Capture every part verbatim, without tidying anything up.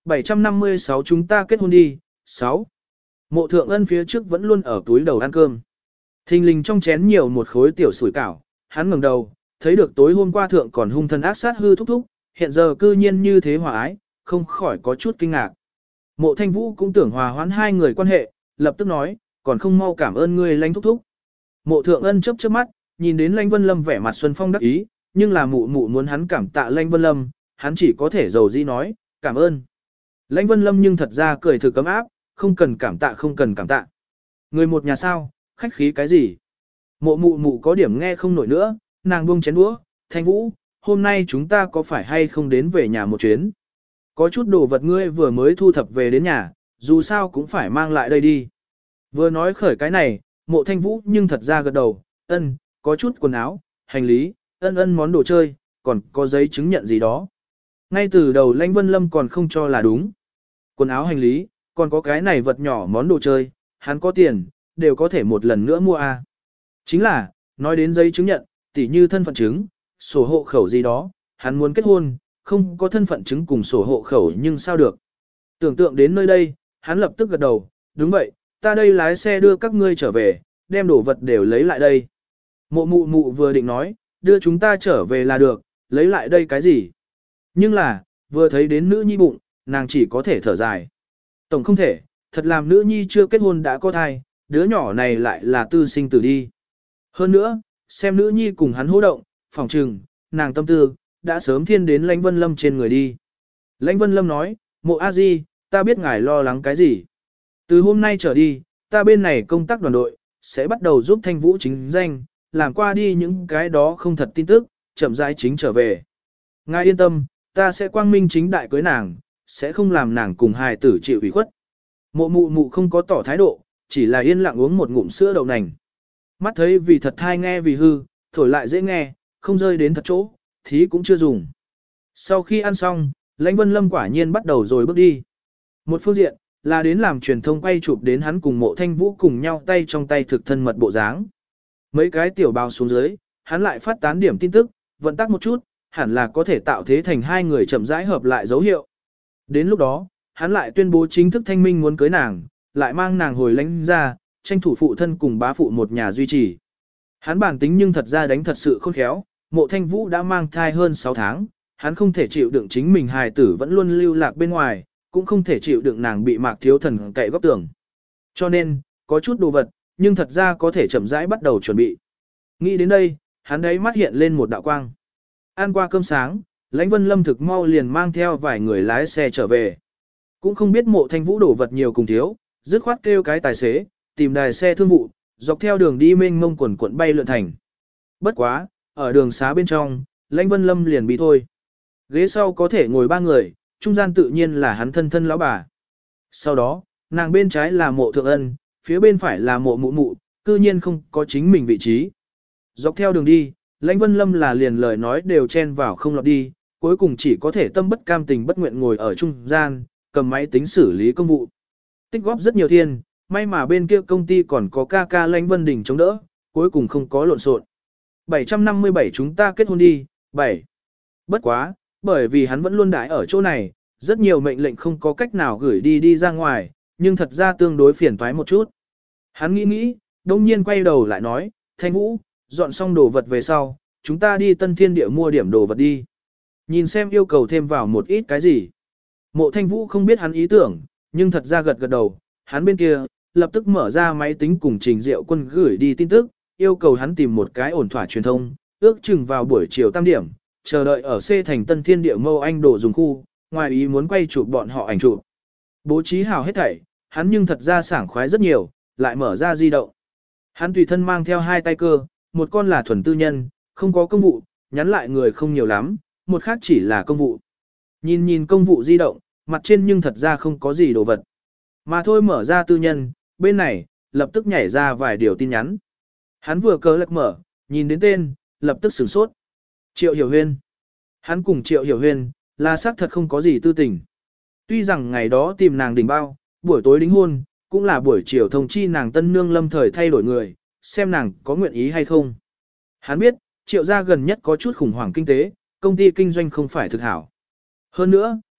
bảy trăm năm mươi sáu chúng ta kết hôn đi. sáu. Mộ Thượng Ân phía trước vẫn luôn ở túi đầu ăn cơm. Thình lình trong chén nhiều một khối tiểu sủi cảo, hắn ngẩng đầu, thấy được tối hôm qua thượng còn hung thân ác sát hư thúc thúc, hiện giờ cư nhiên như thế hòa ái, không khỏi có chút kinh ngạc. Mộ Thanh Vũ cũng tưởng hòa hoãn hai người quan hệ, lập tức nói, còn không mau cảm ơn ngươi Lãnh thúc thúc. Mộ Thượng Ân chớp chớp mắt, nhìn đến Lãnh Vân Lâm vẻ mặt xuân phong đắc ý, nhưng là mụ mụ muốn hắn cảm tạ Lãnh Vân Lâm, hắn chỉ có thể dầu dĩ nói, cảm ơn. Lãnh Vân Lâm nhưng thật ra cười thử cấm áp, không cần cảm tạ không cần cảm tạ. Người một nhà sao, khách khí cái gì? Mộ mụ mụ có điểm nghe không nổi nữa, nàng buông chén đũa, Thanh Vũ, hôm nay chúng ta có phải hay không đến về nhà một chuyến? Có chút đồ vật ngươi vừa mới thu thập về đến nhà, dù sao cũng phải mang lại đây đi. Vừa nói khởi cái này, mộ Thanh Vũ nhưng thật ra gật đầu, ân, có chút quần áo, hành lý, ân ân món đồ chơi, còn có giấy chứng nhận gì đó. Ngay từ đầu Lãnh Vân Lâm còn không cho là đúng. Quần áo hành lý, còn có cái này vật nhỏ món đồ chơi, hắn có tiền, đều có thể một lần nữa mua a. Chính là, nói đến giấy chứng nhận, tỉ như thân phận chứng, sổ hộ khẩu gì đó, hắn muốn kết hôn, không có thân phận chứng cùng sổ hộ khẩu nhưng sao được. Tưởng tượng đến nơi đây, hắn lập tức gật đầu, đúng vậy, ta đây lái xe đưa các ngươi trở về, đem đồ vật đều lấy lại đây. Mộ mụ mụ vừa định nói, đưa chúng ta trở về là được, lấy lại đây cái gì. Nhưng là, vừa thấy đến nữ nhi bụng, nàng chỉ có thể thở dài. Tổng không thể, thật làm nữ nhi chưa kết hôn đã có thai, đứa nhỏ này lại là tư sinh tử đi. Hơn nữa, xem nữ nhi cùng hắn hô động, phòng trừng, nàng tâm tư, đã sớm thiên đến Lãnh Vân Lâm trên người đi. Lãnh Vân Lâm nói, mộ a di, ta biết ngài lo lắng cái gì. Từ hôm nay trở đi, ta bên này công tác đoàn đội, sẽ bắt đầu giúp Thanh Vũ chính danh, làm qua đi những cái đó không thật tin tức, chậm rãi chính trở về. Ngài yên tâm, ta sẽ quang minh chính đại cưới nàng, sẽ không làm nàng cùng hài tử chịu ủy khuất. Mộ mụ mụ không có tỏ thái độ, chỉ là yên lặng uống một ngụm sữa đậu nành. Mắt thấy vì thật thai nghe vì hư, thổi lại dễ nghe, không rơi đến thật chỗ, thí cũng chưa dùng. Sau khi ăn xong, Lãnh Vân Lâm quả nhiên bắt đầu rồi bước đi. Một phương diện, là đến làm truyền thông quay chụp đến hắn cùng mộ Thanh Vũ cùng nhau tay trong tay thực thân mật bộ dáng. Mấy cái tiểu báo xuống dưới, hắn lại phát tán điểm tin tức, vận tắc một chút, hẳn là có thể tạo thế thành hai người chậm rãi hợp lại dấu hiệu. Đến lúc đó, hắn lại tuyên bố chính thức thanh minh muốn cưới nàng, lại mang nàng hồi Lãnh ra, tranh thủ phụ thân cùng bá phụ một nhà duy trì. Hắn bản tính nhưng thật ra đánh thật sự khôn khéo, mộ Thanh Vũ đã mang thai hơn sáu tháng, hắn không thể chịu đựng chính mình hài tử vẫn luôn lưu lạc bên ngoài, cũng không thể chịu đựng nàng bị Mạc Thiếu Thần cậy góc tường. Cho nên, có chút đồ vật, nhưng thật ra có thể chậm rãi bắt đầu chuẩn bị. Nghĩ đến đây, hắn đấy mắt hiện lên một đạo quang. Ăn qua cơm sáng, Lãnh Vân Lâm thực mau liền mang theo vài người lái xe trở về. Cũng không biết mộ Thanh Vũ đổ vật nhiều cùng thiếu, dứt khoát kêu cái tài xế, tìm đài xe thương vụ, dọc theo đường đi mênh mông quần quận bay lượn thành. Bất quá, ở đường xá bên trong, Lãnh Vân Lâm liền bị thôi. Ghế sau có thể ngồi ba người, trung gian tự nhiên là hắn thân thân lão bà. Sau đó, nàng bên trái là mộ Thượng Ân, phía bên phải là mộ mụ mụ, cư nhiên không có chính mình vị trí. Dọc theo đường đi, Lãnh Vân Lâm là liền lời nói đều chen vào không lọt đi, cuối cùng chỉ có thể tâm bất cam tình bất nguyện ngồi ở trung gian, cầm máy tính xử lý công vụ. Tích góp rất nhiều thiên, may mà bên kia công ty còn có ca ca Lãnh Vân Đình chống đỡ, cuối cùng không có lộn xộn. bảy trăm năm mươi bảy chúng ta kết hôn đi, bảy. Bất quá, bởi vì hắn vẫn luôn đãi ở chỗ này, rất nhiều mệnh lệnh không có cách nào gửi đi đi ra ngoài, nhưng thật ra tương đối phiền toái một chút. Hắn nghĩ nghĩ, đông nhiên quay đầu lại nói, Thanh Vũ, dọn xong đồ vật về sau, chúng ta đi Tân Thiên Địa mua điểm đồ vật đi. Nhìn xem yêu cầu thêm vào một ít cái gì. Mộ Thanh Vũ không biết hắn ý tưởng, nhưng thật ra gật gật đầu, hắn bên kia, lập tức mở ra máy tính cùng Trình Diệu Quân gửi đi tin tức, yêu cầu hắn tìm một cái ổn thỏa truyền thông, ước chừng vào buổi chiều tam điểm, chờ đợi ở C thành Tân Thiên Địa Mâu Anh đồ dùng khu, ngoài ý muốn quay chụp bọn họ ảnh chụp. Bố trí hào hết thảy, hắn nhưng thật ra sảng khoái rất nhiều, lại mở ra di động. Hắn tùy thân mang theo hai tay cơ, một con là thuần tư nhân, không có công vụ, nhắn lại người không nhiều lắm, một khác chỉ là công vụ. Nhìn nhìn công vụ di động, mặt trên nhưng thật ra không có gì đồ vật. Mà thôi mở ra tư nhân, bên này, lập tức nhảy ra vài điều tin nhắn. Hắn vừa cờ lật mở, nhìn đến tên, lập tức sửng sốt. Triệu Hiểu Huyên. Hắn cùng Triệu Hiểu Huyên, là xác thật không có gì tư tình. Tuy rằng ngày đó tìm nàng đỉnh bao, buổi tối đính hôn, cũng là buổi chiều thông chi nàng tân nương lâm thời thay đổi người, xem nàng có nguyện ý hay không. Hắn biết, Triệu gia gần nhất có chút khủng hoảng kinh tế, công ty kinh doanh không phải thực hảo. Hơn nữa,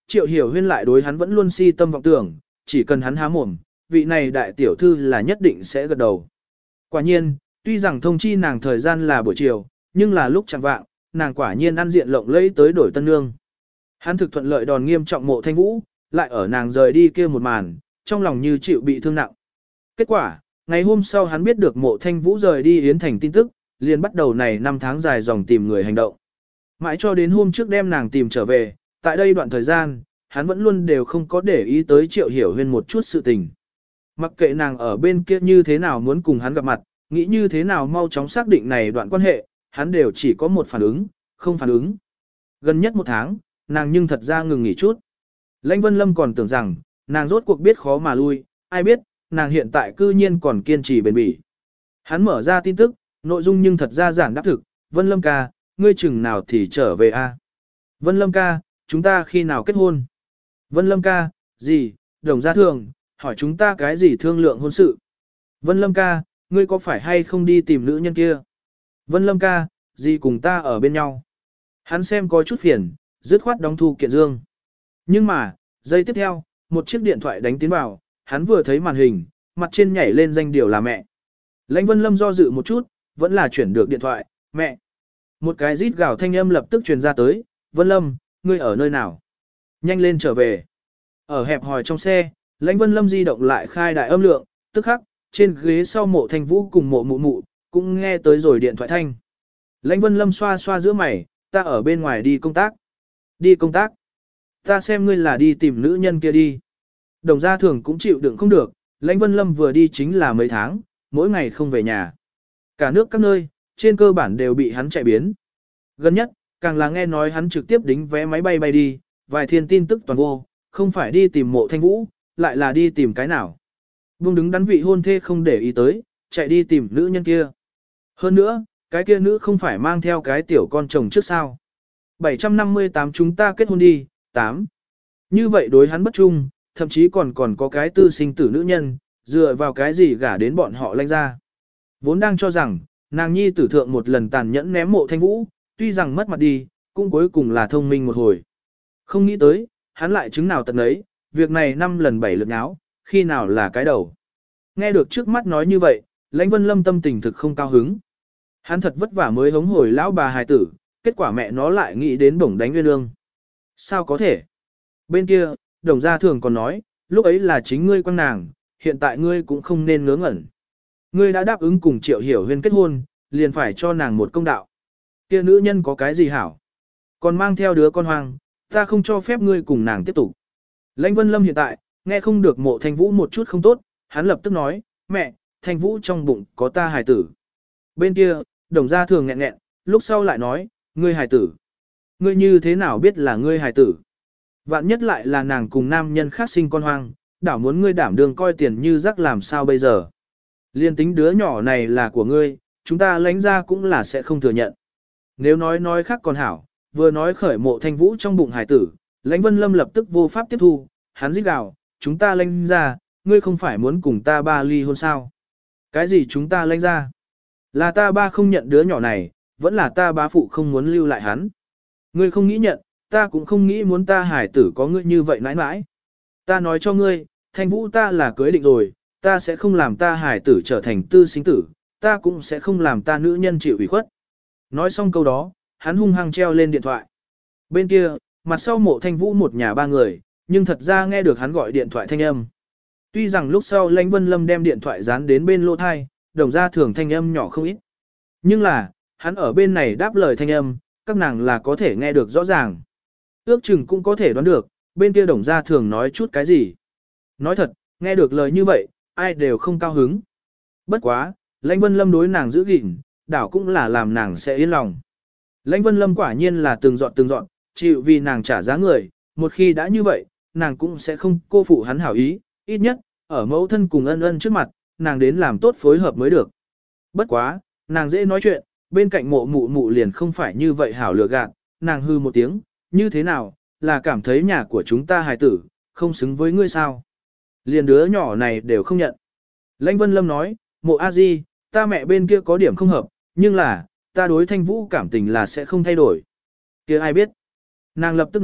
Triệu Hiểu Huyên lại đối hắn vẫn luôn si tâm vọng tưởng, chỉ cần hắn há mồm, vị này đại tiểu thư là nhất định sẽ gật đầu. Quả nhiên, tuy rằng thông chi nàng thời gian là buổi chiều, nhưng là lúc chẳng vạng, nàng quả nhiên ăn diện lộng lẫy tới đổi tân nương. Hắn thực thuận lợi đòn nghiêm trọng Mộ Thanh Vũ, lại ở nàng rời đi kia một màn, trong lòng như chịu bị thương nặng. Kết quả, ngày hôm sau hắn biết được Mộ Thanh Vũ rời đi Yến Thành tin tức, liền bắt đầu này năm tháng dài dòng tìm người hành động. Mãi cho đến hôm trước đem nàng tìm trở về, tại đây đoạn thời gian, hắn vẫn luôn đều không có để ý tới Triệu Hiểu Huyên một chút sự tình. Mặc kệ nàng ở bên kia như thế nào muốn cùng hắn gặp mặt, nghĩ như thế nào mau chóng xác định này đoạn quan hệ, hắn đều chỉ có một phản ứng, không phản ứng. Gần nhất một tháng, nàng nhưng thật ra ngừng nghỉ chút. Lãnh Vân Lâm còn tưởng rằng, nàng rốt cuộc biết khó mà lui, ai biết, nàng hiện tại cư nhiên còn kiên trì bền bỉ. Hắn mở ra tin tức, nội dung nhưng thật ra giản đáp thực, Vân Lâm ca, ngươi chừng nào thì trở về a? Vân Lâm ca, chúng ta khi nào kết hôn? Vân Lâm ca, gì, đồng gia thường, hỏi chúng ta cái gì thương lượng hôn sự? Vân Lâm ca, ngươi có phải hay không đi tìm nữ nhân kia? Vân Lâm ca, gì cùng ta ở bên nhau? Hắn xem có chút phiền, dứt khoát đóng thu kiện dương. Nhưng mà, giây tiếp theo, một chiếc điện thoại đánh tiến vào, hắn vừa thấy màn hình, mặt trên nhảy lên danh điều là mẹ. Lãnh Vân Lâm do dự một chút, vẫn là chuyển được điện thoại, mẹ. Một cái rít gào thanh âm lập tức truyền ra tới, Vân Lâm, ngươi ở nơi nào? Nhanh lên trở về. Ở hẹp hòi trong xe, Lãnh Vân Lâm di động lại khai đại âm lượng, tức khắc, trên ghế sau Mộ Thanh Vũ cùng Mộ Mụ Mụ, cũng nghe tới rồi điện thoại thanh. Lãnh Vân Lâm xoa xoa giữa mày, ta ở bên ngoài đi công tác. Đi công tác. Ta xem ngươi là đi tìm nữ nhân kia đi. Đồng gia thường cũng chịu đựng không được, Lãnh Vân Lâm vừa đi chính là mấy tháng, mỗi ngày không về nhà. Cả nước các nơi, trên cơ bản đều bị hắn chạy biến. Gần nhất, càng là nghe nói hắn trực tiếp đính vé máy bay bay đi, vài thiên tin tức toàn vô, không phải đi tìm Mộ Thanh Vũ, lại là đi tìm cái nào. Buông đứng đắn vị hôn thê không để ý tới, chạy đi tìm nữ nhân kia. Hơn nữa, cái kia nữ không phải mang theo cái tiểu con chồng trước sao. bảy trăm năm mươi tám chúng ta kết hôn đi, tám. Như vậy đối hắn bất trung, thậm chí còn còn có cái tư sinh tử nữ nhân, dựa vào cái gì gả đến bọn họ Lãnh ra. Vốn đang cho rằng, nàng nhi tử thượng một lần tàn nhẫn ném Mộ Thanh Vũ, tuy rằng mất mặt đi, cũng cuối cùng là thông minh một hồi. Không nghĩ tới, hắn lại chứng nào tận ấy, việc này năm lần bảy lượt áo, khi nào là cái đầu. Nghe được trước mắt nói như vậy, Lãnh Vân Lâm tâm tình thực không cao hứng. Hắn thật vất vả mới hống hồi lão bà hài tử, kết quả mẹ nó lại nghĩ đến bổng đánh nguyên ương. Sao có thể? Bên kia, đồng gia thường còn nói, lúc ấy là chính ngươi quăng nàng, hiện tại ngươi cũng không nên ngớ ngẩn. Ngươi đã đáp ứng cùng Triệu Hiểu Huyên kết hôn, liền phải cho nàng một công đạo. Kia nữ nhân có cái gì hảo? Còn mang theo đứa con hoang, ta không cho phép ngươi cùng nàng tiếp tục. Lãnh Vân Lâm hiện tại, nghe không được Mộ Thanh Vũ một chút không tốt, hắn lập tức nói, mẹ, Thanh Vũ trong bụng có ta hài tử. Bên kia, đồng gia thường nghẹn nghẹn, lúc sau lại nói, ngươi hài tử. Ngươi như thế nào biết là ngươi hài tử? Vạn nhất lại là nàng cùng nam nhân khác sinh con hoang, đảo muốn ngươi đảm đương coi tiền như rắc làm sao bây giờ. Liên tính đứa nhỏ này là của ngươi, chúng ta Lãnh ra cũng là sẽ không thừa nhận. Nếu nói nói khác còn hảo, vừa nói khởi Mộ Thanh Vũ trong bụng hài tử, Lãnh Vân Lâm lập tức vô pháp tiếp thu, hắn rít gào, chúng ta Lãnh ra, ngươi không phải muốn cùng ta ba ly hôn sao? Cái gì chúng ta Lãnh ra? Là ta ba không nhận đứa nhỏ này, vẫn là ta bá phụ không muốn lưu lại hắn. Ngươi không nghĩ nhận, ta cũng không nghĩ muốn ta hải tử có ngươi như vậy mãi mãi. Ta nói cho ngươi, Thanh Vũ ta là cưới định rồi, ta sẽ không làm ta hải tử trở thành tư sinh tử, ta cũng sẽ không làm ta nữ nhân chịu ủy khuất. Nói xong câu đó, hắn hung hăng treo lên điện thoại. Bên kia, mặt sau Mộ Thanh Vũ một nhà ba người, nhưng thật ra nghe được hắn gọi điện thoại thanh âm. Tuy rằng lúc sau Lãnh Vân Lâm đem điện thoại dán đến bên lỗ thai, đồng ra thường thanh âm nhỏ không ít. Nhưng là, hắn ở bên này đáp lời thanh âm, các nàng là có thể nghe được rõ ràng. Ước chừng cũng có thể đoán được, bên kia đồng gia thường nói chút cái gì. Nói thật, nghe được lời như vậy, ai đều không cao hứng. Bất quá, Lãnh Vân Lâm đối nàng giữ gìn, đảo cũng là làm nàng sẽ yên lòng. Lãnh Vân Lâm quả nhiên là từng dọn từng dọn, chịu vì nàng trả giá người, một khi đã như vậy, nàng cũng sẽ không cô phụ hắn hảo ý, ít nhất, ở mẫu thân cùng ân ân trước mặt, nàng đến làm tốt phối hợp mới được. Bất quá, nàng dễ nói chuyện, bên cạnh Mộ Mụ Mụ liền không phải như vậy hảo lừa gạt, nàng hư một tiếng, như thế nào, là cảm thấy nhà của chúng ta hài tử, không xứng với ngươi sao. Liền đứa nhỏ này đều không nhận. Lãnh Vân Lâm nói, Mộ A Di, ta mẹ bên kia có điểm không hợp, nhưng là, ta đối Thanh Vũ cảm tình là sẽ không thay đổi. Kia ai biết? Nàng lập tức nói,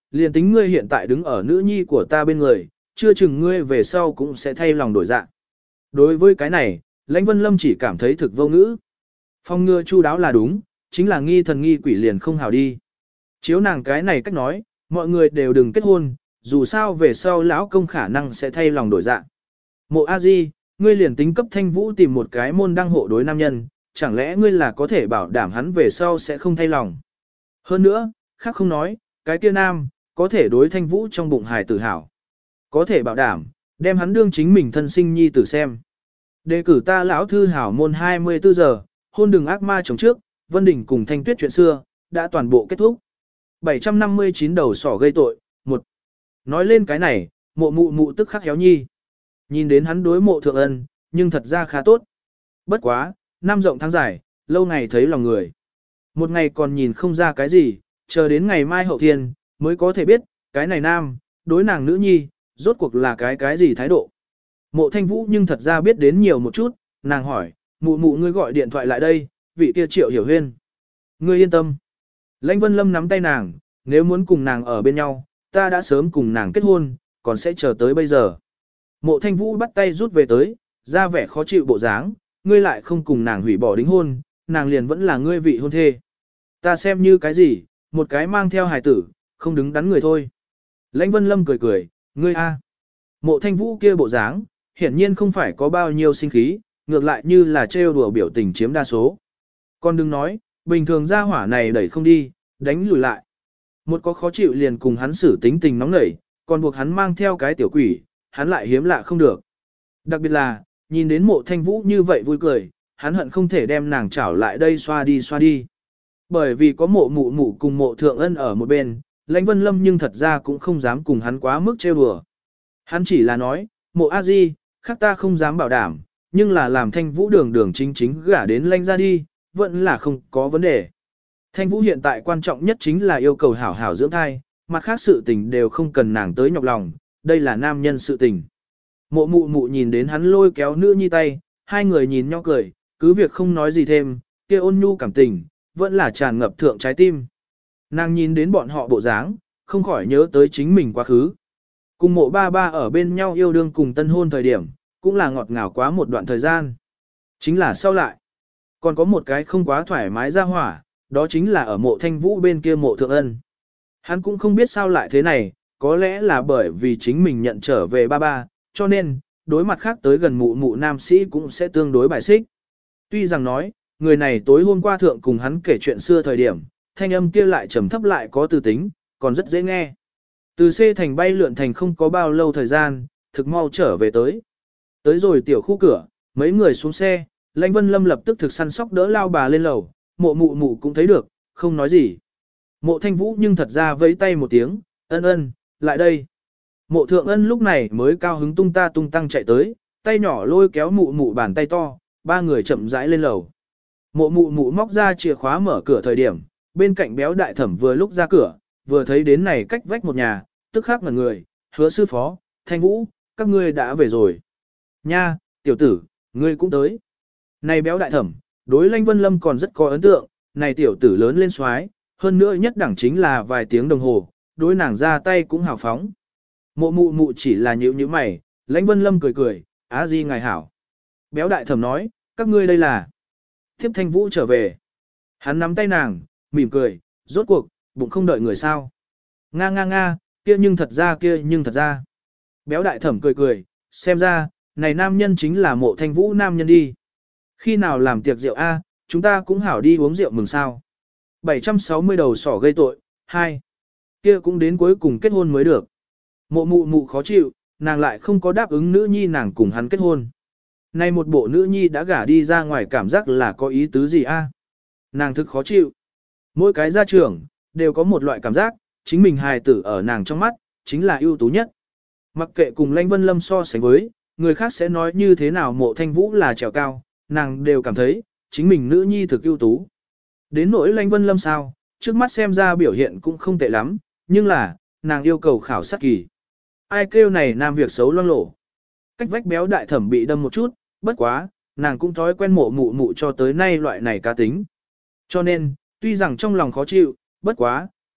liền tính ngươi hiện tại đứng ở nữ nhi của ta bên người, chưa chừng ngươi về sau cũng sẽ thay lòng đổi dạ. Đối với cái này, Lãnh Vân Lâm chỉ cảm thấy thực vô ngữ. Phong ngừa chu đáo là đúng, chính là nghi thần nghi quỷ liền không hào đi. Chiếu nàng cái này cách nói, mọi người đều đừng kết hôn, dù sao về sau lão công khả năng sẽ thay lòng đổi dạ. Mộ A Di, ngươi liền tính cấp Thanh Vũ tìm một cái môn đăng hộ đối nam nhân, chẳng lẽ ngươi là có thể bảo đảm hắn về sau sẽ không thay lòng. Hơn nữa, khác không nói, cái kia nam, có thể đối Thanh Vũ trong bụng hài tử hảo. Có thể bảo đảm, đem hắn đương chính mình thân sinh nhi tử xem. Đề cử ta lão thư hảo môn hai mươi tư giờ, hôn đừng ác ma chống trước, Vân Đình cùng Thanh Tuyết chuyện xưa, đã toàn bộ kết thúc. bảy trăm năm mươi chín đầu sỏ gây tội, một. Nói lên cái này, mộ mụ mụ tức khắc héo nhi. Nhìn đến hắn đối mộ thượng ân, nhưng thật ra khá tốt. Bất quá, năm rộng tháng dài, lâu ngày thấy lòng người. Một ngày còn nhìn không ra cái gì, chờ đến ngày mai hậu thiên, mới có thể biết, cái này nam, đối nàng nữ nhi, rốt cuộc là cái cái gì thái độ. Mộ Thanh Vũ nhưng thật ra biết đến nhiều một chút, nàng hỏi, mụ mụ ngươi gọi điện thoại lại đây, vị kia Triệu Hiểu Huyên. Ngươi yên tâm. Lãnh Vân Lâm nắm tay nàng, nếu muốn cùng nàng ở bên nhau, ta đã sớm cùng nàng kết hôn, còn sẽ chờ tới bây giờ. Mộ Thanh Vũ bắt tay rút về tới, ra vẻ khó chịu bộ dáng, ngươi lại không cùng nàng hủy bỏ đính hôn, nàng liền vẫn là ngươi vị hôn thê. Ta xem như cái gì, một cái mang theo hài tử, không đứng đắn người thôi. Lãnh Vân Lâm cười cười, ngươi a. Mộ Thanh Vũ kia bộ dáng, hiển nhiên không phải có bao nhiêu sinh khí, ngược lại như là trêu đùa biểu tình chiếm đa số. Còn đừng nói, bình thường ra hỏa này đẩy không đi, đánh lùi lại. Một có khó chịu liền cùng hắn xử tính tình nóng nảy, còn buộc hắn mang theo cái tiểu quỷ, hắn lại hiếm lạ không được. Đặc biệt là, nhìn đến mộ Thanh Vũ như vậy vui cười, hắn hận không thể đem nàng chảo lại đây xoa đi xoa đi. Bởi vì có mộ mụ mụ cùng mộ thượng ân ở một bên, Lãnh Vân Lâm nhưng thật ra cũng không dám cùng hắn quá mức trêu đùa. Hắn chỉ là nói, mộ A Di, khác ta không dám bảo đảm, nhưng là làm Thanh Vũ đường đường chính chính gả đến Lãnh ra đi, vẫn là không có vấn đề. Thanh Vũ hiện tại quan trọng nhất chính là yêu cầu hảo hảo dưỡng thai, mặt khác sự tình đều không cần nàng tới nhọc lòng, đây là nam nhân sự tình. Mộ mụ mụ nhìn đến hắn lôi kéo nữ nhi tay, hai người nhìn nhau cười, cứ việc không nói gì thêm, kia ôn nhu cảm tình, vẫn là tràn ngập thượng trái tim. Nàng nhìn đến bọn họ bộ dáng, không khỏi nhớ tới chính mình quá khứ. Cùng mộ ba ba ở bên nhau yêu đương cùng tân hôn thời điểm, cũng là ngọt ngào quá một đoạn thời gian. Chính là sau lại, còn có một cái không quá thoải mái ra hỏa, đó chính là ở mộ Thanh Vũ bên kia mộ thượng ân. Hắn cũng không biết sao lại thế này, có lẽ là bởi vì chính mình nhận trở về ba ba, cho nên, đối mặt khác tới gần mụ mụ nam sĩ cũng sẽ tương đối bài xích. Tuy rằng nói, người này tối hôm qua thượng cùng hắn kể chuyện xưa thời điểm, thanh âm kia lại trầm thấp lại có tư tính, còn rất dễ nghe. Từ C thành bay lượn thành không có bao lâu thời gian, thực mau trở về tới. Tới rồi tiểu khu cửa, mấy người xuống xe, Lãnh Vân Lâm lập tức thực săn sóc đỡ lao bà lên lầu, mộ mụ mụ cũng thấy được, không nói gì. Mộ Thanh Vũ nhưng thật ra vẫy tay một tiếng, ân ân, lại đây. Mộ Thượng Ân lúc này mới cao hứng tung ta tung tăng chạy tới, tay nhỏ lôi kéo mụ mụ bàn tay to, ba người chậm rãi lên lầu. Mộ mụ mụ móc ra chìa khóa mở cửa thời điểm, bên cạnh béo đại thẩm vừa lúc ra cửa, vừa thấy đến này cách vách một nhà, tức khắc ngẩn người, hứa sư phó, Thanh Vũ, các ngươi đã về rồi. Nha, tiểu tử, ngươi cũng tới. Này béo đại thẩm, đối Lãnh Vân Lâm còn rất có ấn tượng, này tiểu tử lớn lên xoái, hơn nữa nhất đẳng chính là vài tiếng đồng hồ, đối nàng ra tay cũng hào phóng. Mộ mụ mụ chỉ là nhíu nhíu mày, Lãnh Vân Lâm cười cười, á di ngài hảo. Béo đại thẩm nói, các ngươi đây là. Tiếp Thanh Vũ trở về. Hắn nắm tay nàng, mỉm cười, rốt cuộc, bụng không đợi người sao. Nga nga nga, kia nhưng thật ra kia nhưng thật ra. Béo đại thẩm cười cười, xem ra, này nam nhân chính là mộ Thanh Vũ nam nhân đi. Khi nào làm tiệc rượu A, chúng ta cũng hảo đi uống rượu mừng sao. bảy trăm sáu mươi đầu sỏ gây tội, hai. Kia cũng đến cuối cùng kết hôn mới được. Mộ mụ mụ khó chịu, nàng lại không có đáp ứng nữ nhi nàng cùng hắn kết hôn. Nay một bộ nữ nhi đã gả đi ra ngoài cảm giác là có ý tứ gì a? Nàng thực khó chịu. Mỗi cái gia trưởng, đều có một loại cảm giác, chính mình hài tử ở nàng trong mắt, chính là ưu tú nhất. Mặc kệ cùng Lãnh Vân Lâm so sánh với, người khác sẽ nói như thế nào mộ Thanh Vũ là trèo cao, nàng đều cảm thấy, chính mình nữ nhi thực ưu tú. Đến nỗi Lãnh Vân Lâm sao, trước mắt xem ra biểu hiện cũng không tệ lắm, nhưng là, nàng yêu cầu khảo sát kỳ. Ai kêu này nam việc xấu loang lổ. Cách vách béo đại thẩm bị đâm một chút, bất quá, nàng cũng thói quen mộ mụ mụ cho tới nay loại này cá tính. Cho nên, tuy rằng trong lòng khó chịu, bất quá,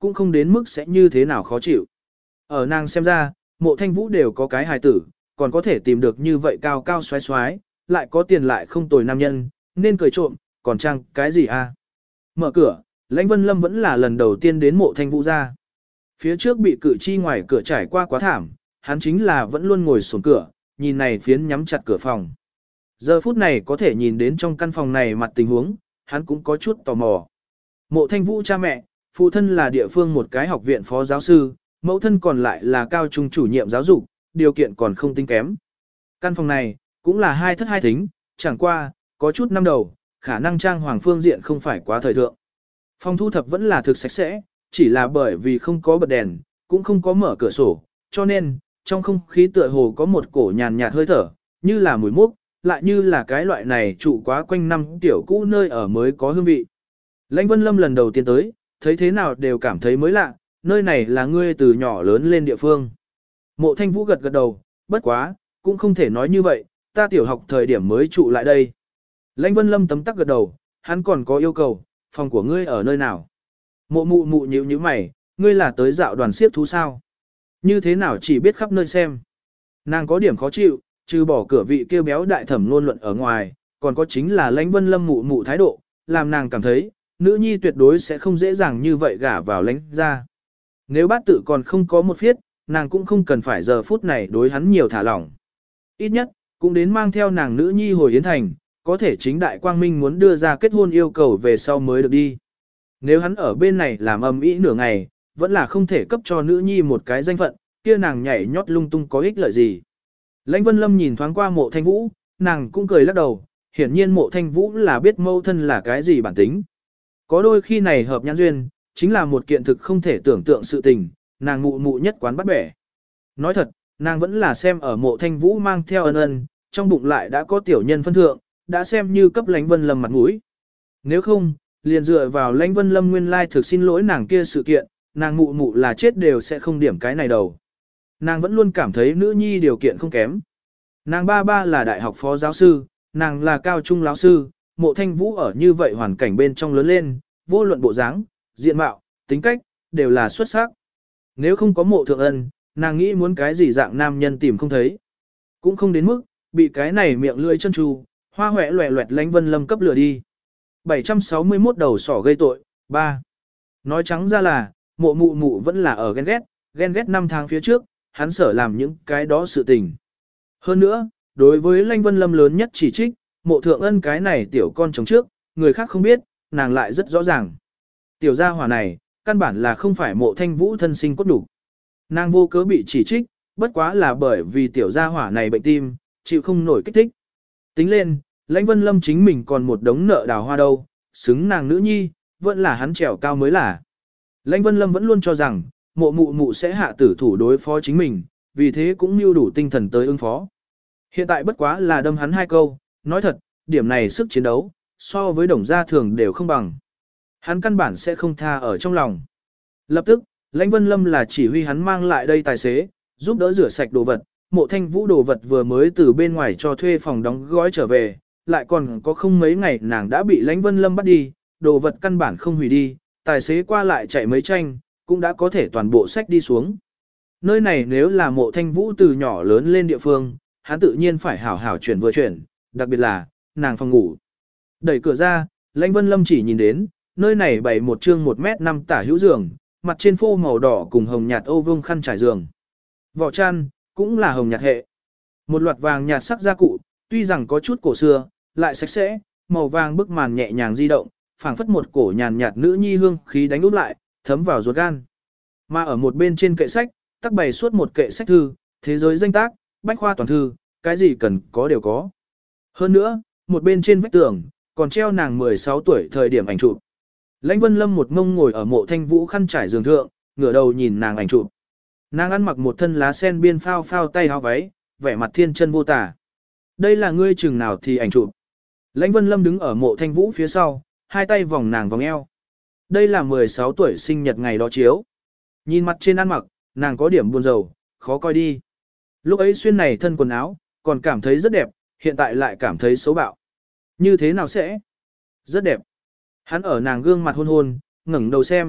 cũng không đến mức sẽ như thế nào khó chịu. Ở nàng xem ra, mộ thanh vũ đều có cái hài tử, còn có thể tìm được như vậy cao cao xoái xoái, lại có tiền lại không tồi nam nhân, nên cười trộm, còn chăng cái gì à? Mở cửa, Lãnh Vân Lâm vẫn là lần đầu tiên đến mộ thanh vũ ra. Phía trước bị cử chi ngoài cửa trải qua quá thảm, hắn chính là vẫn luôn ngồi sổn cửa, nhìn này phiến nhắm chặt cửa phòng. Giờ phút này có thể nhìn đến trong căn phòng này mặt tình huống, hắn cũng có chút tò mò. Mộ thanh vũ cha mẹ, phụ thân là địa phương một cái học viện phó giáo sư, mẫu thân còn lại là cao trung chủ nhiệm giáo dục, điều kiện còn không tính kém. Căn phòng này, cũng là hai thất hai thính, chẳng qua, có chút năm đầu, khả năng trang hoàng phương diện không phải quá thời thượng. Phòng thu thập vẫn là thực sạch sẽ, chỉ là bởi vì không có bật đèn, cũng không có mở cửa sổ, cho nên, trong không khí tựa hồ có một cổ nhàn nhạt hơi thở, như là mùi mốc, lại như là cái loại này trụ quá quanh năm tiểu cũ nơi ở mới có hương vị. Lãnh Vân Lâm lần đầu tiên tới, thấy thế nào đều cảm thấy mới lạ, nơi này là ngươi từ nhỏ lớn lên địa phương. Mộ Thanh Vũ gật gật đầu, bất quá, cũng không thể nói như vậy, ta tiểu học thời điểm mới trụ lại đây. Lãnh Vân Lâm tấm tắc gật đầu, hắn còn có yêu cầu, phòng của ngươi ở nơi nào? Mộ mụ mụ nhíu nhíu mày, ngươi là tới dạo đoàn siếc thú sao? Như thế nào chỉ biết khắp nơi xem. Nàng có điểm khó chịu, trừ bỏ cửa vị kêu béo đại thẩm luôn luận ở ngoài, còn có chính là Lãnh Vân Lâm mụ mụ thái độ, làm nàng cảm thấy, nữ nhi tuyệt đối sẽ không dễ dàng như vậy gả vào lãnh ra. Nếu bát tự còn không có một phiết, nàng cũng không cần phải giờ phút này đối hắn nhiều thả lỏng. Ít nhất, cũng đến mang theo nàng nữ nhi hồi Yến Thành, có thể chính đại quang minh muốn đưa ra kết hôn yêu cầu về sau mới được đi. Nếu hắn ở bên này làm âm ĩ nửa ngày, vẫn là không thể cấp cho nữ nhi một cái danh phận, kia nàng nhảy nhót lung tung có ích lợi gì. Lãnh Vân Lâm nhìn thoáng qua mộ thanh vũ, nàng cũng cười lắc đầu, hiển nhiên mộ thanh vũ là biết mâu thân là cái gì bản tính. Có đôi khi này hợp nhãn duyên, chính là một kiện thực không thể tưởng tượng sự tình, nàng mụ mụ nhất quán bắt bẻ. Nói thật, nàng vẫn là xem ở mộ thanh vũ mang theo ân ân, trong bụng lại đã có tiểu nhân phân thượng, đã xem như cấp Lãnh Vân Lâm mặt mũi. Nếu không, liền dựa vào Lãnh Vân Lâm nguyên lai thực xin lỗi nàng kia sự kiện, nàng mụ mụ là chết đều sẽ không điểm cái này đầu. Nàng vẫn luôn cảm thấy nữ nhi điều kiện không kém. Nàng ba ba là đại học phó giáo sư, nàng là cao trung lão sư, mộ thanh vũ ở như vậy hoàn cảnh bên trong lớn lên, vô luận bộ dáng, diện mạo, tính cách, đều là xuất sắc. Nếu không có mộ thượng ân, nàng nghĩ muốn cái gì dạng nam nhân tìm không thấy. Cũng không đến mức, bị cái này miệng lưỡi chân tru, hoa hoẹ loẹ loẹt Lãnh Vân Lâm cấp lửa đi. bảy trăm sáu mươi mốt đầu sỏ gây tội, ba. Nói trắng ra là, mộ mụ mụ vẫn là ở ghen ghét, ghen ghét năm tháng phía trước, hắn sở làm những cái đó sự tình. Hơn nữa, đối với Lãnh Vân Lâm lớn nhất chỉ trích, mộ thượng ân cái này tiểu con chồng trước, người khác không biết, nàng lại rất rõ ràng. Tiểu gia hỏa này, căn bản là không phải mộ thanh vũ thân sinh cốt đủ. Nàng vô cớ bị chỉ trích, bất quá là bởi vì tiểu gia hỏa này bệnh tim, chịu không nổi kích thích. Tính lên, Lãnh Vân Lâm chính mình còn một đống nợ đào hoa đâu, xứng nàng nữ nhi, vẫn là hắn trèo cao mới là. Lãnh Vân Lâm vẫn luôn cho rằng, mộ mụ mụ sẽ hạ tử thủ đối phó chính mình, vì thế cũng mưu đủ tinh thần tới ứng phó. Hiện tại bất quá là đâm hắn hai câu, nói thật, điểm này sức chiến đấu, so với đồng gia thường đều không bằng. Hắn căn bản sẽ không tha ở trong lòng. Lập tức, Lãnh Vân Lâm là chỉ huy hắn mang lại đây tài xế, giúp đỡ rửa sạch đồ vật, mộ thanh vũ đồ vật vừa mới từ bên ngoài cho thuê phòng đóng gói trở về, lại còn có không mấy ngày nàng đã bị Lãnh Vân Lâm bắt đi, đồ vật căn bản không hủy đi, tài xế qua lại chạy mấy tranh, cũng đã có thể toàn bộ sách đi xuống. Nơi này nếu là mộ thanh vũ từ nhỏ lớn lên địa phương, hắn tự nhiên phải hảo hảo chuyển vừa chuyển, đặc biệt là, nàng phòng ngủ. Đẩy cửa ra, Lãnh Vân Lâm chỉ nhìn đến, nơi này bày một chương một mét năm tả hữu giường, mặt trên phô màu đỏ cùng hồng nhạt ô vương khăn trải giường. Vỏ chăn, cũng là hồng nhạt hệ. Một loạt vàng nhạt sắc gia cụ, tuy rằng có chút cổ xưa, lại sạch sẽ, màu vàng bức màn nhẹ nhàng di động, phảng phất một cổ nhàn nhạt nữ nhi hương khí đánh úp lại, thấm vào ruột gan. Mà ở một bên trên kệ sách, tắc bày suốt một kệ sách thư, thế giới danh tác, bách khoa toàn thư, cái gì cần có đều có. Hơn nữa, một bên trên vách tường, còn treo nàng mười sáu tuổi thời điểm ảnh chụp. Lãnh Vân Lâm một ngông ngồi ở mộ thanh vũ khăn trải giường thượng, ngửa đầu nhìn nàng ảnh chụp. Nàng ăn mặc một thân lá sen biên phao phao tay áo váy, vẻ mặt thiên chân vô tả. Đây là ngươi chừng nào thì ảnh chụp. Lãnh Vân Lâm đứng ở mộ thanh vũ phía sau, hai tay vòng nàng vòng eo. Đây là mười sáu tuổi sinh nhật ngày đó chiếu. Nhìn mặt trên ăn mặc, nàng có điểm buồn rầu, khó coi đi. Lúc ấy xuyên này thân quần áo, còn cảm thấy rất đẹp, hiện tại lại cảm thấy xấu bạo. Như thế nào sẽ? Rất đẹp. Hắn ở nàng gương mặt hôn hôn, ngẩng đầu xem,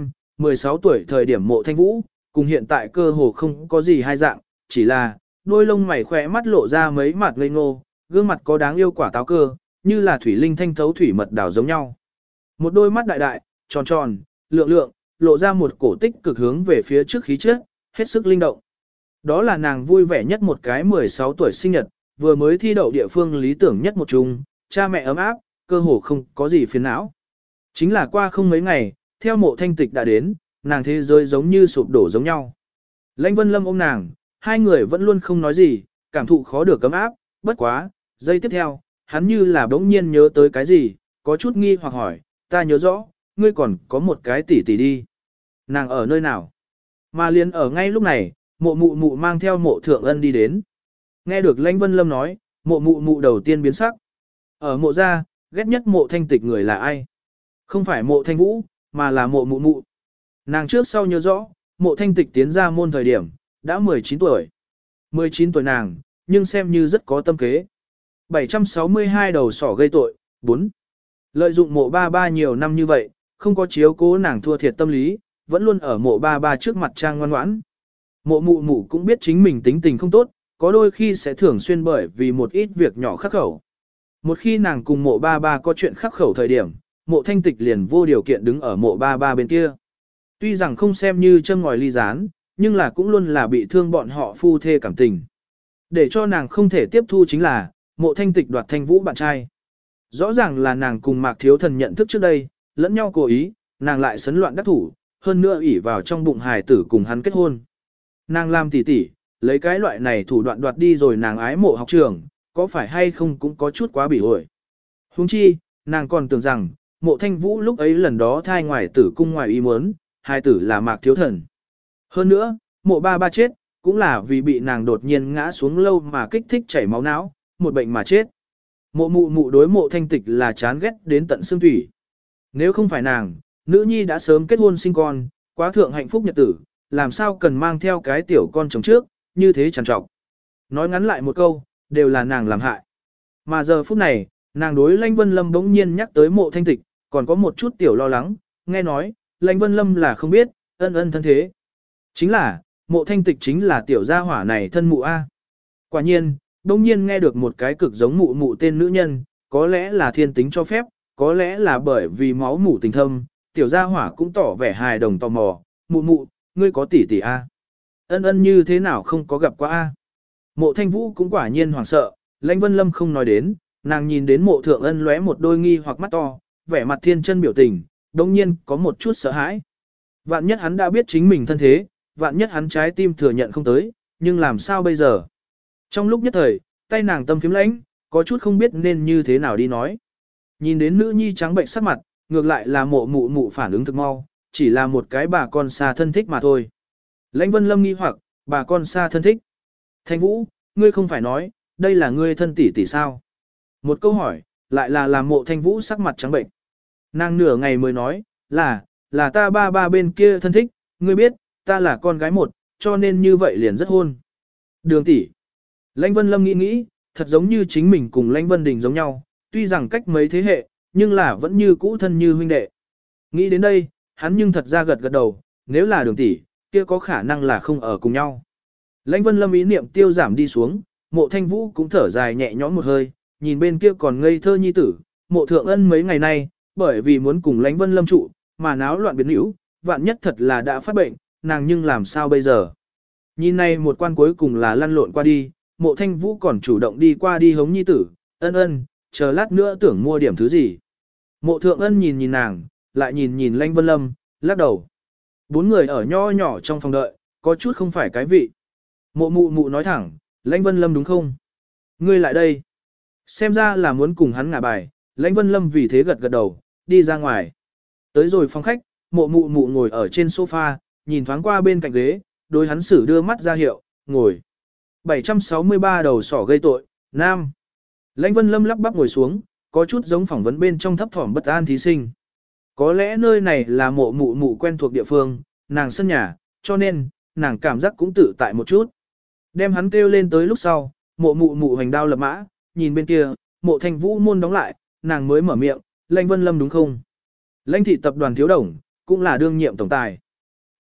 mười sáu tuổi thời điểm mộ thanh vũ, cùng hiện tại cơ hồ không có gì hai dạng, chỉ là đôi lông mày khỏe mắt lộ ra mấy mặt ngây ngô, gương mặt có đáng yêu quả táo cơ, như là thủy linh thanh thấu thủy mật đảo giống nhau. Một đôi mắt đại đại, tròn tròn, lượng lượng, lộ ra một cổ tích cực hướng về phía trước khí chất, hết sức linh động. Đó là nàng vui vẻ nhất một cái mười sáu tuổi sinh nhật, vừa mới thi đậu địa phương lý tưởng nhất một chung, cha mẹ ấm áp, cơ hồ không có gì phiền não. Chính là qua không mấy ngày, theo mộ thanh tịch đã đến, nàng thế giới giống như sụp đổ giống nhau. Lãnh Vân Lâm ôm nàng, hai người vẫn luôn không nói gì, cảm thụ khó được ấm áp, bất quá, giây tiếp theo, hắn như là bỗng nhiên nhớ tới cái gì, có chút nghi hoặc hỏi, ta nhớ rõ, ngươi còn có một cái tỷ tỷ đi. Nàng ở nơi nào? Mà liền ở ngay lúc này, mộ mụ mụ mang theo mộ thượng ân đi đến. Nghe được Lãnh Vân Lâm nói, mộ mụ mụ đầu tiên biến sắc. Ở mộ gia, ghét nhất mộ thanh tịch người là ai? Không phải mộ thanh vũ, mà là mộ mụ mụ. Nàng trước sau nhớ rõ, mộ thanh tịch tiến ra môn thời điểm, đã mười chín tuổi. mười chín tuổi nàng, nhưng xem như rất có tâm kế. bảy trăm sáu mươi hai đầu sỏ gây tội, bốn. Lợi dụng mộ ba ba nhiều năm như vậy, không có chiếu cố nàng thua thiệt tâm lý, vẫn luôn ở mộ ba ba trước mặt trang ngoan ngoãn. Mộ mụ mụ cũng biết chính mình tính tình không tốt, có đôi khi sẽ thường xuyên bởi vì một ít việc nhỏ khắc khẩu. Một khi nàng cùng mộ ba ba có chuyện khắc khẩu thời điểm, mộ thanh tịch liền vô điều kiện đứng ở mộ ba ba bên kia. Tuy rằng không xem như châm ngòi ly gián, nhưng là cũng luôn là bị thương bọn họ phu thê cảm tình. Để cho nàng không thể tiếp thu chính là, mộ thanh tịch đoạt thanh vũ bạn trai. Rõ ràng là nàng cùng Mạc Thiếu Thần nhận thức trước đây, lẫn nhau cố ý, nàng lại sấn loạn đắc thủ, hơn nữa ỷ vào trong bụng hài tử cùng hắn kết hôn. Nàng làm tỉ tỉ, lấy cái loại này thủ đoạn đoạt đi rồi nàng ái mộ học trường, có phải hay không cũng có chút quá bỉ ổi. Huống chi, nàng còn tưởng rằng, mộ thanh vũ lúc ấy lần đó thai ngoài tử cung ngoài ý muốn, hài tử là Mạc Thiếu Thần. Hơn nữa, mộ ba ba chết, cũng là vì bị nàng đột nhiên ngã xuống lâu mà kích thích chảy máu não, một bệnh mà chết. Mộ mụ mụ đối mộ thanh tịch là chán ghét đến tận xương thủy. Nếu không phải nàng, nữ nhi đã sớm kết hôn sinh con, quá thượng hạnh phúc nhật tử, làm sao cần mang theo cái tiểu con chồng trước, như thế trằn trọc. Nói ngắn lại một câu, đều là nàng làm hại. Mà giờ phút này, nàng đối Lãnh Vân Lâm bỗng nhiên nhắc tới mộ thanh tịch, còn có một chút tiểu lo lắng, nghe nói, Lãnh Vân Lâm là không biết, ân ân thân thế. Chính là, mộ thanh tịch chính là tiểu gia hỏa này thân mụ A. Quả nhiên, đông nhiên nghe được một cái cực giống mụ mụ tên nữ nhân, có lẽ là thiên tính cho phép, có lẽ là bởi vì máu mủ tình thâm, tiểu gia hỏa cũng tỏ vẻ hài đồng tò mò, mụ mụ, ngươi có tỷ tỷ A. Ân ân như thế nào không có gặp qua A. Mộ thanh vũ cũng quả nhiên hoảng sợ, Lãnh Vân Lâm không nói đến, nàng nhìn đến mộ thượng ân lóe một đôi nghi hoặc mắt to, vẻ mặt thiên chân biểu tình, đông nhiên có một chút sợ hãi. Vạn nhất hắn đã biết chính mình thân thế, vạn nhất hắn trái tim thừa nhận không tới, nhưng làm sao bây giờ? Trong lúc nhất thời, tay nàng tâm phím lãnh, có chút không biết nên như thế nào đi nói. Nhìn đến nữ nhi trắng bệnh sắc mặt, ngược lại là mộ mụ mụ phản ứng thực mau, chỉ là một cái bà con xa thân thích mà thôi. Lãnh Vân Lâm nghi hoặc, bà con xa thân thích. Thanh Vũ, ngươi không phải nói, đây là ngươi thân tỷ tỷ sao? Một câu hỏi, lại là làm mộ Thanh Vũ sắc mặt trắng bệnh. Nàng nửa ngày mới nói, là, là ta ba ba bên kia thân thích, ngươi biết, ta là con gái một, cho nên như vậy liền rất hôn. Đường tỷ. Lãnh Vân Lâm nghĩ nghĩ, thật giống như chính mình cùng Lãnh Vân Đình giống nhau, tuy rằng cách mấy thế hệ, nhưng là vẫn như cũ thân như huynh đệ. Nghĩ đến đây, hắn nhưng thật ra gật gật đầu, nếu là đường tỷ, kia có khả năng là không ở cùng nhau. Lãnh Vân Lâm ý niệm tiêu giảm đi xuống, mộ Thanh Vũ cũng thở dài nhẹ nhõm một hơi, nhìn bên kia còn ngây thơ nhi tử, mộ thượng ân mấy ngày nay, bởi vì muốn cùng Lãnh Vân Lâm trụ, mà náo loạn biến hữu, vạn nhất thật là đã phát bệnh, nàng nhưng làm sao bây giờ. Nhìn này một quan cuối cùng là lăn lộn qua đi, mộ Thanh Vũ còn chủ động đi qua đi hống nhi tử, ân ân, chờ lát nữa tưởng mua điểm thứ gì. Mộ thượng ân nhìn nhìn nàng, lại nhìn nhìn Lãnh Vân Lâm, lắc đầu. Bốn người ở nho nhỏ trong phòng đợi, có chút không phải cái vị. Mộ mụ mụ nói thẳng, Lãnh Vân Lâm đúng không? Ngươi lại đây. Xem ra là muốn cùng hắn ngả bài, Lãnh Vân Lâm vì thế gật gật đầu, đi ra ngoài. Tới rồi phòng khách, mộ mụ mụ ngồi ở trên sofa, nhìn thoáng qua bên cạnh ghế, đối hắn xử đưa mắt ra hiệu, ngồi. bảy trăm sáu mươi ba đầu sỏ gây tội, nam. Lãnh Vân Lâm lắp bắp ngồi xuống, có chút giống phỏng vấn bên trong thấp thỏm bất an thí sinh. Có lẽ nơi này là mộ mụ mụ quen thuộc địa phương, nàng sân nhà, cho nên, nàng cảm giác cũng tự tại một chút. Đem hắn kêu lên tới lúc sau, mộ mụ mụ hành đao lập mã, nhìn bên kia, mộ Thanh Vũ môn đóng lại, nàng mới mở miệng, Lãnh Vân Lâm đúng không? Lãnh thị tập đoàn thiếu đồng, cũng là đương nhiệm tổng tài.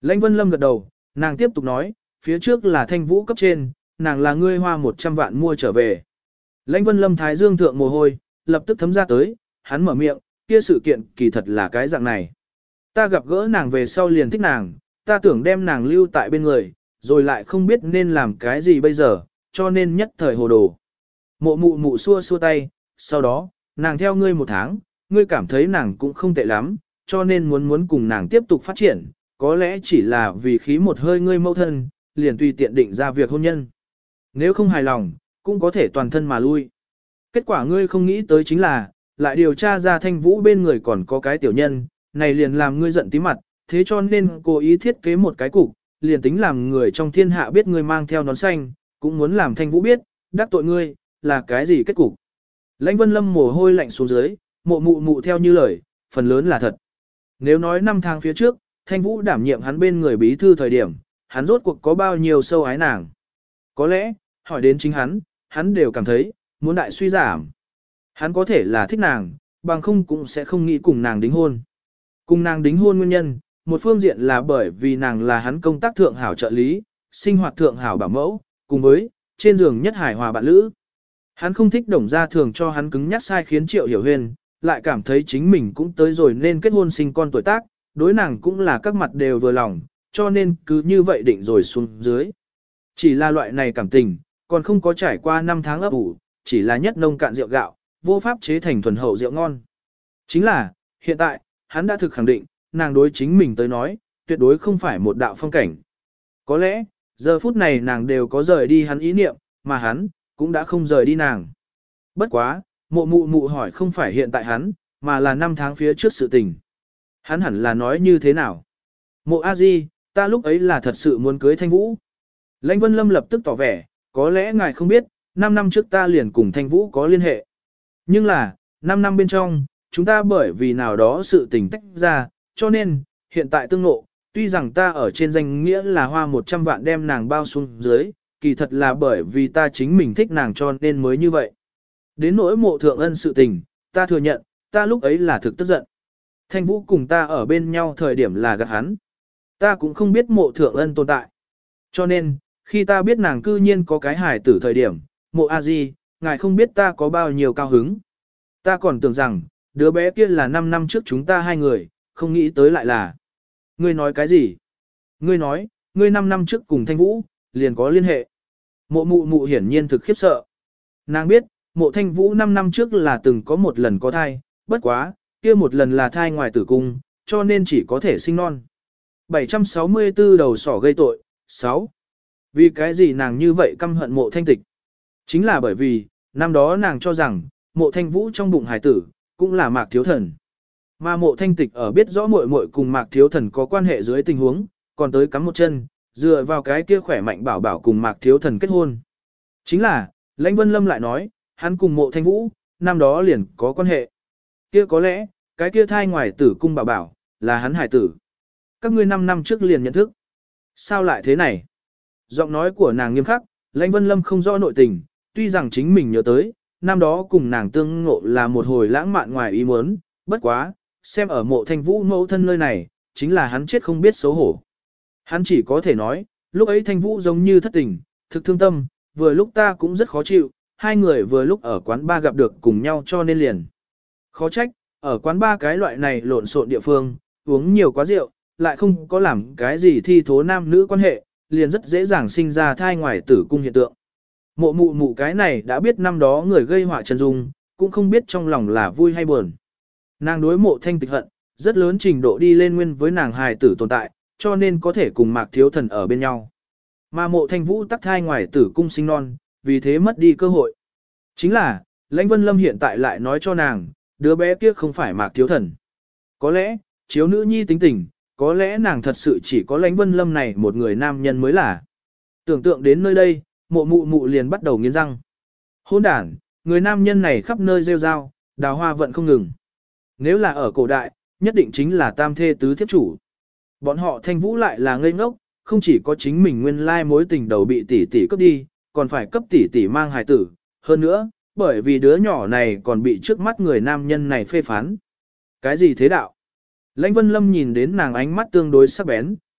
Lãnh Vân Lâm gật đầu, nàng tiếp tục nói, phía trước là Thanh Vũ cấp trên, nàng là ngươi hoa một trăm vạn mua trở về. Lãnh Vân Lâm thái dương thượng mồ hôi, lập tức thấm ra tới, hắn mở miệng, kia sự kiện kỳ thật là cái dạng này. Ta gặp gỡ nàng về sau liền thích nàng, ta tưởng đem nàng lưu tại bên người, rồi lại không biết nên làm cái gì bây giờ, cho nên nhất thời hồ đồ. Mộ mụ mụ xua xua tay, sau đó, nàng theo ngươi một tháng, ngươi cảm thấy nàng cũng không tệ lắm, cho nên muốn muốn cùng nàng tiếp tục phát triển, có lẽ chỉ là vì khí một hơi ngươi mâu thân, liền tùy tiện định ra việc hôn nhân. Nếu không hài lòng, cũng có thể toàn thân mà lui. Kết quả ngươi không nghĩ tới chính là, lại điều tra ra Thanh Vũ bên người còn có cái tiểu nhân, này liền làm ngươi giận tí mặt, thế cho nên cố ý thiết kế một cái cục, liền tính làm người trong thiên hạ biết ngươi mang theo nón xanh, cũng muốn làm Thanh Vũ biết, đắc tội ngươi, là cái gì kết cục. Lãnh Vân Lâm mồ hôi lạnh xuống dưới, mộ mụ mụ theo như lời, phần lớn là thật. Nếu nói năm tháng phía trước, Thanh Vũ đảm nhiệm hắn bên người bí thư thời điểm, hắn rốt cuộc có bao nhiêu sâu ái nàng. Có lẽ, hỏi đến chính hắn, hắn đều cảm thấy, muốn đại suy giảm. Hắn có thể là thích nàng, bằng không cũng sẽ không nghĩ cùng nàng đính hôn. Cùng nàng đính hôn nguyên nhân, một phương diện là bởi vì nàng là hắn công tác thượng hảo trợ lý, sinh hoạt thượng hảo bảo mẫu, cùng với, trên giường nhất hài hòa bạn lữ. Hắn không thích đồng gia thường cho hắn cứng nhắc sai khiến Triệu Hiểu Huyền, lại cảm thấy chính mình cũng tới rồi nên kết hôn sinh con tuổi tác, đối nàng cũng là các mặt đều vừa lòng, cho nên cứ như vậy định rồi xuống dưới. Chỉ là loại này cảm tình, còn không có trải qua năm tháng ấp ủ, chỉ là nhất nông cạn rượu gạo, vô pháp chế thành thuần hậu rượu ngon. Chính là, hiện tại, hắn đã thực khẳng định, nàng đối chính mình tới nói, tuyệt đối không phải một đạo phong cảnh. Có lẽ, giờ phút này nàng đều có rời đi hắn ý niệm, mà hắn, cũng đã không rời đi nàng. Bất quá, mộ mụ mụ hỏi không phải hiện tại hắn, mà là năm tháng phía trước sự tình. Hắn hẳn là nói như thế nào? Mộ A Di, ta lúc ấy là thật sự muốn cưới Thanh Vũ. Lãnh Vân Lâm lập tức tỏ vẻ, có lẽ ngài không biết, năm năm trước ta liền cùng Thanh Vũ có liên hệ. Nhưng là, năm năm bên trong, chúng ta bởi vì nào đó sự tình tách ra, cho nên, hiện tại tương ngộ, tuy rằng ta ở trên danh nghĩa là hoa một trăm vạn đem nàng bao xuống dưới, kỳ thật là bởi vì ta chính mình thích nàng cho nên mới như vậy. Đến nỗi mộ thượng ân sự tình, ta thừa nhận, ta lúc ấy là thực tức giận. Thanh Vũ cùng ta ở bên nhau thời điểm là gạt hắn. Ta cũng không biết mộ thượng ân tồn tại. Cho nên, khi ta biết nàng cư nhiên có cái hài tử thời điểm, mộ a di, ngài không biết ta có bao nhiêu cao hứng. Ta còn tưởng rằng, đứa bé kia là năm năm trước chúng ta hai người, không nghĩ tới lại là. Ngươi nói cái gì? Ngươi nói, ngươi năm năm trước cùng Thanh Vũ, liền có liên hệ. Mộ mụ mụ hiển nhiên thực khiếp sợ. Nàng biết, mộ Thanh Vũ năm năm trước là từng có một lần có thai, bất quá, kia một lần là thai ngoài tử cung, cho nên chỉ có thể sinh non. bảy trăm sáu mươi tư đầu sỏ gây tội, sáu. Vì cái gì nàng như vậy căm hận mộ Thanh Tịch? Chính là bởi vì, năm đó nàng cho rằng, mộ Thanh Vũ trong bụng hải tử, cũng là Mạc Thiếu Thần. Mà mộ Thanh Tịch ở biết rõ muội muội cùng Mạc Thiếu Thần có quan hệ dưới tình huống, còn tới cắm một chân, dựa vào cái kia khỏe mạnh bảo bảo cùng Mạc Thiếu Thần kết hôn. Chính là, Lãnh Vân Lâm lại nói, hắn cùng mộ Thanh Vũ, năm đó liền có quan hệ. Kia có lẽ, cái kia thai ngoài tử cung bảo bảo, là hắn hải tử. Các ngươi năm năm trước liền nhận thức. Sao lại thế này? Giọng nói của nàng nghiêm khắc, Lãnh Vân Lâm không rõ nội tình, tuy rằng chính mình nhớ tới, năm đó cùng nàng tương ngộ là một hồi lãng mạn ngoài ý muốn, bất quá, xem ở mộ Thanh Vũ mẫu thân nơi này, chính là hắn chết không biết xấu hổ. Hắn chỉ có thể nói, lúc ấy Thanh Vũ giống như thất tình, thực thương tâm, vừa lúc ta cũng rất khó chịu, hai người vừa lúc ở quán ba gặp được cùng nhau cho nên liền. Khó trách, ở quán ba cái loại này lộn xộn địa phương, uống nhiều quá rượu, lại không có làm cái gì thi thố nam nữ quan hệ, liền rất dễ dàng sinh ra thai ngoài tử cung hiện tượng. Mộ mụ mụ cái này đã biết năm đó người gây họa chân dung, cũng không biết trong lòng là vui hay buồn. Nàng đối mộ Thanh Tịch hận, rất lớn trình độ đi lên nguyên với nàng hài tử tồn tại, cho nên có thể cùng Mạc Thiếu Thần ở bên nhau. Mà mộ Thanh Vũ tắc thai ngoài tử cung sinh non, vì thế mất đi cơ hội. Chính là, Lãnh Vân Lâm hiện tại lại nói cho nàng, đứa bé kia không phải Mạc Thiếu Thần. Có lẽ, chiếu nữ nhi tính tình, có lẽ nàng thật sự chỉ có Lãnh Vân Lâm này một người nam nhân mới là. Tưởng tượng đến nơi đây, mộ mụ mụ liền bắt đầu nghiến răng. Hôn đản, người nam nhân này khắp nơi rêu rao, đào hoa vận không ngừng. Nếu là ở cổ đại, nhất định chính là tam thê tứ thiếp chủ. Bọn họ Thanh Vũ lại là ngây ngốc, không chỉ có chính mình nguyên lai mối tình đầu bị tỷ tỷ cướp đi, còn phải cấp tỷ tỷ mang hài tử. Hơn nữa, bởi vì đứa nhỏ này còn bị trước mắt người nam nhân này phê phán. Cái gì thế đạo? Lãnh Vân Lâm nhìn đến nàng ánh mắt tương đối sắc bén,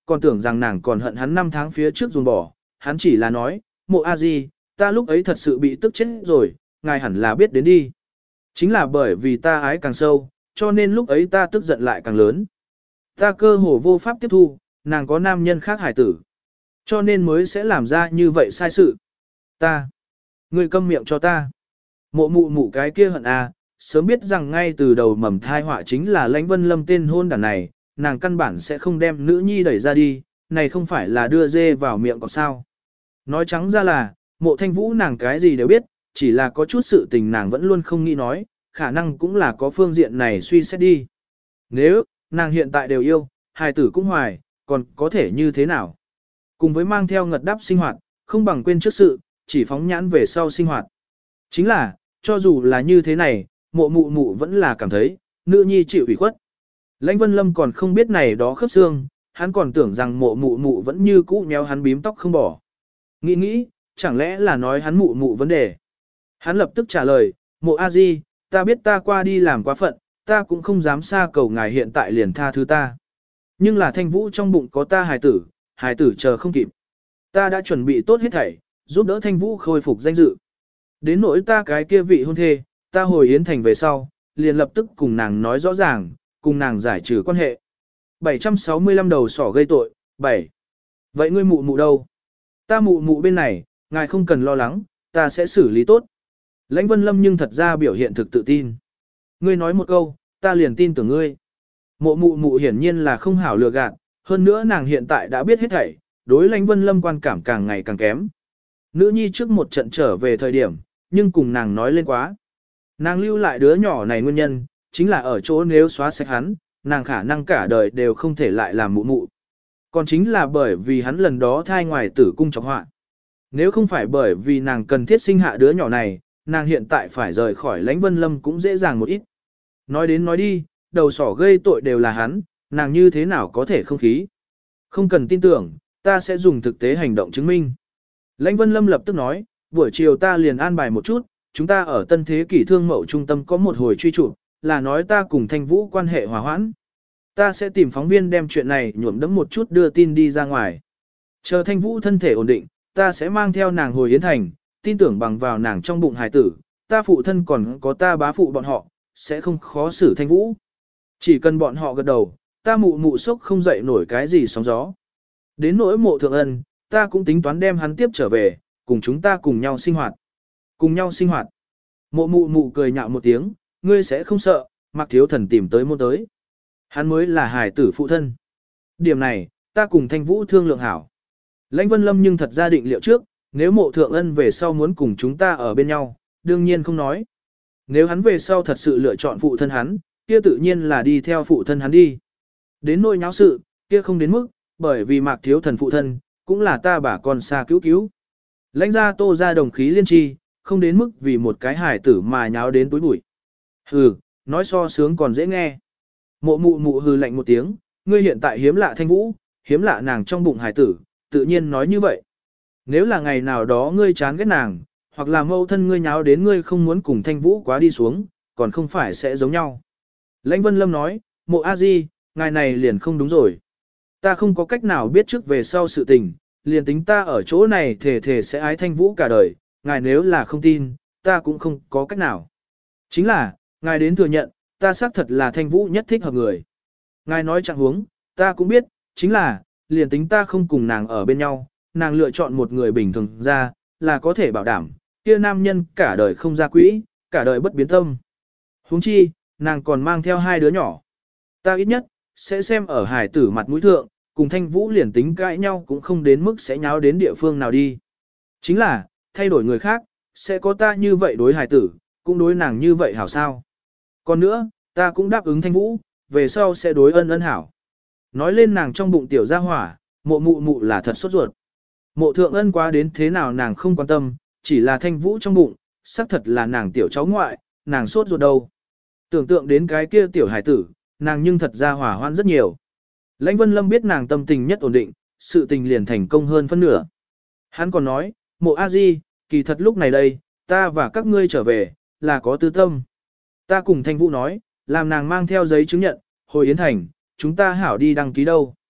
còn tưởng rằng nàng còn hận hắn năm tháng phía trước ruồng bỏ, hắn chỉ là nói, mộ a di, ta lúc ấy thật sự bị tức chết rồi, ngài hẳn là biết đến đi. Chính là bởi vì ta ái càng sâu, cho nên lúc ấy ta tức giận lại càng lớn. Ta cơ hồ vô pháp tiếp thu, nàng có nam nhân khác hải tử. Cho nên mới sẽ làm ra như vậy sai sự. Ta. Ngươi câm miệng cho ta. Mộ mụ mụ cái kia hận à, sớm biết rằng ngay từ đầu mầm thai họa chính là Lãnh Vân Lâm tên hôn đản này, nàng căn bản sẽ không đem nữ nhi đẩy ra đi, này không phải là đưa dê vào miệng còn sao. Nói trắng ra là, mộ thanh vũ nàng cái gì đều biết, chỉ là có chút sự tình nàng vẫn luôn không nghĩ nói, khả năng cũng là có phương diện này suy xét đi. Nếu, nàng hiện tại đều yêu, hài tử cũng hoài, còn có thể như thế nào? Cùng với mang theo ngật đắp sinh hoạt, không bằng quên trước sự, chỉ phóng nhãn về sau sinh hoạt. Chính là, cho dù là như thế này, mộ mụ mụ vẫn là cảm thấy, nữ nhi chịu ủy khuất. Lãnh Vân Lâm còn không biết này đó khớp xương, hắn còn tưởng rằng mộ mụ mụ vẫn như cũ nhéo hắn bím tóc không bỏ. Nghĩ nghĩ, chẳng lẽ là nói hắn mụ mụ vấn đề. Hắn lập tức trả lời, mộ a di, ta biết ta qua đi làm quá phận, ta cũng không dám xa cầu ngài hiện tại liền tha thứ ta. Nhưng là thanh vũ trong bụng có ta hài tử, hài tử chờ không kịp. Ta đã chuẩn bị tốt hết thảy, giúp đỡ thanh vũ khôi phục danh dự. Đến nỗi ta cái kia vị hôn thê, ta hồi yến thành về sau, liền lập tức cùng nàng nói rõ ràng, cùng nàng giải trừ quan hệ. bảy trăm sáu mươi lăm đầu sỏ gây tội, bảy. Vậy ngươi mụ mụ đâu? Ta mụ mụ bên này, ngài không cần lo lắng, ta sẽ xử lý tốt. Lãnh Vân Lâm nhưng thật ra biểu hiện thực tự tin. Ngươi nói một câu, ta liền tin tưởng ngươi. Mộ mụ mụ hiển nhiên là không hảo lừa gạt, hơn nữa nàng hiện tại đã biết hết thảy, đối Lãnh Vân Lâm quan cảm càng ngày càng kém. Nữ nhi trước một trận trở về thời điểm, nhưng cùng nàng nói lên quá. Nàng lưu lại đứa nhỏ này nguyên nhân, chính là ở chỗ nếu xóa sạch hắn, nàng khả năng cả đời đều không thể lại làm mụ mụ. Còn chính là bởi vì hắn lần đó thai ngoài tử cung trọng họa. Nếu không phải bởi vì nàng cần thiết sinh hạ đứa nhỏ này, nàng hiện tại phải rời khỏi Lãnh Vân Lâm cũng dễ dàng một ít. Nói đến nói đi, đầu sỏ gây tội đều là hắn, nàng như thế nào có thể không khí. Không cần tin tưởng, ta sẽ dùng thực tế hành động chứng minh. Lãnh Vân Lâm lập tức nói, buổi chiều ta liền an bài một chút, chúng ta ở Tân Thế Kỷ Thương Mậu Trung tâm có một hồi truy chụp, là nói ta cùng Thanh Vũ quan hệ hòa hoãn. Ta sẽ tìm phóng viên đem chuyện này nhuộm đẫm một chút đưa tin đi ra ngoài. Chờ Thanh Vũ thân thể ổn định, ta sẽ mang theo nàng hồi Yến Thành, tin tưởng bằng vào nàng trong bụng hài tử, ta phụ thân còn có ta bá phụ bọn họ, sẽ không khó xử Thanh Vũ. Chỉ cần bọn họ gật đầu, ta mụ mụ sốc không dậy nổi cái gì sóng gió. Đến nỗi mộ thượng ân, ta cũng tính toán đem hắn tiếp trở về, cùng chúng ta cùng nhau sinh hoạt. Cùng nhau sinh hoạt. Mộ mụ mụ cười nhạo một tiếng, ngươi sẽ không sợ, Mạc Thiếu Thần tìm tới môn tới. Hắn mới là hài tử phụ thân. Điểm này, ta cùng Thanh Vũ thương lượng hảo. Lãnh Vân Lâm nhưng thật ra định liệu trước, nếu mộ thượng ân về sau muốn cùng chúng ta ở bên nhau, đương nhiên không nói. Nếu hắn về sau thật sự lựa chọn phụ thân hắn, kia tự nhiên là đi theo phụ thân hắn đi. Đến nỗi nháo sự, kia không đến mức, bởi vì Mạc Thiếu Thần phụ thân, cũng là ta bà con xa cứu cứu. Lãnh gia Tô ra đồng khí liên tri, không đến mức vì một cái hài tử mà nháo đến túi bụi. Hừ, nói so sướng còn dễ nghe. Mộ mụ mụ hừ lạnh một tiếng, ngươi hiện tại hiếm lạ Thanh Vũ, hiếm lạ nàng trong bụng hài tử, tự nhiên nói như vậy. Nếu là ngày nào đó ngươi chán ghét nàng, hoặc là mâu thân ngươi nháo đến ngươi không muốn cùng Thanh Vũ quá đi xuống, còn không phải sẽ giống nhau. Lãnh Vân Lâm nói, mộ a di, ngài này liền không đúng rồi. Ta không có cách nào biết trước về sau sự tình, liền tính ta ở chỗ này thề thề sẽ ái Thanh Vũ cả đời, ngài nếu là không tin, ta cũng không có cách nào. Chính là, ngài đến thừa nhận, ta xác thật là Thanh Vũ nhất thích hợp người. Ngài nói chẳng huống, ta cũng biết, chính là, liền tính ta không cùng nàng ở bên nhau, nàng lựa chọn một người bình thường ra, là có thể bảo đảm, kia nam nhân cả đời không ra quỹ, cả đời bất biến tâm. Huống chi, nàng còn mang theo hai đứa nhỏ. Ta ít nhất, sẽ xem ở hải tử mặt mũi thượng, cùng Thanh Vũ liền tính cãi nhau cũng không đến mức sẽ nháo đến địa phương nào đi. Chính là, thay đổi người khác, sẽ có ta như vậy đối hải tử, cũng đối nàng như vậy hảo sao. Còn nữa, ta cũng đáp ứng Thanh Vũ, về sau sẽ đối ân ân hảo. Nói lên nàng trong bụng tiểu gia hỏa, mộ mụ mụ là thật sốt ruột. Mộ thượng ân quá đến thế nào nàng không quan tâm, chỉ là Thanh Vũ trong bụng, xác thật là nàng tiểu cháu ngoại, nàng sốt ruột đâu. Tưởng tượng đến cái kia tiểu hải tử, nàng nhưng thật ra hỏa hoan rất nhiều. Lãnh Vân Lâm biết nàng tâm tình nhất ổn định, sự tình liền thành công hơn phân nửa. Hắn còn nói, mộ a di, kỳ thật lúc này đây, ta và các ngươi trở về, là có tư tâm. Ta cùng Thanh Vũ nói, làm nàng mang theo giấy chứng nhận, hồi Yến Thành, chúng ta hảo đi đăng ký đâu.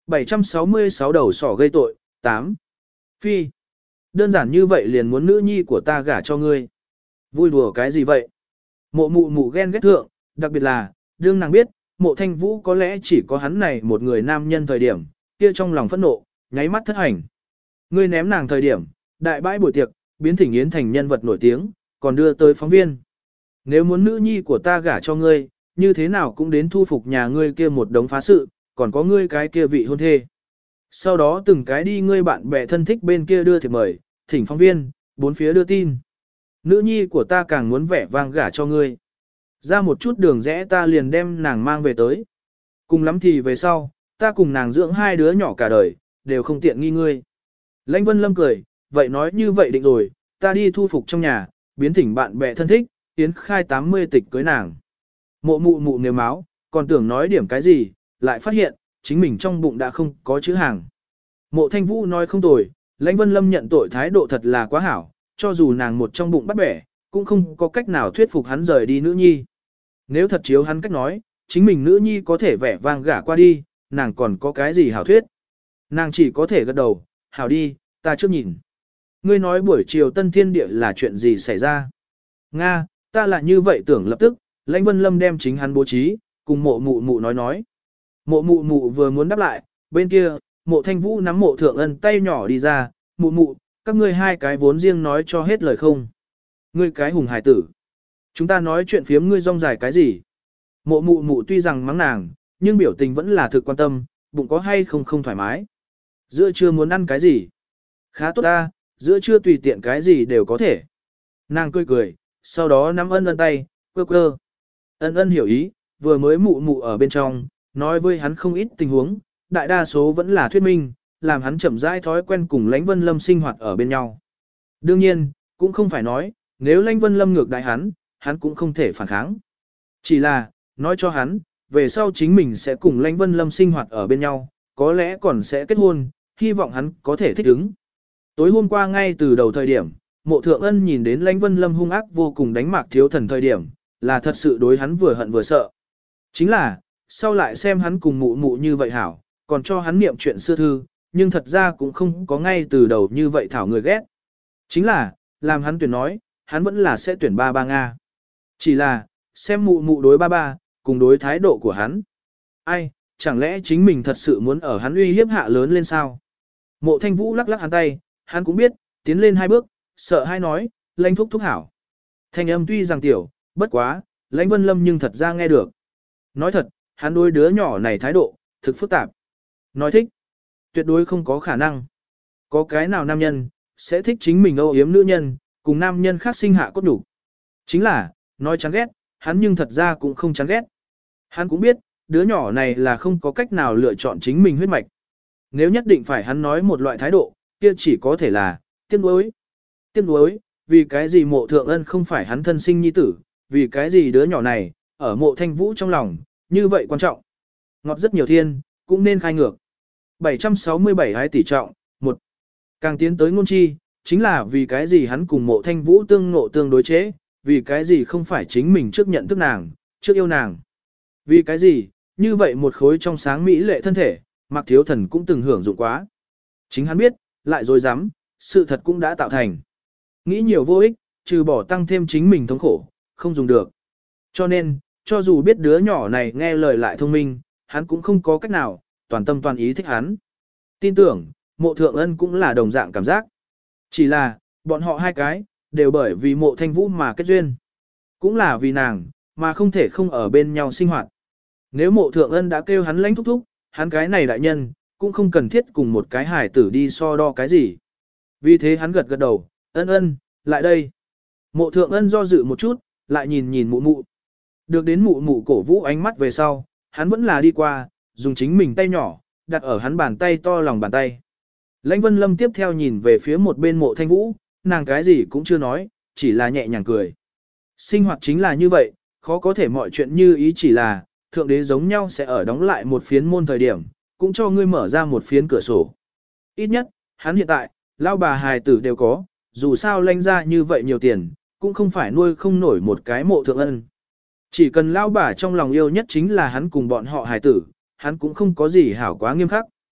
bảy trăm sáu mươi sáu đầu sỏ gây tội, tám. Phi. Đơn giản như vậy liền muốn nữ nhi của ta gả cho ngươi. Vui đùa cái gì vậy? Mộ mụ mụ ghen ghét thượng, đặc biệt là, đương nàng biết, mộ thanh vũ có lẽ chỉ có hắn này một người nam nhân thời điểm, kia trong lòng phẫn nộ, nháy mắt thất hành. Ngươi ném nàng thời điểm, đại bãi buổi tiệc, biến Thỉnh Yến thành nhân vật nổi tiếng, còn đưa tới phóng viên. Nếu muốn nữ nhi của ta gả cho ngươi, như thế nào cũng đến thu phục nhà ngươi kia một đống phá sự, còn có ngươi cái kia vị hôn thê. Sau đó từng cái đi ngươi bạn bè thân thích bên kia đưa thiệp mời, thỉnh phóng viên, bốn phía đưa tin. Nữ nhi của ta càng muốn vẻ vang gả cho ngươi. Ra một chút đường rẽ ta liền đem nàng mang về tới. Cùng lắm thì về sau, ta cùng nàng dưỡng hai đứa nhỏ cả đời, đều không tiện nghi ngươi. Lãnh Vân Lâm cười, vậy nói như vậy định rồi, ta đi thu phục trong nhà, biến thỉnh bạn bè thân thích, tiến khai tám mươi tịch cưới nàng. Mộ mụ mụ nếu máu, còn tưởng nói điểm cái gì, lại phát hiện, chính mình trong bụng đã không có chữ hàng. Mộ Thanh Vũ nói không tồi, Lãnh Vân Lâm nhận tội thái độ thật là quá hảo, cho dù nàng một trong bụng bắt bẻ, cũng không có cách nào thuyết phục hắn rời đi nữ nhi. Nếu thật chiếu hắn cách nói, chính mình nữ nhi có thể vẻ vang gả qua đi, nàng còn có cái gì hảo thuyết. Nàng chỉ có thể gật đầu, hảo đi, ta trước nhìn. Ngươi nói buổi chiều Tân Thiên Địa là chuyện gì xảy ra? Nga, ta là như vậy tưởng lập tức, Lãnh Vân Lâm đem chính hắn bố trí, cùng mộ mụ mụ nói nói. Mộ mụ mụ vừa muốn đáp lại, bên kia, mộ Thanh Vũ nắm mộ Thượng Ân tay nhỏ đi ra, mụ mụ, các ngươi hai cái vốn riêng nói cho hết lời không? Ngươi cái hùng hải tử. Chúng ta nói chuyện phiếm ngươi rong dài cái gì? Mộ mụ mụ tuy rằng mắng nàng, nhưng biểu tình vẫn là thực quan tâm, bụng có hay không không thoải mái. Giữa trưa muốn ăn cái gì? Khá tốt ta, giữa trưa tùy tiện cái gì đều có thể. Nàng cười cười, sau đó nắm ân ân tay, quơ quơ. Ân ân hiểu ý, vừa mới mụ mụ ở bên trong, nói với hắn không ít tình huống, đại đa số vẫn là thuyết minh, làm hắn chậm rãi thói quen cùng Lãnh Vân Lâm sinh hoạt ở bên nhau. Đương nhiên, cũng không phải nói, nếu Lãnh Vân Lâm ngược đại hắn, hắn cũng không thể phản kháng. Chỉ là, nói cho hắn, về sau chính mình sẽ cùng Lãnh Vân Lâm sinh hoạt ở bên nhau, có lẽ còn sẽ kết hôn, hy vọng hắn có thể thích ứng. Tối hôm qua ngay từ đầu thời điểm, Mộ Thượng Ân nhìn đến Lãnh Vân Lâm hung ác vô cùng đánh Mạc Thiếu Thần thời điểm, là thật sự đối hắn vừa hận vừa sợ. Chính là, sau lại xem hắn cùng mụ mụ như vậy hảo, còn cho hắn niệm chuyện xưa thư, nhưng thật ra cũng không có ngay từ đầu như vậy thảo người ghét. Chính là, làm hắn tuyển nói, hắn vẫn là sẽ tuyển ba ba Nga. Chỉ là, xem mụ mụ đối ba ba, cùng đối thái độ của hắn. Ai, chẳng lẽ chính mình thật sự muốn ở hắn uy hiếp hạ lớn lên sao? Mộ Thanh Vũ lắc lắc hắn tay, hắn cũng biết, tiến lên hai bước, sợ hai nói, Lãnh thúc thúc hảo. Thanh âm tuy rằng tiểu, bất quá, Lãnh Vân Lâm nhưng thật ra nghe được. Nói thật, hắn đối đứa nhỏ này thái độ, thực phức tạp. Nói thích, tuyệt đối không có khả năng. Có cái nào nam nhân, sẽ thích chính mình âu yếm nữ nhân, cùng nam nhân khác sinh hạ cốt đủ. Chính là, nói chán ghét, hắn nhưng thật ra cũng không chán ghét. Hắn cũng biết, đứa nhỏ này là không có cách nào lựa chọn chính mình huyết mạch. Nếu nhất định phải hắn nói một loại thái độ, kia chỉ có thể là, tiếc nuối. Tiếc nuối, vì cái gì Mộ Thượng Ân không phải hắn thân sinh nhi tử, vì cái gì đứa nhỏ này, ở Mộ Thanh Vũ trong lòng, như vậy quan trọng. Ngọt rất nhiều thiên, cũng nên khai ngược. bảy trăm sáu mươi bảy hai tỷ trọng, một. Càng tiến tới ngôn chi, chính là vì cái gì hắn cùng Mộ Thanh Vũ tương ngộ tương đối chế, vì cái gì không phải chính mình trước nhận thức nàng, trước yêu nàng. Vì cái gì, như vậy một khối trong sáng mỹ lệ thân thể, Mạc Thiếu Thần cũng từng hưởng dụng quá. Chính hắn biết, lại dối dám, sự thật cũng đã tạo thành. Nghĩ nhiều vô ích, trừ bỏ tăng thêm chính mình thống khổ, không dùng được. Cho nên, cho dù biết đứa nhỏ này nghe lời lại thông minh, hắn cũng không có cách nào, toàn tâm toàn ý thích hắn. Tin tưởng, Mộ Thượng Ân cũng là đồng dạng cảm giác. Chỉ là, bọn họ hai cái, đều bởi vì Mộ Thanh Vũ mà kết duyên. Cũng là vì nàng, mà không thể không ở bên nhau sinh hoạt. Nếu Mộ Thượng Ân đã kêu hắn lãnh thúc thúc, hắn cái này đại nhân, cũng không cần thiết cùng một cái hài tử đi so đo cái gì. Vì thế hắn gật gật đầu, ân ân, lại đây. Mộ Thượng Ân do dự một chút, lại nhìn nhìn mụ mụ. Được đến mụ mụ cổ vũ ánh mắt về sau, hắn vẫn là đi qua, dùng chính mình tay nhỏ, đặt ở hắn bàn tay to lòng bàn tay. Lãnh Vân Lâm tiếp theo nhìn về phía một bên Mộ Thanh Vũ, nàng cái gì cũng chưa nói, chỉ là nhẹ nhàng cười. Sinh hoạt chính là như vậy, khó có thể mọi chuyện như ý, chỉ là, thượng đế giống nhau sẽ ở đóng lại một phiến môn thời điểm, cũng cho ngươi mở ra một phiến cửa sổ. Ít nhất, hắn hiện tại, lao bà hài tử đều có, dù sao Lãnh ra như vậy nhiều tiền, cũng không phải nuôi không nổi một cái Mộ Thượng Ân. Chỉ cần lao bà trong lòng yêu nhất chính là hắn cùng bọn họ hài tử, hắn cũng không có gì hảo quá nghiêm khắc.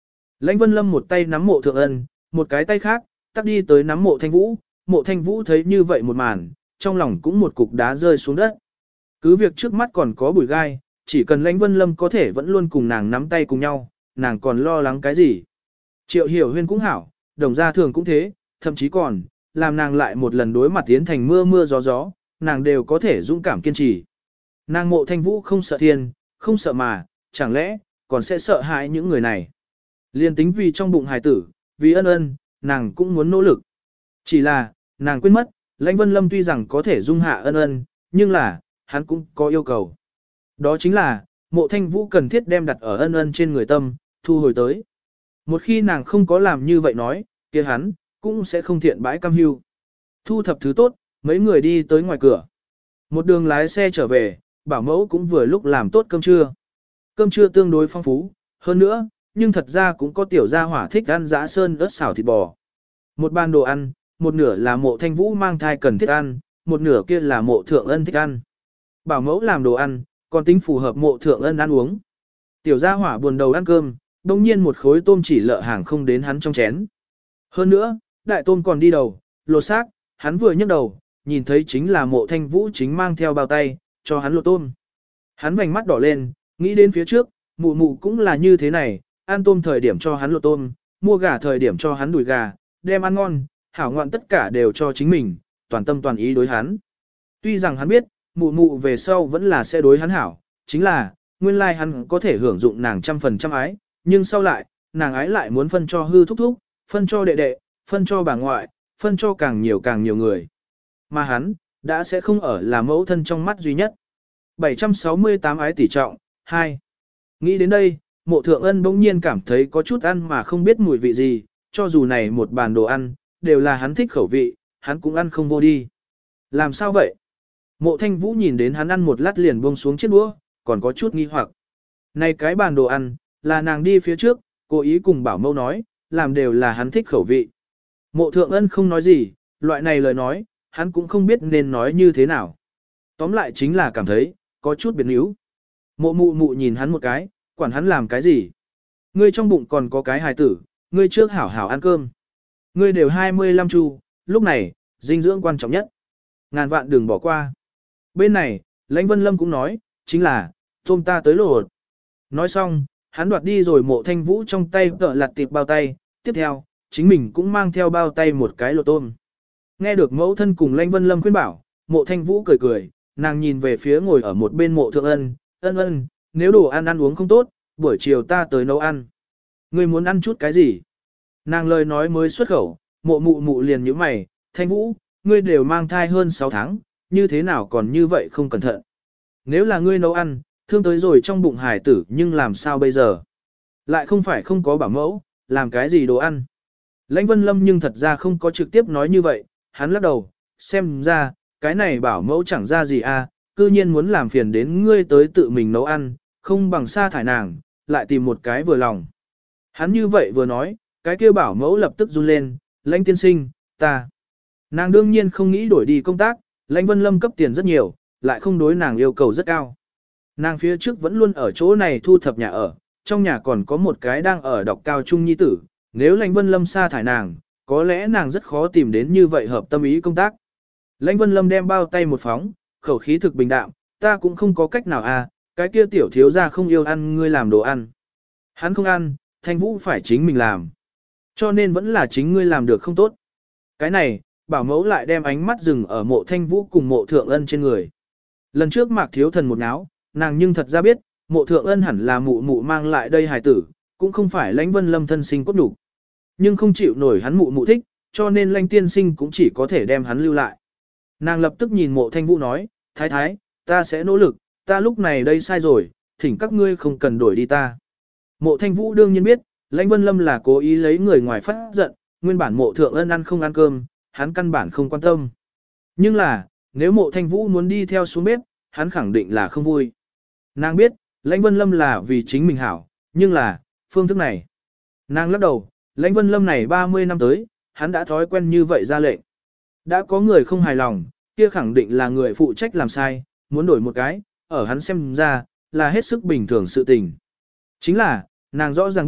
Lãnh Vân Lâm một tay nắm Mộ Thượng Ân, một cái tay khác, tắt đi tới nắm Mộ Thanh Vũ, Mộ Thanh Vũ thấy như vậy một màn, trong lòng cũng một cục đá rơi xuống đất. Cứ việc trước mắt còn có bụi gai, chỉ cần Lãnh Vân Lâm có thể vẫn luôn cùng nàng nắm tay cùng nhau, nàng còn lo lắng cái gì. Triệu Hiểu Huyên cũng hảo, Đồng Gia Thường cũng thế, thậm chí còn, làm nàng lại một lần đối mặt tiến thành mưa mưa gió gió, nàng đều có thể dũng cảm kiên trì. Nàng Mộ Thanh Vũ không sợ thiên, không sợ mà, chẳng lẽ, còn sẽ sợ hãi những người này. Liên tính vì trong bụng hài tử, vì ân ân, nàng cũng muốn nỗ lực. Chỉ là, nàng quên mất, Lãnh Vân Lâm tuy rằng có thể dung hạ ân ân, nhưng là, hắn cũng có yêu cầu. Đó chính là, Mộ Thanh Vũ cần thiết đem đặt ở ân ân trên người tâm, thu hồi tới. Một khi nàng không có làm như vậy nói, kia hắn, cũng sẽ không thiện bãi cam hưu. Thu thập thứ tốt, mấy người đi tới ngoài cửa. Một đường lái xe trở về, bảo mẫu cũng vừa lúc làm tốt cơm trưa. Cơm trưa tương đối phong phú, hơn nữa, nhưng thật ra cũng có tiểu gia hỏa thích ăn dã sơn ớt xào thịt bò. Một bàn đồ ăn, một nửa là Mộ Thanh Vũ mang thai cần thiết ăn, một nửa kia là Mộ Thượng Ân thích ăn. Bảo mẫu làm đồ ăn, còn tính phù hợp Mộ Thượng Ân ăn uống. Tiểu gia hỏa buồn đầu ăn cơm, đồng nhiên một khối tôm chỉ lợ hàng không đến hắn trong chén. Hơn nữa, đại tôm còn đi đầu, lột xác, hắn vừa nhấc đầu, nhìn thấy chính là Mộ Thanh Vũ chính mang theo bao tay, cho hắn lột tôm. Hắn vành mắt đỏ lên, nghĩ đến phía trước, mụ mụ cũng là như thế này, ăn tôm thời điểm cho hắn lột tôm, mua gà thời điểm cho hắn đùi gà, đem ăn ngon, hảo ngoạn tất cả đều cho chính mình, toàn tâm toàn ý đối hắn. Tuy rằng hắn biết, mụ mụ về sau vẫn là sẽ đối hắn hảo, chính là, nguyên lai hắn có thể hưởng dụng nàng trăm phần trăm ái, nhưng sau lại, nàng ái lại muốn phân cho hư thúc thúc, phân cho đệ đệ, phân cho bà ngoại, phân cho càng nhiều càng nhiều người. Mà hắn, đã sẽ không ở là mẫu thân trong mắt duy nhất. bảy trăm sáu mươi tám ái tỷ trọng, hai. Nghĩ đến đây, Mộ Thượng Ân bỗng nhiên cảm thấy có chút ăn mà không biết mùi vị gì, cho dù này một bàn đồ ăn, đều là hắn thích khẩu vị, hắn cũng ăn không vô đi. Làm sao vậy? Mộ Thanh Vũ nhìn đến hắn ăn một lát liền buông xuống chiếc đũa, còn có chút nghi hoặc. Này cái bàn đồ ăn, là nàng đi phía trước, cố ý cùng bảo mẫu nói, làm đều là hắn thích khẩu vị. Mộ Thượng Ân không nói gì, loại này lời nói, hắn cũng không biết nên nói như thế nào. Tóm lại chính là cảm thấy, có chút biệt níu. Mộ mụ mụ nhìn hắn một cái, quản hắn làm cái gì. Ngươi trong bụng còn có cái hài tử, ngươi trước hảo hảo ăn cơm. Ngươi đều hai mươi lăm chu, lúc này, dinh dưỡng quan trọng nhất. Ngàn vạn đừng bỏ qua. Bên này, Lãnh Vân Lâm cũng nói, chính là, tôm ta tới lột. Nói xong, hắn đoạt đi rồi Mộ Thanh Vũ trong tay tợ lặt tiệp bao tay, tiếp theo, chính mình cũng mang theo bao tay một cái lột tôm. Nghe được mẫu thân cùng Lãnh Vân Lâm khuyên bảo, Mộ Thanh Vũ cười cười, nàng nhìn về phía ngồi ở một bên Mộ Thượng Ân, ân ân, nếu đồ ăn ăn uống không tốt, buổi chiều ta tới nấu ăn. Ngươi muốn ăn chút cái gì? Nàng lời nói mới xuất khẩu, mộ mụ mụ liền nhíu mày, Thanh Vũ, ngươi đều mang thai hơn sáu tháng, như thế nào còn như vậy không cẩn thận. Nếu là ngươi nấu ăn, thương tới rồi trong bụng hải tử nhưng làm sao bây giờ? Lại không phải không có bảo mẫu, làm cái gì đồ ăn? Lãnh Vân Lâm nhưng thật ra không có trực tiếp nói như vậy, hắn lắc đầu, xem ra, cái này bảo mẫu chẳng ra gì à, cư nhiên muốn làm phiền đến ngươi tới tự mình nấu ăn, không bằng sa thải nàng, lại tìm một cái vừa lòng. Hắn như vậy vừa nói, cái kia bảo mẫu lập tức run lên, Lãnh tiên sinh, ta. Nàng đương nhiên không nghĩ đổi đi công tác, Lãnh Vân Lâm cấp tiền rất nhiều, lại không đối nàng yêu cầu rất cao. Nàng phía trước vẫn luôn ở chỗ này thu thập nhà ở, trong nhà còn có một cái đang ở đọc cao trung nhi tử, nếu Lãnh Vân Lâm sa thải nàng, có lẽ nàng rất khó tìm đến như vậy hợp tâm ý công tác. Lãnh Vân Lâm đem bao tay một phóng, khẩu khí thực bình đạm, ta cũng không có cách nào à, cái kia tiểu thiếu gia không yêu ăn ngươi làm đồ ăn. Hắn không ăn, Thanh Vũ phải chính mình làm. Cho nên vẫn là chính ngươi làm được không tốt. Cái này, bảo mẫu lại đem ánh mắt dừng ở Mộ Thanh Vũ cùng Mộ Thượng Ân trên người. Lần trước Mạc Thiếu Thần một náo, nàng nhưng thật ra biết, Mộ Thượng Ân hẳn là mụ mụ mang lại đây hài tử, cũng không phải Lãnh Vân Lâm thân sinh cốt đủ. Nhưng không chịu nổi hắn mụ mụ thích, cho nên Lãnh tiên sinh cũng chỉ có thể đem hắn lưu lại. Nàng lập tức nhìn Mộ Thanh Vũ nói, thái thái, ta sẽ nỗ lực, ta lúc này đây sai rồi, thỉnh các ngươi không cần đổi đi ta. Mộ Thanh Vũ đương nhiên biết, Lãnh Vân Lâm là cố ý lấy người ngoài phát giận, nguyên bản Mộ Thượng Ân ăn không ăn cơm, hắn căn bản không quan tâm. Nhưng là, nếu Mộ Thanh Vũ muốn đi theo xuống bếp, hắn khẳng định là không vui. Nàng biết, Lãnh Vân Lâm là vì chính mình hảo, nhưng là, phương thức này. Nàng lắc đầu, Lãnh Vân Lâm này ba mươi năm tới, hắn đã thói quen như vậy ra lệnh. Đã có người không hài lòng, kia khẳng định là người phụ trách làm sai, muốn đổi một cái, ở hắn xem ra, là hết sức bình thường sự tình. Chính là, nàng rõ ràng biết,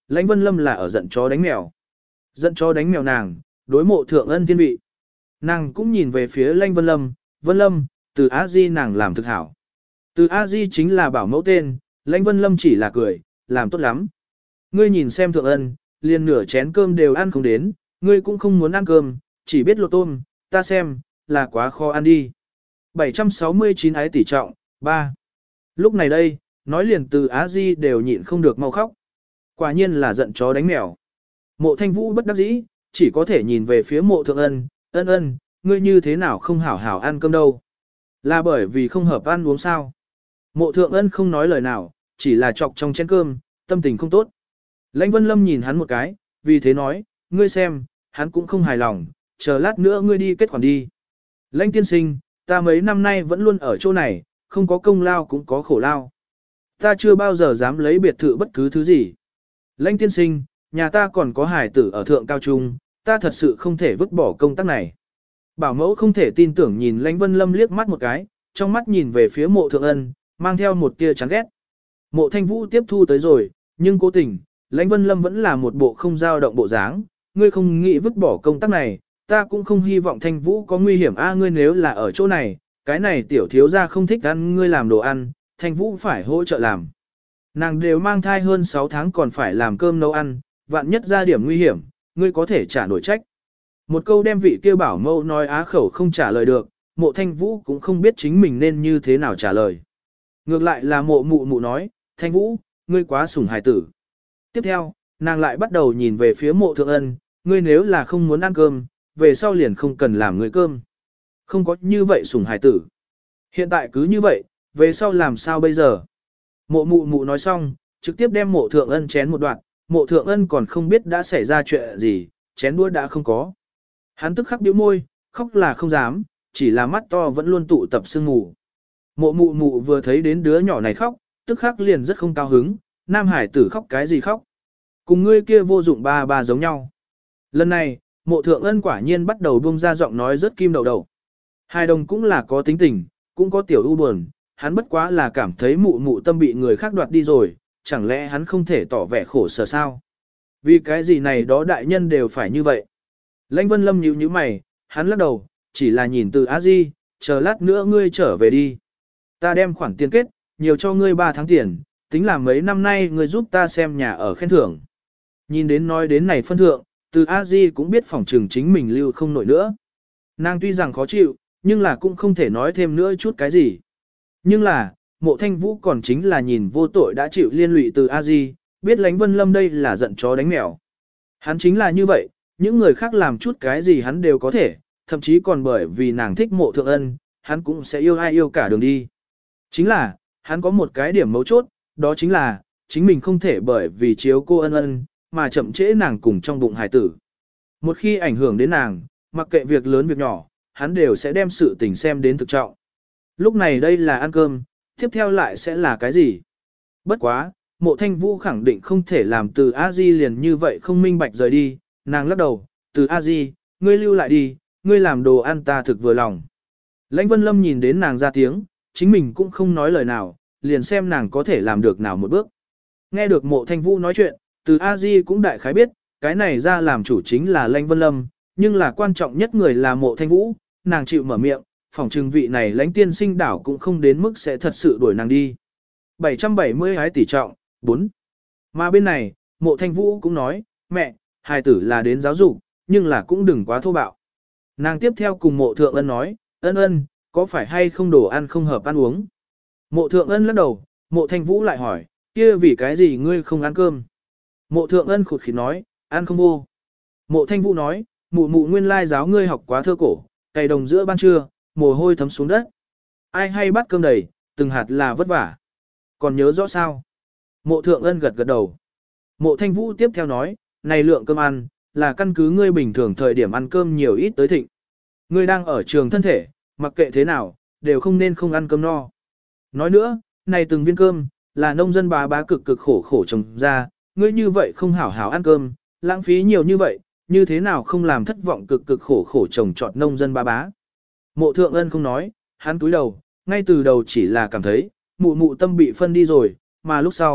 Lãnh Vân Lâm là ở giận chó đánh mèo. Giận chó đánh mèo nàng, đối mộ thượng ân thiên vị. Nàng cũng nhìn về phía Lãnh Vân Lâm, Vân Lâm, từ A Di nàng làm thực hảo. Từ A Di chính là bảo mẫu tên, Lãnh Vân Lâm chỉ là cười, làm tốt lắm. Ngươi nhìn xem thượng ân, liền nửa chén cơm đều ăn không đến, ngươi cũng không muốn ăn cơm, chỉ biết lột tôm, ta xem, là quá khó ăn đi. bảy trăm sáu mươi chín ái tỷ trọng, ba. Lúc này đây, nói liền từ Á Di đều nhịn không được mau khóc. Quả nhiên là giận chó đánh mèo. Mộ Thanh Vũ bất đắc dĩ, chỉ có thể nhìn về phía mộ thượng ân, ân ân, ngươi như thế nào không hảo hảo ăn cơm đâu. Là bởi vì không hợp ăn uống sao. Mộ thượng ân không nói lời nào, chỉ là chọc trong chén cơm, tâm tình không tốt. Lãnh Vân Lâm nhìn hắn một cái, vì thế nói, ngươi xem, hắn cũng không hài lòng, chờ lát nữa ngươi đi kết khoản đi. Lãnh tiên sinh, ta mấy năm nay vẫn luôn ở chỗ này, không có công lao cũng có khổ lao. Ta chưa bao giờ dám lấy biệt thự bất cứ thứ gì. Lãnh tiên sinh, nhà ta còn có hài tử ở thượng cao trung, ta thật sự không thể vứt bỏ công tác này. Bảo mẫu không thể tin tưởng nhìn Lãnh Vân Lâm liếc mắt một cái, trong mắt nhìn về phía mộ thượng ân, mang theo một tia chán ghét. Mộ Thanh Vũ tiếp thu tới rồi, nhưng cố tình, Lãnh Vân Lâm vẫn là một bộ không dao động bộ dáng, ngươi không nghĩ vứt bỏ công tác này, ta cũng không hy vọng Thanh Vũ có nguy hiểm a ngươi nếu là ở chỗ này, cái này tiểu thiếu gia không thích ăn ngươi làm đồ ăn, Thanh Vũ phải hỗ trợ làm. Nàng đều mang thai hơn sáu tháng còn phải làm cơm nấu ăn, vạn nhất ra điểm nguy hiểm, ngươi có thể trả nổi trách. Một câu đem vị kia bảo mâu nói á khẩu không trả lời được, mộ Thanh Vũ cũng không biết chính mình nên như thế nào trả lời. Ngược lại là mộ mụ mụ nói, Thanh Vũ, ngươi quá sủng hài tử. Tiếp theo, nàng lại bắt đầu nhìn về phía mộ thượng ân, ngươi nếu là không muốn ăn cơm, về sau liền không cần làm người cơm. Không có như vậy sủng hài tử. Hiện tại cứ như vậy, về sau làm sao bây giờ? Mộ mụ mụ nói xong, trực tiếp đem mộ thượng ân chén một đoạn, mộ thượng ân còn không biết đã xảy ra chuyện gì, chén đũa đã không có. Hắn tức khắc bĩu môi, khóc là không dám, chỉ là mắt to vẫn luôn tụ tập sương mù. Mộ mụ mụ vừa thấy đến đứa nhỏ này khóc, tức khắc liền rất không cao hứng, nam hải tử khóc cái gì khóc. Cùng ngươi kia vô dụng ba ba giống nhau. Lần này, mộ thượng ân quả nhiên bắt đầu buông ra giọng nói rất kim đầu đầu. Hai đồng cũng là có tính tình, cũng có tiểu ưu buồn, hắn bất quá là cảm thấy mụ mụ tâm bị người khác đoạt đi rồi, chẳng lẽ hắn không thể tỏ vẻ khổ sở sao? Vì cái gì này đó đại nhân đều phải như vậy. Lãnh Vân Lâm nhíu nhíu mày, hắn lắc đầu, chỉ là nhìn từ A Di, chờ lát nữa ngươi trở về đi. Ta đem khoản tiền kết, nhiều cho ngươi ba tháng tiền, tính là mấy năm nay ngươi giúp ta xem nhà ở khen thưởng. Nhìn đến nói đến này phân thượng, từ A Di cũng biết phòng trường chính mình lưu không nổi nữa. Nàng tuy rằng khó chịu, nhưng là cũng không thể nói thêm nữa chút cái gì. Nhưng là, mộ Thanh Vũ còn chính là nhìn vô tội đã chịu liên lụy từ A Di, biết Lãnh Vân Lâm đây là giận chó đánh mèo. Hắn chính là như vậy, những người khác làm chút cái gì hắn đều có thể, thậm chí còn bởi vì nàng thích mộ thượng ân, hắn cũng sẽ yêu ai yêu cả đường đi. Chính là, hắn có một cái điểm mấu chốt, đó chính là, chính mình không thể bởi vì chiếu cô ân ân, mà chậm trễ nàng cùng trong bụng hài tử. Một khi ảnh hưởng đến nàng, mặc kệ việc lớn việc nhỏ, hắn đều sẽ đem sự tình xem đến thực trọng. Lúc này đây là ăn cơm, tiếp theo lại sẽ là cái gì? Bất quá, mộ Thanh Vũ khẳng định không thể làm từ A-di liền như vậy không minh bạch rời đi, nàng lắc đầu, từ A-di, ngươi lưu lại đi, ngươi làm đồ ăn ta thực vừa lòng. Lãnh Vân Lâm nhìn đến nàng ra tiếng, chính mình cũng không nói lời nào, liền xem nàng có thể làm được nào một bước. Nghe được mộ Thanh Vũ nói chuyện, từ A-di cũng đại khái biết, cái này ra làm chủ chính là Lãnh Vân Lâm, nhưng là quan trọng nhất người là mộ Thanh Vũ, nàng chịu mở miệng, phòng trừng vị này Lãnh tiên sinh đảo cũng không đến mức sẽ thật sự đuổi nàng đi. bảy trăm bảy mươi ái tỷ trọng, bốn. Mà bên này, mộ Thanh Vũ cũng nói, mẹ, hài tử là đến giáo dục, nhưng là cũng đừng quá thô bạo. Nàng tiếp theo cùng mộ thượng ân nói, ân ân, có phải hay không đồ ăn không hợp ăn uống? Mộ thượng ân lắc đầu, mộ Thanh Vũ lại hỏi, kia vì cái gì ngươi không ăn cơm? Mộ thượng ân khụt khịt nói, ăn không vô. Mộ Thanh Vũ nói, mụ mụ nguyên lai giáo ngươi học quá thơ cổ, cày đồng giữa ban trưa, mồ hôi thấm xuống đất. Ai hay bắt cơm đầy, từng hạt là vất vả. Còn nhớ rõ sao? Mộ thượng ân gật gật đầu. Mộ Thanh Vũ tiếp theo nói, này lượng cơm ăn, là căn cứ ngươi bình thường thời điểm ăn cơm nhiều ít tới thịnh. Ngươi đang ở trường thân thể, mặc kệ thế nào, đều không nên không ăn cơm no. Nói nữa, này từng viên cơm, là nông dân bá bá cực cực khổ khổ trồng ra, ngươi như vậy không hảo hảo ăn cơm, lãng phí nhiều như vậy, như thế nào không làm thất vọng cực cực khổ khổ trồng trọt nông dân bá bá. Mộ thượng ân không nói, hắn cúi đầu, ngay từ đầu chỉ là cảm thấy, mụ mụ tâm bị phân đi rồi, mà lúc sau,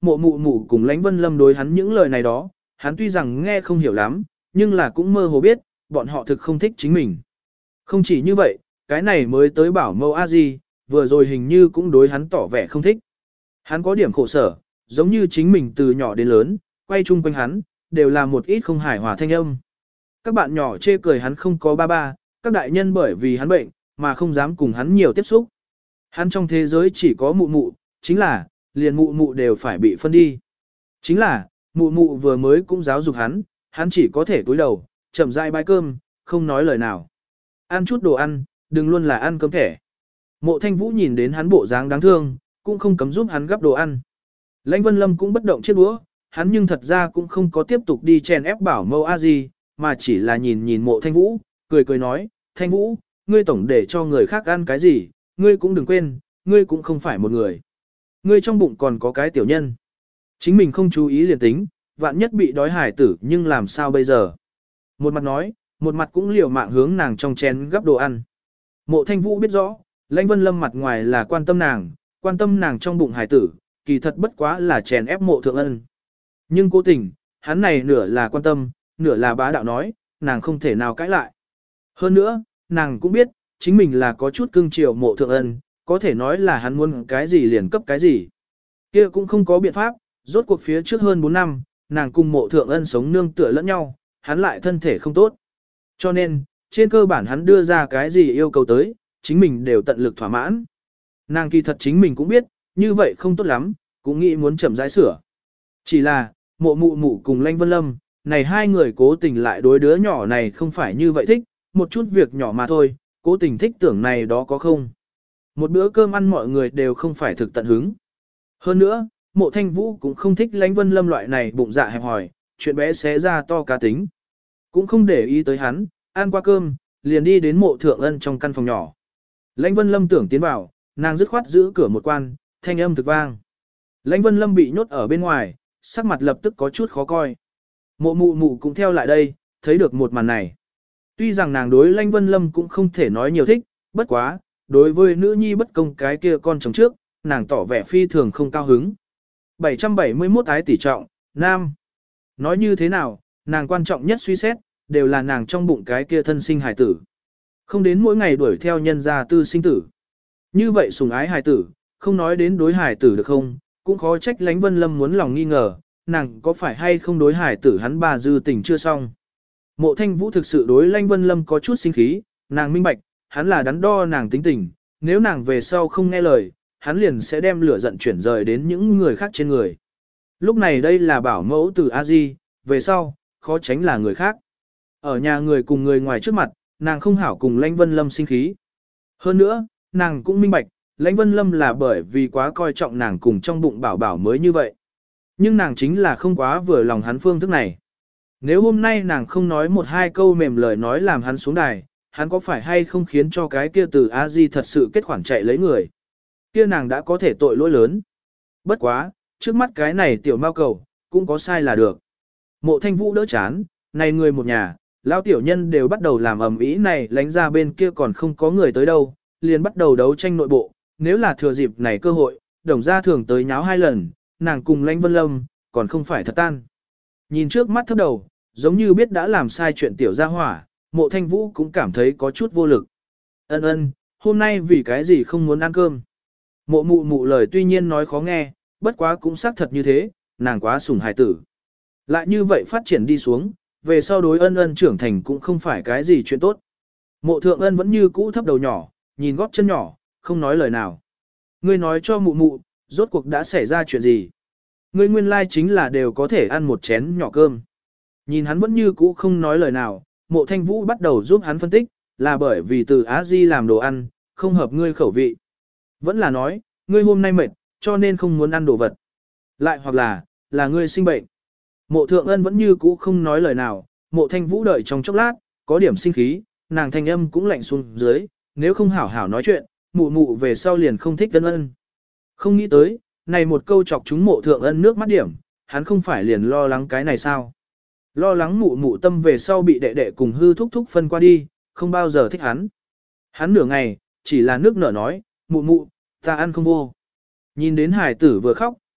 mộ mụ mụ cùng Lãnh Vân Lâm đối hắn những lời này đó, hắn tuy rằng nghe không hiểu lắm, nhưng là cũng mơ hồ biết, bọn họ thực không thích chính mình. Không chỉ như vậy, cái này mới tới bảo mẫu a di, vừa rồi hình như cũng đối hắn tỏ vẻ không thích. Hắn có điểm khổ sở, giống như chính mình từ nhỏ đến lớn, quay chung quanh hắn, đều là một ít không hài hòa thanh âm. Các bạn nhỏ chê cười hắn không có ba ba, các đại nhân bởi vì hắn bệnh, mà không dám cùng hắn nhiều tiếp xúc. Hắn trong thế giới chỉ có mụ mụ, chính là, liền mụ mụ đều phải bị phân đi. Chính là, mụ mụ vừa mới cũng giáo dục hắn, hắn chỉ có thể cúi đầu, chậm rãi bái cơm, không nói lời nào. Ăn chút đồ ăn, đừng luôn là ăn cơm thẻ. Mộ Thanh Vũ nhìn đến hắn bộ dáng đáng thương, cũng không cấm giúp hắn gắp đồ ăn. Lãnh Vân Lâm cũng bất động chiếc đũa, hắn nhưng thật ra cũng không có tiếp tục đi chèn ép bảo mâu a gì, mà chỉ là nhìn nhìn Mộ Thanh Vũ, cười cười nói, Thanh Vũ, ngươi tổng để cho người khác ăn cái gì, ngươi cũng đừng quên, ngươi cũng không phải một người. Ngươi trong bụng còn có cái tiểu nhân. Chính mình không chú ý liền tính, vạn nhất bị đói hải tử nhưng làm sao bây giờ. Một mặt nói, một mặt cũng liều mạng hướng nàng trong chén gắp đồ ăn. Mộ Thanh Vũ biết rõ, Lãnh Vân Lâm mặt ngoài là quan tâm nàng, quan tâm nàng trong bụng hải tử, kỳ thật bất quá là chèn ép Mộ Thượng Ân. Nhưng cố tình, hắn này nửa là quan tâm, nửa là bá đạo nói, nàng không thể nào cãi lại. Hơn nữa, nàng cũng biết, chính mình là có chút cưng chiều Mộ Thượng Ân, có thể nói là hắn muốn cái gì liền cấp cái gì. Kia cũng không có biện pháp, rốt cuộc phía trước hơn bốn năm, nàng cùng Mộ Thượng Ân sống nương tựa lẫn nhau, hắn lại thân thể không tốt. Cho nên, trên cơ bản hắn đưa ra cái gì yêu cầu tới, chính mình đều tận lực thỏa mãn. Nàng kỳ thật chính mình cũng biết, như vậy không tốt lắm, cũng nghĩ muốn chậm rãi sửa. Chỉ là, mộ mụ mụ cùng Lãnh Vân Lâm, này hai người cố tình lại đối đứa nhỏ này không phải như vậy thích, một chút việc nhỏ mà thôi, cố tình thích tưởng này đó có không. Một bữa cơm ăn mọi người đều không phải thực tận hứng. Hơn nữa, Mộ Thanh Vũ cũng không thích Lãnh Vân Lâm loại này bụng dạ hẹp hòi, chuyện bé xé ra to cá tính. Cũng không để ý tới hắn, ăn qua cơm, liền đi đến Mộ Thượng Ân trong căn phòng nhỏ. Lãnh Vân Lâm tưởng tiến vào, nàng dứt khoát giữ cửa một quan, thanh âm thực vang. Lãnh Vân Lâm bị nhốt ở bên ngoài, sắc mặt lập tức có chút khó coi. Mộ mụ mụ cũng theo lại đây, thấy được một màn này. Tuy rằng nàng đối Lãnh Vân Lâm cũng không thể nói nhiều thích, bất quá, đối với nữ nhi bất công cái kia con chồng trước, nàng tỏ vẻ phi thường không cao hứng. bảy trăm bảy mươi mốt ái tỷ trọng, nam. Nói như thế nào, nàng quan trọng nhất suy xét, đều là nàng trong bụng cái kia thân sinh hài tử. Không đến mỗi ngày đuổi theo nhân gia tư sinh tử. Như vậy sủng ái hài tử, không nói đến đối hài tử được không, cũng khó trách Lãnh Vân Lâm muốn lòng nghi ngờ, nàng có phải hay không đối hài tử hắn bà dư tình chưa xong. Mộ Thanh Vũ thực sự đối Lãnh Vân Lâm có chút sinh khí, nàng minh bạch, hắn là đắn đo nàng tính tình, nếu nàng về sau không nghe lời, hắn liền sẽ đem lửa giận chuyển rời đến những người khác trên người. Lúc này đây là bảo mẫu từ A-di, về sau, khó tránh là người khác. Ở nhà người cùng người ngoài trước mặt, nàng không hảo cùng Lãnh Vân Lâm sinh khí. Hơn nữa, nàng cũng minh bạch, Lãnh Vân Lâm là bởi vì quá coi trọng nàng cùng trong bụng bảo bảo mới như vậy. Nhưng nàng chính là không quá vừa lòng hắn phương thức này. Nếu hôm nay nàng không nói một hai câu mềm lời nói làm hắn xuống đài, hắn có phải hay không khiến cho cái kia từ A-di thật sự kết khoản chạy lấy người. Kia nàng đã có thể tội lỗi lớn. Bất quá, trước mắt cái này tiểu mao cầu, cũng có sai là được. Mộ Thanh Vũ đỡ chán, này người một nhà, lão tiểu nhân đều bắt đầu làm ầm ĩ này lánh ra bên kia còn không có người tới đâu, liền bắt đầu đấu tranh nội bộ, nếu là thừa dịp này cơ hội, đồng gia thường tới nháo hai lần, nàng cùng Lãnh Vân Lâm, còn không phải thật tan. Nhìn trước mắt thấp đầu, giống như biết đã làm sai chuyện tiểu gia hỏa, Mộ Thanh Vũ cũng cảm thấy có chút vô lực. Ân ân, hôm nay vì cái gì không muốn ăn cơm. Mộ mụ mụ lời tuy nhiên nói khó nghe, bất quá cũng xác thật như thế, nàng quá sủng hài tử. Lại như vậy phát triển đi xuống, về sau đối ân ân trưởng thành cũng không phải cái gì chuyện tốt. Mộ Thượng Ân vẫn như cũ thấp đầu nhỏ, nhìn góp chân nhỏ, không nói lời nào. Ngươi nói cho mụ mụ, rốt cuộc đã xảy ra chuyện gì? Ngươi nguyên lai chính là đều có thể ăn một chén nhỏ cơm. Nhìn hắn vẫn như cũ không nói lời nào, Mộ Thanh Vũ bắt đầu giúp hắn phân tích, là bởi vì từ Á Di làm đồ ăn, không hợp ngươi khẩu vị. Vẫn là nói, ngươi hôm nay mệt, cho nên không muốn ăn đồ vật. Lại hoặc là, là ngươi sinh bệnh. Mộ Thượng Ân vẫn như cũ không nói lời nào, Mộ Thanh Vũ đợi trong chốc lát, có điểm sinh khí, nàng thanh âm cũng lạnh xuống dưới, nếu không hảo hảo nói chuyện, mụ mụ về sau liền không thích Ân Ân. Không nghĩ tới, này một câu chọc chúng Mộ Thượng Ân nước mắt điểm, hắn không phải liền lo lắng cái này sao? Lo lắng mụ mụ tâm về sau bị đệ đệ cùng hư thúc thúc phân qua đi, không bao giờ thích hắn. Hắn nửa ngày, chỉ là nước nở nói, mụ mụ, ta ăn không vô. Nhìn đến hải tử vừa khóc,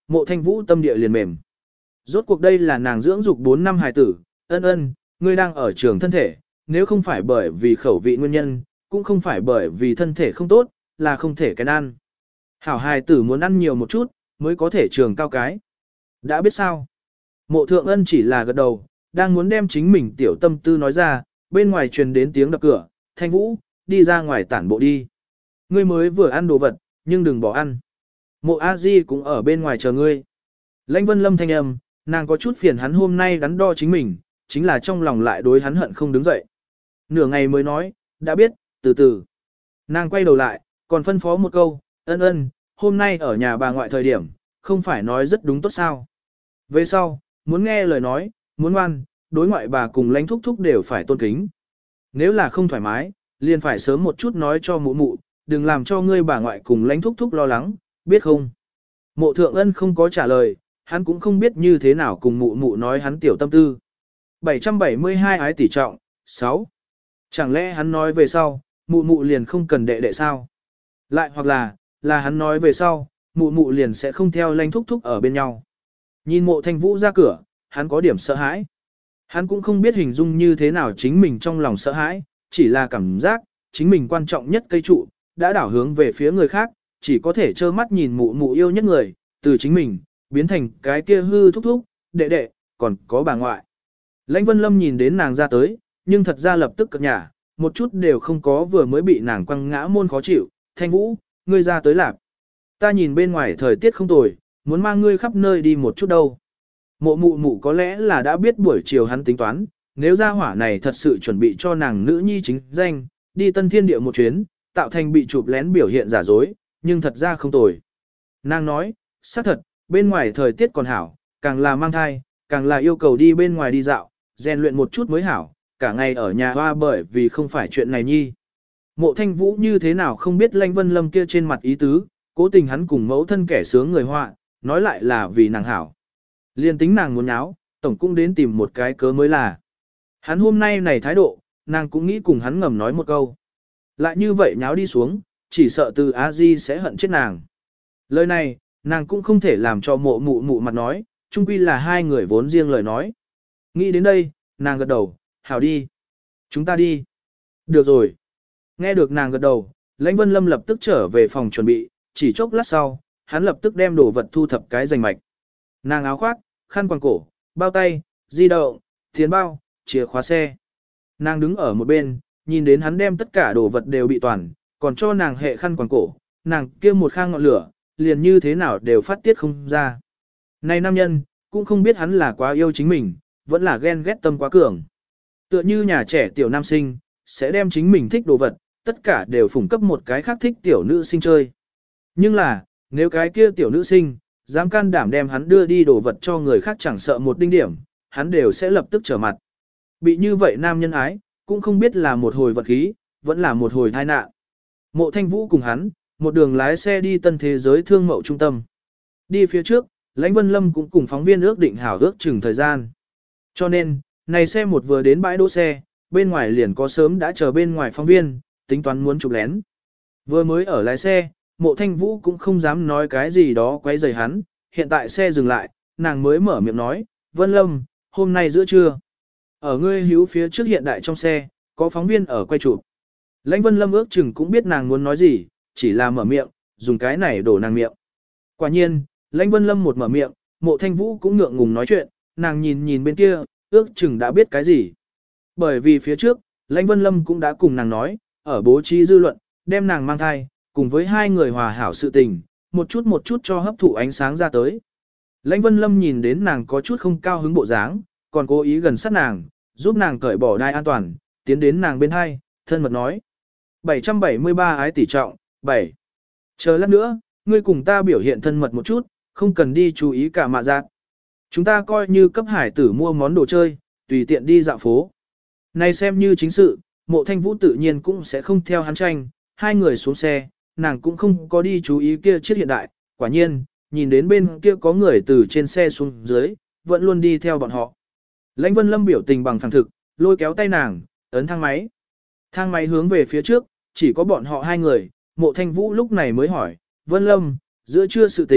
Mộ Thanh Vũ tâm địa liền mềm. Rốt cuộc đây là nàng dưỡng dục bốn năm hài tử, ân ân, ngươi đang ở trường thân thể, nếu không phải bởi vì khẩu vị nguyên nhân, cũng không phải bởi vì thân thể không tốt, là không thể cái ăn. Hảo hài tử muốn ăn nhiều một chút, mới có thể trường cao cái. Đã biết sao? Mộ Thượng Ân chỉ là gật đầu, đang muốn đem chính mình tiểu tâm tư nói ra, bên ngoài truyền đến tiếng đập cửa, Thanh Vũ, đi ra ngoài tản bộ đi. Ngươi mới vừa ăn đồ vật, nhưng đừng bỏ ăn. Mộ A Di cũng ở bên ngoài chờ ngươi. Lãnh Vân Lâm thanh âm, nàng có chút phiền hắn hôm nay đắn đo chính mình, chính là trong lòng lại đối hắn hận không đứng dậy. Nửa ngày mới nói, đã biết, từ từ. Nàng quay đầu lại, còn phân phó một câu, ân ân, hôm nay ở nhà bà ngoại thời điểm, không phải nói rất đúng tốt sao. Về sau, muốn nghe lời nói, muốn ngoan, đối ngoại bà cùng lãnh thúc thúc đều phải tôn kính. Nếu là không thoải mái, liền phải sớm một chút nói cho mụ mụ, đừng làm cho ngươi bà ngoại cùng lãnh thúc thúc lo lắng, biết không? Mộ Thượng Ân không có trả lời, hắn cũng không biết như thế nào cùng mụ mụ nói hắn tiểu tâm tư. bảy trăm bảy mươi hai ái tỷ trọng, sáu. Chẳng lẽ hắn nói về sau, mụ mụ liền không cần đệ đệ sao? Lại hoặc là, là hắn nói về sau, mụ mụ liền sẽ không theo lãnh thúc thúc ở bên nhau. Nhìn Mộ Thanh Vũ ra cửa, hắn có điểm sợ hãi. Hắn cũng không biết hình dung như thế nào chính mình trong lòng sợ hãi, chỉ là cảm giác, chính mình quan trọng nhất cây trụ, đã đảo hướng về phía người khác, chỉ có thể trơ mắt nhìn mụ mụ yêu nhất người, từ chính mình, biến thành cái kia hư thúc thúc, đệ đệ, còn có bà ngoại. Lãnh Vân Lâm nhìn đến nàng ra tới, nhưng thật ra lập tức cập nhả, một chút đều không có vừa mới bị nàng quăng ngã môn khó chịu, Thanh Vũ, ngươi ra tới lạp. Ta nhìn bên ngoài thời tiết không tồi, muốn mang ngươi khắp nơi đi một chút đâu. Mộ mụ mụ có lẽ là đã biết buổi chiều hắn tính toán, nếu ra hỏa này thật sự chuẩn bị cho nàng nữ nhi chính danh, đi tân thiên địa một chuyến, tạo thành bị chụp lén biểu hiện giả dối, nhưng thật ra không tồi. Nàng nói, xác thật, bên ngoài thời tiết còn hảo, càng là mang thai, càng là yêu cầu đi bên ngoài đi dạo, rèn luyện một chút mới hảo, cả ngày ở nhà hoa bởi vì không phải chuyện này nhi. Mộ Thanh Vũ như thế nào không biết Lãnh Vân Lâm kia trên mặt ý tứ, cố tình hắn cùng mẫu thân kẻ sướng người họa, nói lại là vì nàng hảo. Liên tính nàng muốn nháo, tổng cũng đến tìm một cái cớ mới là. Hắn hôm nay này thái độ, nàng cũng nghĩ cùng hắn ngầm nói một câu. Lại như vậy nháo đi xuống, chỉ sợ từ A Di sẽ hận chết nàng. Lời này, nàng cũng không thể làm cho mộ mụ mụ mặt nói, chung quy là hai người vốn riêng lời nói. Nghĩ đến đây, nàng gật đầu, hảo đi. Chúng ta đi. Được rồi. Nghe được nàng gật đầu, Lãnh Vân Lâm lập tức trở về phòng chuẩn bị, chỉ chốc lát sau, hắn lập tức đem đồ vật thu thập cái rành mạch. Nàng áo khoác, khăn quàng cổ, bao tay, di động, tiền bao, chìa khóa xe. Nàng đứng ở một bên, nhìn đến hắn đem tất cả đồ vật đều bị toàn, còn cho nàng hệ khăn quàng cổ, nàng kia một khang ngọn lửa, liền như thế nào đều phát tiết không ra. Này nam nhân, cũng không biết hắn là quá yêu chính mình, vẫn là ghen ghét tâm quá cường. Tựa như nhà trẻ tiểu nam sinh, sẽ đem chính mình thích đồ vật, tất cả đều phủng cấp một cái khác thích tiểu nữ sinh chơi. Nhưng là, nếu cái kia tiểu nữ sinh, dám can đảm đem hắn đưa đi đồ vật cho người khác chẳng sợ một đinh điểm, hắn đều sẽ lập tức trở mặt. Bị như vậy nam nhân ái, cũng không biết là một hồi vật khí, vẫn là một hồi tai nạn. Mộ Thanh Vũ cùng hắn, một đường lái xe đi tân thế giới thương mậu trung tâm. Đi phía trước, Lãnh Vân Lâm cũng cùng phóng viên ước định hảo ước chừng thời gian. Cho nên, này xe một vừa đến bãi đỗ xe, bên ngoài liền có sớm đã chờ bên ngoài phóng viên, tính toán muốn chụp lén. Vừa mới ở lái xe, Mộ Thanh Vũ cũng không dám nói cái gì đó quấy rầy hắn, hiện tại xe dừng lại, nàng mới mở miệng nói, Vân Lâm, hôm nay giữa trưa. Ở ngươi hữu phía trước hiện đại trong xe, có phóng viên ở quay chụp. Lãnh Vân Lâm ước chừng cũng biết nàng muốn nói gì, chỉ là mở miệng, dùng cái này đổ nàng miệng. Quả nhiên, Lãnh Vân Lâm một mở miệng, Mộ Thanh Vũ cũng ngượng ngùng nói chuyện, nàng nhìn nhìn bên kia, ước chừng đã biết cái gì. Bởi vì phía trước, Lãnh Vân Lâm cũng đã cùng nàng nói, ở bố trí dư luận, đem nàng mang thai, cùng với hai người hòa hảo sự tình, một chút một chút cho hấp thụ ánh sáng ra tới. Lãnh Vân Lâm nhìn đến nàng có chút không cao hứng bộ dáng, còn cố ý gần sát nàng, giúp nàng cởi bỏ đai an toàn, tiến đến nàng bên hai, thân mật nói. bảy trăm bảy mươi ba ái tỷ trọng, bảy. Chờ lát nữa, ngươi cùng ta biểu hiện thân mật một chút, không cần đi chú ý cả mạ giác. Chúng ta coi như cấp hải tử mua món đồ chơi, tùy tiện đi dạo phố. Này xem như chính sự, Mộ Thanh Vũ tự nhiên cũng sẽ không theo hắn tranh, hai người xuống xe, nàng cũng không có đi chú ý kia chiếc hiện đại, quả nhiên, nhìn đến bên kia có người từ trên xe xuống dưới, vẫn luôn đi theo bọn họ. Lãnh Vân Lâm biểu tình bằng phẳng thực, lôi kéo tay nàng, ấn thang máy. Thang máy hướng về phía trước, chỉ có bọn họ hai người, Mộ Thanh Vũ lúc này mới hỏi, Vân Lâm, giữa trưa sự tình,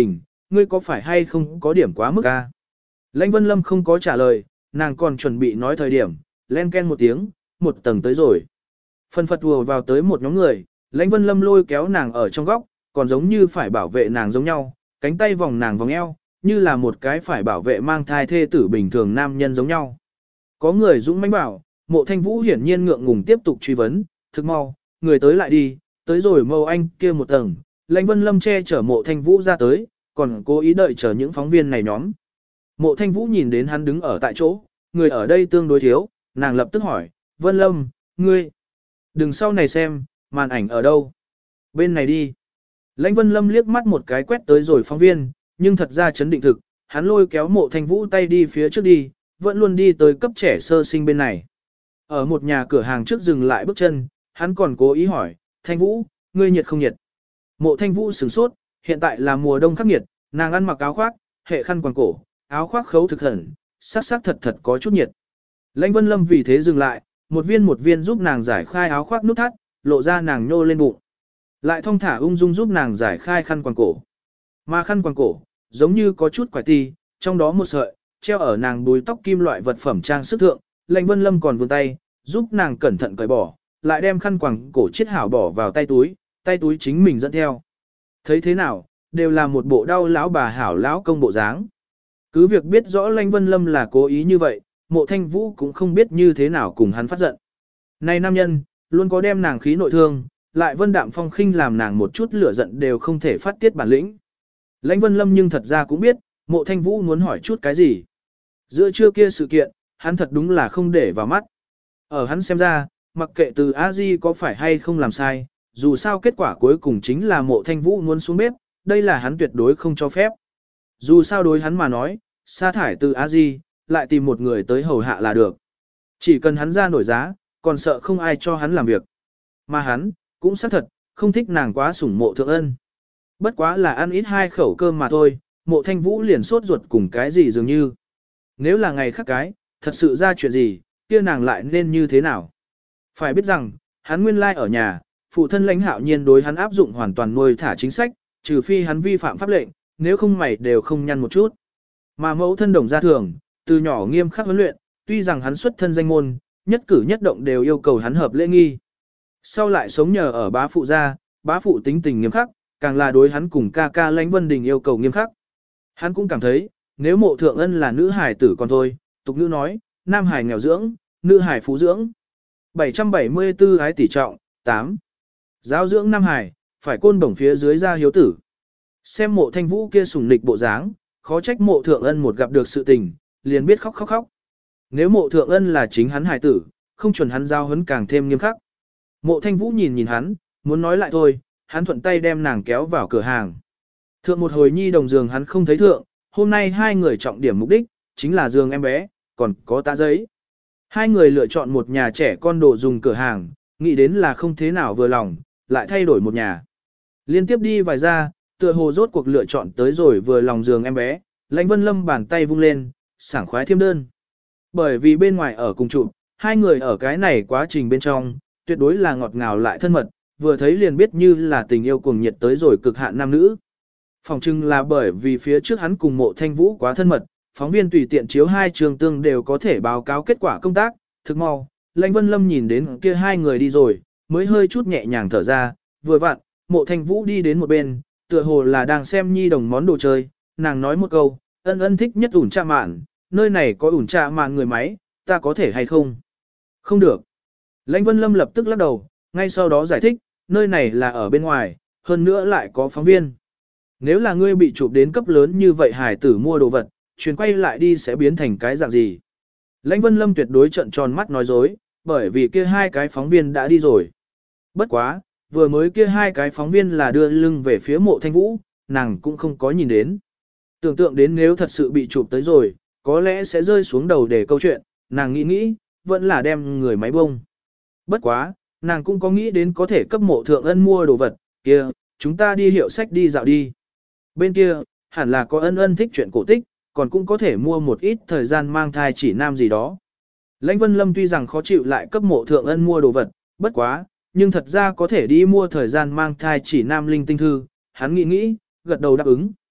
ngươi có phải hay không có điểm quá mức a? Lãnh Vân Lâm không có trả lời, nàng còn chuẩn bị nói thời điểm, len ken một tiếng, một tầng tới rồi. Phân phật ùa vào tới một nhóm người, Lãnh Vân Lâm lôi kéo nàng ở trong góc, còn giống như phải bảo vệ nàng giống nhau, cánh tay vòng nàng vòng eo, như là một cái phải bảo vệ mang thai thê tử bình thường nam nhân giống nhau. Có người dũng mãnh bảo, Mộ Thanh Vũ hiển nhiên ngượng ngùng tiếp tục truy vấn, thực mau, người tới lại đi, tới rồi Mâu Anh kia một tầng, Lãnh Vân Lâm che chở Mộ Thanh Vũ ra tới, còn cố ý đợi chờ những phóng viên này nhóm. Mộ Thanh Vũ nhìn đến hắn đứng ở tại chỗ, người ở đây tương đối thiếu, nàng lập tức hỏi, Vân Lâm, ngươi, đừng sau này xem, màn ảnh ở đâu? Bên này đi. Lãnh Vân Lâm liếc mắt một cái quét tới rồi phóng viên, nhưng thật ra chấn định thực, hắn lôi kéo Mộ Thanh Vũ tay đi phía trước đi, vẫn luôn đi tới cấp trẻ sơ sinh bên này. Ở một nhà cửa hàng trước dừng lại bước chân, hắn còn cố ý hỏi, Thanh Vũ, ngươi nhiệt không nhiệt? Mộ Thanh Vũ sửng sốt, hiện tại là mùa đông khắc nghiệt, nàng ăn mặc áo khoác, hệ khăn quàng cổ, áo khoác khấu thực hẳn, sắc sắc thật thật có chút nhiệt. Lãnh Vân Lâm vì thế dừng lại, một viên một viên giúp nàng giải khai áo khoác nút thắt, lộ ra nàng nhô lên bụng. Lại thong thả ung dung giúp nàng giải khai khăn quàng cổ. Mà khăn quàng cổ, giống như có chút quải ti, trong đó một sợi, treo ở nàng đuôi tóc kim loại vật phẩm trang sức thượng, Lãnh Vân Lâm còn vươn tay, giúp nàng cẩn thận cởi bỏ, lại đem khăn quàng cổ chiết hảo bỏ vào tay túi, tay túi chính mình dẫn theo. Thấy thế nào, đều là một bộ đau lão bà hảo lão công bộ dáng. Cứ việc biết rõ Lãnh Vân Lâm là cố ý như vậy, Mộ Thanh Vũ cũng không biết như thế nào cùng hắn phát giận. Này nam nhân, luôn có đem nàng khí nội thương, lại vân đạm phong khinh làm nàng một chút lửa giận đều không thể phát tiết bản lĩnh. Lãnh Vân Lâm nhưng thật ra cũng biết, Mộ Thanh Vũ muốn hỏi chút cái gì. Giữa trưa kia sự kiện, hắn thật đúng là không để vào mắt. Ở hắn xem ra, mặc kệ từ A-di có phải hay không làm sai, dù sao kết quả cuối cùng chính là Mộ Thanh Vũ muốn xuống bếp, đây là hắn tuyệt đối không cho phép. Dù sao đối hắn mà nói, sa thải từ A-di, lại tìm một người tới hầu hạ là được. Chỉ cần hắn ra nổi giá, còn sợ không ai cho hắn làm việc. Mà hắn, cũng xác thật, không thích nàng quá sủng Mộ Thượng Ân. Bất quá là ăn ít hai khẩu cơm mà thôi, Mộ Thanh Vũ liền sốt ruột cùng cái gì dường như. Nếu là ngày khác cái, thật sự ra chuyện gì, kia nàng lại nên như thế nào? Phải biết rằng, hắn nguyên lai ở nhà, phụ thân Lãnh Hạo Nhiên đối hắn áp dụng hoàn toàn nuôi thả chính sách, trừ phi hắn vi phạm pháp lệnh, nếu không mày đều không nhăn một chút. Mà mẫu thân Đồng Gia Thường, từ nhỏ nghiêm khắc huấn luyện, tuy rằng hắn xuất thân danh môn, nhất cử nhất động đều yêu cầu hắn hợp lễ nghi. Sau lại sống nhờ ở bá phụ gia, bá phụ tính tình nghiêm khắc, càng là đối hắn cùng ca ca Lãnh Vân Đình yêu cầu nghiêm khắc. Hắn cũng cảm thấy, nếu Mộ Thượng Ân là nữ hài tử còn thôi, tục ngữ nói, nam hài nghèo dưỡng, nữ hài phú dưỡng. bảy trăm bảy mươi tư ái tỷ trọng, tám. Giáo dưỡng nam hài, phải côn bổng phía dưới ra hiếu tử. Xem Mộ Thanh Vũ kia sủng nịch bộ dáng, khó trách Mộ Thượng Ân một gặp được sự tình, liền biết khóc khóc khóc. Nếu Mộ Thượng Ân là chính hắn hài tử, không chuẩn hắn giao huấn càng thêm nghiêm khắc. Mộ Thanh Vũ nhìn nhìn hắn, muốn nói lại thôi, hắn thuận tay đem nàng kéo vào cửa hàng. Thượng một hồi nhi đồng giường hắn không thấy thượng, hôm nay hai người trọng điểm mục đích, chính là giường em bé, còn có tã giấy. Hai người lựa chọn một nhà trẻ con đồ dùng cửa hàng, nghĩ đến là không thế nào vừa lòng, lại thay đổi một nhà. Liên tiếp đi vài ra, tựa hồ rốt cuộc lựa chọn tới rồi vừa lòng giường em bé, Lãnh Vân Lâm bàn tay vung lên, sảng khoái thiêm đơn. Bởi vì bên ngoài ở cùng trụ, hai người ở cái này quá trình bên trong, tuyệt đối là ngọt ngào lại thân mật, vừa thấy liền biết như là tình yêu cuồng nhiệt tới rồi cực hạn nam nữ. Phòng trưng là bởi vì phía trước hắn cùng Mộ Thanh Vũ quá thân mật, phóng viên tùy tiện chiếu hai trường tương đều có thể báo cáo kết quả công tác, thực mau, Lãnh Vân Lâm nhìn đến kia hai người đi rồi, mới hơi chút nhẹ nhàng thở ra, vừa vặn, Mộ Thanh Vũ đi đến một bên, tựa hồ là đang xem nhi đồng món đồ chơi, nàng nói một câu, ân ân thích nhất ủn trà mạn, nơi này có ủn trà mạn người máy, ta có thể hay không? Không được. Lãnh Vân Lâm lập tức lắc đầu, ngay sau đó giải thích, nơi này là ở bên ngoài, hơn nữa lại có phóng viên. Nếu là ngươi bị chụp đến cấp lớn như vậy hải tử mua đồ vật, chuyển quay lại đi sẽ biến thành cái dạng gì? Lãnh Vân Lâm tuyệt đối trợn tròn mắt nói dối, bởi vì kia hai cái phóng viên đã đi rồi. Bất quá, vừa mới kia hai cái phóng viên là đưa lưng về phía Mộ Thanh Vũ, nàng cũng không có nhìn đến. Tưởng tượng đến nếu thật sự bị chụp tới rồi, có lẽ sẽ rơi xuống đầu để câu chuyện, nàng nghĩ nghĩ, vẫn là đem người máy bông. Bất quá, nàng cũng có nghĩ đến có thể cấp Mộ Thượng Ân mua đồ vật, kia, chúng ta đi hiệu sách đi dạo đi. Bên kia, hẳn là có Ân Ân thích chuyện cổ tích, còn cũng có thể mua một ít thời gian mang thai chỉ nam gì đó. Lãnh Vân Lâm tuy rằng khó chịu lại cấp Mộ Thượng Ân mua đồ vật, bất quá, nhưng thật ra có thể đi mua thời gian mang thai chỉ nam linh tinh thư, hắn nghĩ nghĩ, gật đầu đáp ứng.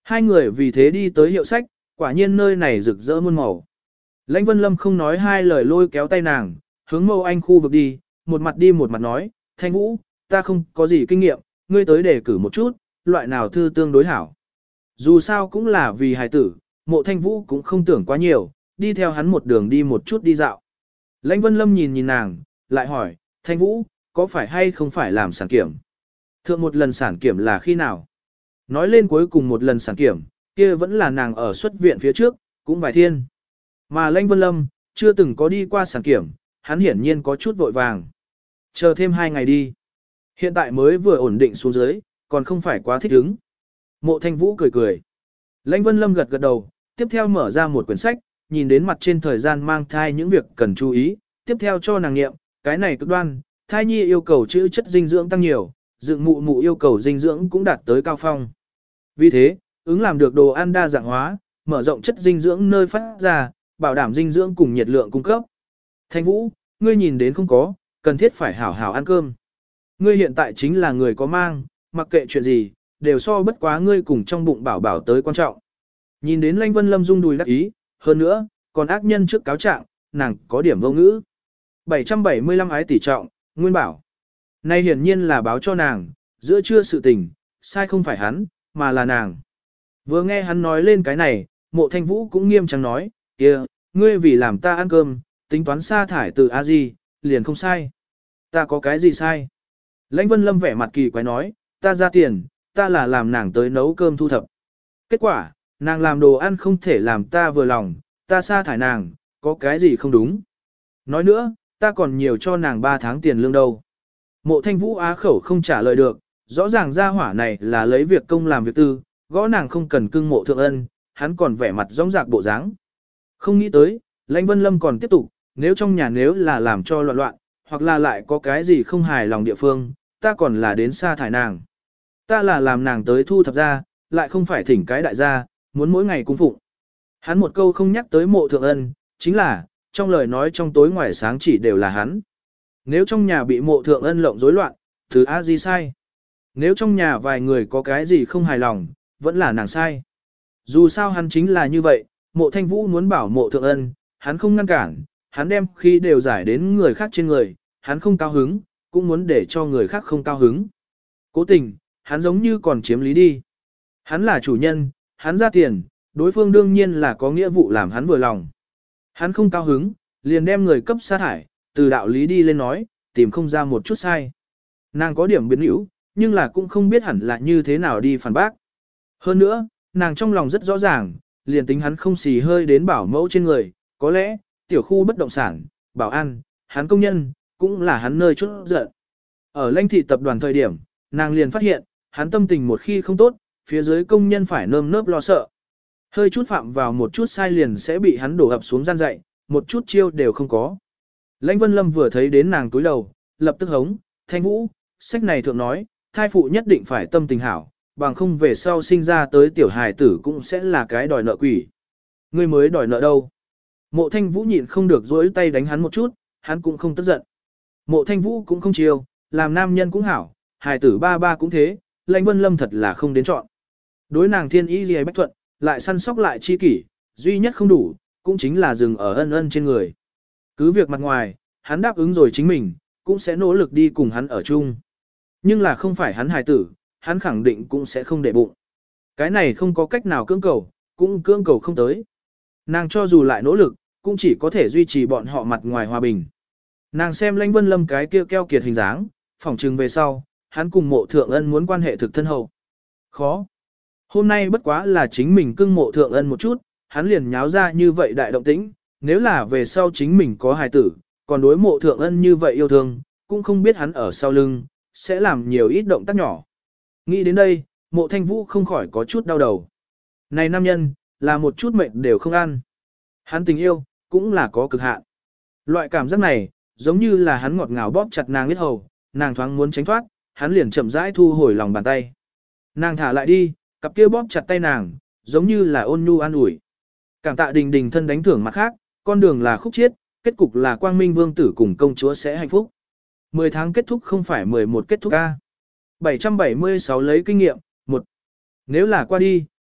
Hai người vì thế đi tới hiệu sách, quả nhiên nơi này rực rỡ muôn màu. Lãnh Vân Lâm không nói hai lời lôi kéo tay nàng, hướng Mâu Anh khu vực đi, một mặt đi một mặt nói, Thanh Vũ, ta không có gì kinh nghiệm, ngươi tới đề cử một chút, loại nào thư tương đối hảo. Dù sao cũng là vì hài tử, Mộ Thanh Vũ cũng không tưởng quá nhiều, đi theo hắn một đường đi một chút đi dạo. Lãnh Vân Lâm nhìn nhìn nàng, lại hỏi, Thanh Vũ, có phải hay không phải làm sản kiểm? Thượng một lần sản kiểm là khi nào? Nói lên cuối cùng một lần sản kiểm, kia vẫn là nàng ở xuất viện phía trước, cũng vài thiên. Mà Lãnh Vân Lâm, chưa từng có đi qua sản kiểm, hắn hiển nhiên có chút vội vàng. Chờ thêm hai ngày đi. Hiện tại mới vừa ổn định xuống dưới, còn không phải quá thích ứng. Mộ Thanh Vũ cười cười. Lãnh Vân Lâm gật gật đầu, tiếp theo mở ra một quyển sách, nhìn đến mặt trên thời gian mang thai những việc cần chú ý, tiếp theo cho nàng nghiệm, cái này cực đoan, thai nhi yêu cầu chữ chất dinh dưỡng tăng nhiều, dựng mụ mụ yêu cầu dinh dưỡng cũng đạt tới cao phong. Vì thế, ứng làm được đồ ăn đa dạng hóa, mở rộng chất dinh dưỡng nơi phát ra, bảo đảm dinh dưỡng cùng nhiệt lượng cung cấp. Thanh Vũ, ngươi nhìn đến không có, cần thiết phải hảo hảo ăn cơm. Ngươi hiện tại chính là người có mang, mặc kệ chuyện gì, đều so bất quá ngươi cùng trong bụng bảo bảo tới quan trọng. Nhìn đến Lãnh Vân Lâm rung đùi đắc ý, hơn nữa, còn ác nhân trước cáo trạng, nàng có điểm vô ngữ. bảy trăm bảy mươi lăm ái tỷ trọng, Nguyên bảo. Nay hiển nhiên là báo cho nàng, giữa trưa sự tình, sai không phải hắn, mà là nàng. Vừa nghe hắn nói lên cái này, Mộ Thanh Vũ cũng nghiêm trang nói, kia, ngươi vì làm ta ăn cơm, tính toán sa thải từ a di, liền không sai. Ta có cái gì sai? Lãnh Vân Lâm vẻ mặt kỳ quái nói, ta ra tiền, ta là làm nàng tới nấu cơm thu thập. Kết quả, nàng làm đồ ăn không thể làm ta vừa lòng, ta sa thải nàng, có cái gì không đúng. Nói nữa, ta còn nhiều cho nàng ba tháng tiền lương đâu. Mộ Thanh Vũ á khẩu không trả lời được, rõ ràng gia hỏa này là lấy việc công làm việc tư, gõ nàng không cần cưng Mộ Thượng Ân, hắn còn vẻ mặt rõng rạc bộ dáng. Không nghĩ tới, Lãnh Vân Lâm còn tiếp tục, nếu trong nhà nếu là làm cho loạn loạn, hoặc là lại có cái gì không hài lòng địa phương, ta còn là đến sa thải nàng. Ta là làm nàng tới thu thập ra, lại không phải thỉnh cái đại gia, muốn mỗi ngày cung phụng. Hắn một câu không nhắc tới Mộ Thượng Ân, chính là, trong lời nói trong tối ngoài sáng chỉ đều là hắn. Nếu trong nhà bị Mộ Thượng Ân lộng rối loạn, thứ a gì sai. Nếu trong nhà vài người có cái gì không hài lòng, vẫn là nàng sai. Dù sao hắn chính là như vậy, Mộ Thanh Vũ muốn bảo Mộ Thượng Ân, hắn không ngăn cản, hắn đem khi đều giải đến người khác trên người, hắn không cao hứng, cũng muốn để cho người khác không cao hứng. Cố tình, hắn giống như còn chiếm lý đi. Hắn là chủ nhân, hắn ra tiền, đối phương đương nhiên là có nghĩa vụ làm hắn vừa lòng. Hắn không cao hứng, liền đem người cấp sa thải, từ đạo lý đi lên nói, tìm không ra một chút sai. Nàng có điểm biến hữu, nhưng là cũng không biết hẳn là như thế nào đi phản bác. Hơn nữa, nàng trong lòng rất rõ ràng, liền tính hắn không xì hơi đến bảo mẫu trên người, có lẽ, tiểu khu bất động sản, bảo an, hắn công nhân, cũng là hắn nơi chút giận. Ở lãnh thị tập đoàn thời điểm, nàng liền phát hiện, hắn tâm tình một khi không tốt, phía dưới công nhân phải nơm nớp lo sợ. Hơi chút phạm vào một chút sai liền sẽ bị hắn đổ ập xuống gian dạy, một chút chiêu đều không có. Lãnh Vân Lâm vừa thấy đến nàng túi đầu, lập tức hống, Thanh Vũ, sách này thượng nói, thai phụ nhất định phải tâm tình hảo, bằng không về sau sinh ra tới tiểu hài tử cũng sẽ là cái đòi nợ quỷ. Ngươi mới đòi nợ đâu? Mộ Thanh Vũ nhịn không được dỗi tay đánh hắn một chút, hắn cũng không tức giận. Mộ Thanh Vũ cũng không chiêu, làm nam nhân cũng hảo, hài tử ba ba cũng thế, Lãnh Vân Lâm thật là không đến chọn. Đối nàng thiên ý gì bách thuận, lại săn sóc lại chi kỷ, duy nhất không đủ, cũng chính là dừng ở ân ân trên người. Cứ việc mặt ngoài, hắn đáp ứng rồi chính mình, cũng sẽ nỗ lực đi cùng hắn ở chung. Nhưng là không phải hắn hài tử, hắn khẳng định cũng sẽ không để bụng. Cái này không có cách nào cưỡng cầu, cũng cưỡng cầu không tới. Nàng cho dù lại nỗ lực, cũng chỉ có thể duy trì bọn họ mặt ngoài hòa bình. Nàng xem Lãnh Vân Lâm cái kia keo kiệt hình dáng, phỏng trừng về sau, hắn cùng Mộ Thượng Ân muốn quan hệ thực thân hậu. Khó. Hôm nay bất quá là chính mình cưng Mộ Thượng Ân một chút, hắn liền nháo ra như vậy đại động tĩnh, nếu là về sau chính mình có hài tử, còn đối Mộ Thượng Ân như vậy yêu thương, cũng không biết hắn ở sau lưng, sẽ làm nhiều ít động tác nhỏ. Nghĩ đến đây, Mộ Thanh Vũ không khỏi có chút đau đầu. Này nam nhân, là một chút mệnh đều không ăn. Hắn tình yêu, cũng là có cực hạn. Loại cảm giác này, giống như là hắn ngọt ngào bóp chặt nàng huyết hầu, nàng thoáng muốn tránh thoát, hắn liền chậm rãi thu hồi lòng bàn tay. Nàng thả lại đi, cặp kia bóp chặt tay nàng, giống như là ôn nhu an ủi. Cảm tạ đình đình thân đánh thưởng mặt khác, con đường là khúc chiết, kết cục là quang minh vương tử cùng công chúa sẽ hạnh phúc. mười tháng kết thúc không phải mười một kết thúc A. bảy trăm bảy mươi sáu lấy kinh nghiệm, một. Nếu là qua đi,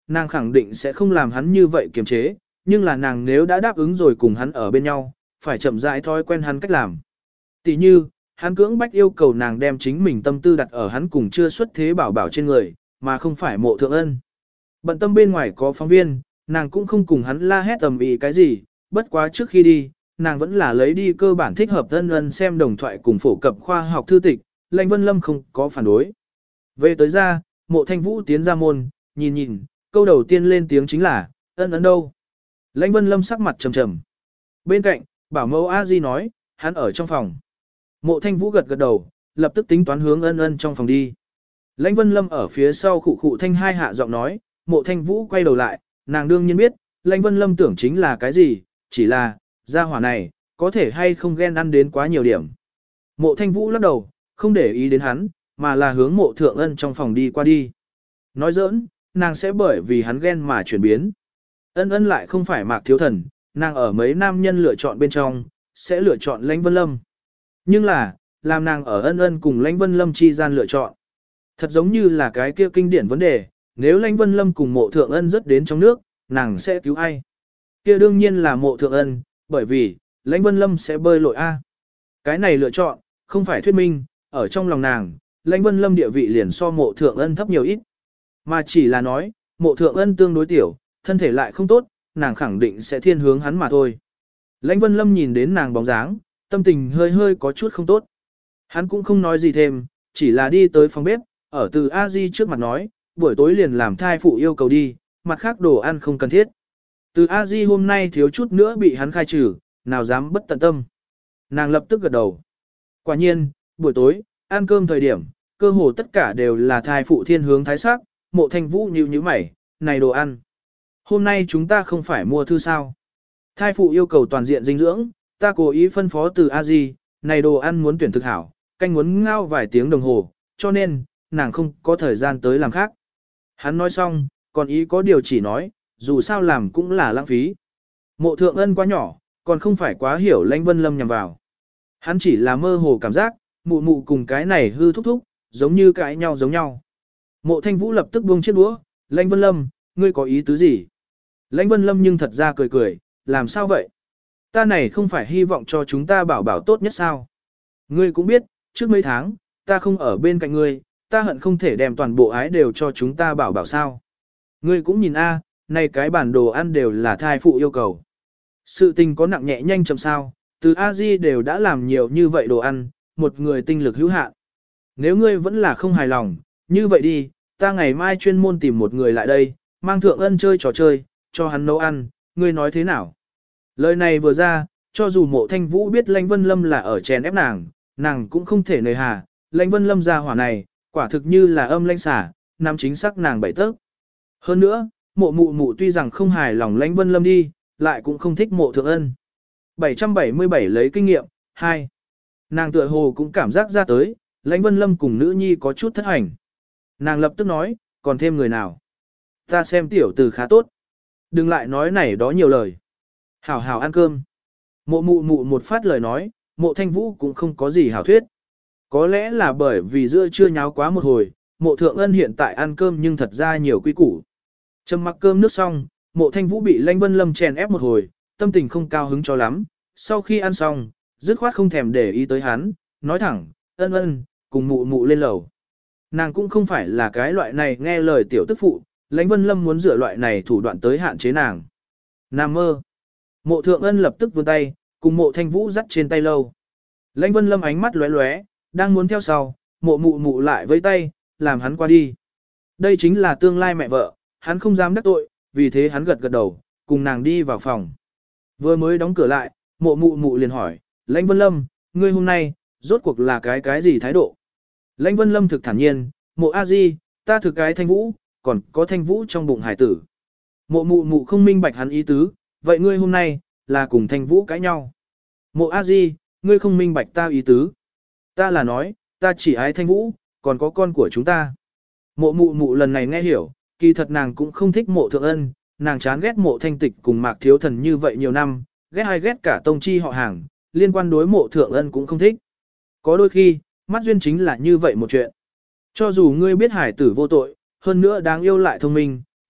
nàng khẳng định sẽ không làm hắn như vậy kiềm chế, nhưng là nàng nếu đã đáp ứng rồi cùng hắn ở bên nhau, phải chậm rãi thói quen hắn cách làm. Tỷ như, hắn cưỡng bách yêu cầu nàng đem chính mình tâm tư đặt ở hắn cùng chưa xuất thế bảo bảo trên người, mà không phải mộ thượng ân. Bận tâm bên ngoài có phóng viên, nàng cũng không cùng hắn la hét tầm ý cái gì, bất quá trước khi đi, nàng vẫn là lấy đi cơ bản thích hợp ân ân xem đồng thoại cùng phổ cập khoa học thư tịch, Lãnh Vân Lâm không có phản đối. Về tới ra, mộ thanh vũ tiến ra môn, nhìn nhìn, câu đầu tiên lên tiếng chính là, ân ân đâu. Lãnh Vân Lâm sắc mặt trầm trầm. Bên cạnh, bảo mẫu A Di nói, hắn ở trong phòng. Mộ thanh vũ gật gật đầu, lập tức tính toán hướng ân ân trong phòng đi. Lãnh Vân Lâm ở phía sau khụ khụ thanh hai hạ giọng nói, mộ thanh vũ quay đầu lại, nàng đương nhiên biết, Lãnh Vân Lâm tưởng chính là cái gì, chỉ là, gia hỏa này, có thể hay không ghen ăn đến quá nhiều điểm. Mộ thanh vũ lắc đầu, không để ý đến hắn, mà là hướng mộ thượng ân trong phòng đi qua đi. Nói giỡn, nàng sẽ bởi vì hắn ghen mà chuyển biến. Ân ân lại không phải Mạc Thiếu Thần, nàng ở mấy nam nhân lựa chọn bên trong, sẽ lựa chọn Lãnh Vân Lâm. Nhưng là, làm nàng ở ân ân cùng Lãnh Vân Lâm chi gian lựa chọn. Thật giống như là cái kia kinh điển vấn đề, nếu Lãnh Vân Lâm cùng mộ thượng ân rớt đến trong nước, nàng sẽ cứu ai? Kia đương nhiên là mộ thượng ân, bởi vì, Lãnh Vân Lâm sẽ bơi lội A. Cái này lựa chọn, không phải thuyết minh, ở trong lòng nàng, Lãnh Vân Lâm địa vị liền so mộ thượng ân thấp nhiều ít. Mà chỉ là nói, mộ thượng ân tương đối tiểu, thân thể lại không tốt, nàng khẳng định sẽ thiên hướng hắn mà thôi. Lãnh Vân Lâm nhìn đến nàng bóng dáng, tâm tình hơi hơi có chút không tốt. Hắn cũng không nói gì thêm, chỉ là đi tới phòng bếp, ở từ A Di trước mặt nói, buổi tối liền làm thai phụ yêu cầu đi, mặt khác đồ ăn không cần thiết. Từ A Di hôm nay thiếu chút nữa bị hắn khai trừ, nào dám bất tận tâm. Nàng lập tức gật đầu. Quả nhiên, buổi tối, ăn cơm thời điểm, cơ hồ tất cả đều là thai phụ thiên hướng thái sắc, mộ thanh vũ nhíu nhíu mày, này đồ ăn. Hôm nay chúng ta không phải mua thư sao. Thai phụ yêu cầu toàn diện dinh dưỡng, ta cố ý phân phó từ A Di, này đồ ăn muốn tuyển thực hảo, canh muốn ngao vài tiếng đồng hồ, cho nên, nàng không có thời gian tới làm khác. Hắn nói xong, còn ý có điều chỉ nói, dù sao làm cũng là lãng phí. Mộ thượng ân quá nhỏ, còn không phải quá hiểu Lãnh Vân Lâm nhằm vào. Hắn chỉ là mơ hồ cảm giác, mụ mụ cùng cái này hư thúc thúc, giống như cãi nhau giống nhau. Mộ thanh vũ lập tức buông chiếc đũa, Lãnh Vân Lâm, ngươi có ý tứ gì? Lãnh Vân Lâm nhưng thật ra cười cười, làm sao vậy? Ta này không phải hy vọng cho chúng ta bảo bảo tốt nhất sao? Ngươi cũng biết, trước mấy tháng, ta không ở bên cạnh ngươi, ta hận không thể đem toàn bộ ái đều cho chúng ta bảo bảo sao. Ngươi cũng nhìn a, này cái bản đồ ăn đều là thai phụ yêu cầu. Sự tình có nặng nhẹ nhanh chậm sao, từ A Di đều đã làm nhiều như vậy đồ ăn, một người tinh lực hữu hạn. Nếu ngươi vẫn là không hài lòng, như vậy đi, ta ngày mai chuyên môn tìm một người lại đây, mang thượng ân chơi trò chơi, cho hắn nấu ăn, ngươi nói thế nào? Lời này vừa ra, cho dù mộ thanh vũ biết Lãnh Vân Lâm là ở chèn ép nàng, nàng cũng không thể nề hà, Lãnh Vân Lâm ra hỏa này, quả thực như là âm lãnh xả, nắm chính xác nàng bảy tấc. Hơn nữa, mộ mụ mụ tuy rằng không hài lòng Lãnh Vân Lâm đi, lại cũng không thích mộ thượng ân. bảy trăm bảy mươi bảy lấy kinh nghiệm, hai. Nàng tựa hồ cũng cảm giác ra tới, Lãnh Vân Lâm cùng nữ nhi có chút thất hành. Nàng lập tức nói, còn thêm người nào? Ta xem tiểu từ khá tốt. Đừng lại nói này đó nhiều lời. Hảo hảo ăn cơm. Mộ mụ mụ một phát lời nói, mộ thanh vũ cũng không có gì hảo thuyết. Có lẽ là bởi vì giữa chưa nháo quá một hồi, mộ thượng ân hiện tại ăn cơm nhưng thật ra nhiều quy củ. Trầm mặc cơm nước xong, mộ thanh vũ bị Lãnh Vân Lâm chèn ép một hồi, tâm tình không cao hứng cho lắm. Sau khi ăn xong, dứt khoát không thèm để ý tới hắn, nói thẳng, ân ân, cùng mụ mụ lên lầu. Nàng cũng không phải là cái loại này nghe lời tiểu tức phụ, Lãnh Vân Lâm muốn dựa loại này thủ đoạn tới hạn chế nàng. Nam mơ. Mộ thượng ân lập tức vươn tay, cùng mộ thanh vũ dắt trên tay lâu. Lãnh Vân Lâm ánh mắt lóe lóe, đang muốn theo sau, mộ mụ mụ lại với tay, làm hắn qua đi. Đây chính là tương lai mẹ vợ, hắn không dám đắc tội, vì thế hắn gật gật đầu, cùng nàng đi vào phòng. Vừa mới đóng cửa lại, mộ mụ mụ liền hỏi, Lãnh Vân Lâm, ngươi hôm nay, rốt cuộc là cái cái gì thái độ? Lãnh Vân Lâm thực thản nhiên, mộ a di, ta thực cái thanh vũ, còn có thanh vũ trong bụng hải tử. Mộ mụ mụ không minh bạch hắn ý tứ, vậy ngươi hôm nay, là cùng thanh vũ cãi nhau. Mộ a di, ngươi không minh bạch ta ý tứ. Ta là nói, ta chỉ ái thanh vũ, còn có con của chúng ta. Mộ mụ mụ lần này nghe hiểu, kỳ thật nàng cũng không thích mộ thượng ân, nàng chán ghét mộ thanh tịch cùng mạc thiếu thần như vậy nhiều năm, ghét hay ghét cả tông chi họ hàng, liên quan đối mộ thượng ân cũng không thích. Có đôi khi, mắt duyên chính là như vậy một chuyện. Cho dù ngươi biết hải tử vô tội, hơn nữa đáng yêu lại thông minh,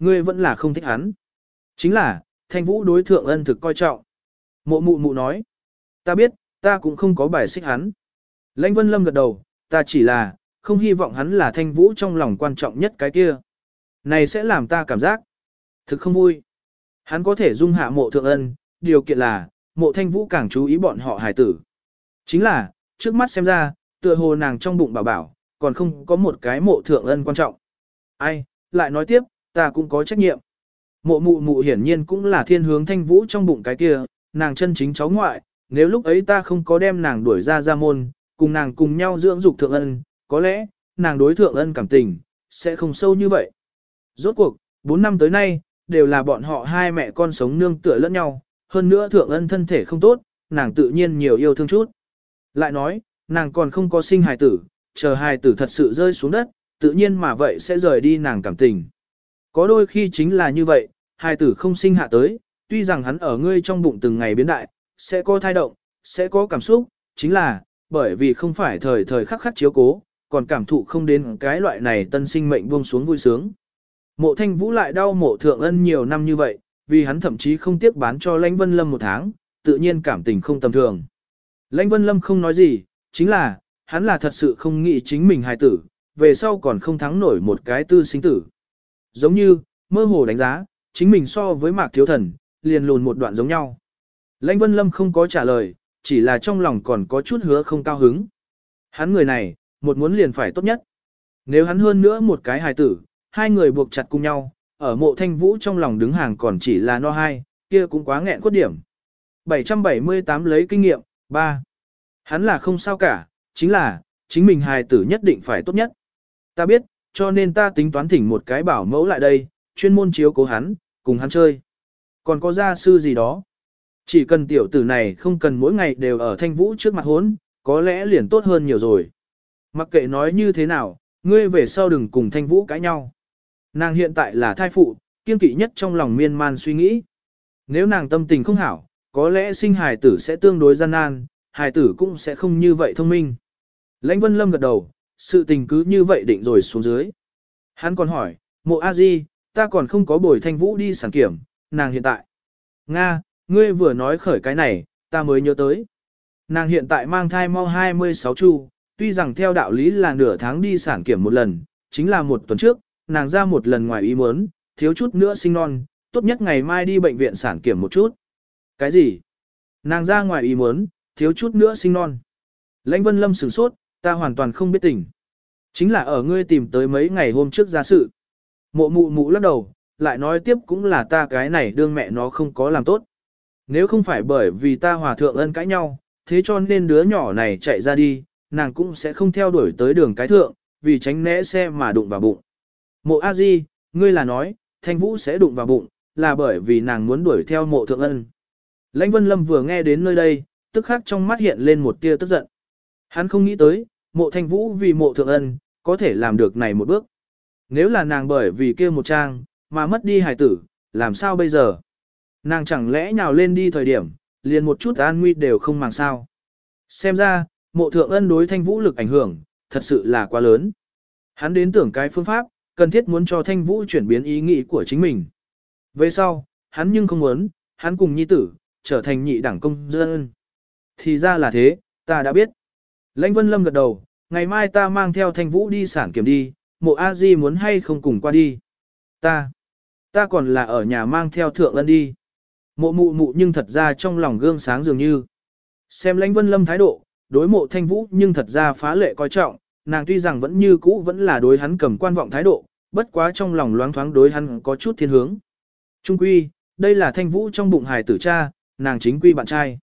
ngươi vẫn là không thích hắn. Chính là, Thanh Vũ đối thượng ân thực coi trọng. Mộ mụ mụ nói, ta biết, ta cũng không có bài xích hắn. Lãnh Vân Lâm gật đầu, ta chỉ là, không hy vọng hắn là Thanh Vũ trong lòng quan trọng nhất cái kia. Này sẽ làm ta cảm giác thực không vui. Hắn có thể dung hạ mộ thượng ân, điều kiện là, mộ Thanh Vũ càng chú ý bọn họ hài tử. Chính là, trước mắt xem ra, tựa hồ nàng trong bụng bảo bảo, còn không có một cái mộ thượng ân quan trọng. Ai, lại nói tiếp, ta cũng có trách nhiệm. Mộ mụ mụ hiển nhiên cũng là thiên hướng Thanh Vũ trong bụng cái kia, nàng chân chính cháu ngoại, nếu lúc ấy ta không có đem nàng đuổi ra ra môn, cùng nàng cùng nhau dưỡng dục thượng ân, có lẽ, nàng đối thượng ân cảm tình, sẽ không sâu như vậy. Rốt cuộc, bốn năm tới nay, đều là bọn họ hai mẹ con sống nương tựa lẫn nhau, hơn nữa thượng ân thân thể không tốt, nàng tự nhiên nhiều yêu thương chút. Lại nói, nàng còn không có sinh hài tử, chờ hài tử thật sự rơi xuống đất, tự nhiên mà vậy sẽ rời đi nàng cảm tình. Có đôi khi chính là như vậy, hài tử không sinh hạ tới, tuy rằng hắn ở ngươi trong bụng từng ngày biến đại, sẽ có thai động, sẽ có cảm xúc, chính là, bởi vì không phải thời thời khắc khắc chiếu cố, còn cảm thụ không đến cái loại này tân sinh mệnh buông xuống vui sướng. Mộ Thanh Vũ lại đau mộ thượng ân nhiều năm như vậy, vì hắn thậm chí không tiếc bán cho Lãnh Vân Lâm một tháng, tự nhiên cảm tình không tầm thường. Lãnh Vân Lâm không nói gì, chính là, hắn là thật sự không nghĩ chính mình hài tử, về sau còn không thắng nổi một cái tư sinh tử. Giống như, mơ hồ đánh giá, chính mình so với Mạc Thiếu Thần, liền lùn một đoạn giống nhau. Lãnh Vân Lâm không có trả lời, chỉ là trong lòng còn có chút hứa không cao hứng. Hắn người này, một muốn liền phải tốt nhất. Nếu hắn hơn nữa một cái hài tử, hai người buộc chặt cùng nhau, ở mộ Thanh Vũ trong lòng đứng hàng còn chỉ là no hai, kia cũng quá nghẹn khuất điểm. bảy trăm bảy mươi tám lấy kinh nghiệm, ba. Hắn là không sao cả, chính là, chính mình hài tử nhất định phải tốt nhất. Ta biết, cho nên ta tính toán thỉnh một cái bảo mẫu lại đây, chuyên môn chiếu cố hắn, cùng hắn chơi. Còn có gia sư gì đó. Chỉ cần tiểu tử này không cần mỗi ngày đều ở Thanh Vũ trước mặt hốn, có lẽ liền tốt hơn nhiều rồi. Mặc kệ nói như thế nào, ngươi về sau đừng cùng Thanh Vũ cãi nhau. Nàng hiện tại là thai phụ, kiên kỵ nhất trong lòng miên man suy nghĩ. Nếu nàng tâm tình không hảo, có lẽ sinh hài tử sẽ tương đối gian nan, hài tử cũng sẽ không như vậy thông minh. Lãnh Vân Lâm gật đầu, sự tình cứ như vậy định rồi xuống dưới. Hắn còn hỏi, mộ a di, ta còn không có bồi Thanh Vũ đi sản kiểm, nàng hiện tại. Nga, ngươi vừa nói khởi cái này, ta mới nhớ tới. Nàng hiện tại mang thai mau hai mươi sáu chu, tuy rằng theo đạo lý là nửa tháng đi sản kiểm một lần, chính là một tuần trước, nàng ra một lần ngoài ý muốn, thiếu chút nữa sinh non, tốt nhất ngày mai đi bệnh viện sản kiểm một chút. Cái gì? Nàng ra ngoài ý muốn, thiếu chút nữa sinh non. Lãnh Vân Lâm sửng sốt, ta hoàn toàn không biết tình. Chính là ở ngươi tìm tới mấy ngày hôm trước ra sự. Mộ mụ mụ lắc đầu, lại nói tiếp cũng là ta cái này đương mẹ nó không có làm tốt. Nếu không phải bởi vì ta hòa thượng ân cãi nhau, thế cho nên đứa nhỏ này chạy ra đi, nàng cũng sẽ không theo đuổi tới đường cái thượng, vì tránh né xe mà đụng vào bụng. Mộ A Di, ngươi là nói, Thanh Vũ sẽ đụng vào bụng, là bởi vì nàng muốn đuổi theo mộ thượng ân. Lãnh Vân Lâm vừa nghe đến nơi đây, tức khắc trong mắt hiện lên một tia tức giận. Hắn không nghĩ tới, mộ Thanh Vũ vì mộ thượng ân, có thể làm được này một bước. Nếu là nàng bởi vì kia một trang, mà mất đi hài tử, làm sao bây giờ? Nàng chẳng lẽ nhào lên đi thời điểm, liền một chút an nguy đều không màng sao. Xem ra, mộ thượng ân đối Thanh Vũ lực ảnh hưởng, thật sự là quá lớn. Hắn đến tưởng cái phương pháp, cần thiết muốn cho Thanh Vũ chuyển biến ý nghĩ của chính mình. Về sau, hắn nhưng không muốn, hắn cùng nhi tử, trở thành nhị đảng công dân. Thì ra là thế, ta đã biết. Lãnh Vân Lâm gật đầu, ngày mai ta mang theo Thanh Vũ đi sản kiểm đi, mộ A Di muốn hay không cùng qua đi. Ta, ta còn là ở nhà mang theo thượng ân đi. Mộ mụ mụ nhưng thật ra trong lòng gương sáng dường như. Xem Lãnh Vân Lâm thái độ, đối mộ Thanh Vũ nhưng thật ra phá lệ coi trọng, nàng tuy rằng vẫn như cũ vẫn là đối hắn cầm quan vọng thái độ, bất quá trong lòng loáng thoáng đối hắn có chút thiên hướng. Trung quy, đây là Thanh Vũ trong bụng hài tử cha, nàng chính quy bạn trai.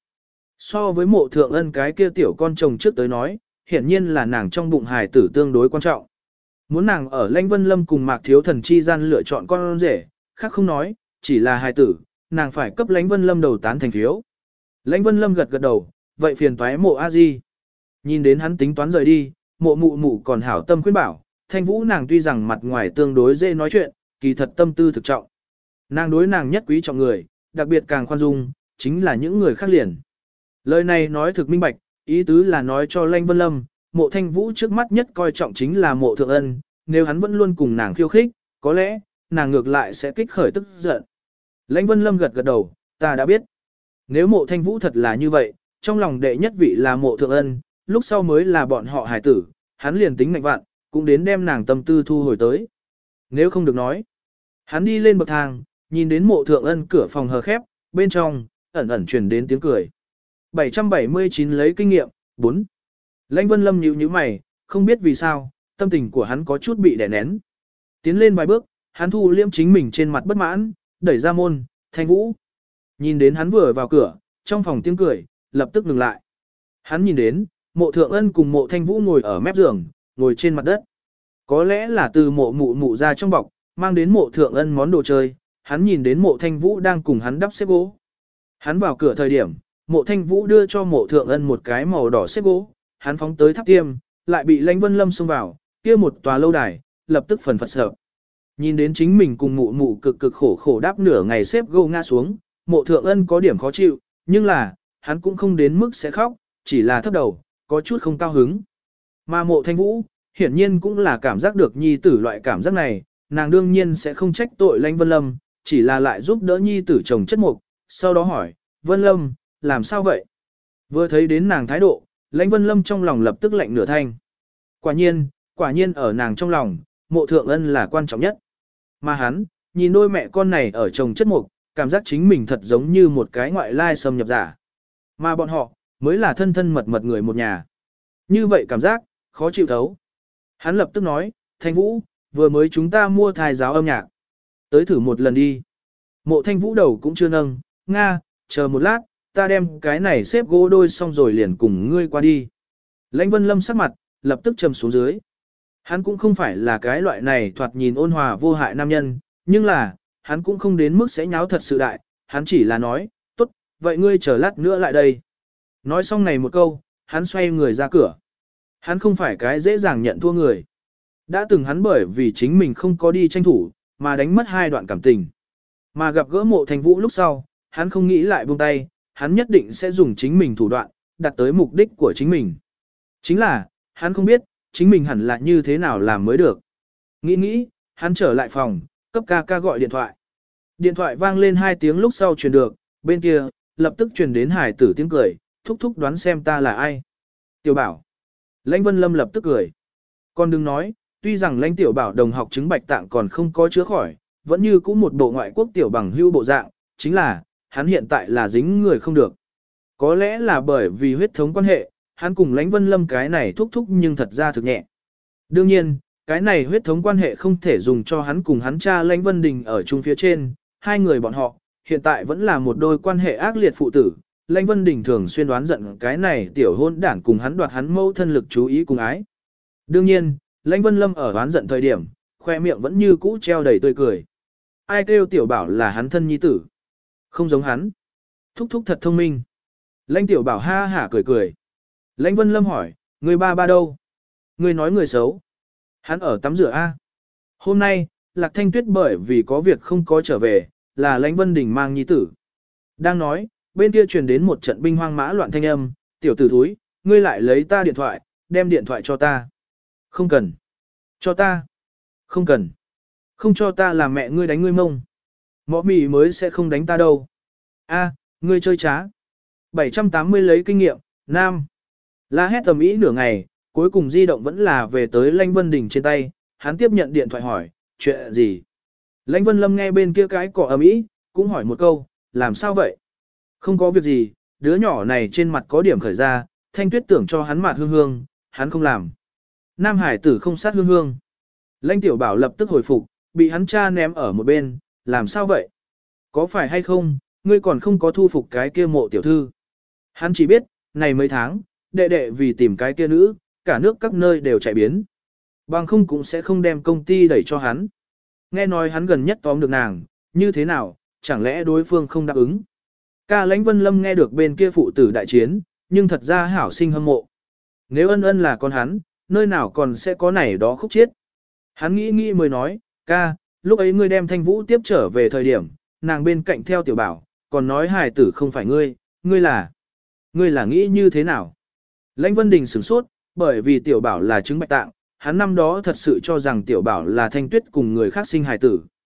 So với mộ thượng ân cái kia tiểu con chồng trước tới nói, hiển nhiên là nàng trong bụng hài tử tương đối quan trọng. Muốn nàng ở Lãnh Vân Lâm cùng Mạc Thiếu Thần chi gian lựa chọn con rể, khác không nói, chỉ là hài tử, nàng phải cấp Lãnh Vân Lâm đầu tán thành phiếu. Lãnh Vân Lâm gật gật đầu, vậy phiền toái mộ a di. Nhìn đến hắn tính toán rời đi, mộ mụ mụ còn hảo tâm khuyên bảo, Thanh Vũ nàng tuy rằng mặt ngoài tương đối dễ nói chuyện, kỳ thật tâm tư thực trọng. Nàng đối nàng nhất quý trọng người, đặc biệt càng khoan dung, chính là những người khác liền. Lời này nói thực minh bạch, ý tứ là nói cho Lãnh Vân Lâm, mộ Thanh Vũ trước mắt nhất coi trọng chính là mộ thượng ân, nếu hắn vẫn luôn cùng nàng khiêu khích, có lẽ, nàng ngược lại sẽ kích khởi tức giận. Lãnh Vân Lâm gật gật đầu, ta đã biết. Nếu mộ thanh vũ thật là như vậy, trong lòng đệ nhất vị là mộ thượng ân, lúc sau mới là bọn họ hải tử, hắn liền tính mạnh vạn, cũng đến đem nàng tâm tư thu hồi tới. Nếu không được nói, hắn đi lên bậc thang, nhìn đến mộ thượng ân cửa phòng hờ khép, bên trong, ẩn ẩn truyền đến tiếng cười. bảy trăm bảy mươi chín lấy kinh nghiệm, bốn. Lãnh Vân Lâm nhíu nhíu mày, không biết vì sao, tâm tình của hắn có chút bị đè nén. Tiến lên vài bước, hắn thu liêm chính mình trên mặt bất mãn, đẩy ra môn, Thanh Vũ. Nhìn đến hắn vừa vào cửa, trong phòng tiếng cười, lập tức ngừng lại. Hắn nhìn đến, mộ thượng ân cùng mộ Thanh Vũ ngồi ở mép giường, ngồi trên mặt đất. Có lẽ là từ mộ mụ mụ ra trong bọc, mang đến mộ thượng ân món đồ chơi, hắn nhìn đến mộ Thanh Vũ đang cùng hắn đắp xếp gỗ. Hắn vào cửa thời điểm, mộ Thanh Vũ đưa cho mộ thượng ân một cái màu đỏ xếp gỗ, hắn phóng tới tháp tiêm, lại bị Lãnh Vân Lâm xông vào, kia một tòa lâu đài, lập tức phần phật sợ. Nhìn đến chính mình cùng mụ mụ cực cực khổ khổ đáp nửa ngày xếp gỗ ngã xuống, mộ thượng ân có điểm khó chịu, nhưng là, hắn cũng không đến mức sẽ khóc, chỉ là thấp đầu, có chút không cao hứng. Mà mộ Thanh Vũ, hiển nhiên cũng là cảm giác được nhi tử loại cảm giác này, nàng đương nhiên sẽ không trách tội Lãnh Vân Lâm, chỉ là lại giúp đỡ nhi tử chồng chất mục, sau đó hỏi, Vân Lâm, làm sao vậy? Vừa thấy đến nàng thái độ, Lãnh Vân Lâm trong lòng lập tức lạnh nửa thanh. Quả nhiên, quả nhiên ở nàng trong lòng, mộ thượng ân là quan trọng nhất. Mà hắn, nhìn đôi mẹ con này ở chồng chất mục, cảm giác chính mình thật giống như một cái ngoại lai xâm nhập giả. Mà bọn họ, mới là thân thân mật mật người một nhà. Như vậy cảm giác, khó chịu thấu. Hắn lập tức nói, Thanh Vũ, vừa mới chúng ta mua thai giáo âm nhạc. Tới thử một lần đi. Mộ Thanh Vũ đầu cũng chưa nâng, Nga, chờ một lát, ta đem cái này xếp gỗ đôi xong rồi liền cùng ngươi qua đi. Lãnh Vân Lâm sắc mặt, lập tức trầm xuống dưới. Hắn cũng không phải là cái loại này thoạt nhìn ôn hòa vô hại nam nhân, nhưng là, hắn cũng không đến mức sẽ nháo thật sự đại, hắn chỉ là nói, tốt, vậy ngươi chờ lát nữa lại đây. Nói xong này một câu, hắn xoay người ra cửa. Hắn không phải cái dễ dàng nhận thua người. Đã từng hắn bởi vì chính mình không có đi tranh thủ, mà đánh mất hai đoạn cảm tình. Mà gặp gỡ mộ Thanh Vũ lúc sau, hắn không nghĩ lại buông tay, hắn nhất định sẽ dùng chính mình thủ đoạn, đạt tới mục đích của chính mình. Chính là, hắn không biết, chính mình hẳn là như thế nào làm mới được. Nghĩ nghĩ, hắn trở lại phòng, cấp ca ca gọi điện thoại. Điện thoại vang lên hai tiếng lúc sau truyền được, bên kia, lập tức truyền đến hải tử tiếng cười, thúc thúc đoán xem ta là ai. Tiểu Bảo. Lãnh Vân Lâm lập tức cười. Con đừng nói, tuy rằng Lãnh Tiểu Bảo đồng học chứng bạch tạng còn không có chữa khỏi, vẫn như cũ một bộ ngoại quốc tiểu bằng hưu bộ dạng, chính là, hắn hiện tại là dính người không được. Có lẽ là bởi vì huyết thống quan hệ, hắn cùng Lãnh Vân Lâm cái này thúc thúc nhưng thật ra thực nhẹ. Đương nhiên, cái này huyết thống quan hệ không thể dùng cho hắn cùng hắn cha Lãnh Vân Đình ở chung phía trên, hai người bọn họ, hiện tại vẫn là một đôi quan hệ ác liệt phụ tử. Lãnh Vân Đình thường xuyên đoán giận cái này tiểu hôn đảng cùng hắn đoạt hắn mâu thân lực chú ý cùng ái. Đương nhiên, Lãnh Vân Lâm ở đoán giận thời điểm, khoe miệng vẫn như cũ treo đầy tươi cười. Ai kêu Tiểu Bảo là hắn thân nhi tử? Không giống hắn. Thúc thúc thật thông minh. Lãnh Tiểu Bảo ha hả cười cười. Lãnh Vân Lâm hỏi, người ba ba đâu? Người nói người xấu. Hắn ở tắm rửa A. Hôm nay, Lạc Thanh Tuyết bởi vì có việc không có trở về, là Lãnh Vân Đình mang nhi tử. Đang nói, bên kia truyền đến một trận binh hoang mã loạn thanh âm, tiểu tử thúi, ngươi lại lấy ta điện thoại, đem điện thoại cho ta. Không cần. Cho ta. Không cần. Không cho ta làm mẹ ngươi đánh ngươi mông. Mọ mì mới sẽ không đánh ta đâu. A, ngươi chơi trá. bảy trăm tám mươi lấy kinh nghiệm, Nam. La hét tầm ý nửa ngày, cuối cùng di động vẫn là về tới Lãnh Vân Đình trên tay, hắn tiếp nhận điện thoại hỏi, chuyện gì? Lãnh Vân Lâm nghe bên kia cái cỏ ầm ĩ, cũng hỏi một câu, làm sao vậy? Không có việc gì, đứa nhỏ này trên mặt có điểm khởi ra, Thanh Tuyết tưởng cho hắn mặt hương hương, hắn không làm. Nam Hải tử không sát hương hương. Lãnh Tiểu Bảo lập tức hồi phục, bị hắn cha ném ở một bên, làm sao vậy? Có phải hay không, ngươi còn không có thu phục cái kia mộ tiểu thư? Hắn chỉ biết, này mấy tháng, đệ đệ vì tìm cái kia nữ, cả nước các nơi đều chạy biến. Bằng không cũng sẽ không đem công ty đẩy cho hắn. Nghe nói hắn gần nhất tóm được nàng, như thế nào, chẳng lẽ đối phương không đáp ứng? Ca Lãnh Vân Lâm nghe được bên kia phụ tử đại chiến, nhưng thật ra hảo sinh hâm mộ. Nếu ân ân là con hắn, nơi nào còn sẽ có này đó khúc chiết. Hắn nghĩ nghĩ mới nói, ca, lúc ấy ngươi đem Thanh Vũ tiếp trở về thời điểm, nàng bên cạnh theo Tiểu Bảo, còn nói hài tử không phải ngươi, ngươi là, ngươi là nghĩ như thế nào? Lãnh Vân Đình sửng sốt, bởi vì Tiểu Bảo là chứng bạch tạng, hắn năm đó thật sự cho rằng Tiểu Bảo là Thanh Tuyết cùng người khác sinh hài tử.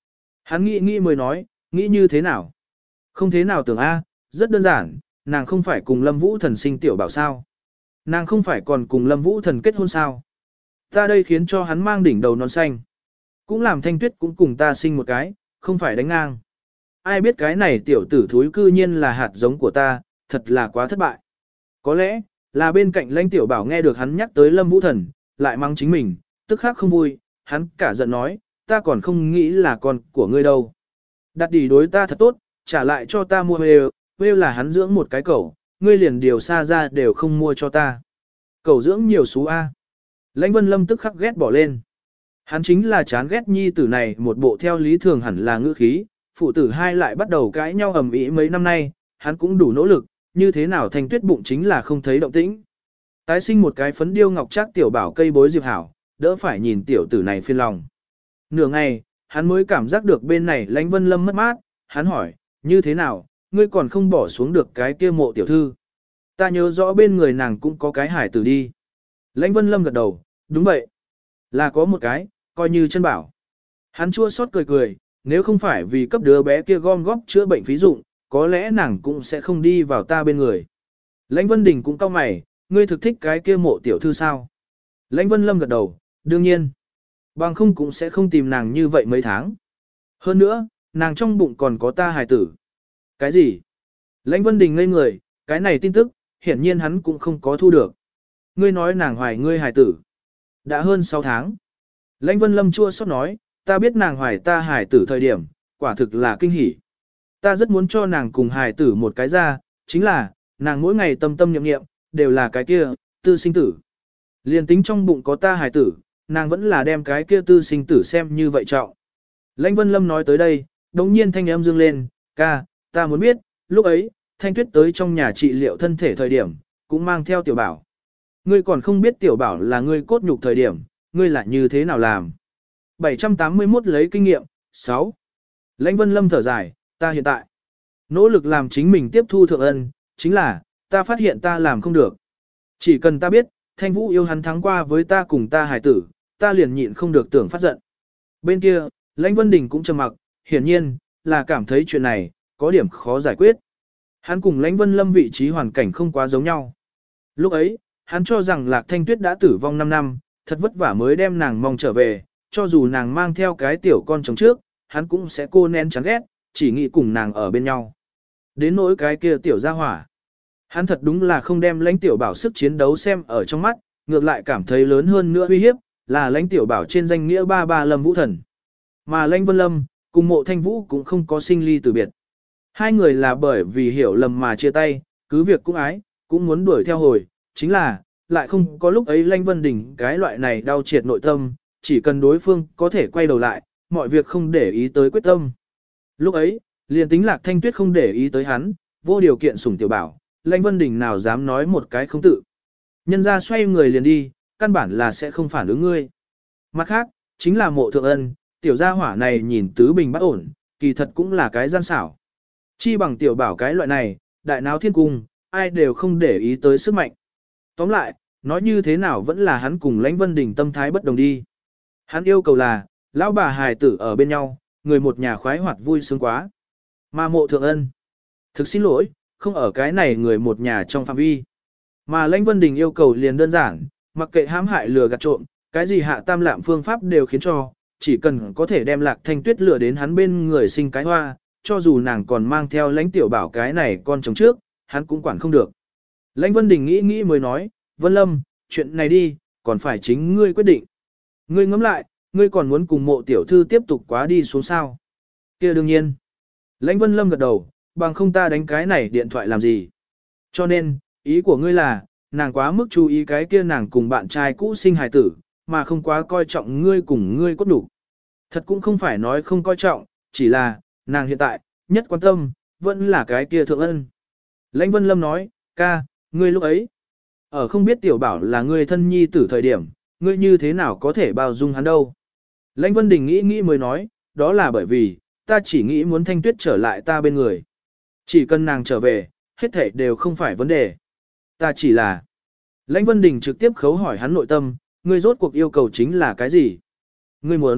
Hắn nghĩ nghĩ mới nói, nghĩ như thế nào? Không thế nào tưởng A, rất đơn giản, nàng không phải cùng Lâm Vũ Thần sinh tiểu bảo sao. Nàng không phải còn cùng Lâm Vũ Thần kết hôn sao. Ta đây khiến cho hắn mang đỉnh đầu non xanh. Cũng làm Thanh Tuyết cũng cùng ta sinh một cái, không phải đánh ngang. Ai biết cái này tiểu tử thúi cư nhiên là hạt giống của ta, thật là quá thất bại. Có lẽ, là bên cạnh lãnh tiểu bảo nghe được hắn nhắc tới Lâm Vũ Thần, lại mắng chính mình, tức khắc không vui, hắn cả giận nói, ta còn không nghĩ là con của ngươi đâu. Đặt đỉ đối ta thật tốt, trả lại cho ta mua huê, huê là hắn dưỡng một cái cẩu, ngươi liền điều xa ra đều không mua cho ta. Cẩu dưỡng nhiều xú A. Lãnh Vân Lâm tức khắc ghét bỏ lên. Hắn chính là chán ghét nhi tử này một bộ theo lý thường hẳn là ngữ khí, phụ tử hai lại bắt đầu cãi nhau ầm ĩ mấy năm nay, hắn cũng đủ nỗ lực, như thế nào Thanh Tuyết bụng chính là không thấy động tĩnh. Tái sinh một cái phấn điêu ngọc trác tiểu bảo cây bối diệp hảo, đỡ phải nhìn tiểu tử này phiền lòng. Nửa ngày, hắn mới cảm giác được bên này Lãnh Vân Lâm mất mát, hắn hỏi, như thế nào, ngươi còn không bỏ xuống được cái kia mộ tiểu thư. Ta nhớ rõ bên người nàng cũng có cái hải tử đi. Lãnh Vân Lâm gật đầu, đúng vậy. Là có một cái, coi như chân bảo. Hắn chua xót cười cười, nếu không phải vì cấp đứa bé kia gom góp chữa bệnh phí dụng, có lẽ nàng cũng sẽ không đi vào ta bên người. Lãnh Vân Đình cũng cau mày, ngươi thực thích cái kia mộ tiểu thư sao? Lãnh Vân Lâm gật đầu, đương nhiên. Bằng không cũng sẽ không tìm nàng như vậy mấy tháng. Hơn nữa, nàng trong bụng còn có ta hài tử. Cái gì? Lãnh Vân Đình ngây người, cái này tin tức, hiển nhiên hắn cũng không có thu được. Ngươi nói nàng hoài ngươi hài tử. Đã hơn sáu tháng. Lãnh Vân Lâm chua xót nói, ta biết nàng hoài ta hài tử thời điểm, quả thực là kinh hỉ. Ta rất muốn cho nàng cùng hài tử một cái ra, chính là, nàng mỗi ngày tâm tâm nhậm nghiệm, đều là cái kia, tư sinh tử. Liên tính trong bụng có ta hài tử, nàng vẫn là đem cái kia tư sinh tử xem như vậy trọng. Lãnh Vân Lâm nói tới đây, đống nhiên thanh âm dương lên, ca, ta muốn biết, lúc ấy, Thanh Tuyết tới trong nhà trị liệu thân thể thời điểm, cũng mang theo tiểu bảo. Ngươi còn không biết tiểu bảo là ngươi cốt nhục thời điểm, ngươi lại như thế nào làm. bảy trăm tám mươi mốt lấy kinh nghiệm, sáu. Lãnh Vân Lâm thở dài, ta hiện tại, nỗ lực làm chính mình tiếp thu thượng ân, chính là, ta phát hiện ta làm không được. Chỉ cần ta biết, Thanh Vũ yêu hắn thắng qua với ta cùng ta hài tử, ta liền nhịn không được tưởng phát giận. Bên kia, Lãnh Vân Đình cũng trầm mặc, hiển nhiên, là cảm thấy chuyện này, có điểm khó giải quyết. Hắn cùng Lãnh Vân Lâm vị trí hoàn cảnh không quá giống nhau. Lúc ấy, hắn cho rằng Lạc Thanh Tuyết đã tử vong năm năm, thật vất vả mới đem nàng mong trở về, cho dù nàng mang theo cái tiểu con chồng trước, hắn cũng sẽ cô nén chán ghét, chỉ nghĩ cùng nàng ở bên nhau. Đến nỗi cái kia tiểu gia hỏa. Hắn thật đúng là không đem Lãnh tiểu bảo sức chiến đấu xem ở trong mắt, ngược lại cảm thấy lớn hơn nữa uy hiếp, là Lãnh tiểu bảo trên danh nghĩa ba ba Lâm Vũ Thần. Mà Lãnh Vân Lâm, cùng Mộ Thanh Vũ cũng không có sinh ly từ biệt. Hai người là bởi vì hiểu lầm mà chia tay, cứ việc cũng ái, cũng muốn đuổi theo hồi, chính là, lại không có lúc ấy Lãnh Vân Đình cái loại này đau triệt nội tâm, chỉ cần đối phương có thể quay đầu lại, mọi việc không để ý tới quyết tâm. Lúc ấy, liền tính Lạc Thanh Tuyết không để ý tới hắn, vô điều kiện sủng tiểu bảo, Lãnh Vân Đình nào dám nói một cái không tự. Nhân ra xoay người liền đi, căn bản là sẽ không phản ứng ngươi. Mặt khác, chính là Mộ Thượng Ân, tiểu gia hỏa này nhìn tứ bình bất ổn, kỳ thật cũng là cái gian xảo. Chi bằng tiểu bảo cái loại này, đại náo thiên cung, ai đều không để ý tới sức mạnh. Tóm lại, nói như thế nào vẫn là hắn cùng Lãnh Vân Đình tâm thái bất đồng đi. Hắn yêu cầu là, lão bà hài tử ở bên nhau, người một nhà khoái hoạt vui sướng quá. Mà Mộ Thượng Ân, thực xin lỗi, không ở cái này người một nhà trong phạm vi. Mà Lãnh Vân Đình yêu cầu liền đơn giản, mặc kệ hãm hại lừa gạt trộm, cái gì hạ tam lạm phương pháp đều khiến cho, chỉ cần có thể đem Lạc Thanh Tuyết lừa đến hắn bên người sinh cái hoa, cho dù nàng còn mang theo Lãnh tiểu bảo cái này con chồng trước, hắn cũng quản không được. Lãnh Vân Đình nghĩ nghĩ mới nói, Vân Lâm, chuyện này đi, còn phải chính ngươi quyết định. Ngươi ngẫm lại, ngươi còn muốn cùng Mộ tiểu thư tiếp tục quá đi xuống sao? Kia đương nhiên. Lãnh Vân Lâm gật đầu, bằng không ta đánh cái này điện thoại làm gì. Cho nên, ý của ngươi là, nàng quá mức chú ý cái kia nàng cùng bạn trai cũ sinh hài tử, mà không quá coi trọng ngươi cùng ngươi cốt đủ. Thật cũng không phải nói không coi trọng, chỉ là, nàng hiện tại, nhất quan tâm, vẫn là cái kia Thượng Ân. Lãnh Vân Lâm nói, ca, ngươi lúc ấy, ở không biết tiểu bảo là ngươi thân nhi tử thời điểm, ngươi như thế nào có thể bao dung hắn đâu. Lãnh Vân Đình nghĩ nghĩ mới nói, đó là bởi vì, ta chỉ nghĩ muốn Thanh Tuyết trở lại ta bên người. Chỉ cần nàng trở về, hết thảy đều không phải vấn đề. Ta chỉ là... Lãnh Vân Đình trực tiếp khấu hỏi hắn nội tâm, ngươi rốt cuộc yêu cầu chính là cái gì? Ngươi muốn,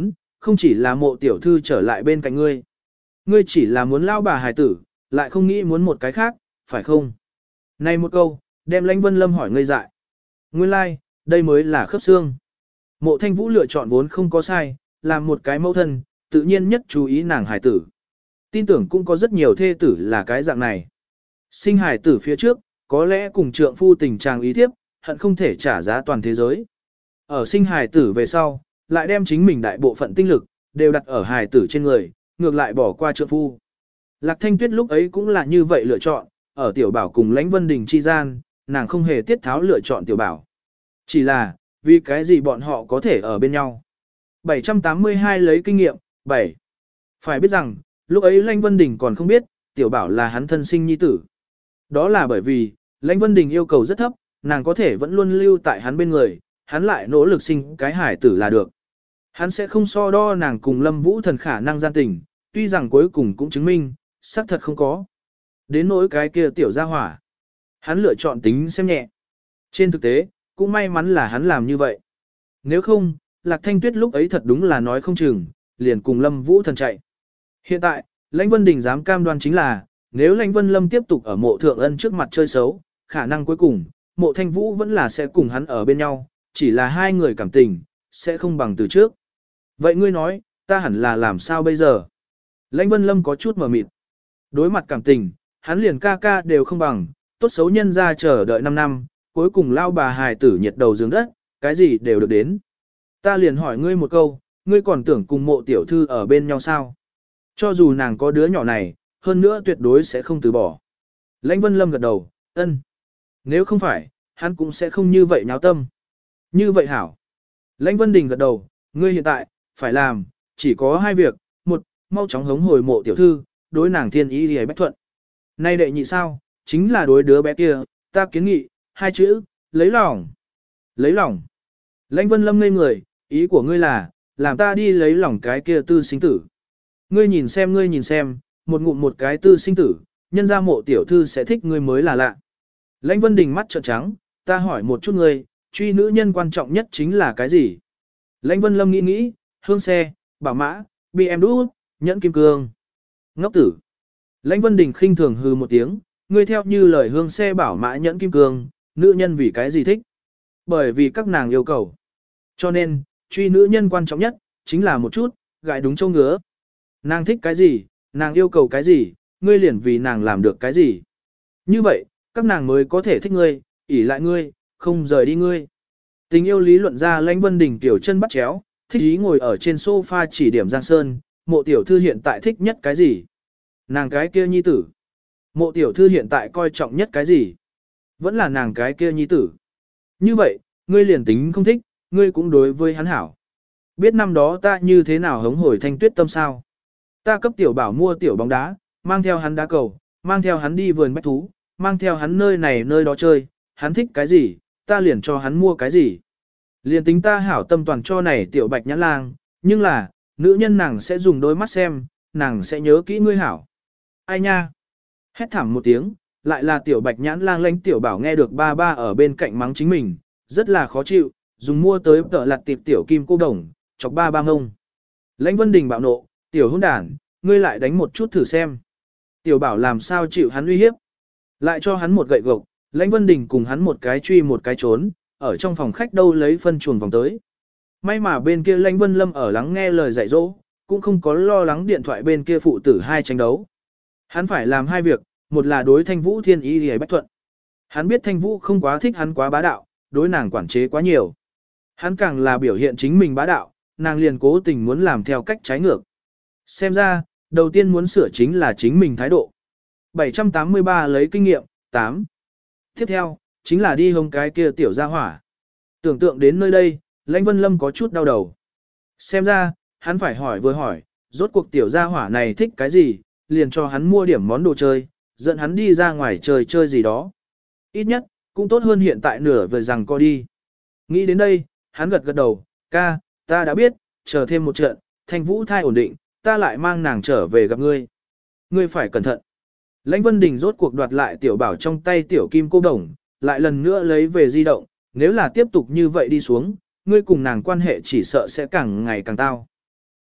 không chỉ là mộ tiểu thư trở lại bên cạnh ngươi. Ngươi chỉ là muốn lao bà hài tử, lại không nghĩ muốn một cái khác, phải không? Này một câu, đem Lãnh Vân Lâm hỏi ngây dại. Nguyên lai, like, đây mới là khớp xương. Mộ Thanh Vũ lựa chọn vốn không có sai, làm một cái mẫu thân, tự nhiên nhất chú ý nàng hài tử. Tin tưởng cũng có rất nhiều thê tử là cái dạng này. Sinh hài tử phía trước, có lẽ cùng trượng phu tình trạng ý thiếp, hận không thể trả giá toàn thế giới. Ở sinh hài tử về sau, lại đem chính mình đại bộ phận tinh lực, đều đặt ở hài tử trên người, ngược lại bỏ qua trượng phu. Lạc Thanh Tuyết lúc ấy cũng là như vậy lựa chọn, ở Tiểu Bảo cùng Lãnh Vân Đình chi gian, nàng không hề tiết tháo lựa chọn Tiểu Bảo. Chỉ là, vì cái gì bọn họ có thể ở bên nhau. bảy trăm tám mươi hai lấy kinh nghiệm, bảy. Phải biết rằng, lúc ấy Lãnh Vân Đình còn không biết, Tiểu Bảo là hắn thân sinh nhi tử. Đó là bởi vì, Lãnh Vân Đình yêu cầu rất thấp, nàng có thể vẫn luôn lưu tại hắn bên người, hắn lại nỗ lực sinh cái hải tử là được. Hắn sẽ không so đo nàng cùng Lâm Vũ Thần khả năng gian tình, tuy rằng cuối cùng cũng chứng minh, xác thật không có. Đến nỗi cái kia tiểu gia hỏa, hắn lựa chọn tính xem nhẹ. Trên thực tế, cũng may mắn là hắn làm như vậy. Nếu không, Lạc Thanh Tuyết lúc ấy thật đúng là nói không chừng, liền cùng Lâm Vũ Thần chạy. Hiện tại, Lãnh Vân Đình dám cam đoan chính là, nếu Lãnh Vân Lâm tiếp tục ở mộ thượng ân trước mặt chơi xấu, khả năng cuối cùng, mộ Thanh Vũ vẫn là sẽ cùng hắn ở bên nhau, chỉ là hai người cảm tình, sẽ không bằng từ trước. Vậy ngươi nói, ta hẳn là làm sao bây giờ? Lãnh Vân Lâm có chút mờ mịt. Đối mặt cảm tình, hắn liền ca ca đều không bằng, tốt xấu nhân ra chờ đợi năm năm, cuối cùng lao bà hài tử nhiệt đầu giường đất, cái gì đều được đến. Ta liền hỏi ngươi một câu, ngươi còn tưởng cùng mộ tiểu thư ở bên nhau sao? Cho dù nàng có đứa nhỏ này, hơn nữa tuyệt đối sẽ không từ bỏ. Lãnh Vân Lâm gật đầu, ân. Nếu không phải, hắn cũng sẽ không như vậy nháo tâm. Như vậy hảo. Lãnh Vân Đình gật đầu, ngươi hiện tại, phải làm, chỉ có hai việc. Một, mau chóng hống hồi mộ tiểu thư, đối nàng thiên ý thì bách thuận. Nay đệ nhị sao, chính là đối đứa bé kia, ta kiến nghị, hai chữ, lấy lòng. Lấy lòng. Lãnh Vân Lâm ngây người, ý của ngươi là, làm ta đi lấy lòng cái kia tư sinh tử. Ngươi nhìn xem ngươi nhìn xem, một ngụm một cái tư sinh tử, nhân ra mộ tiểu thư sẽ thích ngươi mới là lạ. Lãnh Vân Đình mắt trợn trắng, ta hỏi một chút ngươi, truy nữ nhân quan trọng nhất chính là cái gì? Lãnh Vân Lâm nghĩ nghĩ, hương xe, bảo mã, bê em đu, nhẫn kim cương. Ngốc tử. Lãnh Vân Đình khinh thường hừ một tiếng, ngươi theo như lời hương xe bảo mã nhẫn kim cương, nữ nhân vì cái gì thích? Bởi vì các nàng yêu cầu. Cho nên, truy nữ nhân quan trọng nhất, chính là một chút, gại đúng châu ngứa. Nàng thích cái gì, nàng yêu cầu cái gì, ngươi liền vì nàng làm được cái gì. Như vậy, các nàng mới có thể thích ngươi, ỷ lại ngươi, không rời đi ngươi. Tình yêu lý luận ra Lãnh Vân Đình tiểu chân bắt chéo, thích ý ngồi ở trên sofa chỉ điểm Giang Sơn, mộ tiểu thư hiện tại thích nhất cái gì? Nàng cái kia nhi tử. Mộ tiểu thư hiện tại coi trọng nhất cái gì? Vẫn là nàng cái kia nhi tử. Như vậy, ngươi liền tính không thích, ngươi cũng đối với hắn hảo. Biết năm đó ta như thế nào hống hồi Thanh Tuyết tâm sao? Ta cấp tiểu bảo mua tiểu bóng đá, mang theo hắn đá cầu, mang theo hắn đi vườn bách thú, mang theo hắn nơi này nơi đó chơi, hắn thích cái gì, ta liền cho hắn mua cái gì. Liền tính ta hảo tâm toàn cho này tiểu bạch nhãn lang, nhưng là, nữ nhân nàng sẽ dùng đôi mắt xem, nàng sẽ nhớ kỹ ngươi hảo. Ai nha? Hét thảm một tiếng, lại là tiểu bạch nhãn lang lãnh tiểu bảo nghe được ba ba ở bên cạnh mắng chính mình, rất là khó chịu, dùng mua tới tợ lặt tiệp tiểu kim cô đồng, chọc ba ba ngông. Lãnh Vân Đình bạo nộ, tiểu hôn đản, ngươi lại đánh một chút thử xem. Tiểu bảo làm sao chịu hắn uy hiếp. Lại cho hắn một gậy gộc, Lãnh Vân Đình cùng hắn một cái truy một cái trốn, ở trong phòng khách đâu lấy phân chuồng vòng tới. May mà bên kia Lãnh Vân Lâm ở lắng nghe lời dạy dỗ, cũng không có lo lắng điện thoại bên kia phụ tử hai tranh đấu. Hắn phải làm hai việc, một là đối Thanh Vũ thiên ý hề bách thuận. Hắn biết Thanh Vũ không quá thích hắn quá bá đạo, đối nàng quản chế quá nhiều. Hắn càng là biểu hiện chính mình bá đạo, nàng liền cố tình muốn làm theo cách trái ngược. Xem ra, đầu tiên muốn sửa chính là chính mình thái độ. bảy trăm tám mươi ba lấy kinh nghiệm, tám. Tiếp theo, chính là đi hông cái kia tiểu gia hỏa. Tưởng tượng đến nơi đây, Lãnh Vân Lâm có chút đau đầu. Xem ra, hắn phải hỏi vừa hỏi, rốt cuộc tiểu gia hỏa này thích cái gì, liền cho hắn mua điểm món đồ chơi, dẫn hắn đi ra ngoài chơi chơi gì đó. Ít nhất, cũng tốt hơn hiện tại nửa vời rằng co đi. Nghĩ đến đây, hắn gật gật đầu, ca, ta đã biết, chờ thêm một trận, Thanh Vũ thai ổn định, ta lại mang nàng trở về gặp ngươi. Ngươi phải cẩn thận. Lãnh Vân Đình rốt cuộc đoạt lại tiểu bảo trong tay tiểu kim cô đồng, lại lần nữa lấy về di động, nếu là tiếp tục như vậy đi xuống, ngươi cùng nàng quan hệ chỉ sợ sẽ càng ngày càng tao.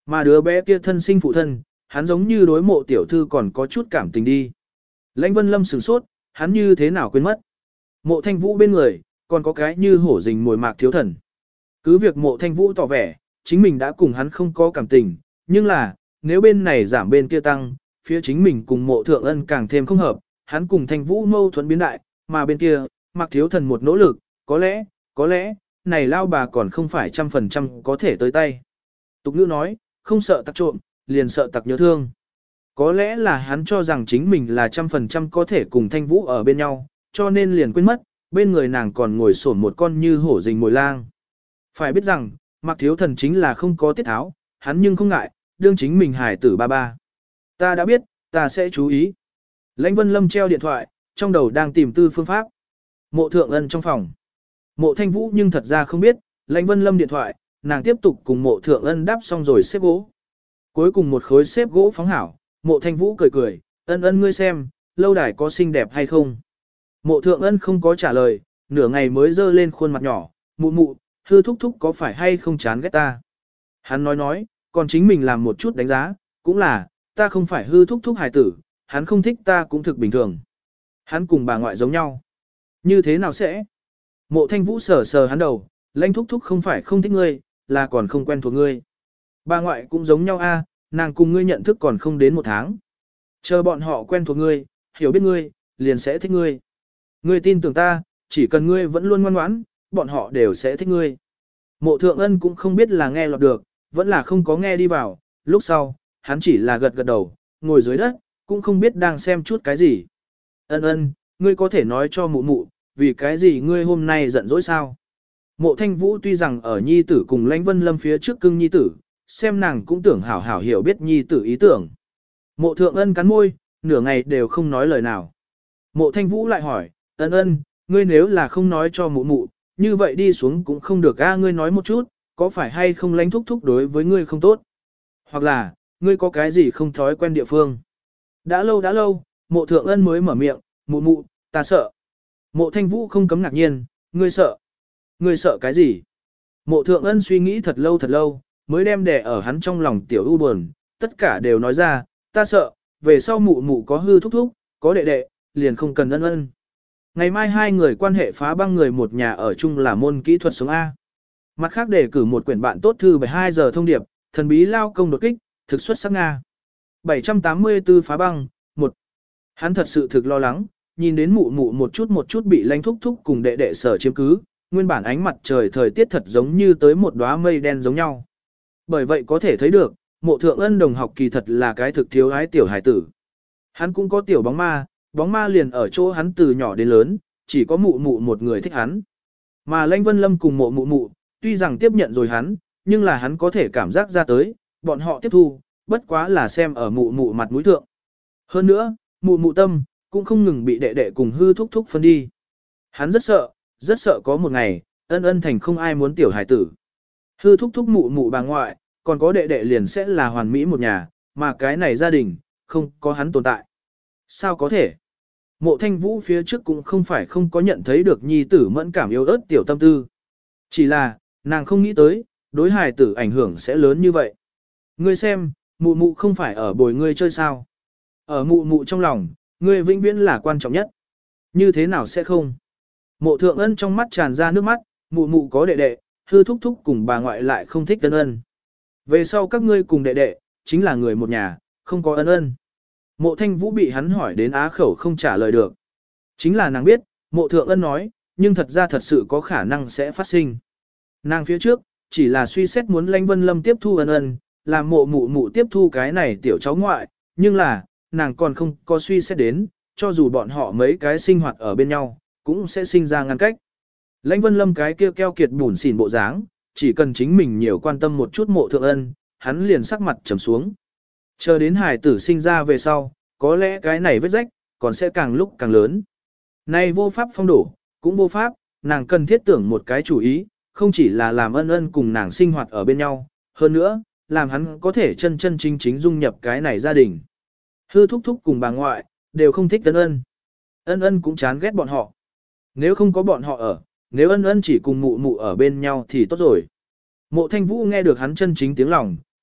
Mà đứa bé kia thân sinh phụ thân, hắn giống như đối mộ tiểu thư còn có chút cảm tình đi. Lãnh Vân Lâm sửng sốt, hắn như thế nào quên mất. Mộ Thanh Vũ bên người, còn có cái như hổ rình mồi Mạc Thiếu Thần. Cứ việc mộ Thanh Vũ tỏ vẻ, chính mình đã cùng hắn không có cảm tình, nhưng là, nếu bên này giảm bên kia tăng, phía chính mình cùng mộ Thượng Ân càng thêm không hợp, hắn cùng Thanh Vũ mâu thuẫn biến đại, mà bên kia, Mạc Thiếu Thần một nỗ lực, có lẽ, có lẽ, này lao bà còn không phải trăm phần trăm có thể tới tay. Tục ngữ nói, không sợ tặc trộm, liền sợ tặc nhớ thương. Có lẽ là hắn cho rằng chính mình là trăm phần trăm có thể cùng Thanh Vũ ở bên nhau, cho nên liền quên mất, bên người nàng còn ngồi sổn một con như hổ rình mồi lang. Phải biết rằng, Mạc Thiếu Thần chính là không có tiết tháo, hắn nhưng không ngại, đương chính mình hải tử ba ba. Ta đã biết, ta sẽ chú ý. Lãnh Vân Lâm treo điện thoại, trong đầu đang tìm tư phương pháp. Mộ Thượng Ân trong phòng. Mộ Thanh Vũ nhưng thật ra không biết, Lãnh Vân Lâm điện thoại, nàng tiếp tục cùng Mộ Thượng Ân đáp xong rồi xếp gỗ. Cuối cùng một khối xếp gỗ phóng hảo, Mộ Thanh Vũ cười cười, Ân Ân ngươi xem, lâu đài có xinh đẹp hay không? Mộ Thượng Ân không có trả lời, nửa ngày mới dơ lên khuôn mặt nhỏ, mụ mụ, hư thúc thúc có phải hay không chán ghét ta? Hắn nói nói, còn chính mình làm một chút đánh giá, cũng là, ta không phải hư thúc thúc hài tử, hắn không thích ta cũng thực bình thường. Hắn cùng bà ngoại giống nhau. Như thế nào sẽ? Mộ Thanh Vũ sờ sờ hắn đầu, Lãnh thúc thúc không phải không thích ngươi, là còn không quen thuộc ngươi. Bà ngoại cũng giống nhau a, nàng cùng ngươi nhận thức còn không đến một tháng. Chờ bọn họ quen thuộc ngươi, hiểu biết ngươi, liền sẽ thích ngươi. Ngươi tin tưởng ta, chỉ cần ngươi vẫn luôn ngoan ngoãn, bọn họ đều sẽ thích ngươi. Mộ Thượng Ân cũng không biết là nghe lọt được, vẫn là không có nghe đi vào, lúc sau, hắn chỉ là gật gật đầu, ngồi dưới đất, cũng không biết đang xem chút cái gì. Ân Ân, ngươi có thể nói cho mụ mụ, vì cái gì ngươi hôm nay giận dỗi sao? Mộ Thanh Vũ tuy rằng ở nhi tử cùng Lãnh Vân Lâm phía trước cưng nhi tử, xem nàng cũng tưởng hảo hảo hiểu biết nhi tử ý tưởng. Mộ Thượng Ân cắn môi, nửa ngày đều không nói lời nào. Mộ Thanh Vũ lại hỏi, Ân Ân, ngươi nếu là không nói cho mụ mụ, như vậy đi xuống cũng không được a, ngươi nói một chút, có phải hay không Lãnh thúc thúc đối với ngươi không tốt? Hoặc là, ngươi có cái gì không thói quen địa phương? Đã lâu đã lâu, Mộ Thượng Ân mới mở miệng, mụ mụ, ta sợ. Mộ Thanh Vũ không cấm ngạc nhiên, ngươi sợ. Ngươi sợ cái gì? Mộ Thượng Ân suy nghĩ thật lâu thật lâu, mới đem đè ở hắn trong lòng tiểu u buồn, tất cả đều nói ra, ta sợ, về sau mụ mụ có hư thúc thúc, có đệ đệ, liền không cần Ân Ân. Ngày mai hai người quan hệ phá băng người một nhà ở chung là môn kỹ thuật sống A. Mặt khác đề cử một quyển bạn tốt thư bảy hai giờ thông điệp, thần bí lao công đột kích, thực xuất sắc Nga. bảy trăm tám mươi tư phá băng, một. Hắn thật sự thực lo lắng, nhìn đến mụ mụ một chút một chút bị Lãnh thúc thúc cùng đệ đệ sở chiếm cứ, nguyên bản ánh mặt trời thời tiết thật giống như tới một đóa mây đen giống nhau. Bởi vậy có thể thấy được, Mộ Thượng Ân đồng học kỳ thật là cái thực thiếu ái tiểu hài tử. Hắn cũng có tiểu bóng ma, bóng ma liền ở chỗ hắn từ nhỏ đến lớn, chỉ có mụ mụ một người thích hắn. Mà Lãnh Vân Lâm cùng mộ mụ mụ, tuy rằng tiếp nhận rồi hắn, nhưng là hắn có thể cảm giác ra tới, bọn họ tiếp thu, bất quá là xem ở mụ mụ mặt mũi thượng. Hơn nữa, mụ mụ tâm, cũng không ngừng bị đệ đệ cùng hư thúc thúc phân đi. Hắn rất sợ, rất sợ có một ngày, Ân Ân thành không ai muốn tiểu hải tử. Hư thúc thúc mụ mụ bà ngoại, còn có đệ đệ liền sẽ là hoàn mỹ một nhà, mà cái này gia đình, không có hắn tồn tại. Sao có thể? Mộ Thanh Vũ phía trước cũng không phải không có nhận thấy được nhi tử mẫn cảm yếu ớt tiểu tâm tư. Chỉ là, nàng không nghĩ tới, đối hài tử ảnh hưởng sẽ lớn như vậy. Ngươi xem, mụ mụ không phải ở bồi ngươi chơi sao. Ở mụ mụ trong lòng, ngươi vĩnh viễn là quan trọng nhất. Như thế nào sẽ không? Mộ Thượng Ân trong mắt tràn ra nước mắt, mụ mụ có đệ đệ, hư thúc thúc cùng bà ngoại lại không thích Ân Ân. Về sau các ngươi cùng đệ đệ, chính là người một nhà, không có Ân Ân. Mộ Thanh Vũ bị hắn hỏi đến á khẩu không trả lời được. Chính là nàng biết, Mộ Thượng Ân nói, nhưng thật ra thật sự có khả năng sẽ phát sinh. Nàng phía trước, chỉ là suy xét muốn Lãnh Vân Lâm tiếp thu Ân Ân, làm mộ mụ mụ tiếp thu cái này tiểu cháu ngoại, nhưng là, nàng còn không có suy xét đến, cho dù bọn họ mấy cái sinh hoạt ở bên nhau, cũng sẽ sinh ra ngăn cách. Lãnh Vân Lâm cái kia keo kiệt bủn xỉn bộ dáng, chỉ cần chính mình nhiều quan tâm một chút Mộ Thượng Ân, hắn liền sắc mặt trầm xuống. Chờ đến hải tử sinh ra về sau, có lẽ cái này vết rách, còn sẽ càng lúc càng lớn. Này vô pháp phong đổ, cũng vô pháp, nàng cần thiết tưởng một cái chủ ý, không chỉ là làm Ân Ân cùng nàng sinh hoạt ở bên nhau, hơn nữa, làm hắn có thể chân chân chính chính dung nhập cái này gia đình. Hư thúc thúc cùng bà ngoại, đều không thích Ân Ân. Ân Ân cũng chán ghét bọn họ. Nếu không có bọn họ ở, nếu Ân Ân chỉ cùng mụ mụ ở bên nhau thì tốt rồi. Mộ Thanh Vũ nghe được hắn chân chính tiếng lòng,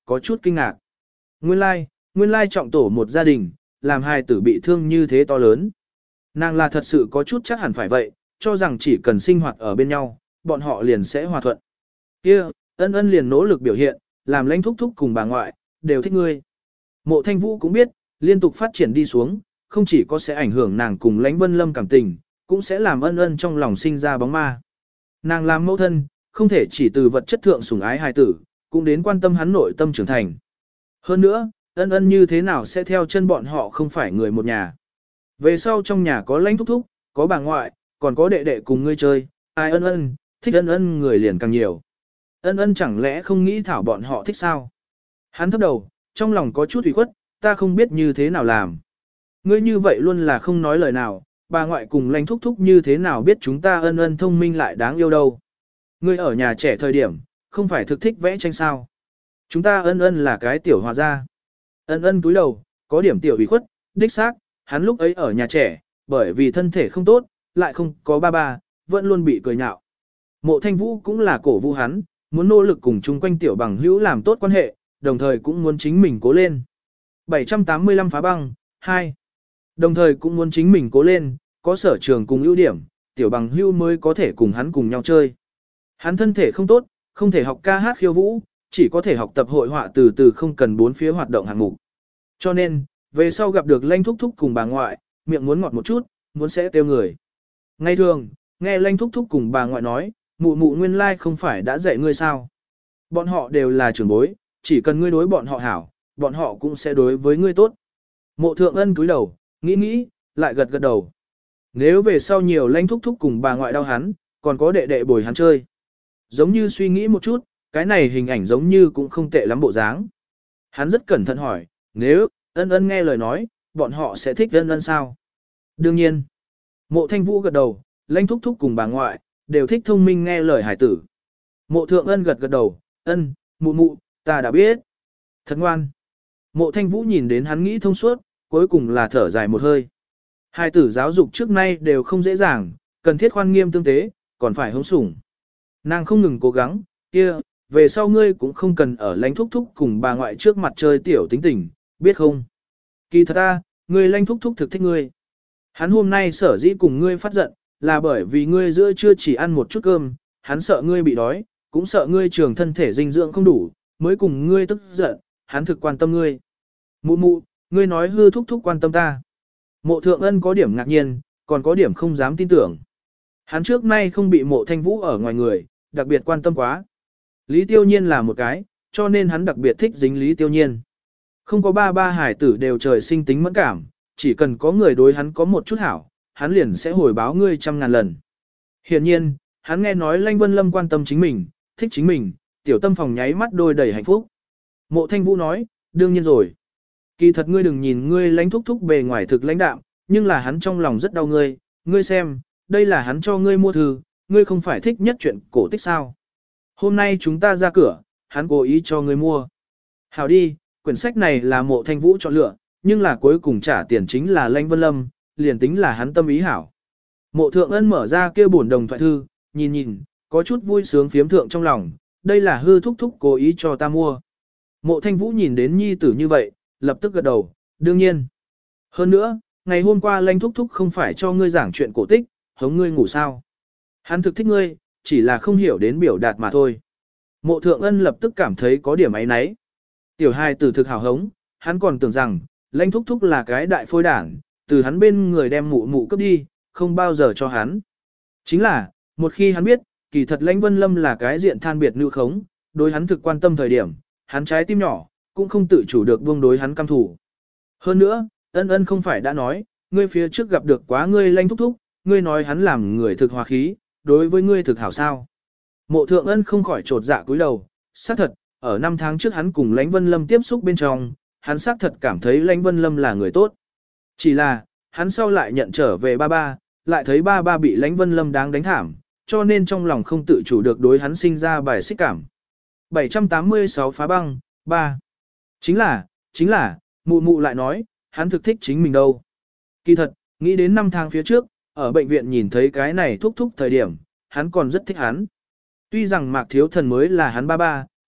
có chút kinh ngạc. Nguyên lai, nguyên lai trọng tổ một gia đình, làm hài tử bị thương như thế to lớn. Nàng là thật sự có chút chắc hẳn phải vậy, cho rằng chỉ cần sinh hoạt ở bên nhau, bọn họ liền sẽ hòa thuận. Kia, ân ân liền nỗ lực biểu hiện, làm lãnh thúc thúc cùng bà ngoại, đều thích ngươi. Mộ Thanh Vũ cũng biết, liên tục phát triển đi xuống, không chỉ có sẽ ảnh hưởng nàng cùng lãnh Vân Lâm cảm tình, cũng sẽ làm ân ân trong lòng sinh ra bóng ma. Nàng làm mẫu thân, không thể chỉ từ vật chất thượng sủng ái hài tử, cũng đến quan tâm hắn nội tâm trưởng thành. Hơn nữa, ân ân như thế nào sẽ theo chân bọn họ không phải người một nhà. Về sau trong nhà có lãnh thúc thúc, có bà ngoại, còn có đệ đệ cùng ngươi chơi, ai ân ân, thích ân ân người liền càng nhiều. Ân ân chẳng lẽ không nghĩ thảo bọn họ thích sao? Hắn thấp đầu, trong lòng có chút ủy khuất, ta không biết như thế nào làm. Ngươi như vậy luôn là không nói lời nào, bà ngoại cùng lãnh thúc thúc như thế nào biết chúng ta ân ân thông minh lại đáng yêu đâu. Ngươi ở nhà trẻ thời điểm, không phải thực thích vẽ tranh sao. Chúng ta ân ân là cái tiểu hòa gia. Ân ân cúi đầu, có điểm tiểu ủy khuất, đích xác, hắn lúc ấy ở nhà trẻ, bởi vì thân thể không tốt, lại không có ba ba, vẫn luôn bị cười nhạo. Mộ Thanh Vũ cũng là cổ vũ hắn, muốn nỗ lực cùng chung quanh tiểu bằng hữu làm tốt quan hệ, đồng thời cũng muốn chính mình cố lên. bảy trăm tám mươi lăm phá băng, hai. Đồng thời cũng muốn chính mình cố lên, có sở trường cùng ưu điểm, tiểu bằng hữu mới có thể cùng hắn cùng nhau chơi. Hắn thân thể không tốt, không thể học ca hát khiêu vũ, chỉ có thể học tập hội họa từ từ không cần bốn phía hoạt động hạng mục. Cho nên, về sau gặp được Lanh Thúc Thúc cùng bà ngoại, miệng muốn ngọt một chút, muốn sẽ tiêu người. Ngay thường, nghe Lanh Thúc Thúc cùng bà ngoại nói, mụ mụ nguyên lai không phải đã dạy ngươi sao. Bọn họ đều là trưởng bối, chỉ cần ngươi đối bọn họ hảo, bọn họ cũng sẽ đối với ngươi tốt. Mộ Thượng Ân cúi đầu, nghĩ nghĩ, lại gật gật đầu. Nếu về sau nhiều Lanh Thúc Thúc cùng bà ngoại đau hắn, còn có đệ đệ bồi hắn chơi. Giống như suy nghĩ một chút, cái này hình ảnh giống như cũng không tệ lắm bộ dáng. Hắn rất cẩn thận hỏi, nếu, ân ân nghe lời nói, bọn họ sẽ thích ân ân sao? Đương nhiên. Mộ Thanh Vũ gật đầu, Lanh Thúc Thúc cùng bà ngoại, đều thích thông minh nghe lời hải tử. Mộ Thượng Ân gật gật đầu, ân, mụ mụ, ta đã biết. Thật ngoan. Mộ Thanh Vũ nhìn đến hắn nghĩ thông suốt, cuối cùng là thở dài một hơi. Hải tử giáo dục trước nay đều không dễ dàng, cần thiết khoan nghiêm tương tế, còn phải hống sủng. Nàng không ngừng cố gắng, kia, về sau ngươi cũng không cần ở Lanh Thúc Thúc cùng bà ngoại trước mặt chơi tiểu tính tình, biết không? Kỳ thật ta, ngươi Lanh Thúc Thúc thực thích ngươi. Hắn hôm nay sở dĩ cùng ngươi phát giận, là bởi vì ngươi giữa trưa chỉ ăn một chút cơm, hắn sợ ngươi bị đói, cũng sợ ngươi trường thân thể dinh dưỡng không đủ, mới cùng ngươi tức giận, hắn thực quan tâm ngươi. Mụ mụ, ngươi nói hư thúc thúc quan tâm ta. Mộ Thượng Ân có điểm ngạc nhiên, còn có điểm không dám tin tưởng. Hắn trước nay không bị Mộ Thanh Vũ ở ngoài người, đặc biệt quan tâm quá. Lý Tiêu Nhiên là một cái, cho nên hắn đặc biệt thích dính Lý Tiêu Nhiên. Không có ba ba hải tử đều trời sinh tính mẫn cảm, chỉ cần có người đối hắn có một chút hảo, hắn liền sẽ hồi báo ngươi trăm ngàn lần. Hiển nhiên, hắn nghe nói Lanh Vân Lâm quan tâm chính mình, thích chính mình, tiểu tâm phòng nháy mắt đôi đầy hạnh phúc. Mộ Thanh Vũ nói, đương nhiên rồi. Kỳ thật ngươi đừng nhìn ngươi lãnh thúc thúc bề ngoài thực lãnh đạm, nhưng là hắn trong lòng rất đau ngươi, ngươi xem, đây là hắn cho ngươi mua thư, ngươi không phải thích nhất chuyện cổ tích sao. Hôm nay chúng ta ra cửa, hắn cố ý cho ngươi mua. Hảo đi, quyển sách này là Mộ Thanh Vũ chọn lựa, nhưng là cuối cùng trả tiền chính là Lanh Vân Lâm, liền tính là hắn tâm ý hảo. Mộ Thượng Ân mở ra kia bổn đồng thoại thư, nhìn nhìn, có chút vui sướng phiếm thượng trong lòng, đây là hư thúc thúc cố ý cho ta mua. Mộ Thanh Vũ nhìn đến nhi tử như vậy, lập tức gật đầu, đương nhiên. Hơn nữa, ngày hôm qua Lanh thúc thúc không phải cho ngươi giảng chuyện cổ tích, hống ngươi ngủ sao. Hắn thực thích ngươi, chỉ là không hiểu đến biểu đạt mà thôi. Mộ Thượng Ân lập tức cảm thấy có điểm áy náy. Tiểu hài tử thực hào hống, hắn còn tưởng rằng, Lanh thúc thúc là cái đại phôi đảng, từ hắn bên người đem mụ mụ cấp đi, không bao giờ cho hắn. Chính là, một khi hắn biết, kỳ thật Lãnh Vân Lâm là cái diện than biệt nữ khống, đối hắn thực quan tâm thời điểm, hắn trái tim nhỏ, cũng không tự chủ được buông đối hắn căm thủ. Hơn nữa, ân ân không phải đã nói, ngươi phía trước gặp được quá ngươi Lãnh thúc thúc, ngươi nói hắn làm người thực hòa khí, đối với ngươi thực hảo sao. Mộ Thượng Ân không khỏi trột dạ cúi đầu, xác thật, ở năm tháng trước hắn cùng Lãnh Vân Lâm tiếp xúc bên trong, hắn xác thật cảm thấy Lãnh Vân Lâm là người tốt. Chỉ là, hắn sau lại nhận trở về ba ba, lại thấy ba ba bị Lãnh Vân Lâm đáng đánh thảm, cho nên trong lòng không tự chủ được đối hắn sinh ra bài xích cảm. bảy trăm tám mươi sáu phá băng, ba. Chính là, chính là, mụ mụ lại nói, hắn thực thích chính mình đâu. Kỳ thật, nghĩ đến năm tháng phía trước, ở bệnh viện nhìn thấy cái này thúc thúc thời điểm, hắn còn rất thích hắn. Tuy rằng Mạc Thiếu Thần mới là hắn ba ba,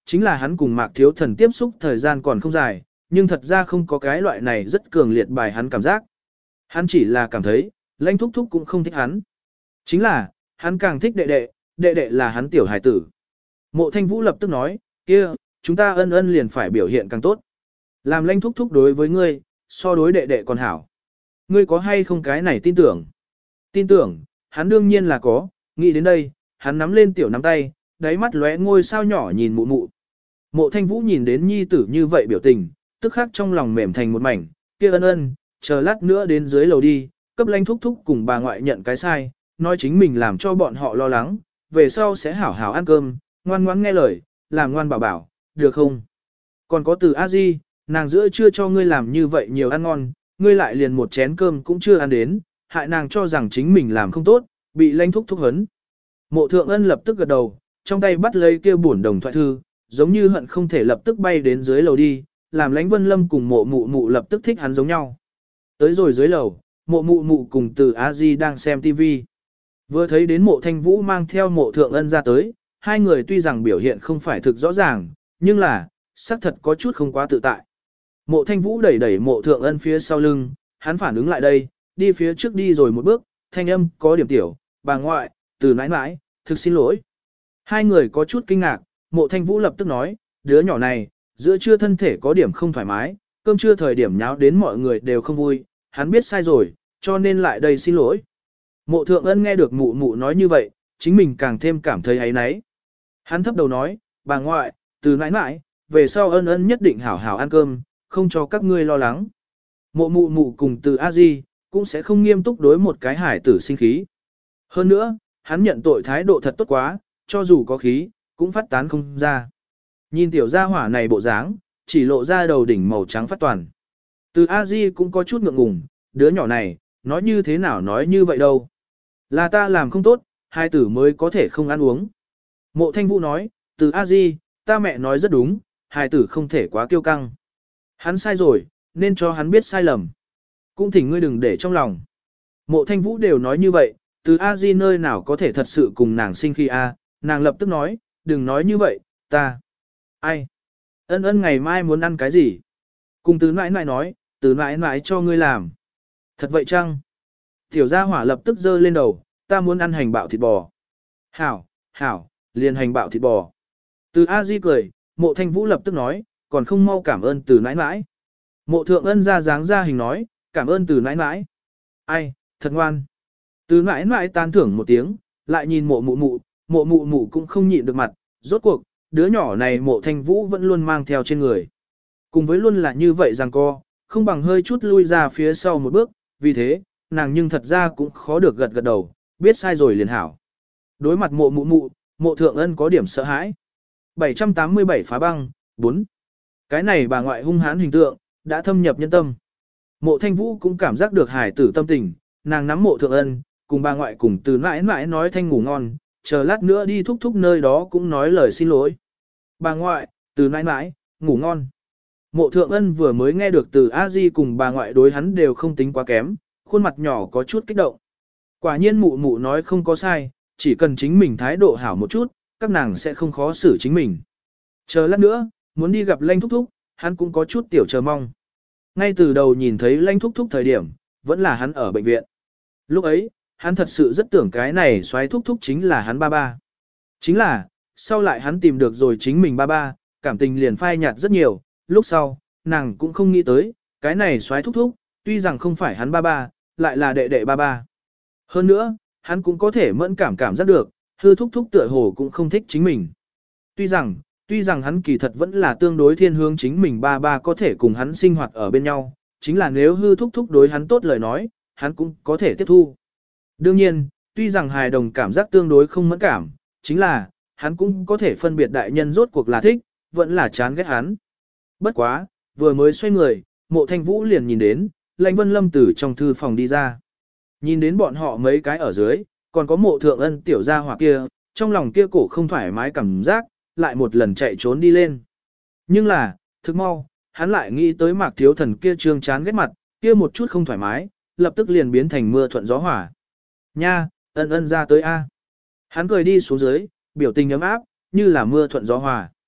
chính là hắn cùng Mạc Thiếu Thần tiếp xúc thời gian còn không dài, nhưng thật ra không có cái loại này rất cường liệt bài hắn cảm giác. Hắn chỉ là cảm thấy, Lãnh Thúc Thúc cũng không thích hắn. Chính là, hắn càng thích đệ đệ, đệ đệ là hắn tiểu hài tử. Mộ Thanh Vũ lập tức nói, kia, chúng ta ân ân liền phải biểu hiện càng tốt. Làm Lãnh Thúc Thúc đối với ngươi, so đối đệ đệ còn hảo. Ngươi có hay không cái này tin tưởng? Tin tưởng, hắn đương nhiên là có, nghĩ đến đây, hắn nắm lên tiểu nắm tay, đáy mắt lóe ngôi sao nhỏ nhìn mụ mụ. Mộ Thanh Vũ nhìn đến nhi tử như vậy biểu tình, tức khắc trong lòng mềm thành một mảnh, kia ân ân, chờ lát nữa đến dưới lầu đi, cấp Lãnh Thúc Thúc cùng bà ngoại nhận cái sai, nói chính mình làm cho bọn họ lo lắng, về sau sẽ hảo hảo ăn cơm, ngoan ngoãn nghe lời, làm ngoan bảo bảo, được không? Còn có từ A-di, nàng giữa chưa cho ngươi làm như vậy nhiều ăn ngon, ngươi lại liền một chén cơm cũng chưa ăn đến, hại nàng cho rằng chính mình làm không tốt, bị Lãnh Thúc Thúc hấn. Mộ Thượng Ân lập tức gật đầu, trong tay bắt lấy kia bổn đồng thoại thư, giống như hận không thể lập tức bay đến dưới lầu đi, làm Lãnh Vân Lâm cùng mộ mụ mụ lập tức thích hắn giống nhau. Tới rồi dưới lầu, mộ mụ mụ cùng từ A-di đang xem tivi. Vừa thấy đến mộ Thanh Vũ mang theo mộ Thượng Ân ra tới, hai người tuy rằng biểu hiện không phải thực rõ ràng, nhưng là, xác thật có chút không quá tự tại. Mộ Thanh Vũ đẩy đẩy mộ Thượng Ân phía sau lưng, hắn phản ứng lại đây, đi phía trước đi rồi một bước, thanh âm có điểm tiểu, bà ngoại, từ nãi nãi, thực xin lỗi. Hai người có chút kinh ngạc, mộ Thanh Vũ lập tức nói, đứa nhỏ này, giữa trưa thân thể có điểm không thoải mái, cơm trưa thời điểm nháo đến mọi người đều không vui, hắn biết sai rồi, cho nên lại đây xin lỗi. Mộ Thượng Ân nghe được mụ mụ nói như vậy, chính mình càng thêm cảm thấy áy náy. Hắn thấp đầu nói, bà ngoại, từ nãi nãi, về sau Ân Ân nhất định hảo hảo ăn cơm, không cho các ngươi lo lắng. Mộ mụ mụ cùng từ A-di, cũng sẽ không nghiêm túc đối một cái hải tử sinh khí. Hơn nữa, hắn nhận tội thái độ thật tốt quá, cho dù có khí, cũng phát tán không ra. Nhìn tiểu gia hỏa này bộ dáng, chỉ lộ ra đầu đỉnh màu trắng phát toàn. Từ A-di cũng có chút ngượng ngùng, đứa nhỏ này, nói như thế nào nói như vậy đâu. Là ta làm không tốt, hai tử mới có thể không ăn uống. Mộ Thanh Vũ nói, từ A-di, ta mẹ nói rất đúng, hai tử không thể quá kiêu căng. Hắn sai rồi, nên cho hắn biết sai lầm. Cũng thỉnh ngươi đừng để trong lòng. Mộ Thanh Vũ đều nói như vậy, từ A-di nơi nào có thể thật sự cùng nàng sinh khi a? Nàng lập tức nói, đừng nói như vậy, ta. Ai? Ân ân ngày mai muốn ăn cái gì? Cùng từ nãi nãi nói, từ nãi nãi cho ngươi làm. Thật vậy chăng? Tiểu gia hỏa lập tức giơ lên đầu, ta muốn ăn hành bạo thịt bò. Hảo, hảo, liền hành bạo thịt bò. Từ A-di cười, mộ Thanh Vũ lập tức nói, còn không mau cảm ơn từ nãi nãi. Mộ Thượng Ân ra dáng ra hình nói, cảm ơn từ nãi nãi. Ai, thật ngoan. Từ nãi nãi tán thưởng một tiếng, lại nhìn mộ mụ mụ, mộ mụ mụ cũng không nhịn được mặt, rốt cuộc, đứa nhỏ này mộ Thanh Vũ vẫn luôn mang theo trên người. Cùng với luôn là như vậy rằng co, không bằng hơi chút lui ra phía sau một bước, vì thế, nàng nhưng thật ra cũng khó được gật gật đầu, biết sai rồi liền hảo. Đối mặt mộ mụ mụ, mộ Thượng Ân có điểm sợ hãi. bảy trăm tám mươi bảy phá băng, bốn. Cái này bà ngoại hung hãn hình tượng, đã thâm nhập nhân tâm. Mộ Thanh Vũ cũng cảm giác được hải tử tâm tình, nàng nắm mộ Thượng Ân, cùng bà ngoại cùng từ mãi mãi nói thanh ngủ ngon, chờ lát nữa đi thúc thúc nơi đó cũng nói lời xin lỗi. Bà ngoại, từ mãi mãi, ngủ ngon. Mộ Thượng Ân vừa mới nghe được từ A-di cùng bà ngoại đối hắn đều không tính quá kém, khuôn mặt nhỏ có chút kích động. Quả nhiên mụ mụ nói không có sai, chỉ cần chính mình thái độ hảo một chút, các nàng sẽ không khó xử chính mình. Chờ lát nữa, muốn đi gặp Lãnh Thúc Thúc, hắn cũng có chút tiểu chờ mong. Ngay từ đầu nhìn thấy Lãnh Thúc Thúc thời điểm, vẫn là hắn ở bệnh viện. Lúc ấy, hắn thật sự rất tưởng cái này xoáy Thúc Thúc chính là hắn ba ba. Chính là, sau lại hắn tìm được rồi chính mình ba ba, cảm tình liền phai nhạt rất nhiều, lúc sau, nàng cũng không nghĩ tới, cái này xoáy Thúc Thúc, tuy rằng không phải hắn ba ba, lại là đệ đệ ba ba. Hơn nữa, hắn cũng có thể mẫn cảm cảm giác được, hư Thúc Thúc tựa hồ cũng không thích chính mình. Tuy rằng, tuy rằng hắn kỳ thật vẫn là tương đối thiên hướng chính mình ba ba có thể cùng hắn sinh hoạt ở bên nhau, chính là nếu hư Thúc Thúc đối hắn tốt lời nói, hắn cũng có thể tiếp thu. Đương nhiên, tuy rằng hài đồng cảm giác tương đối không mẫn cảm, chính là, hắn cũng có thể phân biệt đại nhân rốt cuộc là thích, vẫn là chán ghét hắn. Bất quá, vừa mới xoay người, mộ Thanh Vũ liền nhìn đến, Lãnh Vân Lâm từ trong thư phòng đi ra. Nhìn đến bọn họ mấy cái ở dưới, còn có mộ Thượng Ân tiểu gia hỏa kia, trong lòng kia cổ không thoải mái cảm giác, lại một lần chạy trốn đi lên. Nhưng là, thực mau, hắn lại nghĩ tới Mạc Thiếu Thần kia trương chán ghét mặt, kia một chút không thoải mái, lập tức liền biến thành mưa thuận gió hỏa. Nha, Ân Ân ra tới A. Hắn cười đi xuống dưới, biểu tình ấm áp, như là mưa thuận gió hòa.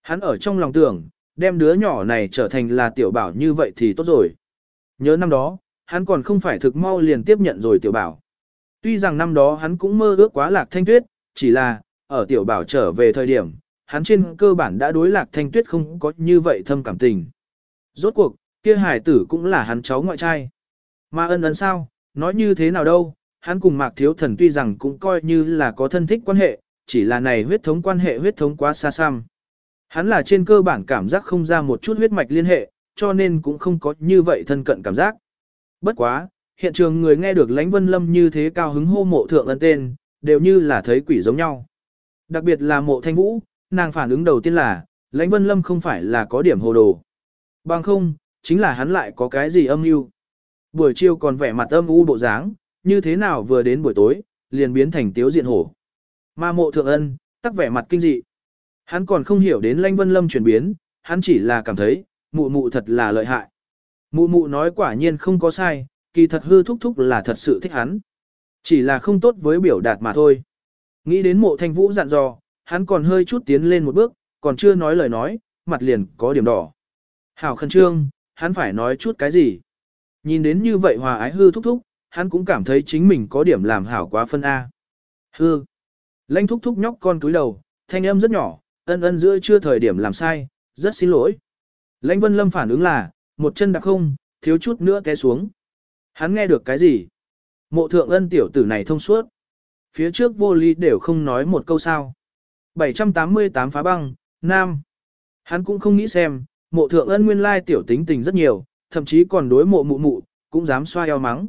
Hắn ở trong lòng tưởng, đem đứa nhỏ này trở thành là tiểu bảo như vậy thì tốt rồi. Nhớ năm đó, hắn còn không phải thực mau liền tiếp nhận rồi tiểu bảo. Tuy rằng năm đó hắn cũng mơ ước quá Lạc Thanh Tuyết, chỉ là, ở tiểu bảo trở về thời điểm, hắn trên cơ bản đã đối Lạc Thanh Tuyết không có như vậy thâm cảm tình. Rốt cuộc, kia hải tử cũng là hắn cháu ngoại trai. Mà ân ân sao, nói như thế nào đâu, hắn cùng Mạc Thiếu Thần tuy rằng cũng coi như là có thân thích quan hệ, chỉ là này huyết thống quan hệ huyết thống quá xa xăm. Hắn là trên cơ bản cảm giác không ra một chút huyết mạch liên hệ, cho nên cũng không có như vậy thân cận cảm giác. Bất quá, hiện trường người nghe được Lãnh Vân Lâm như thế cao hứng hô mộ thượng ân tên, đều như là thấy quỷ giống nhau. Đặc biệt là mộ thanh vũ, nàng phản ứng đầu tiên là, Lãnh Vân Lâm không phải là có điểm hồ đồ. Bằng không, chính là hắn lại có cái gì âm mưu. Buổi chiều còn vẻ mặt âm u bộ dáng, như thế nào vừa đến buổi tối, liền biến thành tiếu diện hổ. Mà mộ thượng ân, tắc vẻ mặt kinh dị. Hắn còn không hiểu đến Lãnh Vân Lâm chuyển biến, hắn chỉ là cảm thấy, mụ mụ thật là lợi hại. Mụ mụ nói quả nhiên không có sai, kỳ thật hư thúc thúc là thật sự thích hắn. Chỉ là không tốt với biểu đạt mà thôi. Nghĩ đến mộ thanh vũ dặn dò, hắn còn hơi chút tiến lên một bước, còn chưa nói lời nói, mặt liền có điểm đỏ. Hảo khẩn trương, hắn phải nói chút cái gì. Nhìn đến như vậy hòa ái hư thúc thúc, hắn cũng cảm thấy chính mình có điểm làm hảo quá phân A. Hư. Lãnh thúc thúc nhóc con túi đầu, thanh âm rất nhỏ, ân ân giữa chưa thời điểm làm sai, rất xin lỗi. Lãnh Vân Lâm phản ứng là, một chân đạp không, thiếu chút nữa té xuống. Hắn nghe được cái gì? Mộ thượng ân tiểu tử này thông suốt. Phía trước vô lý đều không nói một câu sao. bảy trăm tám mươi tám phá băng, nam. Hắn cũng không nghĩ xem, mộ thượng ân nguyên lai tiểu tính tình rất nhiều, thậm chí còn đối mộ mụ mụ, cũng dám xoa eo mắng.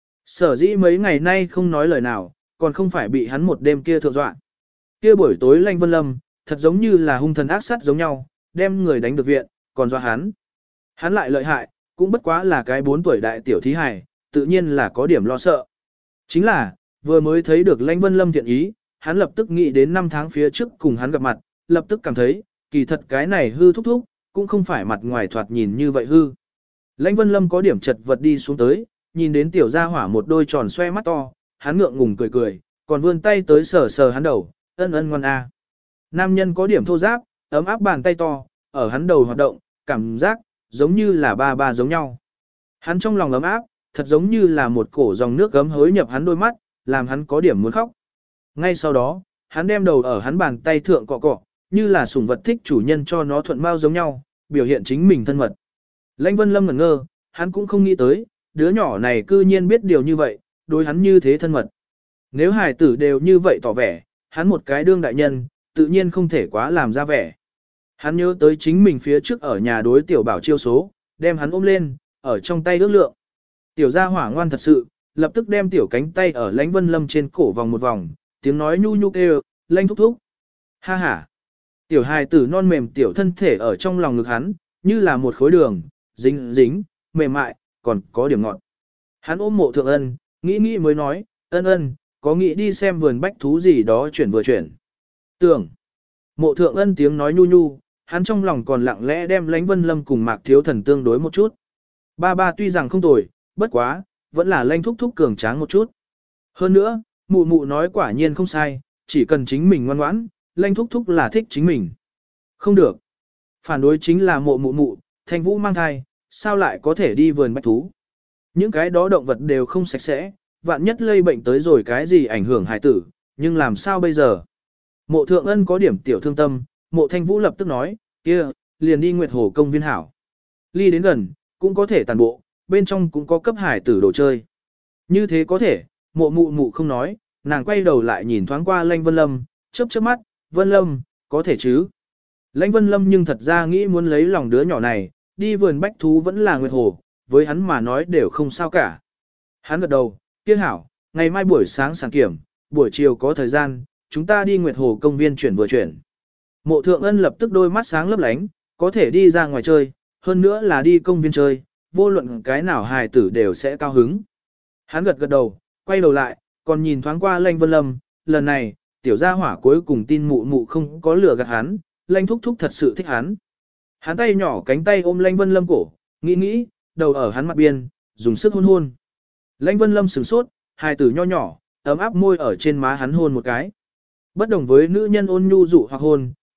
Sở dĩ mấy ngày nay không nói lời nào, còn không phải bị hắn một đêm kia thượng dọa. Kia buổi tối Lãnh Vân Lâm, thật giống như là hung thần ác sát giống nhau, đem người đánh được viện, còn dọa hắn. Hắn lại lợi hại, cũng bất quá là cái bốn tuổi đại tiểu thí hài, tự nhiên là có điểm lo sợ. Chính là, vừa mới thấy được Lãnh Vân Lâm thiện ý, hắn lập tức nghĩ đến năm tháng phía trước cùng hắn gặp mặt, lập tức cảm thấy, kỳ thật cái này hư thúc thúc, cũng không phải mặt ngoài thoạt nhìn như vậy hư. Lãnh Vân Lâm có điểm chật vật đi xuống tới, nhìn đến tiểu gia hỏa một đôi tròn xoe mắt to, hắn ngượng ngùng cười cười, còn vươn tay tới sờ sờ hắn đầu, ân ân ngoan a. Nam nhân có điểm thô giáp, ấm áp bàn tay to, ở hắn đầu hoạt động, cảm giác, giống như là ba ba giống nhau. Hắn trong lòng ấm áp, thật giống như là một cổ dòng nước gấm hối nhập hắn đôi mắt, làm hắn có điểm muốn khóc. Ngay sau đó, hắn đem đầu ở hắn bàn tay thượng cọ cọ, như là sủng vật thích chủ nhân cho nó thuận bao giống nhau, biểu hiện chính mình thân mật. Lãnh Vân Lâm ngẩn ngơ, hắn cũng không nghĩ tới, đứa nhỏ này cư nhiên biết điều như vậy, đối hắn như thế thân mật. Nếu hài tử đều như vậy tỏ vẻ, hắn một cái đương đại nhân, tự nhiên không thể quá làm ra vẻ. Hắn nhớ tới chính mình phía trước ở nhà đối tiểu bảo chiêu số, đem hắn ôm lên, ở trong tay ước lượng. Tiểu gia hỏa ngoan thật sự, lập tức đem tiểu cánh tay ở Lãnh Vân Lâm trên cổ vòng một vòng, tiếng nói nhu nhu kêu, Lãnh thúc thúc. Ha ha. Tiểu hài tử non mềm tiểu thân thể ở trong lòng ngực hắn, như là một khối đường, dính dính, mềm mại, còn có điểm ngọt. Hắn ôm mộ thượng ân, nghĩ nghĩ mới nói, ân ân, có nghĩ đi xem vườn bách thú gì đó chuyển vừa chuyển. Tưởng. Mộ thượng ân tiếng nói nhu nhu, hắn trong lòng còn lặng lẽ đem Lãnh Vân Lâm cùng Mạc Thiếu Thần tương đối một chút. Ba ba tuy rằng không tồi, bất quá, vẫn là Lãnh thúc thúc cường tráng một chút. Hơn nữa, mụ mụ nói quả nhiên không sai, chỉ cần chính mình ngoan ngoãn, Lãnh thúc thúc là thích chính mình. Không được. Phản đối chính là mộ mụ mụ, Thanh Vũ mang thai, sao lại có thể đi vườn bách thú. Những cái đó động vật đều không sạch sẽ, vạn nhất lây bệnh tới rồi cái gì ảnh hưởng hài tử, nhưng làm sao bây giờ? Mộ thượng ân có điểm tiểu thương tâm, mộ Thanh Vũ lập tức nói, kia, liền đi Nguyệt Hồ công viên hảo. Ly đến gần, cũng có thể tàn bộ, bên trong cũng có cấp hải tử đồ chơi. Như thế có thể, mộ mụ mụ không nói, nàng quay đầu lại nhìn thoáng qua Lãnh Vân Lâm, chớp chớp mắt, Vân Lâm, có thể chứ. Lãnh Vân Lâm nhưng thật ra nghĩ muốn lấy lòng đứa nhỏ này, đi vườn bách thú vẫn là Nguyệt Hồ, với hắn mà nói đều không sao cả. Hắn gật đầu, kia hảo, ngày mai buổi sáng sáng kiểm, buổi chiều có thời gian, chúng ta đi Nguyệt Hồ công viên chuyển vừa chuyển. Mộ thượng ân lập tức đôi mắt sáng lấp lánh, có thể đi ra ngoài chơi, hơn nữa là đi công viên chơi, vô luận cái nào hài tử đều sẽ cao hứng. Hắn gật gật đầu, quay đầu lại, còn nhìn thoáng qua Lãnh Vân Lâm, lần này, tiểu gia hỏa cuối cùng tin mụ mụ không có lừa gạt hắn, Lãnh thúc thúc thật sự thích hắn. Hắn tay nhỏ cánh tay ôm Lãnh Vân Lâm cổ, nghĩ nghĩ, đầu ở hắn mặt biên, dùng sức hôn hôn. Lãnh Vân Lâm sửng sốt, hài tử nho nhỏ, ấm áp môi ở trên má hắn hôn một cái. Bất đồng với nữ nhân ôn nhu dụ hoặc hôn,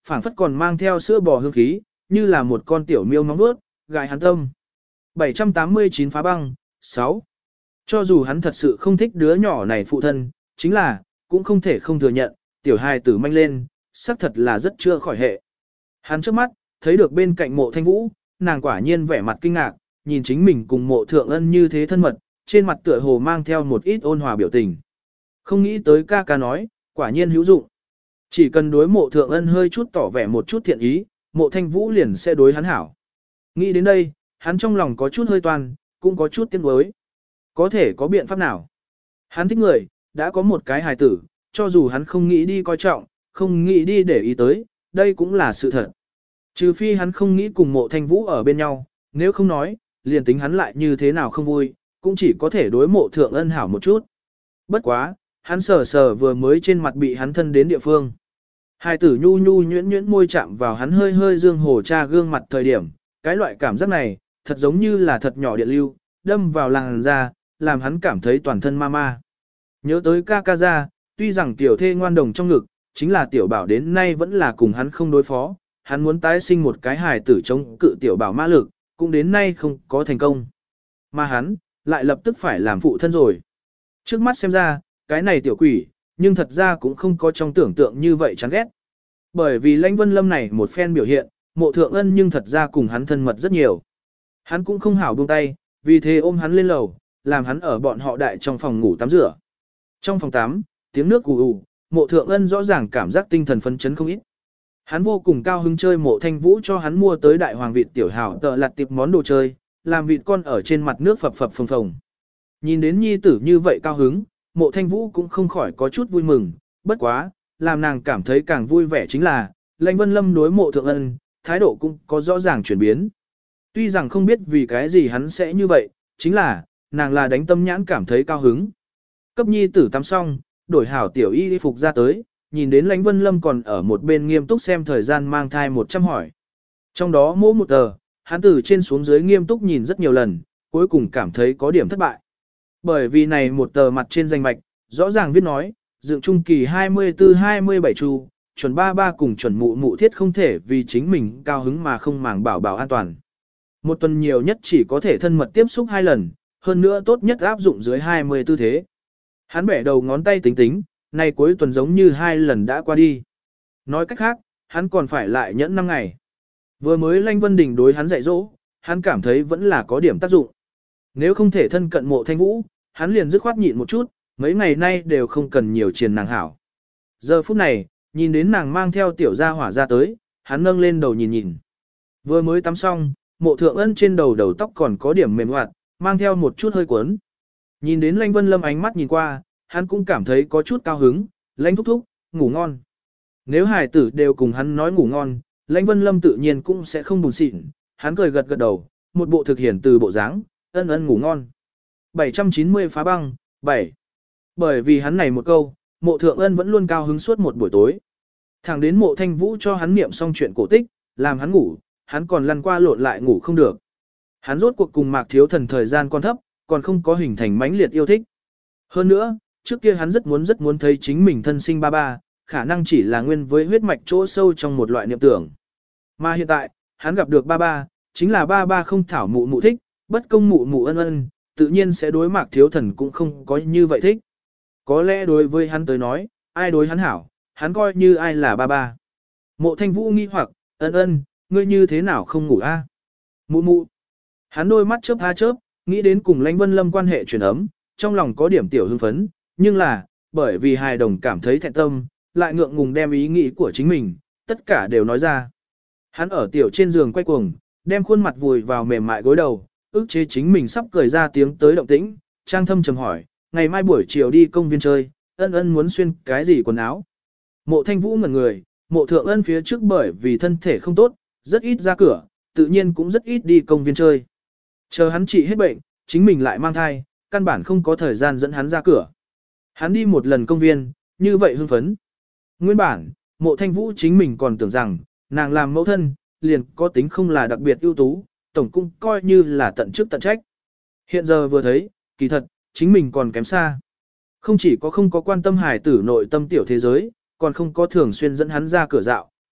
phảng phất còn mang theo sữa bò hương khí, như là một con tiểu miêu móng vuốt, gài hắn tâm. bảy trăm tám mươi chín phá băng, sáu. Cho dù hắn thật sự không thích đứa nhỏ này phụ thân, chính là, cũng không thể không thừa nhận, tiểu hài tử manh lên, xác thật là rất chưa khỏi hệ. Hắn trước mắt, thấy được bên cạnh mộ thanh vũ, nàng quả nhiên vẻ mặt kinh ngạc, nhìn chính mình cùng mộ thượng ân như thế thân mật, trên mặt tựa hồ mang theo một ít ôn hòa biểu tình. Không nghĩ tới ca ca nói, quả nhiên hữu dụng. Chỉ cần đối mộ thượng ân hơi chút tỏ vẻ một chút thiện ý, mộ thanh vũ liền sẽ đối hắn hảo. Nghĩ đến đây, hắn trong lòng có chút hơi toan, cũng có chút tiếc nuối. Có thể có biện pháp nào? Hắn thích người, đã có một cái hài tử, cho dù hắn không nghĩ đi coi trọng, không nghĩ đi để ý tới, đây cũng là sự thật. Trừ phi hắn không nghĩ cùng mộ thanh vũ ở bên nhau, nếu không nói, liền tính hắn lại như thế nào không vui, cũng chỉ có thể đối mộ thượng ân hảo một chút. Bất quá, hắn sờ sờ vừa mới trên mặt bị hắn thân đến địa phương. Hài tử nhu nhu nhuyễn nhuyễn môi chạm vào hắn hơi hơi dương hồ cha gương mặt thời điểm, cái loại cảm giác này, thật giống như là thật nhỏ điện lưu, đâm vào làn da, làm hắn cảm thấy toàn thân ma ma. Nhớ tới ca ca ra, tuy rằng tiểu thê ngoan đồng trong ngực, chính là tiểu bảo đến nay vẫn là cùng hắn không đối phó, hắn muốn tái sinh một cái hài tử chống cự tiểu bảo ma lực, cũng đến nay không có thành công. Mà hắn, lại lập tức phải làm phụ thân rồi. Trước mắt xem ra, cái này tiểu quỷ, nhưng thật ra cũng không có trong tưởng tượng như vậy chán ghét. Bởi vì Lãnh Vân Lâm này một phen biểu hiện, mộ thượng ân nhưng thật ra cùng hắn thân mật rất nhiều. Hắn cũng không hảo buông tay, vì thế ôm hắn lên lầu, làm hắn ở bọn họ đại trong phòng ngủ tắm rửa. Trong phòng tắm, tiếng nước ù ù, mộ thượng ân rõ ràng cảm giác tinh thần phấn chấn không ít. Hắn vô cùng cao hứng chơi mộ thanh vũ cho hắn mua tới đại hoàng vịt tiểu hảo tợ lặt tiệp món đồ chơi, làm vịt con ở trên mặt nước phập phập phồng phồng. Nhìn đến nhi tử như vậy cao hứng, mộ thanh vũ cũng không khỏi có chút vui mừng, bất quá, làm nàng cảm thấy càng vui vẻ chính là, Lãnh Vân Lâm đối mộ thượng ân, thái độ cũng có rõ ràng chuyển biến. Tuy rằng không biết vì cái gì hắn sẽ như vậy, chính là, nàng là đánh tâm nhãn cảm thấy cao hứng. Cấp nhi tử tắm xong, đổi hảo tiểu y đi phục ra tới, nhìn đến Lãnh Vân Lâm còn ở một bên nghiêm túc xem thời gian mang thai một trăm hỏi. Trong đó mỗi một tờ, hắn từ trên xuống dưới nghiêm túc nhìn rất nhiều lần, cuối cùng cảm thấy có điểm thất bại. Bởi vì này một tờ mặt trên danh mạch, rõ ràng viết nói, dựng trung kỳ hai mươi tư hai mươi bảy chu, chuẩn ba ba cùng chuẩn mụ mụ thiết không thể vì chính mình cao hứng mà không màng bảo bảo an toàn. Một tuần nhiều nhất chỉ có thể thân mật tiếp xúc hai lần, hơn nữa tốt nhất áp dụng dưới hai mươi tư thế. Hắn bẻ đầu ngón tay tính tính, nay cuối tuần giống như hai lần đã qua đi. Nói cách khác, hắn còn phải lại nhẫn năm ngày. Vừa mới Lãnh Vân Đình đối hắn dạy dỗ, hắn cảm thấy vẫn là có điểm tác dụng. Nếu không thể thân cận mộ thanh vũ, hắn liền dứt khoát nhịn một chút, mấy ngày nay đều không cần nhiều triền nàng hảo. Giờ phút này, nhìn đến nàng mang theo tiểu gia hỏa ra tới, hắn nâng lên đầu nhìn nhìn. Vừa mới tắm xong, mộ thượng ân trên đầu đầu tóc còn có điểm mềm hoạt, mang theo một chút hơi cuốn. Nhìn đến Lãnh Vân Lâm ánh mắt nhìn qua, hắn cũng cảm thấy có chút cao hứng, Lãnh thúc thúc, ngủ ngon. Nếu hài tử đều cùng hắn nói ngủ ngon, Lãnh Vân Lâm tự nhiên cũng sẽ không buồn xịn, hắn cười gật gật đầu, một bộ thực hiện từ bộ dáng, ân ân ngủ ngon. bảy trăm chín mươi phá băng, bảy. Bởi vì hắn này một câu, mộ thượng ân vẫn luôn cao hứng suốt một buổi tối. Thẳng đến mộ thanh vũ cho hắn niệm xong chuyện cổ tích, làm hắn ngủ, hắn còn lăn qua lộn lại ngủ không được. Hắn rốt cuộc cùng Mạc Thiếu Thần thời gian còn thấp, còn không có hình thành mãnh liệt yêu thích. Hơn nữa, trước kia hắn rất muốn rất muốn thấy chính mình thân sinh ba ba, khả năng chỉ là nguyên với huyết mạch chỗ sâu trong một loại niệm tưởng. Mà hiện tại, hắn gặp được ba ba, chính là ba ba không thảo mụ mụ thích, bất công mụ mụ ân ân, tự nhiên sẽ đối Mạc Thiếu Thần cũng không có như vậy thích. Có lẽ đối với hắn tới nói, ai đối hắn hảo, hắn coi như ai là ba ba. Mộ Thanh Vũ nghi hoặc, ân ân, ngươi như thế nào không ngủ a? Mụ mụ. Hắn đôi mắt chớp ha chớp, nghĩ đến cùng Lãnh Vân Lâm quan hệ truyền ấm, trong lòng có điểm tiểu hưng phấn, nhưng là, bởi vì hài đồng cảm thấy thẹn tâm, lại ngượng ngùng đem ý nghĩ của chính mình, tất cả đều nói ra. Hắn ở tiểu trên giường quay cuồng, đem khuôn mặt vùi vào mềm mại gối đầu, ức chế chính mình sắp cười ra tiếng tới động tĩnh, trang thâm trầm hỏi, ngày mai buổi chiều đi công viên chơi, ân ân muốn xuyên cái gì quần áo. Mộ Thanh Vũ ngẩn người, mộ thượng ân phía trước bởi vì thân thể không tốt, rất ít ra cửa, tự nhiên cũng rất ít đi công viên chơi. Chờ hắn trị hết bệnh, chính mình lại mang thai, căn bản không có thời gian dẫn hắn ra cửa. Hắn đi một lần công viên, như vậy hưng phấn. Nguyên bản, mộ Thanh Vũ chính mình còn tưởng rằng, nàng làm mẫu thân, liền có tính không là đặc biệt ưu tú, tổng cung coi như là tận chức tận trách. Hiện giờ vừa thấy, kỳ thật, chính mình còn kém xa. Không chỉ có không có quan tâm hài tử nội tâm tiểu thế giới, còn không có thường xuyên dẫn hắn ra cửa dạo,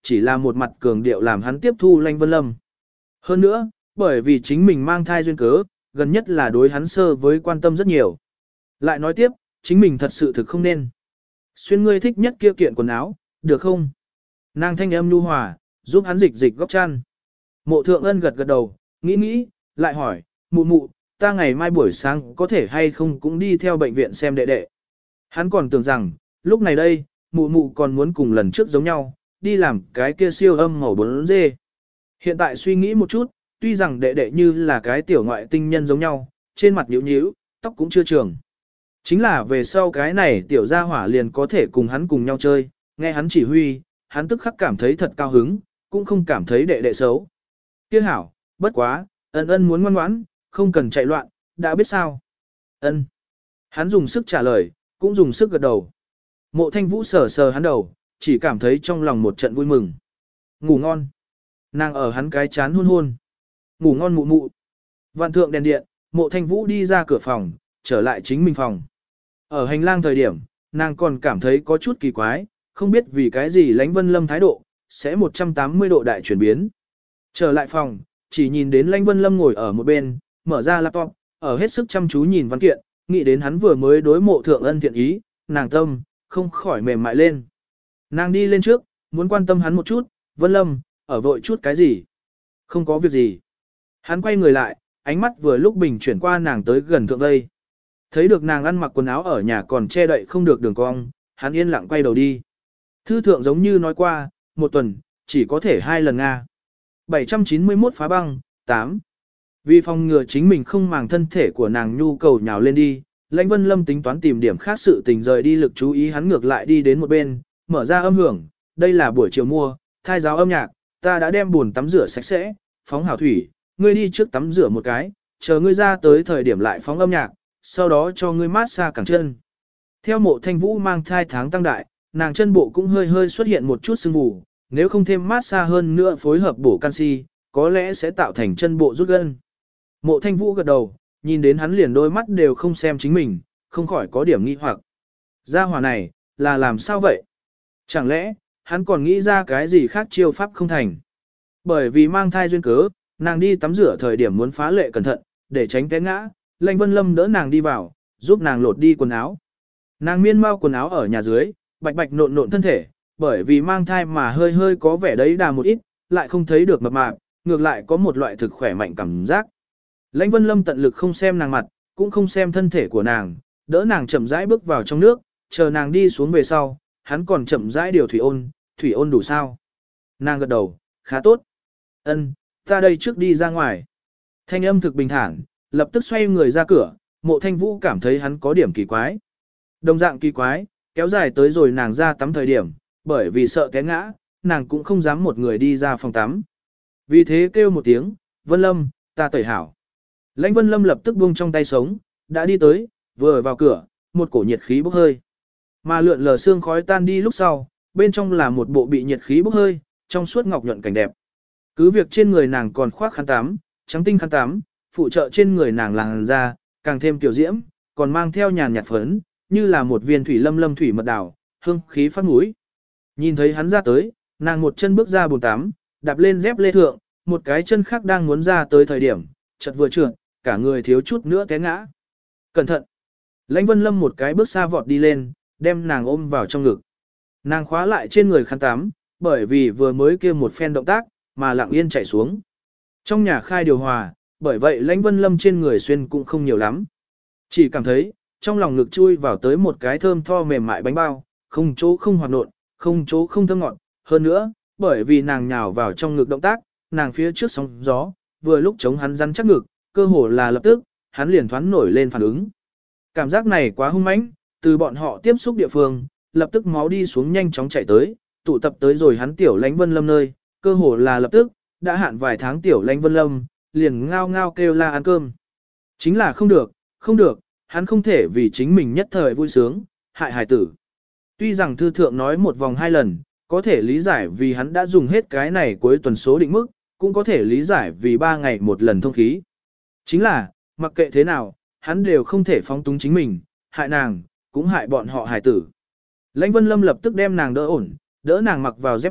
chỉ là một mặt cường điệu làm hắn tiếp thu Lãnh Vân Lâm. Hơn nữa, bởi vì chính mình mang thai duyên cớ, gần nhất là đối hắn sơ với quan tâm rất nhiều. Lại nói tiếp, chính mình thật sự thực không nên. Xuyên ngươi thích nhất kia kiện quần áo, được không? Nàng thanh âm nhu hòa, giúp hắn dịch dịch góc chăn. Mộ Thượng Ân gật gật đầu, nghĩ nghĩ, lại hỏi, mụ mụ, ta ngày mai buổi sáng có thể hay không cũng đi theo bệnh viện xem đệ đệ. Hắn còn tưởng rằng, lúc này đây, mụ mụ còn muốn cùng lần trước giống nhau, đi làm cái kia siêu âm màu bốn D. Hiện tại suy nghĩ một chút, tuy rằng đệ đệ như là cái tiểu ngoại tinh nhân giống nhau, trên mặt nhíu nhíu, tóc cũng chưa trường. Chính là về sau cái này tiểu gia hỏa liền có thể cùng hắn cùng nhau chơi, nghe hắn chỉ huy, hắn tức khắc cảm thấy thật cao hứng, cũng không cảm thấy đệ đệ xấu. Kia hảo, bất quá, ân ân muốn ngoan ngoãn, không cần chạy loạn, đã biết sao. Ân. Hắn dùng sức trả lời, cũng dùng sức gật đầu. Mộ Thanh Vũ sờ sờ hắn đầu, chỉ cảm thấy trong lòng một trận vui mừng. Ngủ ngon. Nàng ở hắn cái chán hôn hôn. Ngủ ngon mụ mụ. Vạn thượng đèn điện, Mộ Thanh Vũ đi ra cửa phòng, trở lại chính mình phòng. Ở hành lang thời điểm, nàng còn cảm thấy có chút kỳ quái, không biết vì cái gì Lãnh Vân Lâm thái độ, sẽ một trăm tám mươi độ đại chuyển biến. Trở lại phòng, chỉ nhìn đến Lãnh Vân Lâm ngồi ở một bên, mở ra laptop, ở hết sức chăm chú nhìn văn kiện, nghĩ đến hắn vừa mới đối Mộ Thượng Ân thiện ý, nàng tâm, không khỏi mềm mại lên. Nàng đi lên trước, muốn quan tâm hắn một chút, Vân Lâm, ở vội chút cái gì? Không có việc gì. Hắn quay người lại, ánh mắt vừa lúc bình chuyển qua nàng tới gần thượng vây. Thấy được nàng ăn mặc quần áo ở nhà còn che đậy không được đường cong, hắn yên lặng quay đầu đi. Thư thượng giống như nói qua, một tuần, chỉ có thể hai lần Nga. bảy trăm chín mươi mốt phá băng, tám. Vì phòng ngừa chính mình không màng thân thể của nàng nhu cầu nhào lên đi, Lãnh Vân Lâm tính toán tìm điểm khác sự tình rời đi lực chú ý hắn ngược lại đi đến một bên, mở ra âm hưởng, đây là buổi chiều mua, thai giáo âm nhạc, ta đã đem buồn tắm rửa sạch sẽ, phóng hảo thủy, ngươi đi trước tắm rửa một cái, chờ ngươi ra tới thời điểm lại phóng âm nhạc, sau đó cho ngươi mát xa cẳng chân. Theo Mộ Thanh Vũ mang thai tháng tăng đại, nàng chân bộ cũng hơi hơi xuất hiện một chút sưng vù, nếu không thêm mát xa hơn nữa phối hợp bổ canxi, có lẽ sẽ tạo thành chân bộ rút gân. Mộ Thanh Vũ gật đầu, nhìn đến hắn liền đôi mắt đều không xem chính mình, không khỏi có điểm nghi hoặc. Gia hỏa này, là làm sao vậy? Chẳng lẽ, hắn còn nghĩ ra cái gì khác chiêu pháp không thành? Bởi vì mang thai duyên cớ, nàng đi tắm rửa thời điểm muốn phá lệ cẩn thận, để tránh té ngã, Lãnh Vân Lâm đỡ nàng đi vào, giúp nàng lột đi quần áo. Nàng miên mau quần áo ở nhà dưới, bạch bạch nộn nộn thân thể, bởi vì mang thai mà hơi hơi có vẻ đấy đà một ít, lại không thấy được mập mạp, ngược lại có một loại thực khỏe mạnh cảm giác. Lãnh Vân Lâm tận lực không xem nàng mặt, cũng không xem thân thể của nàng, đỡ nàng chậm rãi bước vào trong nước, chờ nàng đi xuống về sau, hắn còn chậm rãi điều thủy ôn, thủy ôn đủ sao? Nàng gật đầu, khá tốt. Ân, ta đây trước đi ra ngoài. Thanh âm thực bình thản, lập tức xoay người ra cửa, Mộ Thanh Vũ cảm thấy hắn có điểm kỳ quái. Đồng dạng kỳ quái, kéo dài tới rồi nàng ra tắm thời điểm, bởi vì sợ té ngã, nàng cũng không dám một người đi ra phòng tắm. Vì thế kêu một tiếng, Vân Lâm, ta tẩy hảo. Lãnh Vân Lâm lập tức buông trong tay sống, đã đi tới, vừa vào cửa, một cổ nhiệt khí bốc hơi. Mà lượn lờ xương khói tan đi lúc sau, bên trong là một bộ bị nhiệt khí bốc hơi, trong suốt ngọc nhuận cảnh đẹp. Cứ việc trên người nàng còn khoác khăn tắm, trắng tinh khăn tắm, phụ trợ trên người nàng làn da, càng thêm tiểu diễm, còn mang theo nhàn nhạt phấn, như là một viên thủy lâm lâm thủy mật đảo, hương khí phát mũi. Nhìn thấy hắn ra tới, nàng một chân bước ra bồn tắm, đạp lên dép lê thượng, một cái chân khác đang muốn ra tới thời điểm, chợt vừa trượt, cả người thiếu chút nữa té ngã. Cẩn thận! Lãnh Vân Lâm một cái bước xa vọt đi lên, đem nàng ôm vào trong ngực. Nàng khóa lại trên người khăn tắm, bởi vì vừa mới kia một phen động tác, mà lặng yên chảy xuống. Trong nhà khai điều hòa, bởi vậy Lãnh Vân Lâm trên người xuyên cũng không nhiều lắm. Chỉ cảm thấy, trong lòng ngực chui vào tới một cái thơm tho mềm mại bánh bao, không chỗ không hoạt nộn, không chỗ không thơm ngọt. Hơn nữa, bởi vì nàng nhào vào trong ngực động tác, nàng phía trước sóng gió, vừa lúc chống hắn rắn chắc ngực, cơ hồ là lập tức, hắn liền thoáng nổi lên phản ứng. Cảm giác này quá hung mãnh, từ bọn họ tiếp xúc địa phương, lập tức máu đi xuống nhanh chóng chạy tới, tụ tập tới rồi hắn tiểu Lãnh Vân Lâm nơi, cơ hồ là lập tức, đã hạn vài tháng tiểu Lãnh Vân Lâm, liền ngao ngao kêu la ăn cơm. Chính là không được, không được, hắn không thể vì chính mình nhất thời vui sướng, hại hài tử. Tuy rằng thư thượng nói một vòng hai lần, có thể lý giải vì hắn đã dùng hết cái này cuối tuần số định mức, cũng có thể lý giải vì ba ngày một lần thông khí. Chính là, mặc kệ thế nào, hắn đều không thể phóng túng chính mình, hại nàng, cũng hại bọn họ hài tử. Lãnh Vân Lâm lập tức đem nàng đỡ ổn, đỡ nàng mặc vào dép lê,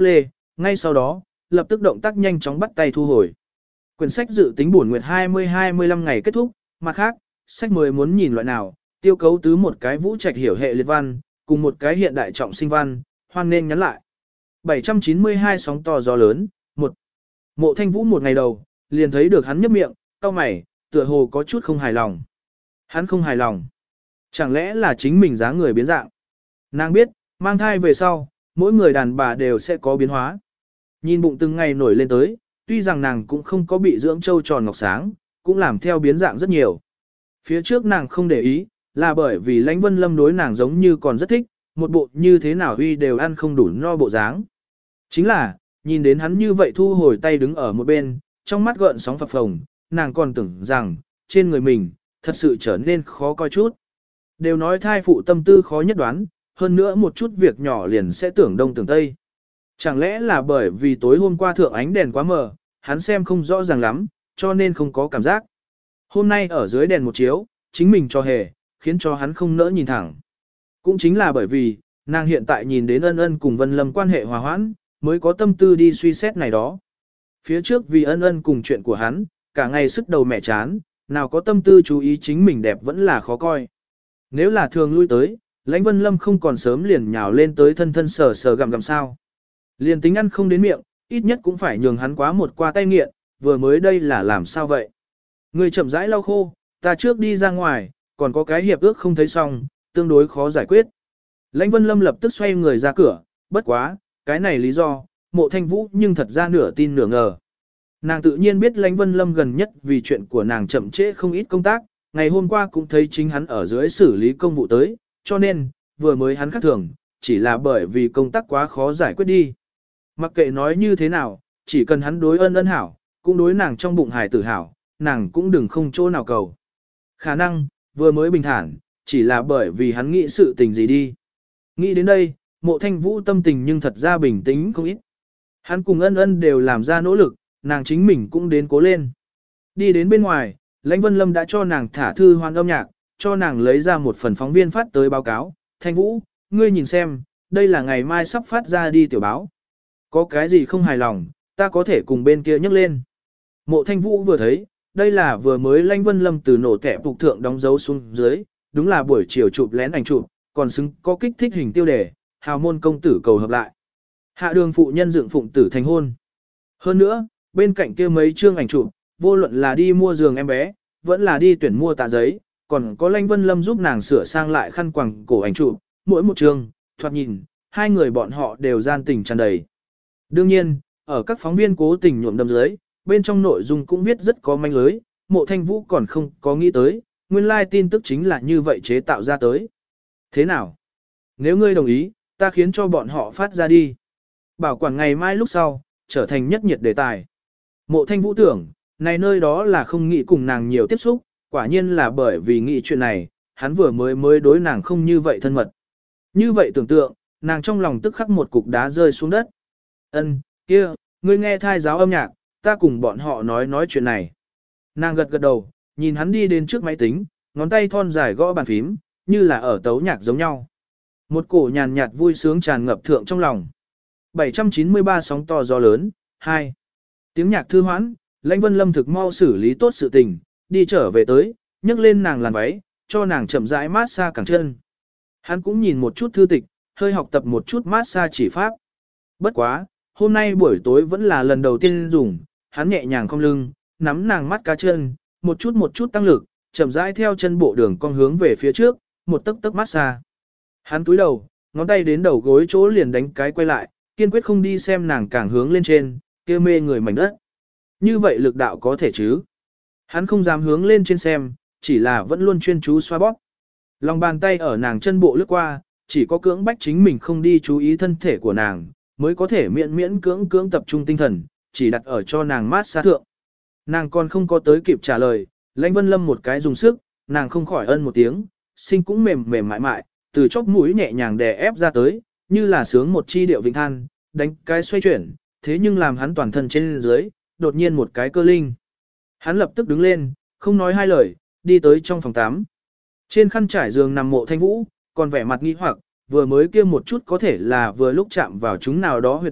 ngay sau đó, lập tức động tác nhanh chóng bắt tay thu hồi. Quyển sách dự tính buổi nguyệt hai mươi hai mươi lăm ngày kết thúc, mặt khác, sách mới muốn nhìn loại nào, tiêu cấu tứ một cái vũ trạch hiểu hệ liệt văn, cùng một cái hiện đại trọng sinh văn, hoan nên nhắn lại. bảy trăm chín mươi hai sóng to gió lớn, một Mộ Thanh Vũ một ngày đầu, liền thấy được hắn nhấp miệng, cau mày, tựa hồ có chút không hài lòng. Hắn không hài lòng. Chẳng lẽ là chính mình dáng người biến dạng? Nàng biết, mang thai về sau, mỗi người đàn bà đều sẽ có biến hóa. Nhìn bụng từng ngày nổi lên tới, tuy rằng nàng cũng không có bị dưỡng trâu tròn ngọc sáng, cũng làm theo biến dạng rất nhiều. Phía trước nàng không để ý, là bởi vì Lãnh Vân Lâm đối nàng giống như còn rất thích, một bộ như thế nào huy đều ăn không đủ no bộ dáng. Chính là, nhìn đến hắn như vậy thu hồi tay đứng ở một bên, trong mắt gợn sóng phập phồng, nàng còn tưởng rằng, trên người mình, thật sự trở nên khó coi chút. Đều nói thai phụ tâm tư khó nhất đoán, hơn nữa một chút việc nhỏ liền sẽ tưởng đông tưởng tây. Chẳng lẽ là bởi vì tối hôm qua thượng ánh đèn quá mờ, hắn xem không rõ ràng lắm, cho nên không có cảm giác. Hôm nay ở dưới đèn một chiếu, chính mình cho hề, khiến cho hắn không nỡ nhìn thẳng. Cũng chính là bởi vì, nàng hiện tại nhìn đến ân ân cùng Vân Lâm quan hệ hòa hoãn, mới có tâm tư đi suy xét này đó. Phía trước vì ân ân cùng chuyện của hắn, cả ngày sức đầu mẹ chán, nào có tâm tư chú ý chính mình đẹp vẫn là khó coi. Nếu là thường lui tới, Lãnh Vân Lâm không còn sớm liền nhào lên tới thân thân sờ sờ gặm gặm sao. Liền tính ăn không đến miệng, ít nhất cũng phải nhường hắn quá một qua tay nghiện, vừa mới đây là làm sao vậy. Người chậm rãi lau khô, ta trước đi ra ngoài, còn có cái hiệp ước không thấy xong, tương đối khó giải quyết. Lãnh Vân Lâm lập tức xoay người ra cửa, bất quá, cái này lý do, Mộ Thanh Vũ nhưng thật ra nửa tin nửa ngờ. Nàng tự nhiên biết Lãnh Vân Lâm gần nhất vì chuyện của nàng chậm trễ không ít công tác, ngày hôm qua cũng thấy chính hắn ở dưới xử lý công vụ tới, cho nên, vừa mới hắn khác thường, chỉ là bởi vì công tác quá khó giải quyết đi. Mặc kệ nói như thế nào, chỉ cần hắn đối ân ân hảo, cũng đối nàng trong bụng hài tử hảo, nàng cũng đừng không chỗ nào cầu. Khả năng, vừa mới bình thản, chỉ là bởi vì hắn nghĩ sự tình gì đi. Nghĩ đến đây, Mộ Thanh Vũ tâm tình nhưng thật ra bình tĩnh không ít. Hắn cùng ân ân đều làm ra nỗ lực, nàng chính mình cũng đến cố lên. Đi đến bên ngoài, Lãnh Vân Lâm đã cho nàng thả thư hoan âm nhạc, cho nàng lấy ra một phần phóng viên phát tới báo cáo. Thanh Vũ, ngươi nhìn xem, đây là ngày mai sắp phát ra đi tiểu báo. Có cái gì không hài lòng, ta có thể cùng bên kia nhắc lên. Mộ Thanh Vũ vừa thấy, đây là vừa mới Lãnh Vân Lâm từ nổ kẹp phục thượng đóng dấu xuống dưới, đúng là buổi chiều chụp lén ảnh chụp, còn xứng có kích thích hình tiêu đề, hào môn công tử cầu hợp lại. Hạ đường phụ nhân dựng phụng tử thành hôn. Hơn nữa, bên cạnh kia mấy chương ảnh chụp, vô luận là đi mua giường em bé, vẫn là đi tuyển mua tạ giấy, còn có Lãnh Vân Lâm giúp nàng sửa sang lại khăn quàng cổ ảnh chụp, mỗi một chương, thoạt nhìn, hai người bọn họ đều gian tình tràn đầy. Đương nhiên, ở các phóng viên cố tình nhuộm đâm dưới, bên trong nội dung cũng viết rất có manh lưới, Mộ Thanh Vũ còn không có nghĩ tới, nguyên lai tin tức chính là như vậy chế tạo ra tới. Thế nào? Nếu ngươi đồng ý, ta khiến cho bọn họ phát ra đi. Bảo quản ngày mai lúc sau, trở thành nhất nhiệt đề tài. Mộ Thanh Vũ tưởng, này nơi đó là không nghĩ cùng nàng nhiều tiếp xúc, quả nhiên là bởi vì nghĩ chuyện này, hắn vừa mới mới đối nàng không như vậy thân mật. Như vậy tưởng tượng, nàng trong lòng tức khắc một cục đá rơi xuống đất. Ân, kia, ngươi nghe thai giáo âm nhạc, ta cùng bọn họ nói nói chuyện này. Nàng gật gật đầu, nhìn hắn đi đến trước máy tính, ngón tay thon dài gõ bàn phím, như là ở tấu nhạc giống nhau. Một cổ nhàn nhạt vui sướng tràn ngập thượng trong lòng. bảy trăm chín mươi ba sóng to gió lớn, hai Tiếng nhạc thư hoãn, Lãnh Vân Lâm thực mau xử lý tốt sự tình, đi trở về tới, nhấc lên nàng làn váy, cho nàng chậm rãi mát xa cẳng chân. Hắn cũng nhìn một chút thư tịch, hơi học tập một chút mát xa chỉ pháp. Bất quá, hôm nay buổi tối vẫn là lần đầu tiên dùng, hắn nhẹ nhàng cong lưng, nắm nàng mắt cá chân, một chút một chút tăng lực, chậm rãi theo chân bộ đường cong hướng về phía trước, một tấc tấc mát xa. Hắn túi đầu, ngón tay đến đầu gối chỗ liền đánh cái quay lại, kiên quyết không đi xem nàng càng hướng lên trên, kia mê người mảnh đất. Như vậy lực đạo có thể chứ? Hắn không dám hướng lên trên xem, chỉ là vẫn luôn chuyên chú xoa bóp. Lòng bàn tay ở nàng chân bộ lướt qua, chỉ có cưỡng bách chính mình không đi chú ý thân thể của nàng, mới có thể miễn miễn cưỡng cưỡng tập trung tinh thần, chỉ đặt ở cho nàng mát xa thượng. Nàng còn không có tới kịp trả lời, Lãnh Vân Lâm một cái dùng sức, nàng không khỏi ân một tiếng, sinh cũng mềm mềm mại mại, từ chóp mũi nhẹ nhàng đè ép ra tới, như là sướng một chi điệu vịnh than, đánh cái xoay chuyển, thế nhưng làm hắn toàn thân trên dưới, đột nhiên một cái cơ linh. Hắn lập tức đứng lên, không nói hai lời, đi tới trong phòng tắm. Trên khăn trải giường nằm Mộ Thanh Vũ, còn vẻ mặt nghi hoặc, vừa mới kia một chút có thể là vừa lúc chạm vào chúng nào đó huyệt đạo,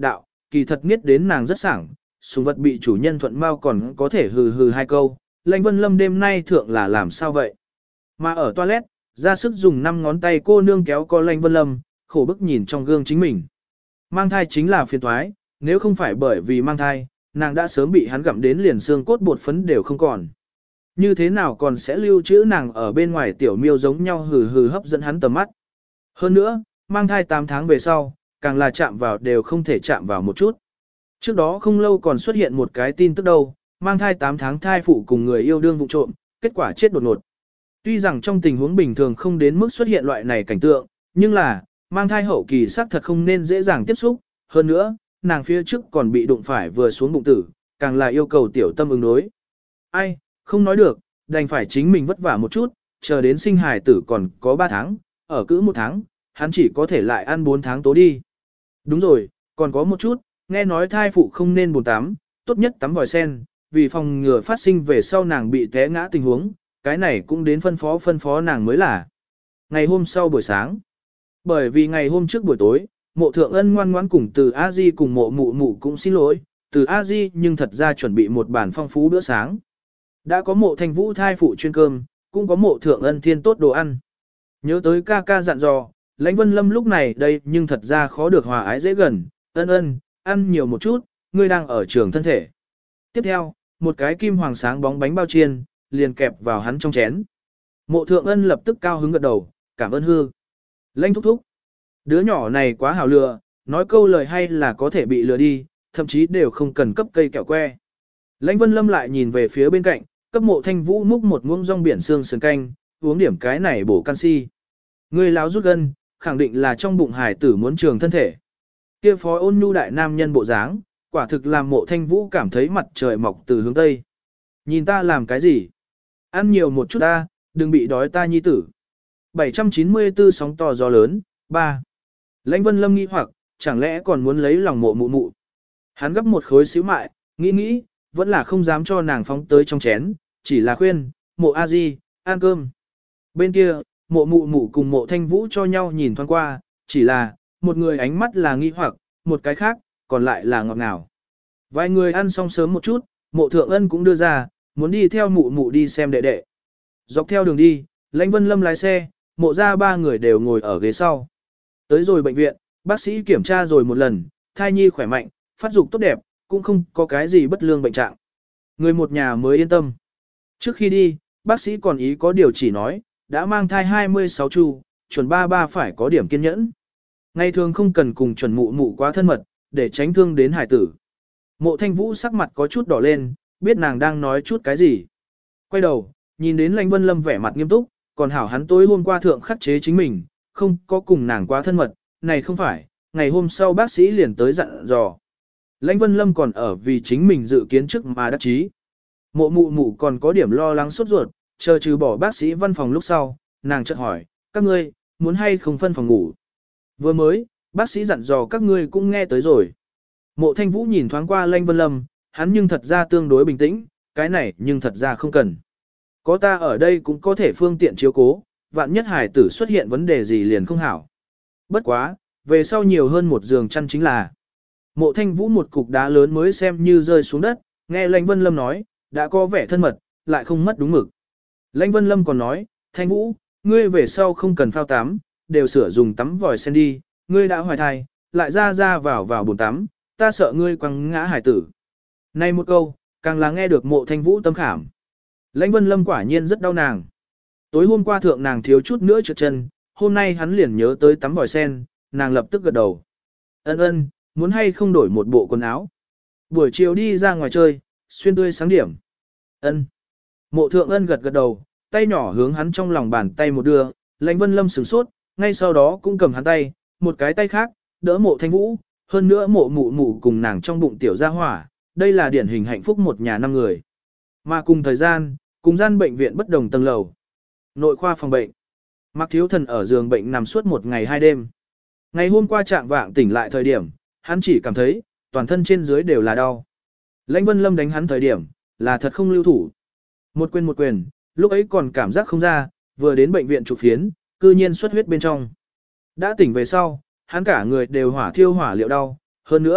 kỳ thật nghiết đến nàng rất sảng, sùng vật bị chủ nhân thuận mau còn có thể hừ hừ hai câu, Lãnh Vân Lâm đêm nay thượng là làm sao vậy? Mà ở toilet, ra sức dùng năm ngón tay cô nương kéo co Lãnh Vân Lâm, khổ bức nhìn trong gương chính mình. Mang thai chính là phiền toái, nếu không phải bởi vì mang thai, nàng đã sớm bị hắn gặm đến liền xương cốt bột phấn đều không còn. Như thế nào còn sẽ lưu trữ nàng ở bên ngoài tiểu miêu giống nhau hừ hừ hấp dẫn hắn tầm mắt. Hơn nữa, mang thai tám tháng về sau, càng là chạm vào đều không thể chạm vào một chút. Trước đó không lâu còn xuất hiện một cái tin tức đâu, mang thai tám tháng thai phụ cùng người yêu đương vụ trộm, kết quả chết đột ngột. Tuy rằng trong tình huống bình thường không đến mức xuất hiện loại này cảnh tượng, nhưng là, mang thai hậu kỳ xác thật không nên dễ dàng tiếp xúc, hơn nữa, nàng phía trước còn bị đụng phải vừa xuống bụng tử, càng là yêu cầu tiểu tâm ứng đối. Ai, không nói được, đành phải chính mình vất vả một chút, chờ đến sinh hài tử còn có ba tháng, ở cữ một tháng, hắn chỉ có thể lại ăn bốn tháng tố đi. Đúng rồi, còn có một chút, nghe nói thai phụ không nên bồn tắm, tốt nhất tắm vòi sen, vì phòng ngừa phát sinh về sau nàng bị té ngã tình huống, cái này cũng đến phân phó phân phó nàng mới là. Ngày hôm sau buổi sáng, bởi vì ngày hôm trước buổi tối, mộ thượng ân ngoan ngoãn cùng từ A Di cùng mộ mụ mụ cũng xin lỗi, từ A Di nhưng thật ra chuẩn bị một bàn phong phú bữa sáng. Đã có mộ thanh vũ thai phụ chuyên cơm, cũng có mộ thượng ân thiên tốt đồ ăn. Nhớ tới ca ca dặn dò, Lãnh Vân Lâm lúc này đây nhưng thật ra khó được hòa ái dễ gần, ân ân, ăn nhiều một chút, ngươi đang ở trường thân thể. Tiếp theo, một cái kim hoàng sáng bóng bánh bao chiên, liền kẹp vào hắn trong chén. Mộ thượng ân lập tức cao hứng gật đầu, cảm ơn hư. Lãnh thúc thúc. Đứa nhỏ này quá hào lừa, nói câu lời hay là có thể bị lừa đi, thậm chí đều không cần cấp cây kẹo que. Lãnh Vân Lâm lại nhìn về phía bên cạnh, cấp mộ thanh vũ múc một muỗng rong biển xương sườn canh, uống điểm cái này bổ canxi. Người láo rút gân, khẳng định là trong bụng hải tử muốn trường thân thể. Kia phó ôn nhu đại nam nhân bộ dáng, quả thực làm mộ thanh vũ cảm thấy mặt trời mọc từ hướng tây. Nhìn ta làm cái gì? Ăn nhiều một chút ta, đừng bị đói ta nhi tử. bảy trăm chín mươi tư sóng to gió lớn, ba. Lãnh Vân Lâm nghi hoặc, chẳng lẽ còn muốn lấy lòng mộ mụ mụ. Hắn gấp một khối xíu mại, nghĩ nghĩ, vẫn là không dám cho nàng phóng tới trong chén, chỉ là khuyên, mộ a di, ăn cơm. Bên kia, mộ mụ mụ cùng mộ thanh vũ cho nhau nhìn thoáng qua, chỉ là, một người ánh mắt là nghi hoặc, một cái khác, còn lại là ngọt ngào. Vài người ăn xong sớm một chút, mộ thượng ân cũng đưa ra, muốn đi theo mụ mụ đi xem đệ đệ. Dọc theo đường đi, Lãnh Vân Lâm lái xe, mộ ra ba người đều ngồi ở ghế sau. Tới rồi bệnh viện, bác sĩ kiểm tra rồi một lần, thai nhi khỏe mạnh, phát dục tốt đẹp, cũng không có cái gì bất lương bệnh trạng. Người một nhà mới yên tâm. Trước khi đi, bác sĩ còn ý có điều chỉ nói, đã mang thai hai mươi sáu chu, chuẩn ba ba phải có điểm kiên nhẫn. Ngày thường không cần cùng chuẩn mụ mụ quá thân mật, để tránh thương đến hải tử. Mộ thanh vũ sắc mặt có chút đỏ lên, biết nàng đang nói chút cái gì. Quay đầu, nhìn đến Lãnh Vân Lâm vẻ mặt nghiêm túc, còn hảo hắn tối hôm qua thượng khắc chế chính mình, không có cùng nàng quá thân mật, này không phải, ngày hôm sau bác sĩ liền tới dặn dò. Lãnh Vân Lâm còn ở vì chính mình dự kiến trước mà đắc chí. Mộ mụ mụ còn có điểm lo lắng sốt ruột, chờ trừ bỏ bác sĩ văn phòng lúc sau, nàng chợt hỏi, các ngươi, muốn hay không phân phòng ngủ? Vừa mới, bác sĩ dặn dò các ngươi cũng nghe tới rồi. Mộ Thanh Vũ nhìn thoáng qua Lãnh Vân Lâm, hắn nhưng thật ra tương đối bình tĩnh, cái này nhưng thật ra không cần. Có ta ở đây cũng có thể phương tiện chiếu cố, vạn nhất hải tử xuất hiện vấn đề gì liền không hảo. Bất quá, về sau nhiều hơn một giường chăn chính là. Mộ Thanh Vũ một cục đá lớn mới xem như rơi xuống đất, nghe Lãnh Vân Lâm nói, đã có vẻ thân mật, lại không mất đúng mực. Lãnh Vân Lâm còn nói, Thanh Vũ, ngươi về sau không cần phao tắm, đều sửa dùng tắm vòi sen đi, ngươi đã hoài thai, lại ra ra vào vào bồn tắm, ta sợ ngươi quăng ngã hải tử. Này một câu, càng là nghe được Mộ Thanh Vũ tâm khảm. Lãnh Vân Lâm quả nhiên rất đau nàng. Tối hôm qua thượng nàng thiếu chút nữa trượt chân, hôm nay hắn liền nhớ tới tắm vòi sen, nàng lập tức gật đầu. Ân ân, muốn hay không đổi một bộ quần áo. Buổi chiều đi ra ngoài chơi, xuyên tươi sáng điểm. Ân. Mộ thượng ân gật gật đầu, tay nhỏ hướng hắn trong lòng bàn tay một đưa, Lãnh Vân Lâm sửng sốt, ngay sau đó cũng cầm hắn tay, một cái tay khác, đỡ Mộ Thanh Vũ, hơn nữa mộ mụ mụ cùng nàng trong bụng tiểu gia hỏa, đây là điển hình hạnh phúc một nhà năm người. Mà cùng thời gian, cùng gian bệnh viện bất đồng tầng lầu. Nội khoa phòng bệnh. Mạc Thiếu Thần ở giường bệnh nằm suốt một ngày hai đêm. Ngày hôm qua trạng vạng tỉnh lại thời điểm, hắn chỉ cảm thấy, toàn thân trên dưới đều là đau. Lãnh Vân Lâm đánh hắn thời điểm, là thật không lưu thủ. Một quyền một quyền, lúc ấy còn cảm giác không ra, vừa đến bệnh viện chụp phiến, cư nhiên xuất huyết bên trong. Đã tỉnh về sau, hắn cả người đều hỏa thiêu hỏa liệu đau, hơn nữa,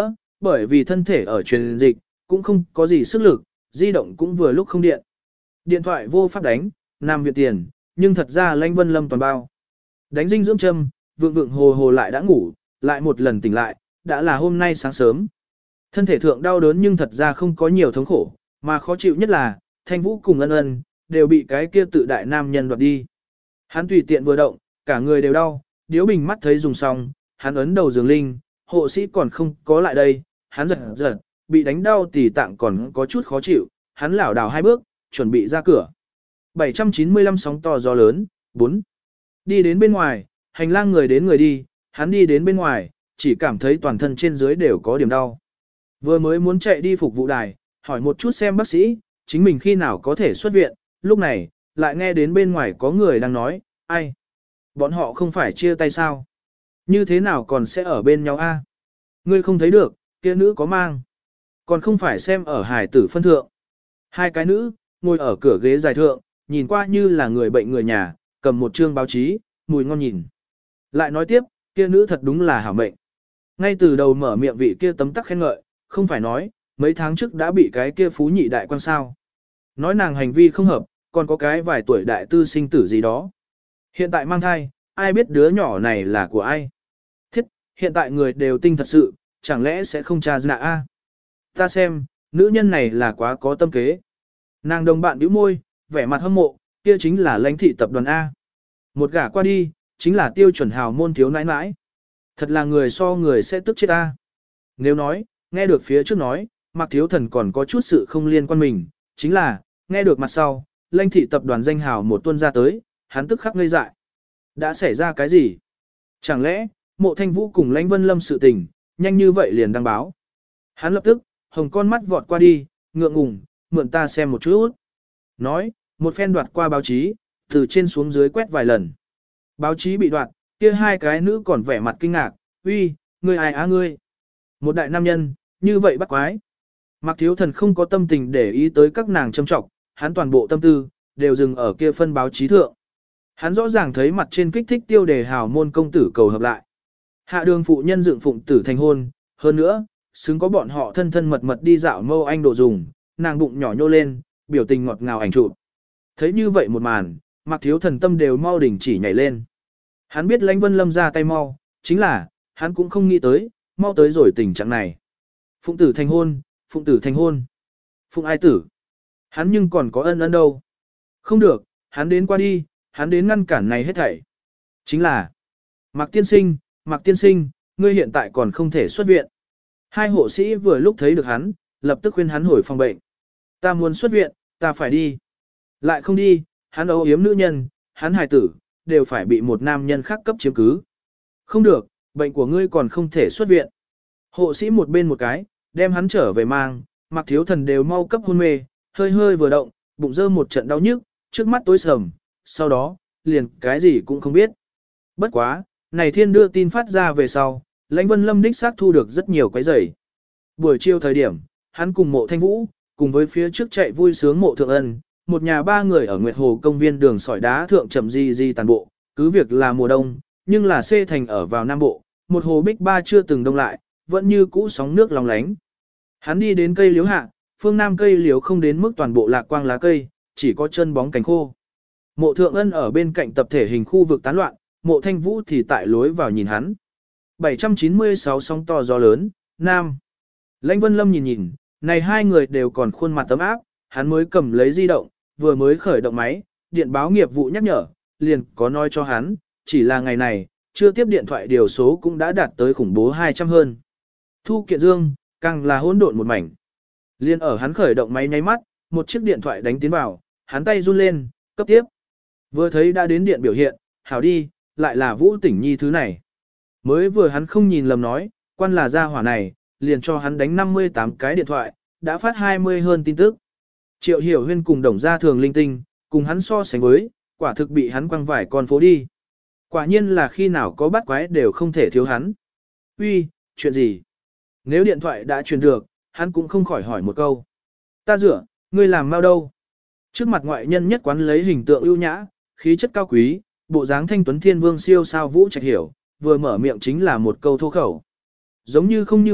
bởi vì thân thể ở truyền dịch, cũng không có gì sức lực, di động cũng vừa lúc không điện. Điện thoại vô pháp đánh, nằm viện tiền, nhưng thật ra Lãnh Vân Lâm toàn bao. Đánh dinh dưỡng châm, vượng vượng hồ hồ lại đã ngủ, lại một lần tỉnh lại, đã là hôm nay sáng sớm. Thân thể thượng đau đớn nhưng thật ra không có nhiều thống khổ, mà khó chịu nhất là, Thanh Vũ cùng Ân Ân, đều bị cái kia tự đại nam nhân đoạt đi. Hắn tùy tiện vừa động, cả người đều đau, Điếu Bình mắt thấy dùng xong, hắn ấn đầu giường linh, hộ sĩ còn không có lại đây, hắn giật giật, bị đánh đau tỉ tạng còn có chút khó chịu, hắn lảo đảo hai bước, chuẩn bị ra cửa. bảy trăm chín mươi lăm sóng to gió lớn, bốn. Đi đến bên ngoài, hành lang người đến người đi, hắn đi đến bên ngoài, chỉ cảm thấy toàn thân trên dưới đều có điểm đau. Vừa mới muốn chạy đi phục vụ đài, hỏi một chút xem bác sĩ, chính mình khi nào có thể xuất viện, lúc này, lại nghe đến bên ngoài có người đang nói, ai? Bọn họ không phải chia tay sao? Như thế nào còn sẽ ở bên nhau a? Ngươi không thấy được, kia nữ có mang. Còn không phải xem ở hải tử phân thượng. Hai cái nữ, ngồi ở cửa ghế dài thượng, nhìn qua như là người bệnh người nhà, cầm một chương báo chí, mùi ngon nhìn. Lại nói tiếp, kia nữ thật đúng là hảo mệnh. Ngay từ đầu mở miệng vị kia tấm tắc khen ngợi, không phải nói, mấy tháng trước đã bị cái kia phú nhị đại quan sao. Nói nàng hành vi không hợp, còn có cái vài tuổi đại tư sinh tử gì đó. Hiện tại mang thai, ai biết đứa nhỏ này là của ai? Thiết, hiện tại người đều tinh thật sự, chẳng lẽ sẽ không tra ra a? Ta xem, nữ nhân này là quá có tâm kế. Nàng đồng bạn bĩu môi, vẻ mặt hâm mộ, kia chính là lãnh thị tập đoàn A. Một gả qua đi, chính là tiêu chuẩn hào môn thiếu nãi nãi. Thật là người so người sẽ tức chết ta. Nếu nói, nghe được phía trước nói, Mạc Thiếu Thần còn có chút sự không liên quan mình, chính là, nghe được mặt sau, lãnh thị tập đoàn danh hào một tuần ra tới, hắn tức khắc ngây dại. Đã xảy ra cái gì? Chẳng lẽ, Mộ Thanh Vũ cùng Lãnh Vân Lâm sự tình, nhanh như vậy liền đăng báo. Hắn lập tức, hồng con mắt vọt qua đi, ngượng ngùng, mượn ta xem một chút. Nói, một phen đoạt qua báo chí, từ trên xuống dưới quét vài lần. Báo chí bị đoạt, kia hai cái nữ còn vẻ mặt kinh ngạc, uy, ngươi ai á ngươi? Một đại nam nhân, như vậy bắt quái. Mạc Thiếu Thần không có tâm tình để ý tới các nàng châm trọng, hắn toàn bộ tâm tư, đều dừng ở kia phân báo chí thượng. Hắn rõ ràng thấy mặt trên kích thích tiêu đề hào môn công tử cầu hợp lại. Hạ đường phụ nhân dựng phụng tử thành hôn, hơn nữa, xứng có bọn họ thân thân mật mật đi dạo mâu anh độ dùng, nàng bụng nhỏ nhô lên, biểu tình ngọt ngào ảnh chụp. Thấy như vậy một màn, Mạc Thiếu Thần tâm đều mau đỉnh chỉ nhảy lên. Hắn biết Lãnh Vân Lâm ra tay mau, chính là, hắn cũng không nghĩ tới, mau tới rồi tình trạng này. Phụng tử thành hôn, phụng tử thành hôn. Phụng ai tử? Hắn nhưng còn có ân ân đâu. Không được, hắn đến qua đi, hắn đến ngăn cản này hết thảy. Chính là, Mạc Tiên Sinh, Mạc Tiên Sinh, ngươi hiện tại còn không thể xuất viện. Hai hộ sĩ vừa lúc thấy được hắn, lập tức khuyên hắn hồi phòng bệnh. Ta muốn xuất viện, ta phải đi. Lại không đi, hắn âu yếm nữ nhân, hắn hài tử, đều phải bị một nam nhân khác cấp chiếm cứ. Không được, bệnh của ngươi còn không thể xuất viện. Hộ sĩ một bên một cái, đem hắn trở về mang, Mạc Thiếu Thần đều mau cấp hôn mê, hơi hơi vừa động, bụng dơ một trận đau nhức, trước mắt tối sầm, sau đó, liền cái gì cũng không biết. Bất quá, này thiên đưa tin phát ra về sau, Lãnh Vân Lâm đích xác thu được rất nhiều quấy rầy. Buổi chiều thời điểm, hắn cùng Mộ Thanh Vũ, cùng với phía trước chạy vui sướng Mộ Thượng Ân, một nhà ba người ở Nguyệt Hồ công viên đường sỏi đá thượng chậm di di tàn bộ, cứ việc là mùa đông, nhưng là xê thành ở vào Nam Bộ, một hồ bích ba chưa từng đông lại, vẫn như cũ sóng nước long lánh. Hắn đi đến cây liễu hạ, phương nam cây liễu không đến mức toàn bộ lạc quang lá cây, chỉ có chân bóng cánh khô. Mộ Thượng Ân ở bên cạnh tập thể hình khu vực tán loạn, Mộ Thanh Vũ thì tại lối vào nhìn hắn. bảy trăm chín mươi sáu sóng to gió lớn, Nam. Lãnh Vân Lâm nhìn nhìn, này hai người đều còn khuôn mặt tấm áp, hắn mới cầm lấy di động, vừa mới khởi động máy, điện báo nghiệp vụ nhắc nhở, liền có nói cho hắn, chỉ là ngày này, chưa tiếp điện thoại điều số cũng đã đạt tới khủng bố hai trăm hơn. Thu kiện dương, càng là hỗn độn một mảnh. Liên ở hắn khởi động máy nháy mắt, một chiếc điện thoại đánh tiến vào, hắn tay run lên, cấp tiếp. Vừa thấy đã đến điện biểu hiện, hảo đi, lại là Vũ Tỉnh Nhi thứ này. Mới vừa hắn không nhìn lầm nói, quan là gia hỏa này, liền cho hắn đánh năm mươi tám cái điện thoại, đã phát hai mươi hơn tin tức. Triệu Hiểu Huyên cùng Đồng Gia Thường linh tinh, cùng hắn so sánh với, quả thực bị hắn quăng vải con phố đi. Quả nhiên là khi nào có bắt quái đều không thể thiếu hắn. Uy, chuyện gì? Nếu điện thoại đã truyền được, hắn cũng không khỏi hỏi một câu. Ta rửa, ngươi làm mau đâu? Trước mặt ngoại nhân nhất quán lấy hình tượng ưu nhã, khí chất cao quý, bộ dáng thanh tuấn thiên vương siêu sao Vũ Trạch Hiểu, vừa mở miệng chính là một câu thô khẩu. Giống như không như vậy,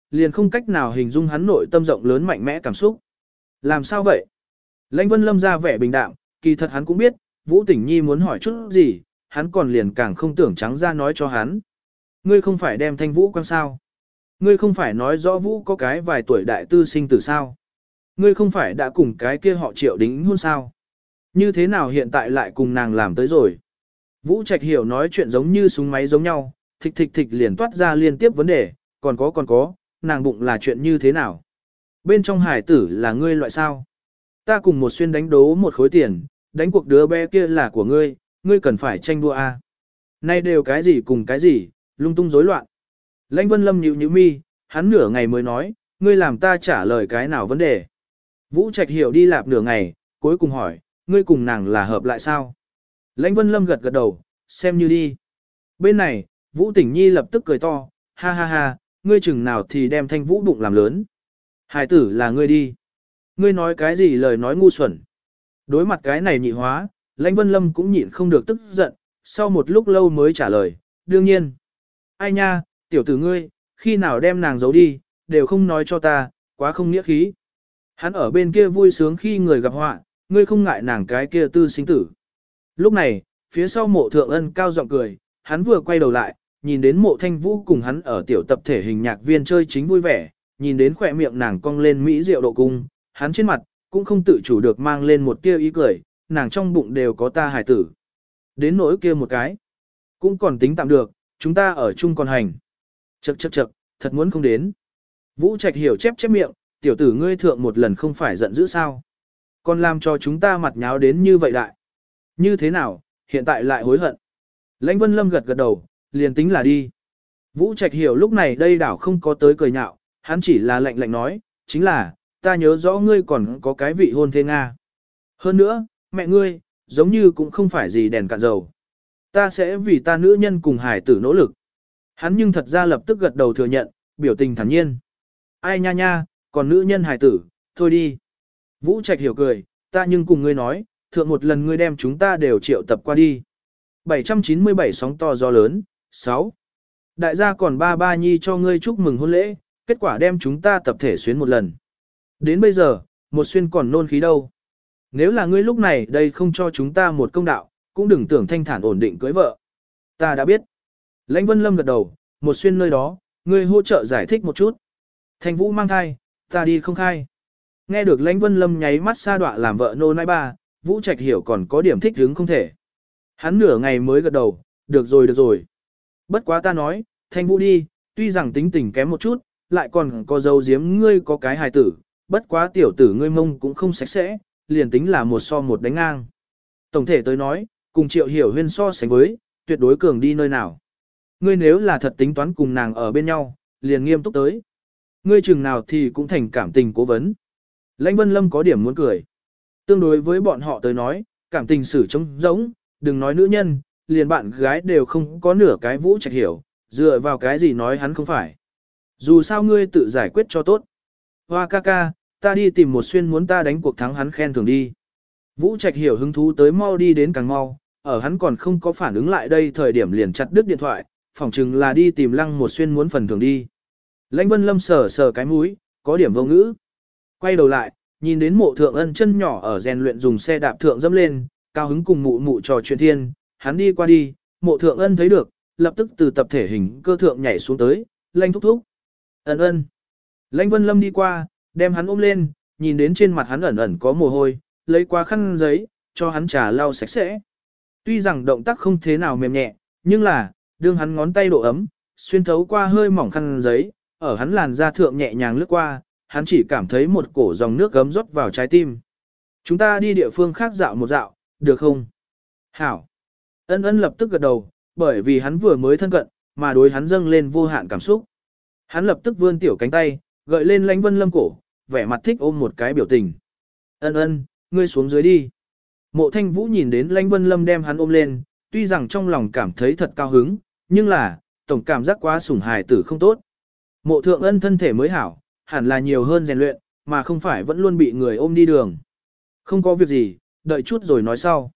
liền không cách nào hình dung hắn nội tâm rộng lớn mạnh mẽ cảm xúc. Làm sao vậy? Lãnh Vân Lâm ra vẻ bình đạm, kỳ thật hắn cũng biết, Vũ Tỉnh Nhi muốn hỏi chút gì, hắn còn liền càng không tưởng trắng ra nói cho hắn. Ngươi không phải đem Thanh Vũ quan sao? Ngươi không phải nói rõ Vũ có cái vài tuổi đại tư sinh tử sao? Ngươi không phải đã cùng cái kia họ Triệu đính hôn sao? Như thế nào hiện tại lại cùng nàng làm tới rồi? Vũ Trạch Hiểu nói chuyện giống như súng máy giống nhau, thịch thịch thịch liền toát ra liên tiếp vấn đề, còn có còn có, nàng bụng là chuyện như thế nào? Bên trong hải tử là ngươi loại sao? Ta cùng một xuyên đánh đố một khối tiền, đánh cuộc đứa bé kia là của ngươi, ngươi cần phải tranh đua a. À? Nay đều cái gì cùng cái gì, lung tung rối loạn. Lãnh Vân Lâm nhíu nhíu mi, hắn nửa ngày mới nói, ngươi làm ta trả lời cái nào vấn đề. Vũ Trạch Hiểu đi lạp nửa ngày, cuối cùng hỏi, ngươi cùng nàng là hợp lại sao? Lãnh Vân Lâm gật gật đầu, xem như đi. Bên này, Vũ Tỉnh Nhi lập tức cười to, ha ha ha, ngươi chừng nào thì đem Thanh Vũ bụng làm lớn. Hải tử là ngươi đi. Ngươi nói cái gì lời nói ngu xuẩn. Đối mặt cái này nhị hóa, Lãnh Vân Lâm cũng nhịn không được tức giận, sau một lúc lâu mới trả lời, đương nhiên. Ai nha, tiểu tử ngươi, khi nào đem nàng giấu đi, đều không nói cho ta, quá không nghĩa khí. Hắn ở bên kia vui sướng khi người gặp họa, ngươi không ngại nàng cái kia tư sinh tử. Lúc này, phía sau Mộ Thượng Ân cao giọng cười, hắn vừa quay đầu lại, nhìn đến Mộ Thanh Vũ cùng hắn ở tiểu tập thể hình nhạc viên chơi chính vui vẻ, nhìn đến khỏe miệng nàng cong lên mỹ diệu độ cung, hắn trên mặt cũng không tự chủ được mang lên một tia ý cười, nàng trong bụng đều có ta hài tử. Đến nỗi kia một cái, cũng còn tính tạm được, chúng ta ở chung còn hành. Chậc chậc chậc, thật muốn không đến. Vũ Trạch Hiểu chép chép miệng, tiểu tử ngươi thượng một lần không phải giận dữ sao? Còn làm cho chúng ta mặt nháo đến như vậy đại. Như thế nào, hiện tại lại hối hận. Lãnh Vân Lâm gật gật đầu, liền tính là đi. Vũ Trạch Hiểu lúc này đây đảo không có tới cười nhạo, hắn chỉ là lạnh lạnh nói, chính là, ta nhớ rõ ngươi còn có cái vị hôn thê Nga. Hơn nữa, mẹ ngươi, giống như cũng không phải gì đèn cạn dầu. Ta sẽ vì ta nữ nhân cùng hải tử nỗ lực. Hắn nhưng thật ra lập tức gật đầu thừa nhận, biểu tình thản nhiên. Ai nha nha, còn nữ nhân hải tử, thôi đi. Vũ Trạch Hiểu cười, ta nhưng cùng ngươi nói, thượng một lần ngươi đem chúng ta đều triệu tập qua đi. bảy trăm chín mươi bảy sóng to gió lớn, sáu. Đại gia còn ba ba nhi cho ngươi chúc mừng hôn lễ, kết quả đem chúng ta tập thể xuyến một lần. Đến bây giờ, một xuyên còn nôn khí đâu. Nếu là ngươi lúc này đây không cho chúng ta một công đạo, cũng đừng tưởng thanh thản ổn định cưới vợ. Ta đã biết. Lãnh Vân Lâm gật đầu, một xuyên nơi đó, ngươi hỗ trợ giải thích một chút. Thanh Vũ mang thai, ta đi không khai. Nghe được Lãnh Vân Lâm nháy mắt sa đọa làm vợ nô nai ba, Vũ Trạch Hiểu còn có điểm thích hứng không thể. Hắn nửa ngày mới gật đầu, được rồi được rồi. Bất quá ta nói, Thanh Vũ đi, tuy rằng tính tình kém một chút, lại còn có dấu giếm ngươi có cái hài tử, bất quá tiểu tử ngươi mông cũng không sạch sẽ, liền tính là một so một đánh ngang. Tổng thể tới nói, cùng Triệu Hiểu Huyên so sánh với, tuyệt đối cường đi nơi nào. Ngươi nếu là thật tính toán cùng nàng ở bên nhau, liền nghiêm túc tới. Ngươi chừng nào thì cũng thành cảm tình cố vấn. Lãnh Vân Lâm có điểm muốn cười. Tương đối với bọn họ tới nói, cảm tình xử trống giống, đừng nói nữ nhân, liền bạn gái đều không có nửa cái Vũ Trạch Hiểu, dựa vào cái gì nói hắn không phải. Dù sao ngươi tự giải quyết cho tốt. Hoa ca ca, ta đi tìm một xuyên muốn ta đánh cuộc thắng hắn khen thưởng đi. Vũ Trạch Hiểu hứng thú tới mau đi đến càng mau, ở hắn còn không có phản ứng lại đây thời điểm liền chặt đứt điện thoại, phỏng chừng là đi tìm lăng một xuyên muốn phần thưởng đi. Lãnh Vân Lâm sờ sờ cái mũi, có điểm vô ngữ. Quay đầu lại, nhìn đến Mộ Thượng Ân chân nhỏ ở rèn luyện dùng xe đạp thượng dẫm lên, cao hứng cùng mụ mụ trò chuyện thiên, hắn đi qua đi, Mộ Thượng Ân thấy được, lập tức từ tập thể hình cơ thượng nhảy xuống tới, Lãnh thúc thúc. Ân ân. Lãnh Vân Lâm đi qua, đem hắn ôm lên, nhìn đến trên mặt hắn ẩn ẩn có mồ hôi, lấy qua khăn giấy, cho hắn trà lau sạch sẽ. Tuy rằng động tác không thế nào mềm nhẹ, nhưng là, đương hắn ngón tay độ ấm, xuyên thấu qua hơi mỏng khăn giấy, ở hắn làn da thượng nhẹ nhàng lướt qua, hắn chỉ cảm thấy một cổ dòng nước gấm rót vào trái tim. Chúng ta đi địa phương khác dạo một dạo, được không? Hảo. Ân ân lập tức gật đầu, bởi vì hắn vừa mới thân cận, mà đối hắn dâng lên vô hạn cảm xúc. Hắn lập tức vươn tiểu cánh tay, gợi lên Lãnh Vân Lâm cổ, vẻ mặt thích ôm một cái biểu tình. Ân ân, ngươi xuống dưới đi. Mộ Thanh Vũ nhìn đến Lãnh Vân Lâm đem hắn ôm lên, tuy rằng trong lòng cảm thấy thật cao hứng, nhưng là, tổng cảm giác quá sủng hài tử không tốt. Mộ Thượng Ân thân thể mới hảo, hẳn là nhiều hơn rèn luyện, mà không phải vẫn luôn bị người ôm đi đường. Không có việc gì, đợi chút rồi nói sau.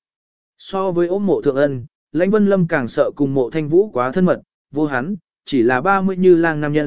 So với ôm Mộ Thượng Ân, Lãnh Vân Lâm càng sợ cùng Mộ Thanh Vũ quá thân mật, vô hắn, chỉ là ba mươi như lang nam nhân,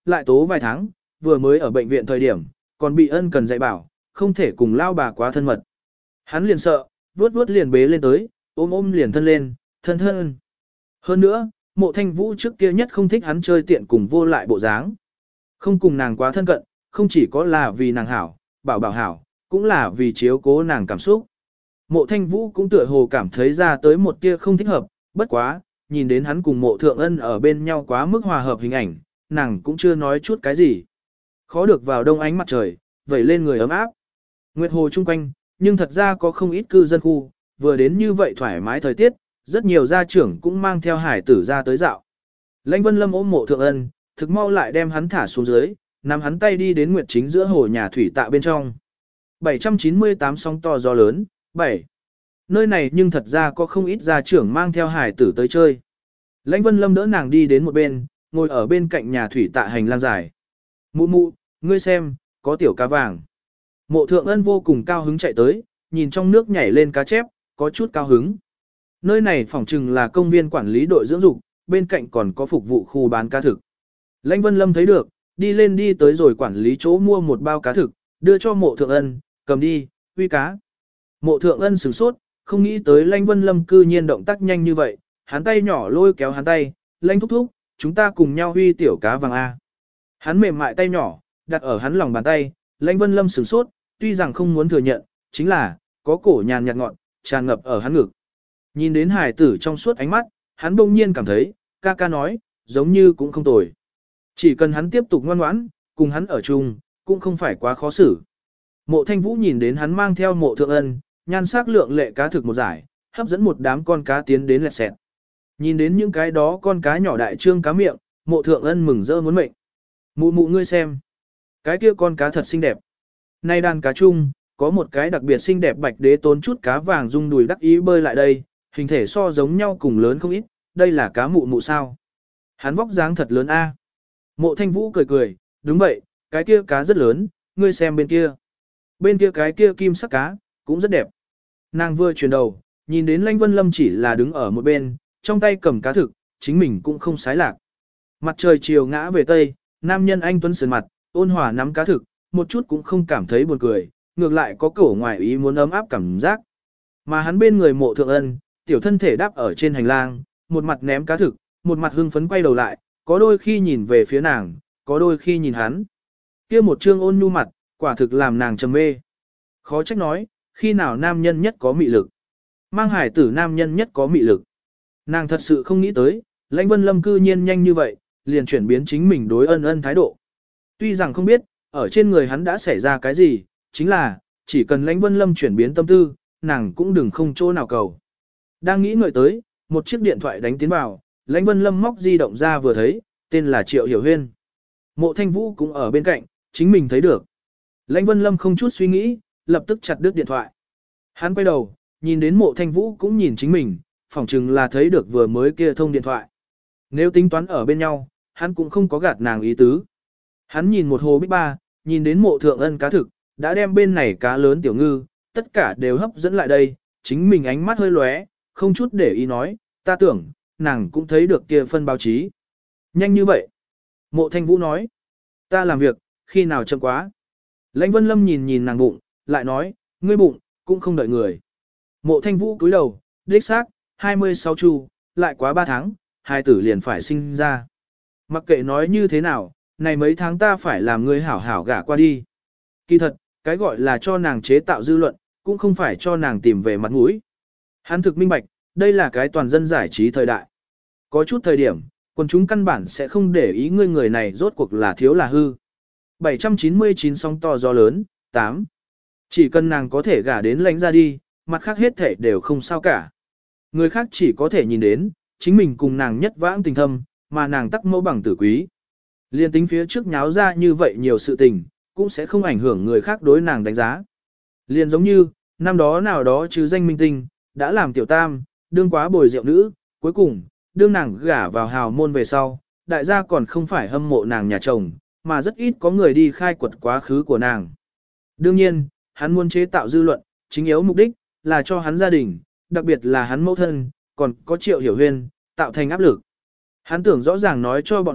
lại tố vài tháng, vừa mới ở bệnh viện thời điểm, còn bị ân cần dạy bảo, không thể cùng lao bà quá thân mật. Hắn liền sợ, vuốt vuốt liền bế lên tới, ôm ôm liền thân lên, thân thân. Hơn nữa, mộ thanh vũ trước kia nhất không thích hắn chơi tiện cùng vô lại bộ dáng. Không cùng nàng quá thân cận, không chỉ có là vì nàng hảo, bảo bảo hảo, cũng là vì chiếu cố nàng cảm xúc. Mộ thanh vũ cũng tựa hồ cảm thấy ra tới một tia không thích hợp, bất quá, nhìn đến hắn cùng mộ thượng ân ở bên nhau quá mức hòa hợp hình ảnh, nàng cũng chưa nói chút cái gì. Khó được vào đông ánh mặt trời, vẩy lên người ấm áp. Nguyệt hồ chung quanh, nhưng thật ra có không ít cư dân khu, vừa đến như vậy thoải mái thời tiết, rất nhiều gia trưởng cũng mang theo hải tử ra tới dạo. Lãnh Vân Lâm ôm mộ thượng ân, thực mau lại đem hắn thả xuống dưới, nắm hắn tay đi đến nguyệt chính giữa hồ nhà thủy tạ bên trong. bảy trăm chín mươi tám sóng to gió lớn, bảy. Nơi này nhưng thật ra có không ít gia trưởng mang theo hải tử tới chơi. Lãnh Vân Lâm đỡ nàng đi đến một bên, ngồi ở bên cạnh nhà thủy tạ hành lang dài. Mụ mụ, ngươi xem, có tiểu cá vàng. Mộ thượng ân vô cùng cao hứng chạy tới, nhìn trong nước nhảy lên cá chép, có chút cao hứng. Nơi này phỏng chừng là công viên quản lý đội dưỡng dục, bên cạnh còn có phục vụ khu bán cá thực. Lãnh Vân Lâm thấy được, đi lên đi tới rồi quản lý chỗ mua một bao cá thực, đưa cho mộ thượng ân, cầm đi, uy cá. Mộ thượng ân sửng sốt, không nghĩ tới Lãnh Vân Lâm cư nhiên động tác nhanh như vậy, hắn tay nhỏ lôi kéo hắn tay, Lãnh thúc thúc, chúng ta cùng nhau huy tiểu cá vàng A. Hắn mềm mại tay nhỏ, đặt ở hắn lòng bàn tay, Lãnh Vân Lâm sửng sốt, tuy rằng không muốn thừa nhận, chính là, có cổ nhàn nhạt ngọn, tràn ngập ở hắn ngực. Nhìn đến hải tử trong suốt ánh mắt, hắn bỗng nhiên cảm thấy, ca ca nói, giống như cũng không tồi. Chỉ cần hắn tiếp tục ngoan ngoãn, cùng hắn ở chung, cũng không phải quá khó xử. Mộ Thanh Vũ nhìn đến hắn mang theo mộ thượng ân, nhan sắc lượng lệ cá thực một giải, hấp dẫn một đám con cá tiến đến lẹt xẹt. Nhìn đến những cái đó con cá nhỏ đại trương cá miệng, mộ thượng ân mừng rỡ muốn mệnh. Mụ mụ ngươi xem, cái kia con cá thật xinh đẹp. Nay đàn cá chung, có một cái đặc biệt xinh đẹp bạch đế tốn chút cá vàng rung đùi đắc ý bơi lại đây, hình thể so giống nhau cùng lớn không ít, đây là cá mụ mụ sao. Hắn vóc dáng thật lớn a. Mộ Thanh Vũ cười cười, đúng vậy, cái kia cá rất lớn, ngươi xem bên kia. Bên kia cái kia kim sắc cá, cũng rất đẹp. Nàng vừa chuyển đầu, nhìn đến Lãnh Vân Lâm chỉ là đứng ở một bên, trong tay cầm cá thực, chính mình cũng không sái lạc. Mặt trời chiều ngã về tây, nam nhân anh tuấn sườn mặt, ôn hòa nắm cá thực, một chút cũng không cảm thấy buồn cười, ngược lại có cổ ngoài ý muốn ấm áp cảm giác. Mà hắn bên người mộ thượng ân, tiểu thân thể đáp ở trên hành lang, một mặt ném cá thực, một mặt hưng phấn quay đầu lại, có đôi khi nhìn về phía nàng, có đôi khi nhìn hắn. Kia một trương ôn nhu mặt, quả thực làm nàng trầm mê. Khó trách nói, khi nào nam nhân nhất có mị lực. Mang hải tử nam nhân nhất có mị lực. Nàng thật sự không nghĩ tới, Lãnh Vân Lâm cư nhiên nhanh như vậy, liền chuyển biến chính mình đối ân ân thái độ. Tuy rằng không biết, ở trên người hắn đã xảy ra cái gì, chính là, chỉ cần Lãnh Vân Lâm chuyển biến tâm tư, nàng cũng đừng không chỗ nào cầu. Đang nghĩ ngợi tới, một chiếc điện thoại đánh tiến vào, Lãnh Vân Lâm móc di động ra vừa thấy, tên là Triệu Hiểu Huyên. Mộ Thanh Vũ cũng ở bên cạnh, chính mình thấy được. Lãnh Vân Lâm không chút suy nghĩ, lập tức chặt đứt điện thoại. Hắn quay đầu, nhìn đến Mộ Thanh Vũ cũng nhìn chính mình, phỏng chừng là thấy được vừa mới kia thông điện thoại. Nếu tính toán ở bên nhau, hắn cũng không có gạt nàng ý tứ. Hắn nhìn một hồ bích ba, nhìn đến mộ thượng ân cá thực, đã đem bên này cá lớn tiểu ngư, tất cả đều hấp dẫn lại đây, chính mình ánh mắt hơi lóe, không chút để ý nói, ta tưởng, nàng cũng thấy được kia phân báo chí. Nhanh như vậy. Mộ Thanh Vũ nói, ta làm việc, khi nào chậm quá. Lãnh Vân Lâm nhìn nhìn nàng bụng, lại nói, ngươi bụng, cũng không đợi người. Mộ Thanh Vũ cúi đầu, đích xác, hai mươi sáu chu, lại quá ba tháng, hai tử liền phải sinh ra. Mặc kệ nói như thế nào, này mấy tháng ta phải làm ngươi hảo hảo gả qua đi. Kỳ thật, cái gọi là cho nàng chế tạo dư luận, cũng không phải cho nàng tìm về mặt mũi. Hắn thực minh bạch, đây là cái toàn dân giải trí thời đại. Có chút thời điểm, quần chúng căn bản sẽ không để ý ngươi người này rốt cuộc là thiếu là hư. bảy trăm chín mươi chín sóng to gió lớn, tám. Chỉ cần nàng có thể gả đến Lãnh ra đi, mặt khác hết thể đều không sao cả. Người khác chỉ có thể nhìn đến, chính mình cùng nàng nhất vãng tình thâm, mà nàng tắc mẫu bằng tử quý. Liên tính phía trước nháo ra như vậy nhiều sự tình, cũng sẽ không ảnh hưởng người khác đối nàng đánh giá. Liên giống như, năm đó nào đó chứ danh minh tinh, đã làm tiểu tam, đương quá bồi rượu nữ, cuối cùng, đương nàng gả vào hào môn về sau, đại gia còn không phải hâm mộ nàng nhà chồng, mà rất ít có người đi khai quật quá khứ của nàng. Đương nhiên, hắn muốn chế tạo dư luận, chính yếu mục đích, là cho hắn gia đình, đặc biệt là hắn mẫu thân, còn có Triệu Hiểu Huyên, tạo thành áp lực. Hắn tưởng rõ ràng nói cho bọn họ,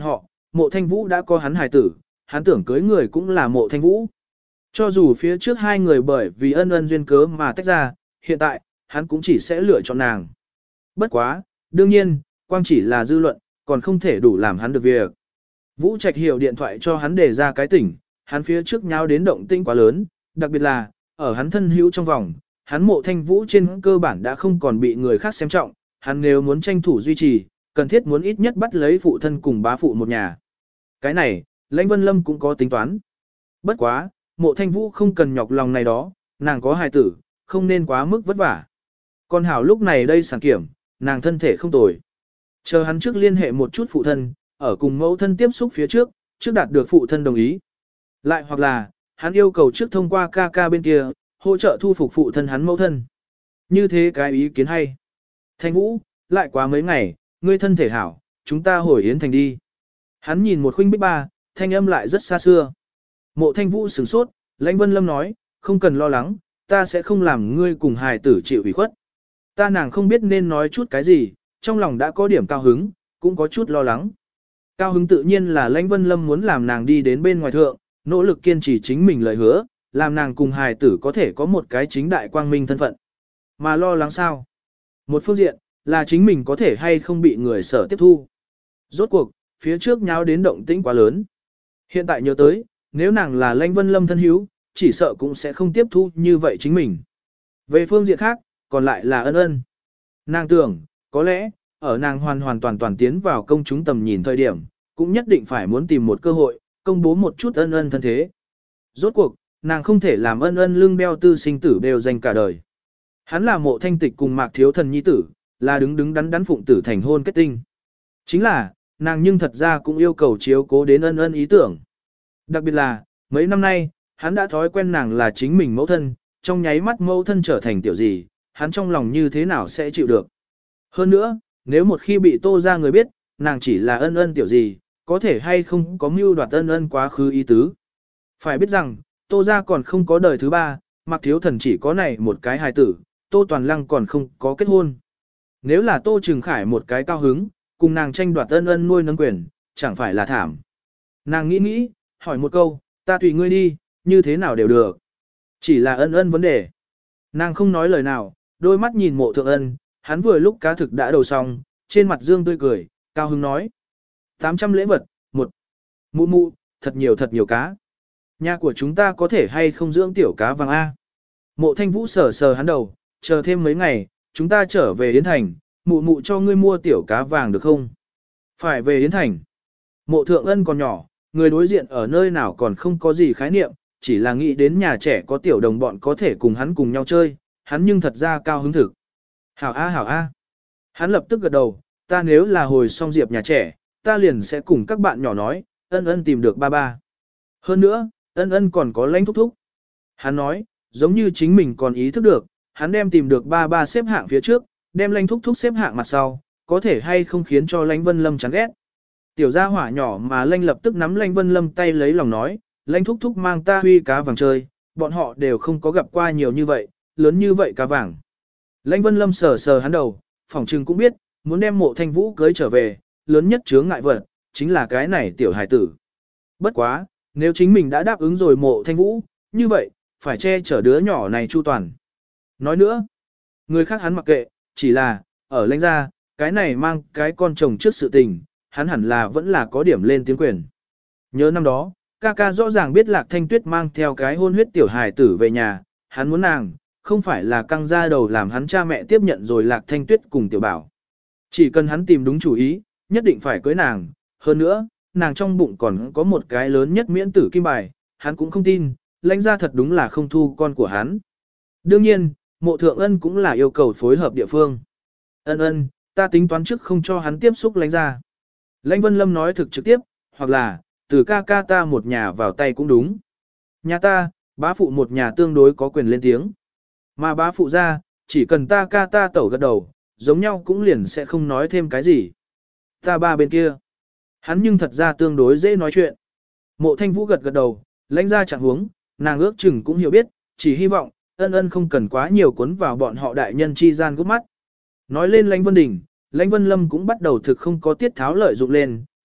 mộ thanh vũ đã có hắn hài tử, hắn tưởng cưới người cũng là mộ thanh vũ. Cho dù phía trước hai người bởi vì ân ân duyên cớ mà tách ra, hiện tại, hắn cũng chỉ sẽ lựa chọn nàng. Bất quá, đương nhiên, quang chỉ là dư luận, còn không thể đủ làm hắn được việc. Vũ Trạch hiểu điện thoại cho hắn để ra cái tỉnh, hắn phía trước nháo đến động tĩnh quá lớn, đặc biệt là, ở hắn thân hữu trong vòng, hắn mộ thanh vũ trên cơ bản đã không còn bị người khác xem trọng, hắn nếu muốn tranh thủ duy trì, cần thiết muốn ít nhất bắt lấy phụ thân cùng bá phụ một nhà. Cái này, Lãnh Vân Lâm cũng có tính toán. Bất quá, mộ thanh vũ không cần nhọc lòng này đó, nàng có hài tử, không nên quá mức vất vả. Còn hảo lúc này đây sản kiểm, nàng thân thể không tồi. Chờ hắn trước liên hệ một chút phụ thân, ở cùng mẫu thân tiếp xúc phía trước, trước đạt được phụ thân đồng ý. Lại hoặc là, hắn yêu cầu trước thông qua ca ca bên kia, hỗ trợ thu phục phụ thân hắn mẫu thân. Như thế cái ý kiến hay. Thanh Vũ, lại quá mấy ngày, ngươi thân thể hảo, chúng ta hồi Yến Thành đi. Hắn nhìn một khuynh bích ba, thanh âm lại rất xa xưa. Mộ Thanh Vũ sửng sốt, Lãnh Vân Lâm nói, không cần lo lắng, ta sẽ không làm ngươi cùng hài tử chịu ủy khuất. Ta nàng không biết nên nói chút cái gì, trong lòng đã có điểm cao hứng, cũng có chút lo lắng. Cao hứng tự nhiên là Lãnh Vân Lâm muốn làm nàng đi đến bên ngoài thượng, nỗ lực kiên trì chính mình lời hứa, làm nàng cùng hài tử có thể có một cái chính đại quang minh thân phận. Mà lo lắng sao? Một phương diện, là chính mình có thể hay không bị người sở tiếp thu. Rốt cuộc, phía trước nháo đến động tĩnh quá lớn. Hiện tại nhớ tới, nếu nàng là Lãnh Vân Lâm thân hữu, chỉ sợ cũng sẽ không tiếp thu như vậy chính mình. Về phương diện khác, còn lại là ân ân. Nàng tưởng, có lẽ, ở nàng hoàn hoàn toàn toàn tiến vào công chúng tầm nhìn thời điểm, cũng nhất định phải muốn tìm một cơ hội, công bố một chút ân ân thân thế. Rốt cuộc, nàng không thể làm ân ân lương beo tư sinh tử đều dành cả đời. Hắn là mộ thanh tịch cùng mạc thiếu thần nhi tử, là đứng đứng đắn đắn phụng tử thành hôn kết tinh. Chính là, nàng nhưng thật ra cũng yêu cầu chiếu cố đến ân ân ý tưởng. Đặc biệt là, mấy năm nay, hắn đã thói quen nàng là chính mình mẫu thân, trong nháy mắt mẫu thân trở thành tiểu gì, hắn trong lòng như thế nào sẽ chịu được. Hơn nữa, nếu một khi bị tô ra người biết, nàng chỉ là ân ân tiểu gì, có thể hay không có mưu đoạt ân ân quá khứ ý tứ. Phải biết rằng, tô ra còn không có đời thứ ba, mặc thiếu thần chỉ có này một cái hài tử, tô toàn lăng còn không có kết hôn. Nếu là tô trừng khải một cái cao hứng, cùng nàng tranh đoạt ân ân nuôi nấng quyền, chẳng phải là thảm. Nàng nghĩ nghĩ, hỏi một câu, ta tùy ngươi đi, như thế nào đều được. Chỉ là ân ân vấn đề. Nàng không nói lời nào, đôi mắt nhìn mộ thượng ân, hắn vừa lúc cá thực đã đầu xong, trên mặt dương tươi cười, cao hứng nói. tám trăm lễ vật, một. Mụ mụ, thật nhiều thật nhiều cá. Nhà của chúng ta có thể hay không dưỡng tiểu cá vàng A. Mộ thanh vũ sờ sờ hắn đầu, chờ thêm mấy ngày, chúng ta trở về Yến Thành, mụ mụ cho ngươi mua tiểu cá vàng được không? Phải về Yến Thành. Mộ thượng ân còn nhỏ, người đối diện ở nơi nào còn không có gì khái niệm, chỉ là nghĩ đến nhà trẻ có tiểu đồng bọn có thể cùng hắn cùng nhau chơi, hắn nhưng thật ra cao hứng thực. Hảo A hảo A. Hắn lập tức gật đầu, ta nếu là hồi xong diệp nhà trẻ, ta liền sẽ cùng các bạn nhỏ nói, ân ân tìm được ba ba. Hơn nữa, ân ân còn có Lãnh thúc thúc. Hắn nói, giống như chính mình còn ý thức được, hắn đem tìm được ba ba xếp hạng phía trước, đem Lãnh thúc thúc xếp hạng mặt sau, có thể hay không khiến cho Lãnh Vân Lâm chán ghét. Tiểu gia hỏa nhỏ mà Lãnh lập tức nắm Lãnh Vân Lâm tay lấy lòng nói, Lãnh thúc thúc mang ta huy cá vàng chơi, bọn họ đều không có gặp qua nhiều như vậy, lớn như vậy cá vàng. Lãnh Vân Lâm sờ sờ hắn đầu, phỏng trừng cũng biết, muốn đem mộ thanh vũ cưới trở về, lớn nhất chướng ngại vật, chính là cái này tiểu hài tử. Bất quá, nếu chính mình đã đáp ứng rồi mộ thanh vũ, như vậy, phải che chở đứa nhỏ này chu toàn. Nói nữa, người khác hắn mặc kệ, chỉ là, ở Lãnh gia, cái này mang cái con chồng trước sự tình, hắn hẳn là vẫn là có điểm lên tiếng quyền. Nhớ năm đó, ca ca rõ ràng biết Lạc Thanh Tuyết mang theo cái hôn huyết tiểu hài tử về nhà, hắn muốn nàng, không phải là căng ra đầu làm hắn cha mẹ tiếp nhận rồi Lạc Thanh Tuyết cùng tiểu bảo. Chỉ cần hắn tìm đúng chủ ý, nhất định phải cưới nàng, hơn nữa, nàng trong bụng còn có một cái lớn nhất miễn tử kim bài, hắn cũng không tin, Lãnh gia thật đúng là không thu con của hắn. Đương nhiên, mộ thượng ân cũng là yêu cầu phối hợp địa phương. Ân ân, ta tính toán trước không cho hắn tiếp xúc Lãnh gia. Lãnh Vân Lâm nói thực trực tiếp, hoặc là, từ ca ca ta một nhà vào tay cũng đúng. Nhà ta, bá phụ một nhà tương đối có quyền lên tiếng. Mà bá phụ ra, chỉ cần ta ca ta tẩu gật đầu, giống nhau cũng liền sẽ không nói thêm cái gì. Ta ba bên kia, hắn nhưng thật ra tương đối dễ nói chuyện. Mộ thanh vũ gật gật đầu, Lãnh ra chẳng huống, nàng ước chừng cũng hiểu biết, chỉ hy vọng, ân ân không cần quá nhiều cuốn vào bọn họ đại nhân chi gian gút mắt. Nói lên Lãnh Vân Đình, Lãnh Vân Lâm cũng bắt đầu thực không có tiết tháo lợi dụng lên,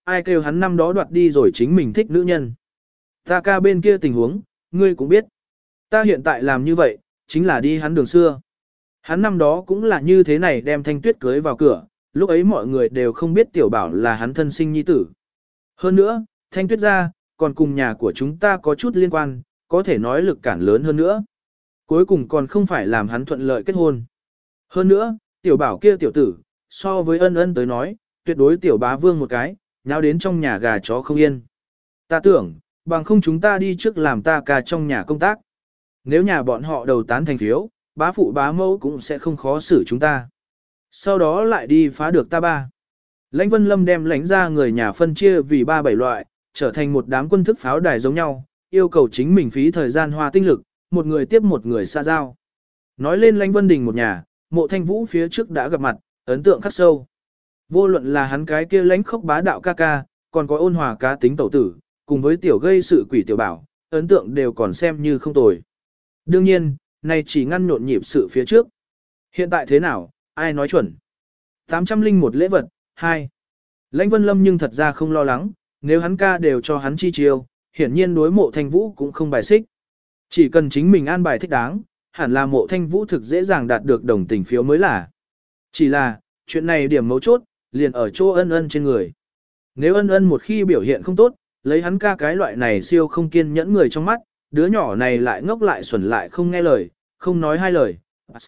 ai kêu hắn năm đó đoạt đi rồi chính mình thích nữ nhân. Ta ca bên kia tình huống, ngươi cũng biết. Ta hiện tại làm như vậy, chính là đi hắn đường xưa. Hắn năm đó cũng là như thế này đem Thanh Tuyết cưới vào cửa, lúc ấy mọi người đều không biết Tiểu Bảo là hắn thân sinh nhi tử. Hơn nữa, Thanh Tuyết ra, còn cùng nhà của chúng ta có chút liên quan, có thể nói lực cản lớn hơn nữa. Cuối cùng còn không phải làm hắn thuận lợi kết hôn. Hơn nữa, Tiểu Bảo kia tiểu tử, so với ân ân tới nói, tuyệt đối Tiểu Bá Vương một cái, nháo đến trong nhà gà chó không yên. Ta tưởng, bằng không chúng ta đi trước làm ta ca trong nhà công tác. Nếu nhà bọn họ đầu tán thành phiếu, bá phụ bá mẫu cũng sẽ không khó xử chúng ta. Sau đó lại đi phá được ta ba. Lãnh Vân Lâm đem lãnh ra người nhà phân chia vì ba bảy loại, trở thành một đám quân thức pháo đài giống nhau, yêu cầu chính mình phí thời gian hoa tinh lực, một người tiếp một người xa giao. Nói lên Lãnh Vân Đình một nhà, Mộ Thanh Vũ phía trước đã gặp mặt, ấn tượng khắc sâu. Vô luận là hắn cái kia lãnh khốc bá đạo ca ca, còn có ôn hòa cá tính tẩu tử, cùng với tiểu gây sự quỷ Tiểu Bảo, ấn tượng đều còn xem như không tồi. Đương nhiên, này chỉ ngăn nhộn nhịp sự phía trước. Hiện tại thế nào, ai nói chuẩn? tám trăm linh một lễ vật, hai. Lãnh Vân Lâm nhưng thật ra không lo lắng, nếu hắn ca đều cho hắn chi chiêu, hiển nhiên đối Mộ Thanh Vũ cũng không bài xích. Chỉ cần chính mình an bài thích đáng, hẳn là Mộ Thanh Vũ thực dễ dàng đạt được đồng tình phiếu mới là. Chỉ là, chuyện này điểm mấu chốt, liền ở chỗ ân ân trên người. Nếu ân ân một khi biểu hiện không tốt, lấy hắn ca cái loại này siêu không kiên nhẫn người trong mắt, đứa nhỏ này lại ngốc lại xuẩn lại không nghe lời, không nói hai lời.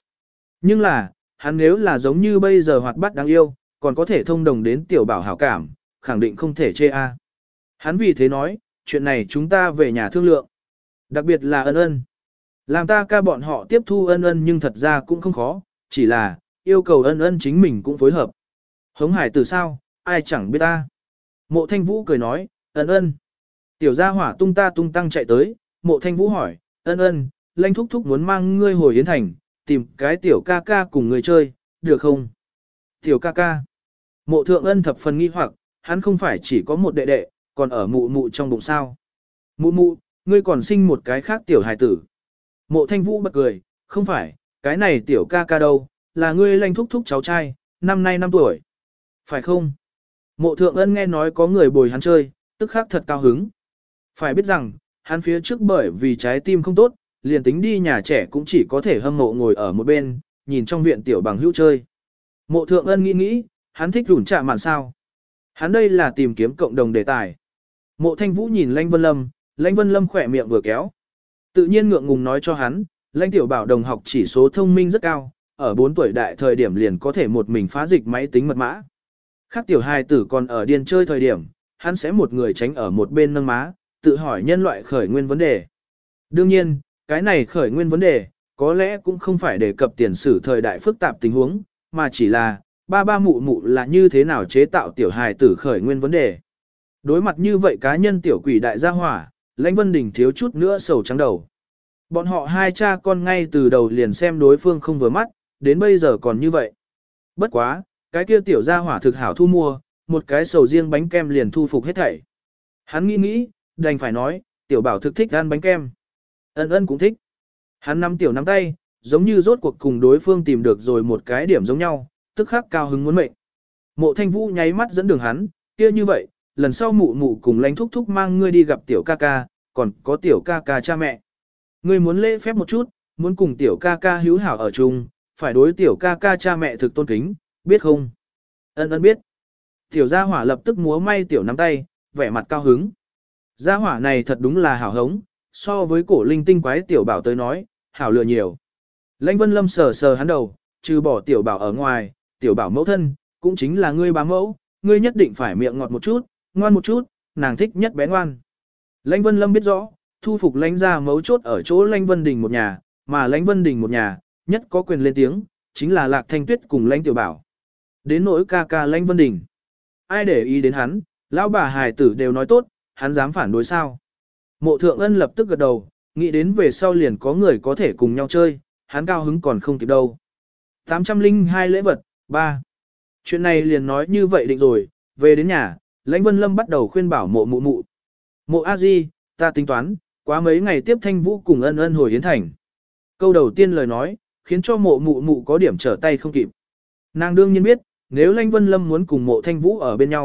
Nhưng là, hắn nếu là giống như bây giờ hoạt bát đáng yêu, còn có thể thông đồng đến Tiểu Bảo hảo cảm, khẳng định không thể chê a. Hắn vì thế nói, chuyện này chúng ta về nhà thương lượng. Đặc biệt là ân ân. Làm ta ca bọn họ tiếp thu ân ân nhưng thật ra cũng không khó, chỉ là, yêu cầu ân ân chính mình cũng phối hợp. Hống hải từ sao, ai chẳng biết ta. Mộ Thanh Vũ cười nói, ân ân. Tiểu gia hỏa tung ta tung tăng chạy tới, Mộ Thanh Vũ hỏi, ân ân, Lãnh thúc thúc muốn mang ngươi hồi Yến Thành, tìm cái tiểu ca ca cùng người chơi, được không? Tiểu ca ca. Mộ Thượng Ân thập phần nghi hoặc, hắn không phải chỉ có một đệ đệ, còn ở mụ mụ trong bụng sao. Mụ mụ, ngươi còn sinh một cái khác tiểu hài tử. Mộ Thanh Vũ bật cười, không phải, cái này tiểu ca ca đâu, là ngươi Lãnh thúc thúc cháu trai, năm nay năm tuổi. Phải không? Mộ Thượng Ân nghe nói có người bồi hắn chơi, tức khắc thật cao hứng. Phải biết rằng, hắn phía trước bởi vì trái tim không tốt, liền tính đi nhà trẻ cũng chỉ có thể hâm mộ ngồi ở một bên, nhìn trong viện tiểu bằng hữu chơi. Mộ Thượng Ân nghĩ nghĩ, hắn thích rủn chạm mạn sao. Hắn đây là tìm kiếm cộng đồng đề tài. Mộ Thanh Vũ nhìn Lãnh Vân Lâm, Lãnh Vân Lâm khỏe miệng vừa kéo. Tự nhiên ngượng ngùng nói cho hắn, Lãnh Tiểu Bảo đồng học chỉ số thông minh rất cao, ở bốn tuổi đại thời điểm liền có thể một mình phá dịch máy tính mật mã. Khác tiểu hài tử còn ở điên chơi thời điểm, hắn sẽ một người tránh ở một bên nâng má, tự hỏi nhân loại khởi nguyên vấn đề. Đương nhiên, cái này khởi nguyên vấn đề, có lẽ cũng không phải đề cập tiền sử thời đại phức tạp tình huống, mà chỉ là, ba ba mụ mụ là như thế nào chế tạo tiểu hài tử khởi nguyên vấn đề. Đối mặt như vậy cá nhân tiểu quỷ đại gia hỏa, Lãnh Vân Đình thiếu chút nữa sầu trắng đầu. Bọn họ hai cha con ngay từ đầu liền xem đối phương không vừa mắt, đến bây giờ còn như vậy. Bất quá, cái kia tiểu gia hỏa thực hảo thu mua, một cái sầu riêng bánh kem liền thu phục hết thảy. Hắn nghĩ nghĩ, đành phải nói, Tiểu Bảo thực thích ăn bánh kem. Ân ân cũng thích. Hắn nắm tiểu nắm tay, giống như rốt cuộc cùng đối phương tìm được rồi một cái điểm giống nhau, tức khắc cao hứng muốn mệnh. Mộ Thanh Vũ nháy mắt dẫn đường hắn, kia như vậy, lần sau mụ mụ cùng Lãnh thúc thúc mang ngươi đi gặp tiểu ca ca, còn có tiểu ca ca cha mẹ. Ngươi muốn lễ phép một chút, muốn cùng tiểu ca ca hữu hảo ở chung, phải đối tiểu ca ca cha mẹ thực tôn kính, biết không? Ân ân biết. Tiểu gia hỏa lập tức múa may tiểu nắm tay, vẻ mặt cao hứng. Gia hỏa này thật đúng là hảo hống, so với cổ linh tinh quái tiểu bảo tới nói, hảo lừa nhiều. Lãnh Vân Lâm sờ sờ hắn đầu, trừ bỏ tiểu bảo ở ngoài, tiểu bảo mẫu thân, cũng chính là ngươi bá mẫu, ngươi nhất định phải miệng ngọt một chút, ngoan một chút, nàng thích nhất bé ngoan. Lãnh Vân Lâm biết rõ, thu phục lãnh gia mấu chốt ở chỗ Lãnh Vân Đình một nhà, mà Lãnh Vân Đình một nhà, nhất có quyền lên tiếng, chính là Lạc Thanh Tuyết cùng Lãnh Tiểu Bảo. Đến nỗi ca ca Lãnh Vân Đình. Ai để ý đến hắn, lão bà hài tử đều nói tốt, hắn dám phản đối sao. Mộ Thượng Ân lập tức gật đầu, nghĩ đến về sau liền có người có thể cùng nhau chơi, hắn cao hứng còn không kịp đâu. tám trăm linh hai lễ vật, ba. Chuyện này liền nói như vậy định rồi, về đến nhà, Lãnh Vân Lâm bắt đầu khuyên bảo mộ mụ mụ. Mộ A Di, ta tính toán, quá mấy ngày tiếp Thanh Vũ cùng ân ân hồi Yến Thành. Câu đầu tiên lời nói, khiến cho mộ mụ mụ có điểm trở tay không kịp. Nàng đương nhiên biết, nếu Lãnh Vân Lâm muốn cùng mộ Thanh Vũ ở bên nhau,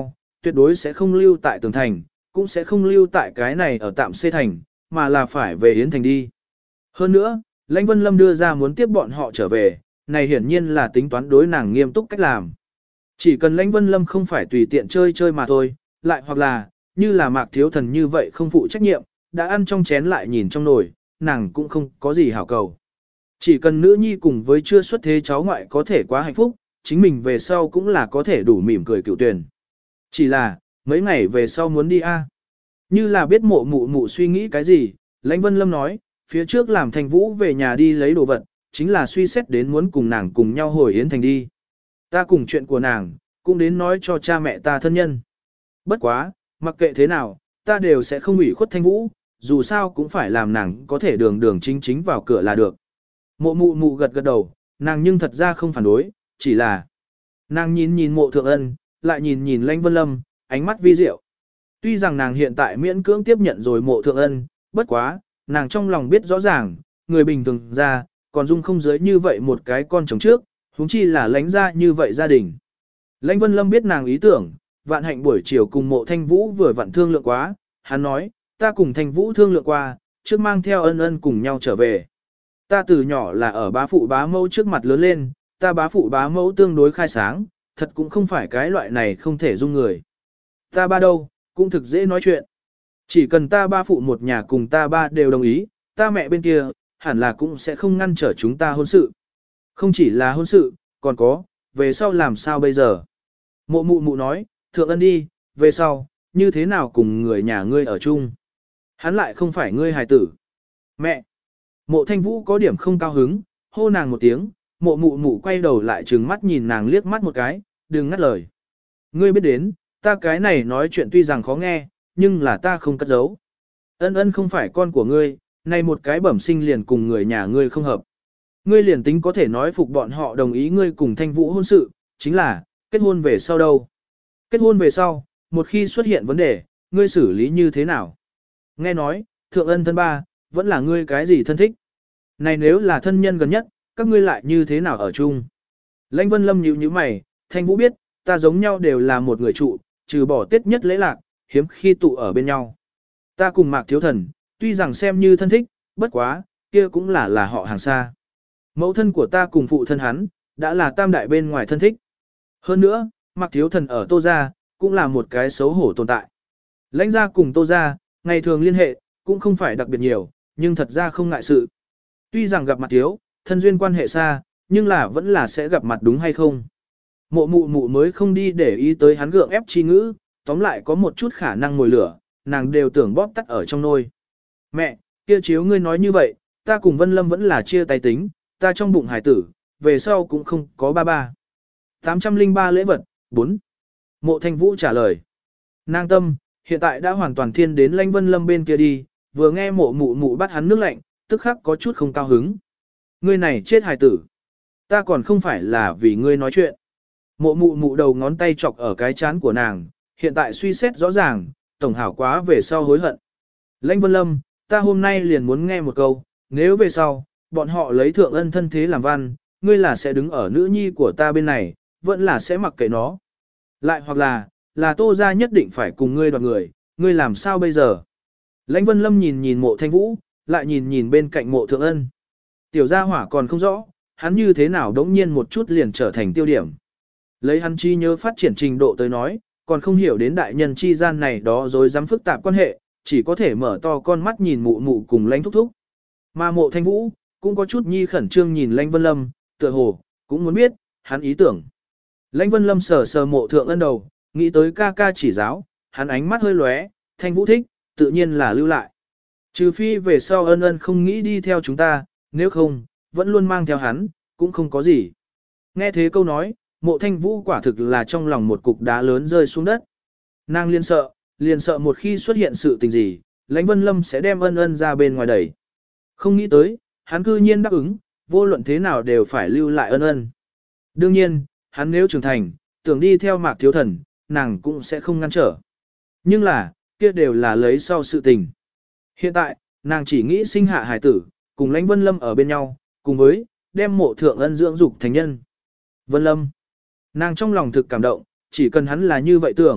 tuyệt đối sẽ không lưu tại tường thành, cũng sẽ không lưu tại cái này ở tạm xê thành, mà là phải về Yến Thành đi. Hơn nữa, Lãnh Vân Lâm đưa ra muốn tiếp bọn họ trở về, này hiển nhiên là tính toán đối nàng nghiêm túc cách làm. Chỉ cần Lãnh Vân Lâm không phải tùy tiện chơi chơi mà thôi, lại hoặc là, như là Mạc Thiếu Thần như vậy không phụ trách nhiệm, đã ăn trong chén lại nhìn trong nồi, nàng cũng không có gì hảo cầu. Chỉ cần nữ nhi cùng với chưa xuất thế cháu ngoại có thể quá hạnh phúc, chính mình về sau cũng là có thể đủ mỉm cười cựu tuyển. Chỉ là, mấy ngày về sau muốn đi a. Như là biết mộ mụ mụ suy nghĩ cái gì, Lãnh Vân Lâm nói, phía trước làm Thành Vũ về nhà đi lấy đồ vật, chính là suy xét đến muốn cùng nàng cùng nhau hồi Yến Thành đi. Ta cùng chuyện của nàng, cũng đến nói cho cha mẹ ta thân nhân. Bất quá, mặc kệ thế nào, ta đều sẽ không ủy khuất Thanh Vũ, dù sao cũng phải làm nàng có thể đường đường chính chính vào cửa là được. Mộ mụ mụ gật gật đầu, nàng nhưng thật ra không phản đối, chỉ là nàng nhìn nhìn mộ thượng ân, lại nhìn nhìn Lãnh Vân Lâm, ánh mắt vi diệu. Tuy rằng nàng hiện tại miễn cưỡng tiếp nhận rồi mộ thượng ân, bất quá, nàng trong lòng biết rõ ràng, người bình thường ra, còn dung không giới như vậy một cái con chồng trước, huống chi là lãnh ra như vậy gia đình. Lãnh Vân Lâm biết nàng ý tưởng, vạn hạnh buổi chiều cùng mộ Thanh Vũ vừa vặn thương lượng quá, hắn nói, ta cùng Thanh Vũ thương lượng qua, trước mang theo ân ân cùng nhau trở về. Ta từ nhỏ là ở bá phụ bá mẫu trước mặt lớn lên, ta bá phụ bá mẫu tương đối khai sáng, thật cũng không phải cái loại này không thể dung người. Ta ba đâu, cũng thực dễ nói chuyện. Chỉ cần ta ba phụ một nhà cùng ta ba đều đồng ý, ta mẹ bên kia, hẳn là cũng sẽ không ngăn trở chúng ta hôn sự. Không chỉ là hôn sự, còn có, về sau làm sao bây giờ? Mộ mụ mụ nói, thượng ân đi, về sau, như thế nào cùng người nhà ngươi ở chung? Hắn lại không phải ngươi hài tử. Mẹ! Mộ Thanh Vũ có điểm không cao hứng, hô nàng một tiếng, mộ mụ mụ quay đầu lại trừng mắt nhìn nàng liếc mắt một cái, đừng ngắt lời. Ngươi biết đến, ta cái này nói chuyện tuy rằng khó nghe, nhưng là ta không cất giấu. Ân ân không phải con của ngươi, này một cái bẩm sinh liền cùng người nhà ngươi không hợp. Ngươi liền tính có thể nói phục bọn họ đồng ý ngươi cùng Thanh Vũ hôn sự, chính là, kết hôn về sau đâu? Kết hôn về sau, một khi xuất hiện vấn đề, ngươi xử lý như thế nào? Nghe nói, thượng ân thân ba, vẫn là ngươi cái gì thân thích? Này nếu là thân nhân gần nhất, các ngươi lại như thế nào ở chung? Lãnh Vân Lâm nhíu nhíu mày, Thanh Vũ biết, ta giống nhau đều là một người trụ, trừ bỏ tiết nhất lễ lạc, hiếm khi tụ ở bên nhau. Ta cùng Mạc Thiếu Thần, tuy rằng xem như thân thích, bất quá, kia cũng là là họ hàng xa. Mẫu thân của ta cùng phụ thân hắn, đã là tam đại bên ngoài thân thích. Hơn nữa, Mạc Thiếu Thần ở Tô Gia, cũng là một cái xấu hổ tồn tại. Lãnh gia cùng Tô Gia, ngày thường liên hệ, cũng không phải đặc biệt nhiều, nhưng thật ra không ngại sự. Tuy rằng gặp mặt thiếu, thân duyên quan hệ xa, nhưng là vẫn là sẽ gặp mặt đúng hay không. Mộ mụ mụ mới không đi để ý tới hắn gượng ép chi ngữ, tóm lại có một chút khả năng mồi lửa, nàng đều tưởng bóp tắt ở trong nôi. Mẹ, kia chiếu ngươi nói như vậy, ta cùng Vân Lâm vẫn là chia tay tính, ta trong bụng hải tử, về sau cũng không có ba ba. tám trăm lẻ ba lễ vật, bốn. Mộ Thanh Vũ trả lời. Nàng tâm, hiện tại đã hoàn toàn thiên đến Lãnh Vân Lâm bên kia đi, vừa nghe mộ mụ mụ bắt hắn nước lạnh, tức khắc có chút không cao hứng. Ngươi này chết hải tử. Ta còn không phải là vì ngươi nói chuyện. Mộ mụ mụ đầu ngón tay chọc ở cái chán của nàng, hiện tại suy xét rõ ràng, tổng hảo quá về sau hối hận. Lãnh Vân Lâm, ta hôm nay liền muốn nghe một câu, nếu về sau, bọn họ lấy thượng ân thân thế làm văn, ngươi là sẽ đứng ở nữ nhi của ta bên này, vẫn là sẽ mặc kệ nó. Lại hoặc là, là Tô gia nhất định phải cùng ngươi đoạt người, ngươi làm sao bây giờ? Lãnh Vân Lâm nhìn nhìn mộ Thanh Vũ, lại nhìn nhìn bên cạnh mộ thượng ân. Tiểu gia hỏa còn không rõ, hắn như thế nào đống nhiên một chút liền trở thành tiêu điểm. Lấy hắn chi nhớ phát triển trình độ tới nói, còn không hiểu đến đại nhân chi gian này đó rồi dám phức tạp quan hệ, chỉ có thể mở to con mắt nhìn mụ mụ cùng Lãnh thúc thúc. Mà mộ Thanh Vũ, cũng có chút nhi khẩn trương nhìn Lãnh Vân Lâm, tựa hồ, cũng muốn biết, hắn ý tưởng. Lãnh Vân Lâm sờ sờ mộ thượng ân đầu, nghĩ tới ca ca chỉ giáo, hắn ánh mắt hơi lóe, Thanh Vũ thích, tự nhiên là lưu lại. Trừ phi về sau ân ân không nghĩ đi theo chúng ta, nếu không, vẫn luôn mang theo hắn, cũng không có gì. Nghe thế câu nói, mộ Thanh Vũ quả thực là trong lòng một cục đá lớn rơi xuống đất. Nàng liên sợ, liền sợ một khi xuất hiện sự tình gì, Lãnh Vân Lâm sẽ đem ân ân ra bên ngoài đẩy. Không nghĩ tới, hắn cư nhiên đáp ứng, vô luận thế nào đều phải lưu lại ân ân. Đương nhiên, hắn nếu trưởng thành, tưởng đi theo Mạc Thiếu Thần, nàng cũng sẽ không ngăn trở. Nhưng là, kia đều là lấy sau sự tình. Hiện tại, nàng chỉ nghĩ sinh hạ hải tử, cùng Lãnh Vân Lâm ở bên nhau, cùng với, đem mộ thượng ân dưỡng dục thành nhân. Vân Lâm, nàng trong lòng thực cảm động, chỉ cần hắn là như vậy tưởng,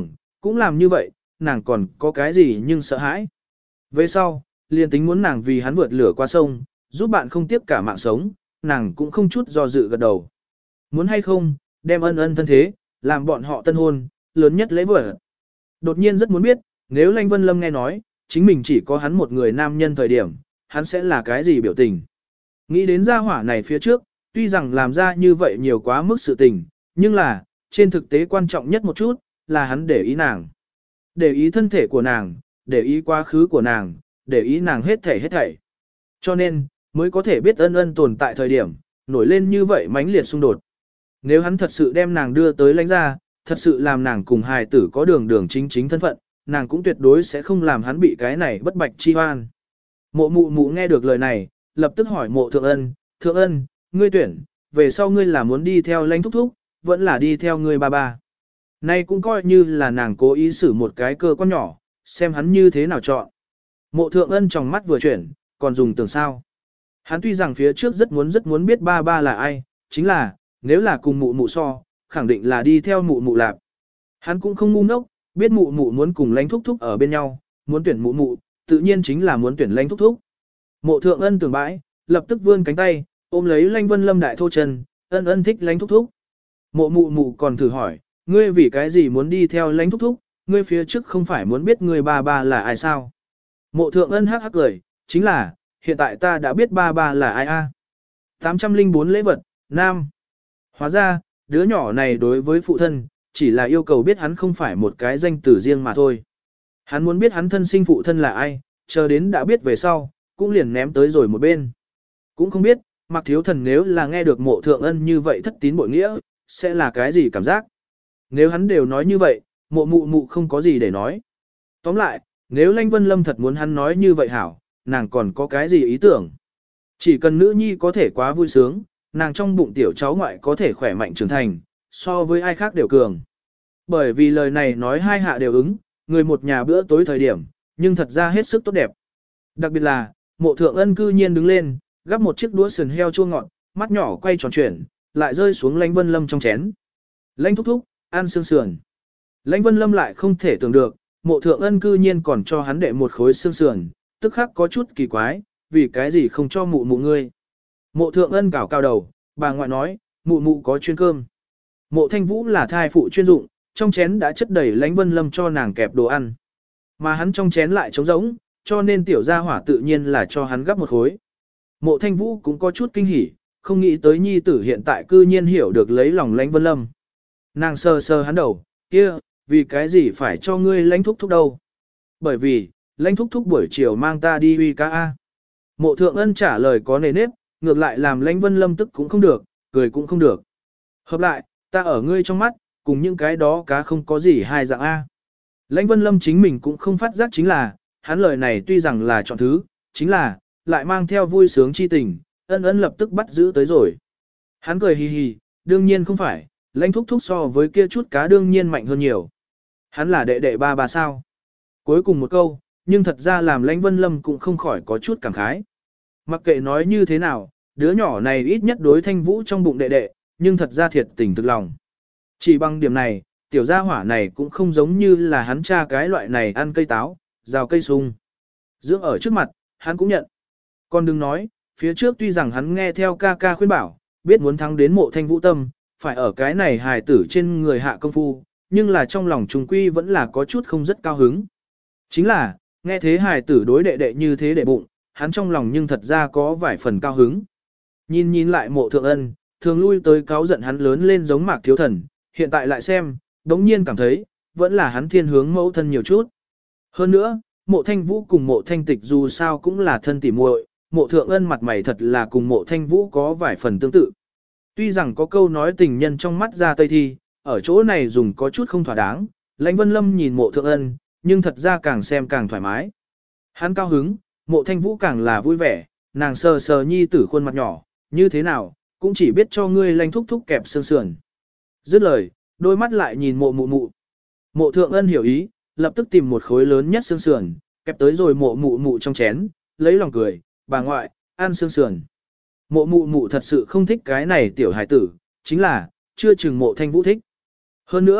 cũng làm như vậy, nàng còn có cái gì nhưng sợ hãi. Về sau, liền tính muốn nàng vì hắn vượt lửa qua sông, giúp bạn không tiếc cả mạng sống, nàng cũng không chút do dự gật đầu. Muốn hay không, đem ân ân thân thế, làm bọn họ tân hôn, lớn nhất lễ vật. Đột nhiên rất muốn biết, nếu Lanh Vân Lâm nghe nói, chính mình chỉ có hắn một người nam nhân thời điểm, hắn sẽ là cái gì biểu tình. Nghĩ đến gia hỏa này phía trước, tuy rằng làm ra như vậy nhiều quá mức sự tình, nhưng là, trên thực tế quan trọng nhất một chút, là hắn để ý nàng. Để ý thân thể của nàng, để ý quá khứ của nàng, để ý nàng hết thảy hết thảy. Cho nên, mới có thể biết ân ân tồn tại thời điểm, nổi lên như vậy mãnh liệt xung đột. Nếu hắn thật sự đem nàng đưa tới lãnh ra, thật sự làm nàng cùng hài tử có đường đường chính chính thân phận, nàng cũng tuyệt đối sẽ không làm hắn bị cái này bất bạch chi hoan. Mộ mụ mụ nghe được lời này, lập tức hỏi mộ thượng ân, thượng ân, ngươi tuyển, về sau ngươi là muốn đi theo lãnh thúc thúc, vẫn là đi theo ngươi ba ba. Nay cũng coi như là nàng cố ý xử một cái cơ quan nhỏ, xem hắn như thế nào chọn. Mộ thượng ân trong mắt vừa chuyển, còn dùng tưởng sao. Hắn tuy rằng phía trước rất muốn rất muốn biết ba ba là ai, chính là, nếu là cùng mụ mụ so, khẳng định là đi theo mụ mụ lạp. Hắn cũng không ngu ngốc, biết mụ mụ muốn cùng lãnh thúc thúc ở bên nhau, muốn tuyển mụ mụ, tự nhiên chính là muốn tuyển lãnh thúc thúc. Mộ thượng ân tưởng bãi, lập tức vươn cánh tay, ôm lấy lãnh vân lâm đại thô chân, ân ân thích lãnh thúc thúc. Mộ mụ mụ còn thử hỏi, ngươi vì cái gì muốn đi theo lãnh thúc thúc, ngươi phía trước không phải muốn biết người ba ba là ai sao. Mộ thượng ân hắc hắc cười, chính là, hiện tại ta đã biết ba ba là ai a. tám trăm lẻ bốn lễ vật, nam. Hóa ra, đứa nhỏ này đối với phụ thân, chỉ là yêu cầu biết hắn không phải một cái danh tử riêng mà thôi. Hắn muốn biết hắn thân sinh phụ thân là ai, chờ đến đã biết về sau, cũng liền ném tới rồi một bên. Cũng không biết, Mạc Thiếu Thần nếu là nghe được mộ thượng ân như vậy thất tín bội nghĩa, sẽ là cái gì cảm giác? Nếu hắn đều nói như vậy, mộ mụ mụ không có gì để nói. Tóm lại, nếu Lanh Vân Lâm thật muốn hắn nói như vậy hảo, nàng còn có cái gì ý tưởng? Chỉ cần nữ nhi có thể quá vui sướng, nàng trong bụng tiểu cháu ngoại có thể khỏe mạnh trưởng thành, so với ai khác đều cường. Bởi vì lời này nói hai hạ đều ứng, người một nhà bữa tối thời điểm, nhưng thật ra hết sức tốt đẹp. Đặc biệt là, mộ thượng ân cư nhiên đứng lên, gắp một chiếc đũa sườn heo chua ngọt, mắt nhỏ quay tròn chuyển, lại rơi xuống Lãnh Vân Lâm trong chén. Lãnh thúc thúc, ăn xương sườn. Lãnh Vân Lâm lại không thể tưởng được, mộ thượng ân cư nhiên còn cho hắn đệ một khối xương sườn, tức khắc có chút kỳ quái, vì cái gì không cho mụ mụ ngươi. Mộ thượng ân cào cao đầu, bà ngoại nói, mụ mụ có chuyên cơm. Mộ thanh vũ là thai phụ chuyên dụng, trong chén đã chất đầy Lãnh Vân Lâm cho nàng kẹp đồ ăn. Mà hắn trong chén lại trống rỗng, cho nên tiểu gia hỏa tự nhiên là cho hắn gấp một khối. Mộ thanh vũ cũng có chút kinh hỉ, không nghĩ tới nhi tử hiện tại cư nhiên hiểu được lấy lòng Lãnh Vân Lâm. Nàng sờ sờ hắn đầu, kia, vì cái gì phải cho ngươi Lãnh thúc thúc đâu? Bởi vì, Lãnh thúc thúc buổi chiều mang ta đi uy cá A. Mộ thượng ân trả lời có nề nếp, ngược lại làm Lãnh Vân Lâm tức cũng không được, cười cũng không được. Hợp lại, ta ở ngươi trong mắt, cùng những cái đó cá không có gì hai dạng A. Lãnh Vân Lâm chính mình cũng không phát giác chính là, hắn lời này tuy rằng là chọn thứ, chính là, lại mang theo vui sướng chi tình, ân ân lập tức bắt giữ tới rồi. Hắn cười hì hì, đương nhiên không phải, Lãnh thúc thúc so với kia chút cá đương nhiên mạnh hơn nhiều. Hắn là đệ đệ ba bà sao. Cuối cùng một câu, nhưng thật ra làm Lãnh Vân Lâm cũng không khỏi có chút cảm khái. Mặc kệ nói như thế nào, đứa nhỏ này ít nhất đối Thanh Vũ trong bụng đệ đệ, nhưng thật ra thiệt tình thực lòng. Chỉ bằng điểm này, tiểu gia hỏa này cũng không giống như là hắn cha cái loại này ăn cây táo, rào cây sung. Dưỡng ở trước mặt, hắn cũng nhận. Còn đừng nói, phía trước tuy rằng hắn nghe theo ca ca khuyên bảo, biết muốn thắng đến mộ Thanh Vũ tâm, phải ở cái này hài tử trên người hạ công phu, nhưng là trong lòng trùng quy vẫn là có chút không rất cao hứng. Chính là, nghe thế hài tử đối đệ đệ như thế đệ bụng, hắn trong lòng nhưng thật ra có vài phần cao hứng. Nhìn nhìn lại mộ thượng ân, thường lui tới cáo giận hắn lớn lên giống Mạc Thiếu Thần, hiện tại lại xem, đống nhiên cảm thấy, vẫn là hắn thiên hướng mẫu thân nhiều chút. Hơn nữa, mộ thanh vũ cùng mộ thanh tịch dù sao cũng là thân tỉ muội, mộ thượng ân mặt mày thật là cùng mộ thanh vũ có vài phần tương tự. Tuy rằng có câu nói tình nhân trong mắt ra tây thi, ở chỗ này dùng có chút không thỏa đáng, Lãnh Vân Lâm nhìn mộ thượng ân, nhưng thật ra càng xem càng thoải mái. Hắn cao hứng, mộ thanh vũ càng là vui vẻ, nàng sờ sờ nhi tử khuôn mặt nhỏ, như thế nào, cũng chỉ biết cho ngươi Lãnh thúc thúc kẹp xương sườn. Dứt lời, đôi mắt lại nhìn mộ mụ mụ. Mộ thượng ân hiểu ý, lập tức tìm một khối lớn nhất xương sườn, kẹp tới rồi mộ mụ mụ trong chén, lấy lòng cười, bà ngoại, ăn xương sườn. Mộ mụ mụ thật sự không thích cái này tiểu hài tử, chính là, chưa chừng mộ thanh vũ thích. Hơn nữa,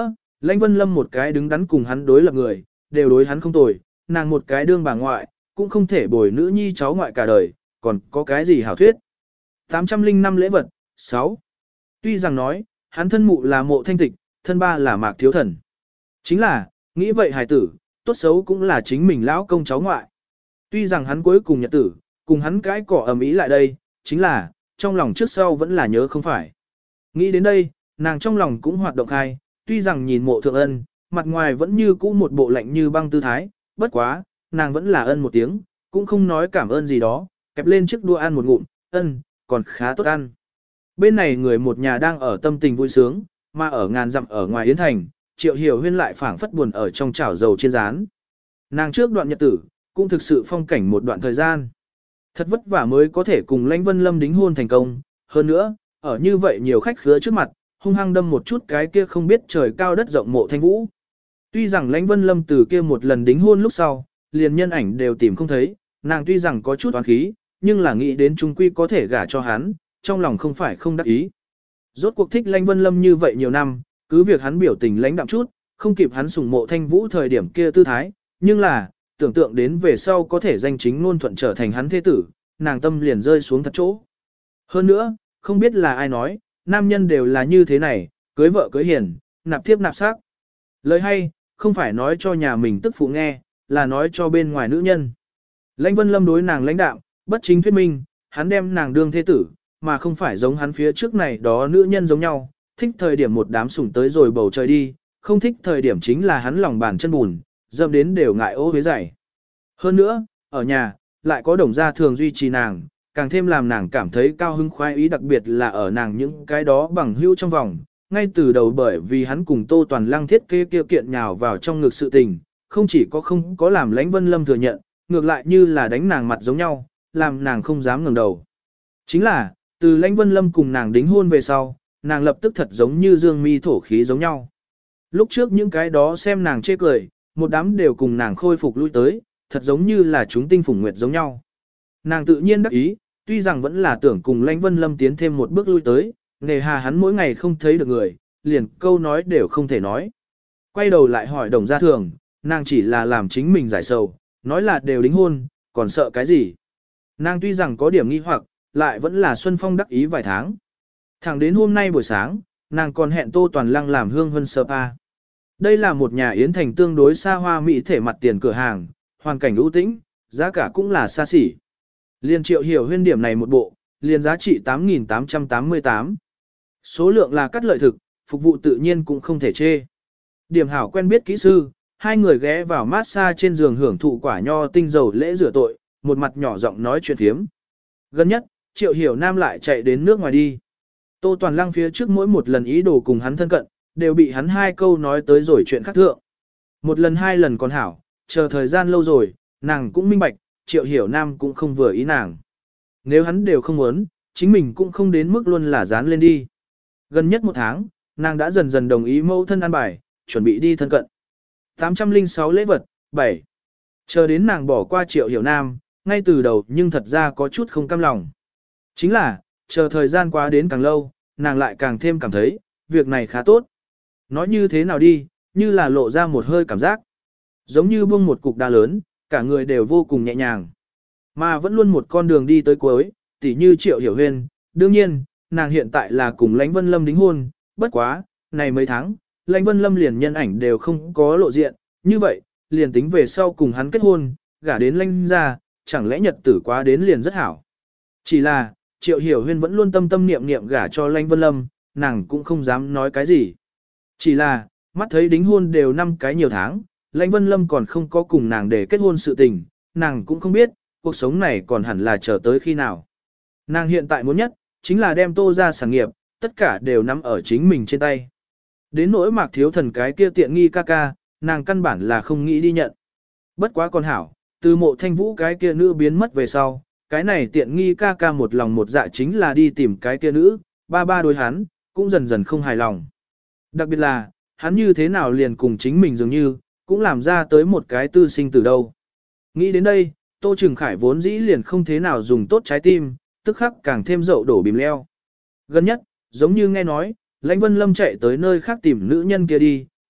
Lãnh Vân Lâm một cái đứng đắn cùng hắn đối lập người, đều đối hắn không tồi, nàng một cái đương bà ngoại, cũng không thể bồi nữ nhi cháu ngoại cả đời, còn có cái gì hảo thuyết. tám trăm linh năm lễ vật, sáu. Tuy rằng nói, hắn thân mụ là Mộ Thanh Tịch, thân ba là Mạc Thiếu Thần. Chính là, nghĩ vậy hài tử, tốt xấu cũng là chính mình lão công cháu ngoại. Tuy rằng hắn cuối cùng nhật tử, cùng hắn cái cỏ ầm ĩ lại đây, chính là, trong lòng trước sau vẫn là nhớ không phải. Nghĩ đến đây, nàng trong lòng cũng hoạt động khai, tuy rằng nhìn Mộ Thượng Ân, mặt ngoài vẫn như cũ một bộ lạnh như băng tư thái, bất quá, nàng vẫn là ân một tiếng, cũng không nói cảm ơn gì đó, kẹp lên chiếc đũa ăn một ngụm, ân, còn khá tốt ăn. Bên này người một nhà đang ở tâm tình vui sướng, mà ở ngàn dặm ở ngoài Yến Thành, Triệu Hiểu Huyên lại phảng phất buồn ở trong chảo dầu chiên rán. Nàng trước đoạn nhật tử, cũng thực sự phong cảnh một đoạn thời gian. Thật vất vả mới có thể cùng Lãnh Vân Lâm đính hôn thành công, hơn nữa, ở như vậy nhiều khách khứa trước mặt, hung hăng đâm một chút cái kia không biết trời cao đất rộng Mộ Thanh Vũ. Tuy rằng Lãnh Vân Lâm từ kia một lần đính hôn lúc sau, liền nhân ảnh đều tìm không thấy, nàng tuy rằng có chút oán khí, nhưng là nghĩ đến trung quy có thể gả cho hắn, trong lòng không phải không đắc ý. Rốt cuộc thích Lãnh Vân Lâm như vậy nhiều năm, cứ việc hắn biểu tình lãnh đạm chút, không kịp hắn sủng Mộ Thanh Vũ thời điểm kia tư thái, nhưng là, tưởng tượng đến về sau có thể danh chính ngôn thuận trở thành hắn thế tử, nàng tâm liền rơi xuống thật chỗ. Hơn nữa, không biết là ai nói, nam nhân đều là như thế này, cưới vợ cưới hiền, nạp thiếp nạp xác. Lời hay, không phải nói cho nhà mình tức phụ nghe, là nói cho bên ngoài nữ nhân. Lãnh Vân Lâm đối nàng lãnh đạm, bất chính thuyết minh, hắn đem nàng đương thế tử, mà không phải giống hắn phía trước này đó nữ nhân giống nhau, thích thời điểm một đám sủng tới rồi bầu trời đi, không thích thời điểm chính là hắn lòng bàn chân bùn, dâm đến đều ngại ô huế dày. Hơn nữa, ở nhà, lại có đồng gia thường duy trì nàng, càng thêm làm nàng cảm thấy cao hứng khoái ý, đặc biệt là ở nàng những cái đó bằng hữu trong vòng, ngay từ đầu bởi vì hắn cùng Tô Toàn Lăng thiết kế kia kiện nhào vào trong ngực sự tình, không chỉ có không có làm Lãnh Vân Lâm thừa nhận, ngược lại như là đánh nàng mặt giống nhau, làm nàng không dám ngẩng đầu. Chính là, từ Lãnh Vân Lâm cùng nàng đính hôn về sau, nàng lập tức thật giống như dương mi thổ khí giống nhau. Lúc trước những cái đó xem nàng chê cười, một đám đều cùng nàng khôi phục lui tới, thật giống như là chúng tinh phủng nguyệt giống nhau. Nàng tự nhiên đắc ý, tuy rằng vẫn là tưởng cùng Lãnh Vân Lâm tiến thêm một bước lui tới, nề hà hắn mỗi ngày không thấy được người, liền câu nói đều không thể nói. Quay đầu lại hỏi Đồng Gia Thường, nàng chỉ là làm chính mình giải sầu, nói là đều đính hôn, còn sợ cái gì. Nàng tuy rằng có điểm nghi hoặc, lại vẫn là Xuân Phong đắc ý vài tháng. Thẳng đến hôm nay buổi sáng, nàng còn hẹn Tô Toàn Lăng làm hương hân spa. Đây là một nhà Yến Thành tương đối xa hoa mỹ thể mặt tiền cửa hàng, hoàn cảnh ưu tĩnh, giá cả cũng là xa xỉ. Liên Triệu Hiểu Huyên điểm này một bộ, liền giá trị tám nghìn tám trăm tám mươi tám. Số lượng là cắt lợi thực, phục vụ tự nhiên cũng không thể chê. Điểm hảo quen biết kỹ sư, hai người ghé vào massage trên giường hưởng thụ quả nho tinh dầu lễ rửa tội, một mặt nhỏ giọng nói chuyện phiếm. Gần nhất, Triệu Hiểu Nam lại chạy đến nước ngoài đi. Tô Toàn Lăng phía trước mỗi một lần ý đồ cùng hắn thân cận, đều bị hắn hai câu nói tới rồi chuyện khác thượng. Một lần hai lần còn hảo, chờ thời gian lâu rồi, nàng cũng minh bạch, Triệu Hiểu Nam cũng không vừa ý nàng. Nếu hắn đều không muốn, chính mình cũng không đến mức luôn là dán lên đi. Gần nhất một tháng, nàng đã dần dần đồng ý mẫu thân an bài, chuẩn bị đi thân cận. tám trăm linh sáu lễ vật, bảy. Chờ đến nàng bỏ qua Triệu Hiểu Nam, ngay từ đầu nhưng thật ra có chút không cam lòng. Chính là, chờ thời gian qua đến càng lâu, nàng lại càng thêm cảm thấy, việc này khá tốt. Nói như thế nào đi, như là lộ ra một hơi cảm giác. Giống như buông một cục đá lớn, cả người đều vô cùng nhẹ nhàng. Mà vẫn luôn một con đường đi tới cuối, tỉ như Triệu Hiểu Huyên. Đương nhiên, nàng hiện tại là cùng Lãnh Vân Lâm đính hôn, bất quá, này mấy tháng, Lãnh Vân Lâm liền nhân ảnh đều không có lộ diện, như vậy, liền tính về sau cùng hắn kết hôn, gả đến Lãnh gia, chẳng lẽ nhật tử quá đến liền rất hảo. Chỉ là, Triệu Hiểu Huyên vẫn luôn tâm tâm niệm niệm gả cho Lãnh Vân Lâm, nàng cũng không dám nói cái gì. Chỉ là, mắt thấy đính hôn đều năm cái nhiều tháng, Lãnh Vân Lâm còn không có cùng nàng để kết hôn sự tình, nàng cũng không biết, cuộc sống này còn hẳn là chờ tới khi nào. Nàng hiện tại muốn nhất, chính là đem Tô ra sản nghiệp, tất cả đều nắm ở chính mình trên tay. Đến nỗi Mạc Thiếu Thần cái kia tiện nghi ca ca, nàng căn bản là không nghĩ đi nhận. Bất quá con hảo, từ Mộ Thanh Vũ cái kia nữ biến mất về sau, cái này tiện nghi ca ca một lòng một dạ chính là đi tìm cái kia nữ, ba ba đối hắn, cũng dần dần không hài lòng. Đặc biệt là, hắn như thế nào liền cùng chính mình dường như, cũng làm ra tới một cái tư sinh từ đâu. Nghĩ đến đây, Tô Trừng Khải vốn dĩ liền không thế nào dùng tốt trái tim, tức khắc càng thêm dậu đổ bìm leo. Gần nhất, giống như nghe nói, Lãnh Vân Lâm chạy tới nơi khác tìm nữ nhân kia đi,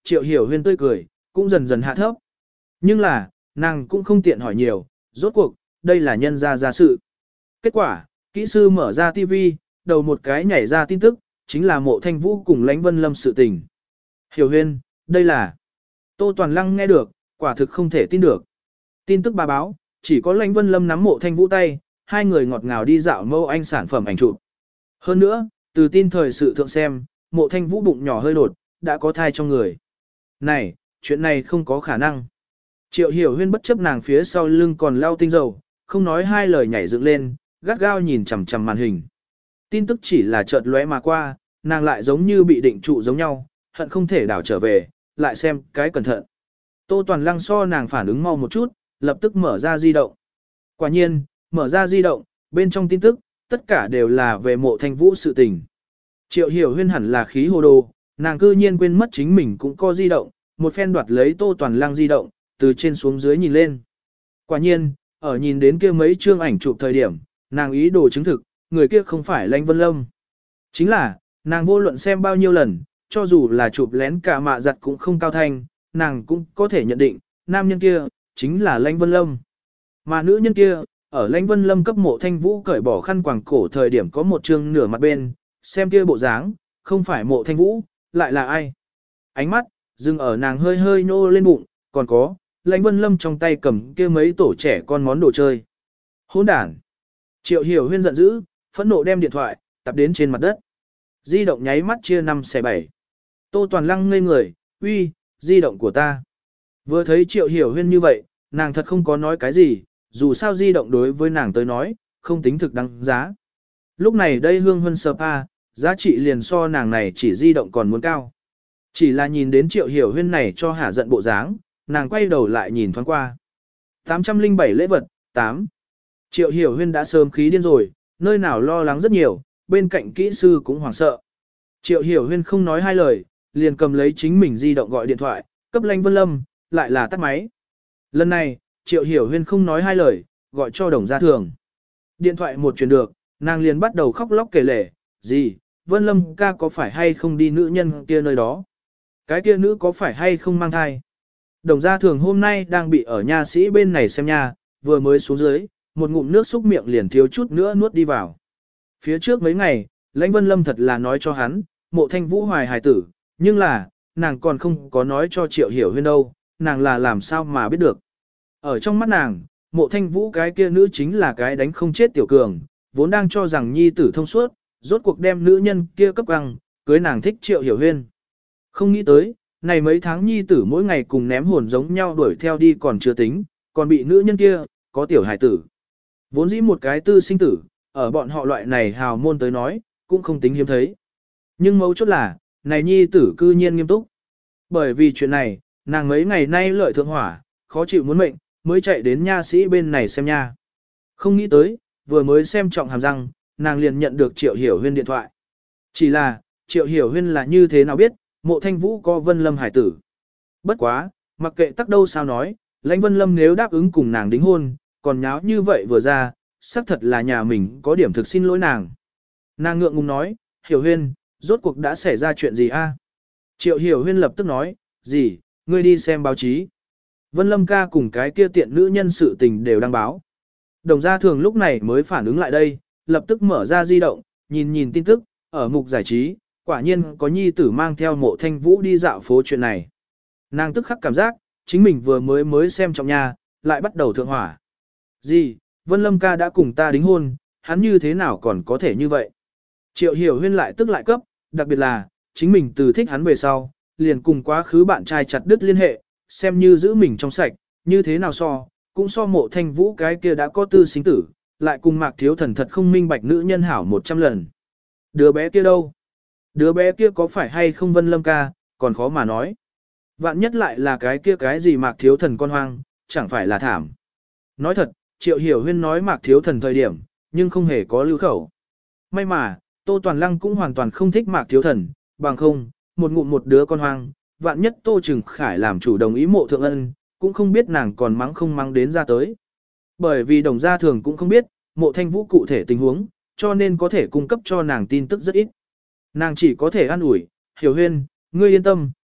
Triệu Hiểu Huyên tươi cười, cũng dần dần hạ thấp. Nhưng là, nàng cũng không tiện hỏi nhiều, rốt cuộc, đây là nhân gia gia sự. Kết quả, kỹ sư mở ra ti vi, đầu một cái nhảy ra tin tức, chính là Mộ Thanh Vũ cùng Lãnh Vân Lâm sự tình. Hiểu Huyên, đây là... Tô Toàn Lăng nghe được, quả thực không thể tin được. Tin tức bà báo, chỉ có Lãnh Vân Lâm nắm Mộ Thanh Vũ tay, hai người ngọt ngào đi dạo mâu anh sản phẩm ảnh chụp. Hơn nữa, từ tin thời sự thượng xem, Mộ Thanh Vũ bụng nhỏ hơi đột, đã có thai trong người. Này, chuyện này không có khả năng. Triệu Hiểu Huyên bất chấp nàng phía sau lưng còn lao tinh dầu, không nói hai lời nhảy dựng lên, gắt gao nhìn chằm chằm màn hình. Tin tức chỉ là chợt lóe mà qua, nàng lại giống như bị định trụ giống nhau, hận không thể đảo trở về, lại xem cái cẩn thận. Tô Toàn Lăng so nàng phản ứng mau một chút, lập tức mở ra di động. Quả nhiên, mở ra di động, bên trong tin tức, tất cả đều là về Mộ Thanh Vũ sự tình. Triệu Hiểu Huyên hẳn là khí hồ đồ, nàng cư nhiên quên mất chính mình cũng có di động, một phen đoạt lấy Tô Toàn Lăng di động, từ trên xuống dưới nhìn lên. Quả nhiên, ở nhìn đến kia mấy chương ảnh chụp thời điểm, nàng ý đồ chứng thực, người kia không phải Lãnh Vân Lâm. Chính là, nàng vô luận xem bao nhiêu lần, cho dù là chụp lén cả mạ giặt cũng không cao thanh, nàng cũng có thể nhận định, nam nhân kia, chính là Lãnh Vân Lâm. Mà nữ nhân kia, ở Lãnh Vân Lâm cấp Mộ Thanh Vũ cởi bỏ khăn quàng cổ thời điểm có một chương nửa mặt bên, xem kia bộ dáng, không phải Mộ Thanh Vũ, lại là ai? Ánh mắt, dừng ở nàng hơi hơi nô lên bụng, còn có, Lãnh Vân Lâm trong tay cầm kia mấy tổ trẻ con món đồ chơi. Hỗn đản! Triệu Hiểu Huyên giận dữ, phẫn nộ đem điện thoại, tập đến trên mặt đất. Di động nháy mắt chia năm xẻ bảy. Tô Toàn Lăng ngây người, uy, di động của ta. Vừa thấy Triệu Hiểu Huyên như vậy, nàng thật không có nói cái gì, dù sao di động đối với nàng tới nói, không tính thực đáng giá. Lúc này đây Hương Hân Spa, giá trị liền so nàng này chỉ di động còn muốn cao. Chỉ là nhìn đến Triệu Hiểu Huyên này cho hả giận bộ dáng, nàng quay đầu lại nhìn thoáng qua. tám trăm lẻ bảy lễ vật, tám. Triệu Hiểu Huyên đã sớm khí điên rồi, nơi nào lo lắng rất nhiều, bên cạnh kỹ sư cũng hoảng sợ. Triệu Hiểu Huyên không nói hai lời, liền cầm lấy chính mình di động gọi điện thoại, cấp Lãnh Vân Lâm, lại là tắt máy. Lần này, Triệu Hiểu Huyên không nói hai lời, gọi cho Đồng Gia Thường. Điện thoại một truyền được, nàng liền bắt đầu khóc lóc kể lể, gì, Vân Lâm ca có phải hay không đi nữ nhân kia nơi đó? Cái kia nữ có phải hay không mang thai? Đồng Gia Thường hôm nay đang bị ở nha sĩ bên này xem nha, vừa mới xuống dưới, một ngụm nước xúc miệng liền thiếu chút nữa nuốt đi vào. Phía trước mấy ngày, Lãnh Vân Lâm thật là nói cho hắn, Mộ Thanh Vũ hoài hài tử, nhưng là, nàng còn không có nói cho Triệu Hiểu Huyên đâu, nàng là làm sao mà biết được. Ở trong mắt nàng, Mộ Thanh Vũ cái kia nữ chính là cái đánh không chết tiểu cường, vốn đang cho rằng nhi tử thông suốt, rốt cuộc đem nữ nhân kia cấp găng, cưới nàng thích Triệu Hiểu Huyên. Không nghĩ tới, này mấy tháng nhi tử mỗi ngày cùng ném hồn giống nhau đuổi theo đi còn chưa tính, còn bị nữ nhân kia, có tiểu hài tử. Vốn dĩ một cái tư sinh tử, ở bọn họ loại này hào môn tới nói, cũng không tính hiếm thấy. Nhưng mấu chốt là, này nhi tử cư nhiên nghiêm túc. Bởi vì chuyện này, nàng mấy ngày nay lợi thượng hỏa, khó chịu muốn mệnh, mới chạy đến nha sĩ bên này xem nha. Không nghĩ tới, vừa mới xem trọng hàm răng, nàng liền nhận được Triệu Hiểu Huyên điện thoại. Chỉ là, Triệu Hiểu Huyên là như thế nào biết, Mộ Thanh Vũ có Vân Lâm hải tử. Bất quá, mặc kệ tắc đâu sao nói, Lãnh Vân Lâm nếu đáp ứng cùng nàng đính hôn, còn nháo như vậy vừa ra, xác thật là nhà mình có điểm thực xin lỗi nàng. Nàng ngượng ngùng nói, Hiểu Huyên, rốt cuộc đã xảy ra chuyện gì a? Triệu Hiểu Huyên lập tức nói, gì, ngươi đi xem báo chí. Vân Lâm ca cùng cái kia tiện nữ nhân sự tình đều đăng báo. Đồng Gia Thường lúc này mới phản ứng lại đây, lập tức mở ra di động, nhìn nhìn tin tức, ở mục giải trí, quả nhiên có nhi tử mang theo Mộ Thanh Vũ đi dạo phố chuyện này. Nàng tức khắc cảm giác, chính mình vừa mới mới xem trong nhà, lại bắt đầu thượng hỏa. Gì, Vân Lâm ca đã cùng ta đính hôn, hắn như thế nào còn có thể như vậy? Triệu Hiểu Huyên lại tức lại cấp, đặc biệt là, chính mình từ thích hắn về sau, liền cùng quá khứ bạn trai chặt đứt liên hệ, xem như giữ mình trong sạch, như thế nào so, cũng so Mộ Thanh Vũ cái kia đã có tư sinh tử, lại cùng Mạc Thiếu Thần thật không minh bạch nữ nhân hảo một trăm lần. Đứa bé kia đâu? Đứa bé kia có phải hay không Vân Lâm ca, còn khó mà nói. Vạn nhất lại là cái kia cái gì Mạc Thiếu Thần con hoang, chẳng phải là thảm. Nói thật, Triệu Hiểu Huyên nói Mạc Thiếu Thần thời điểm, nhưng không hề có lưu khẩu. May mà, Tô Toàn Lăng cũng hoàn toàn không thích Mạc Thiếu Thần, bằng không, một ngụm một đứa con hoang, vạn nhất Tô Trừng Khải làm chủ đồng ý Mộ Thượng Ân, cũng không biết nàng còn mắng không mắng đến ra tới. Bởi vì Đồng Gia Thường cũng không biết, Mộ Thanh Vũ cụ thể tình huống, cho nên có thể cung cấp cho nàng tin tức rất ít. Nàng chỉ có thể an ủi, Hiểu Huyên, ngươi yên tâm,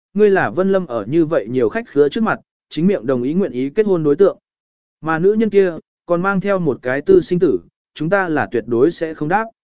ngươi là Vân Lâm ở như vậy nhiều khách khứa trước mặt, chính miệng đồng ý nguyện ý kết hôn đối tượng. Mà nữ nhân kia, còn mang theo một cái tư sinh tử, chúng ta là tuyệt đối sẽ không đáp.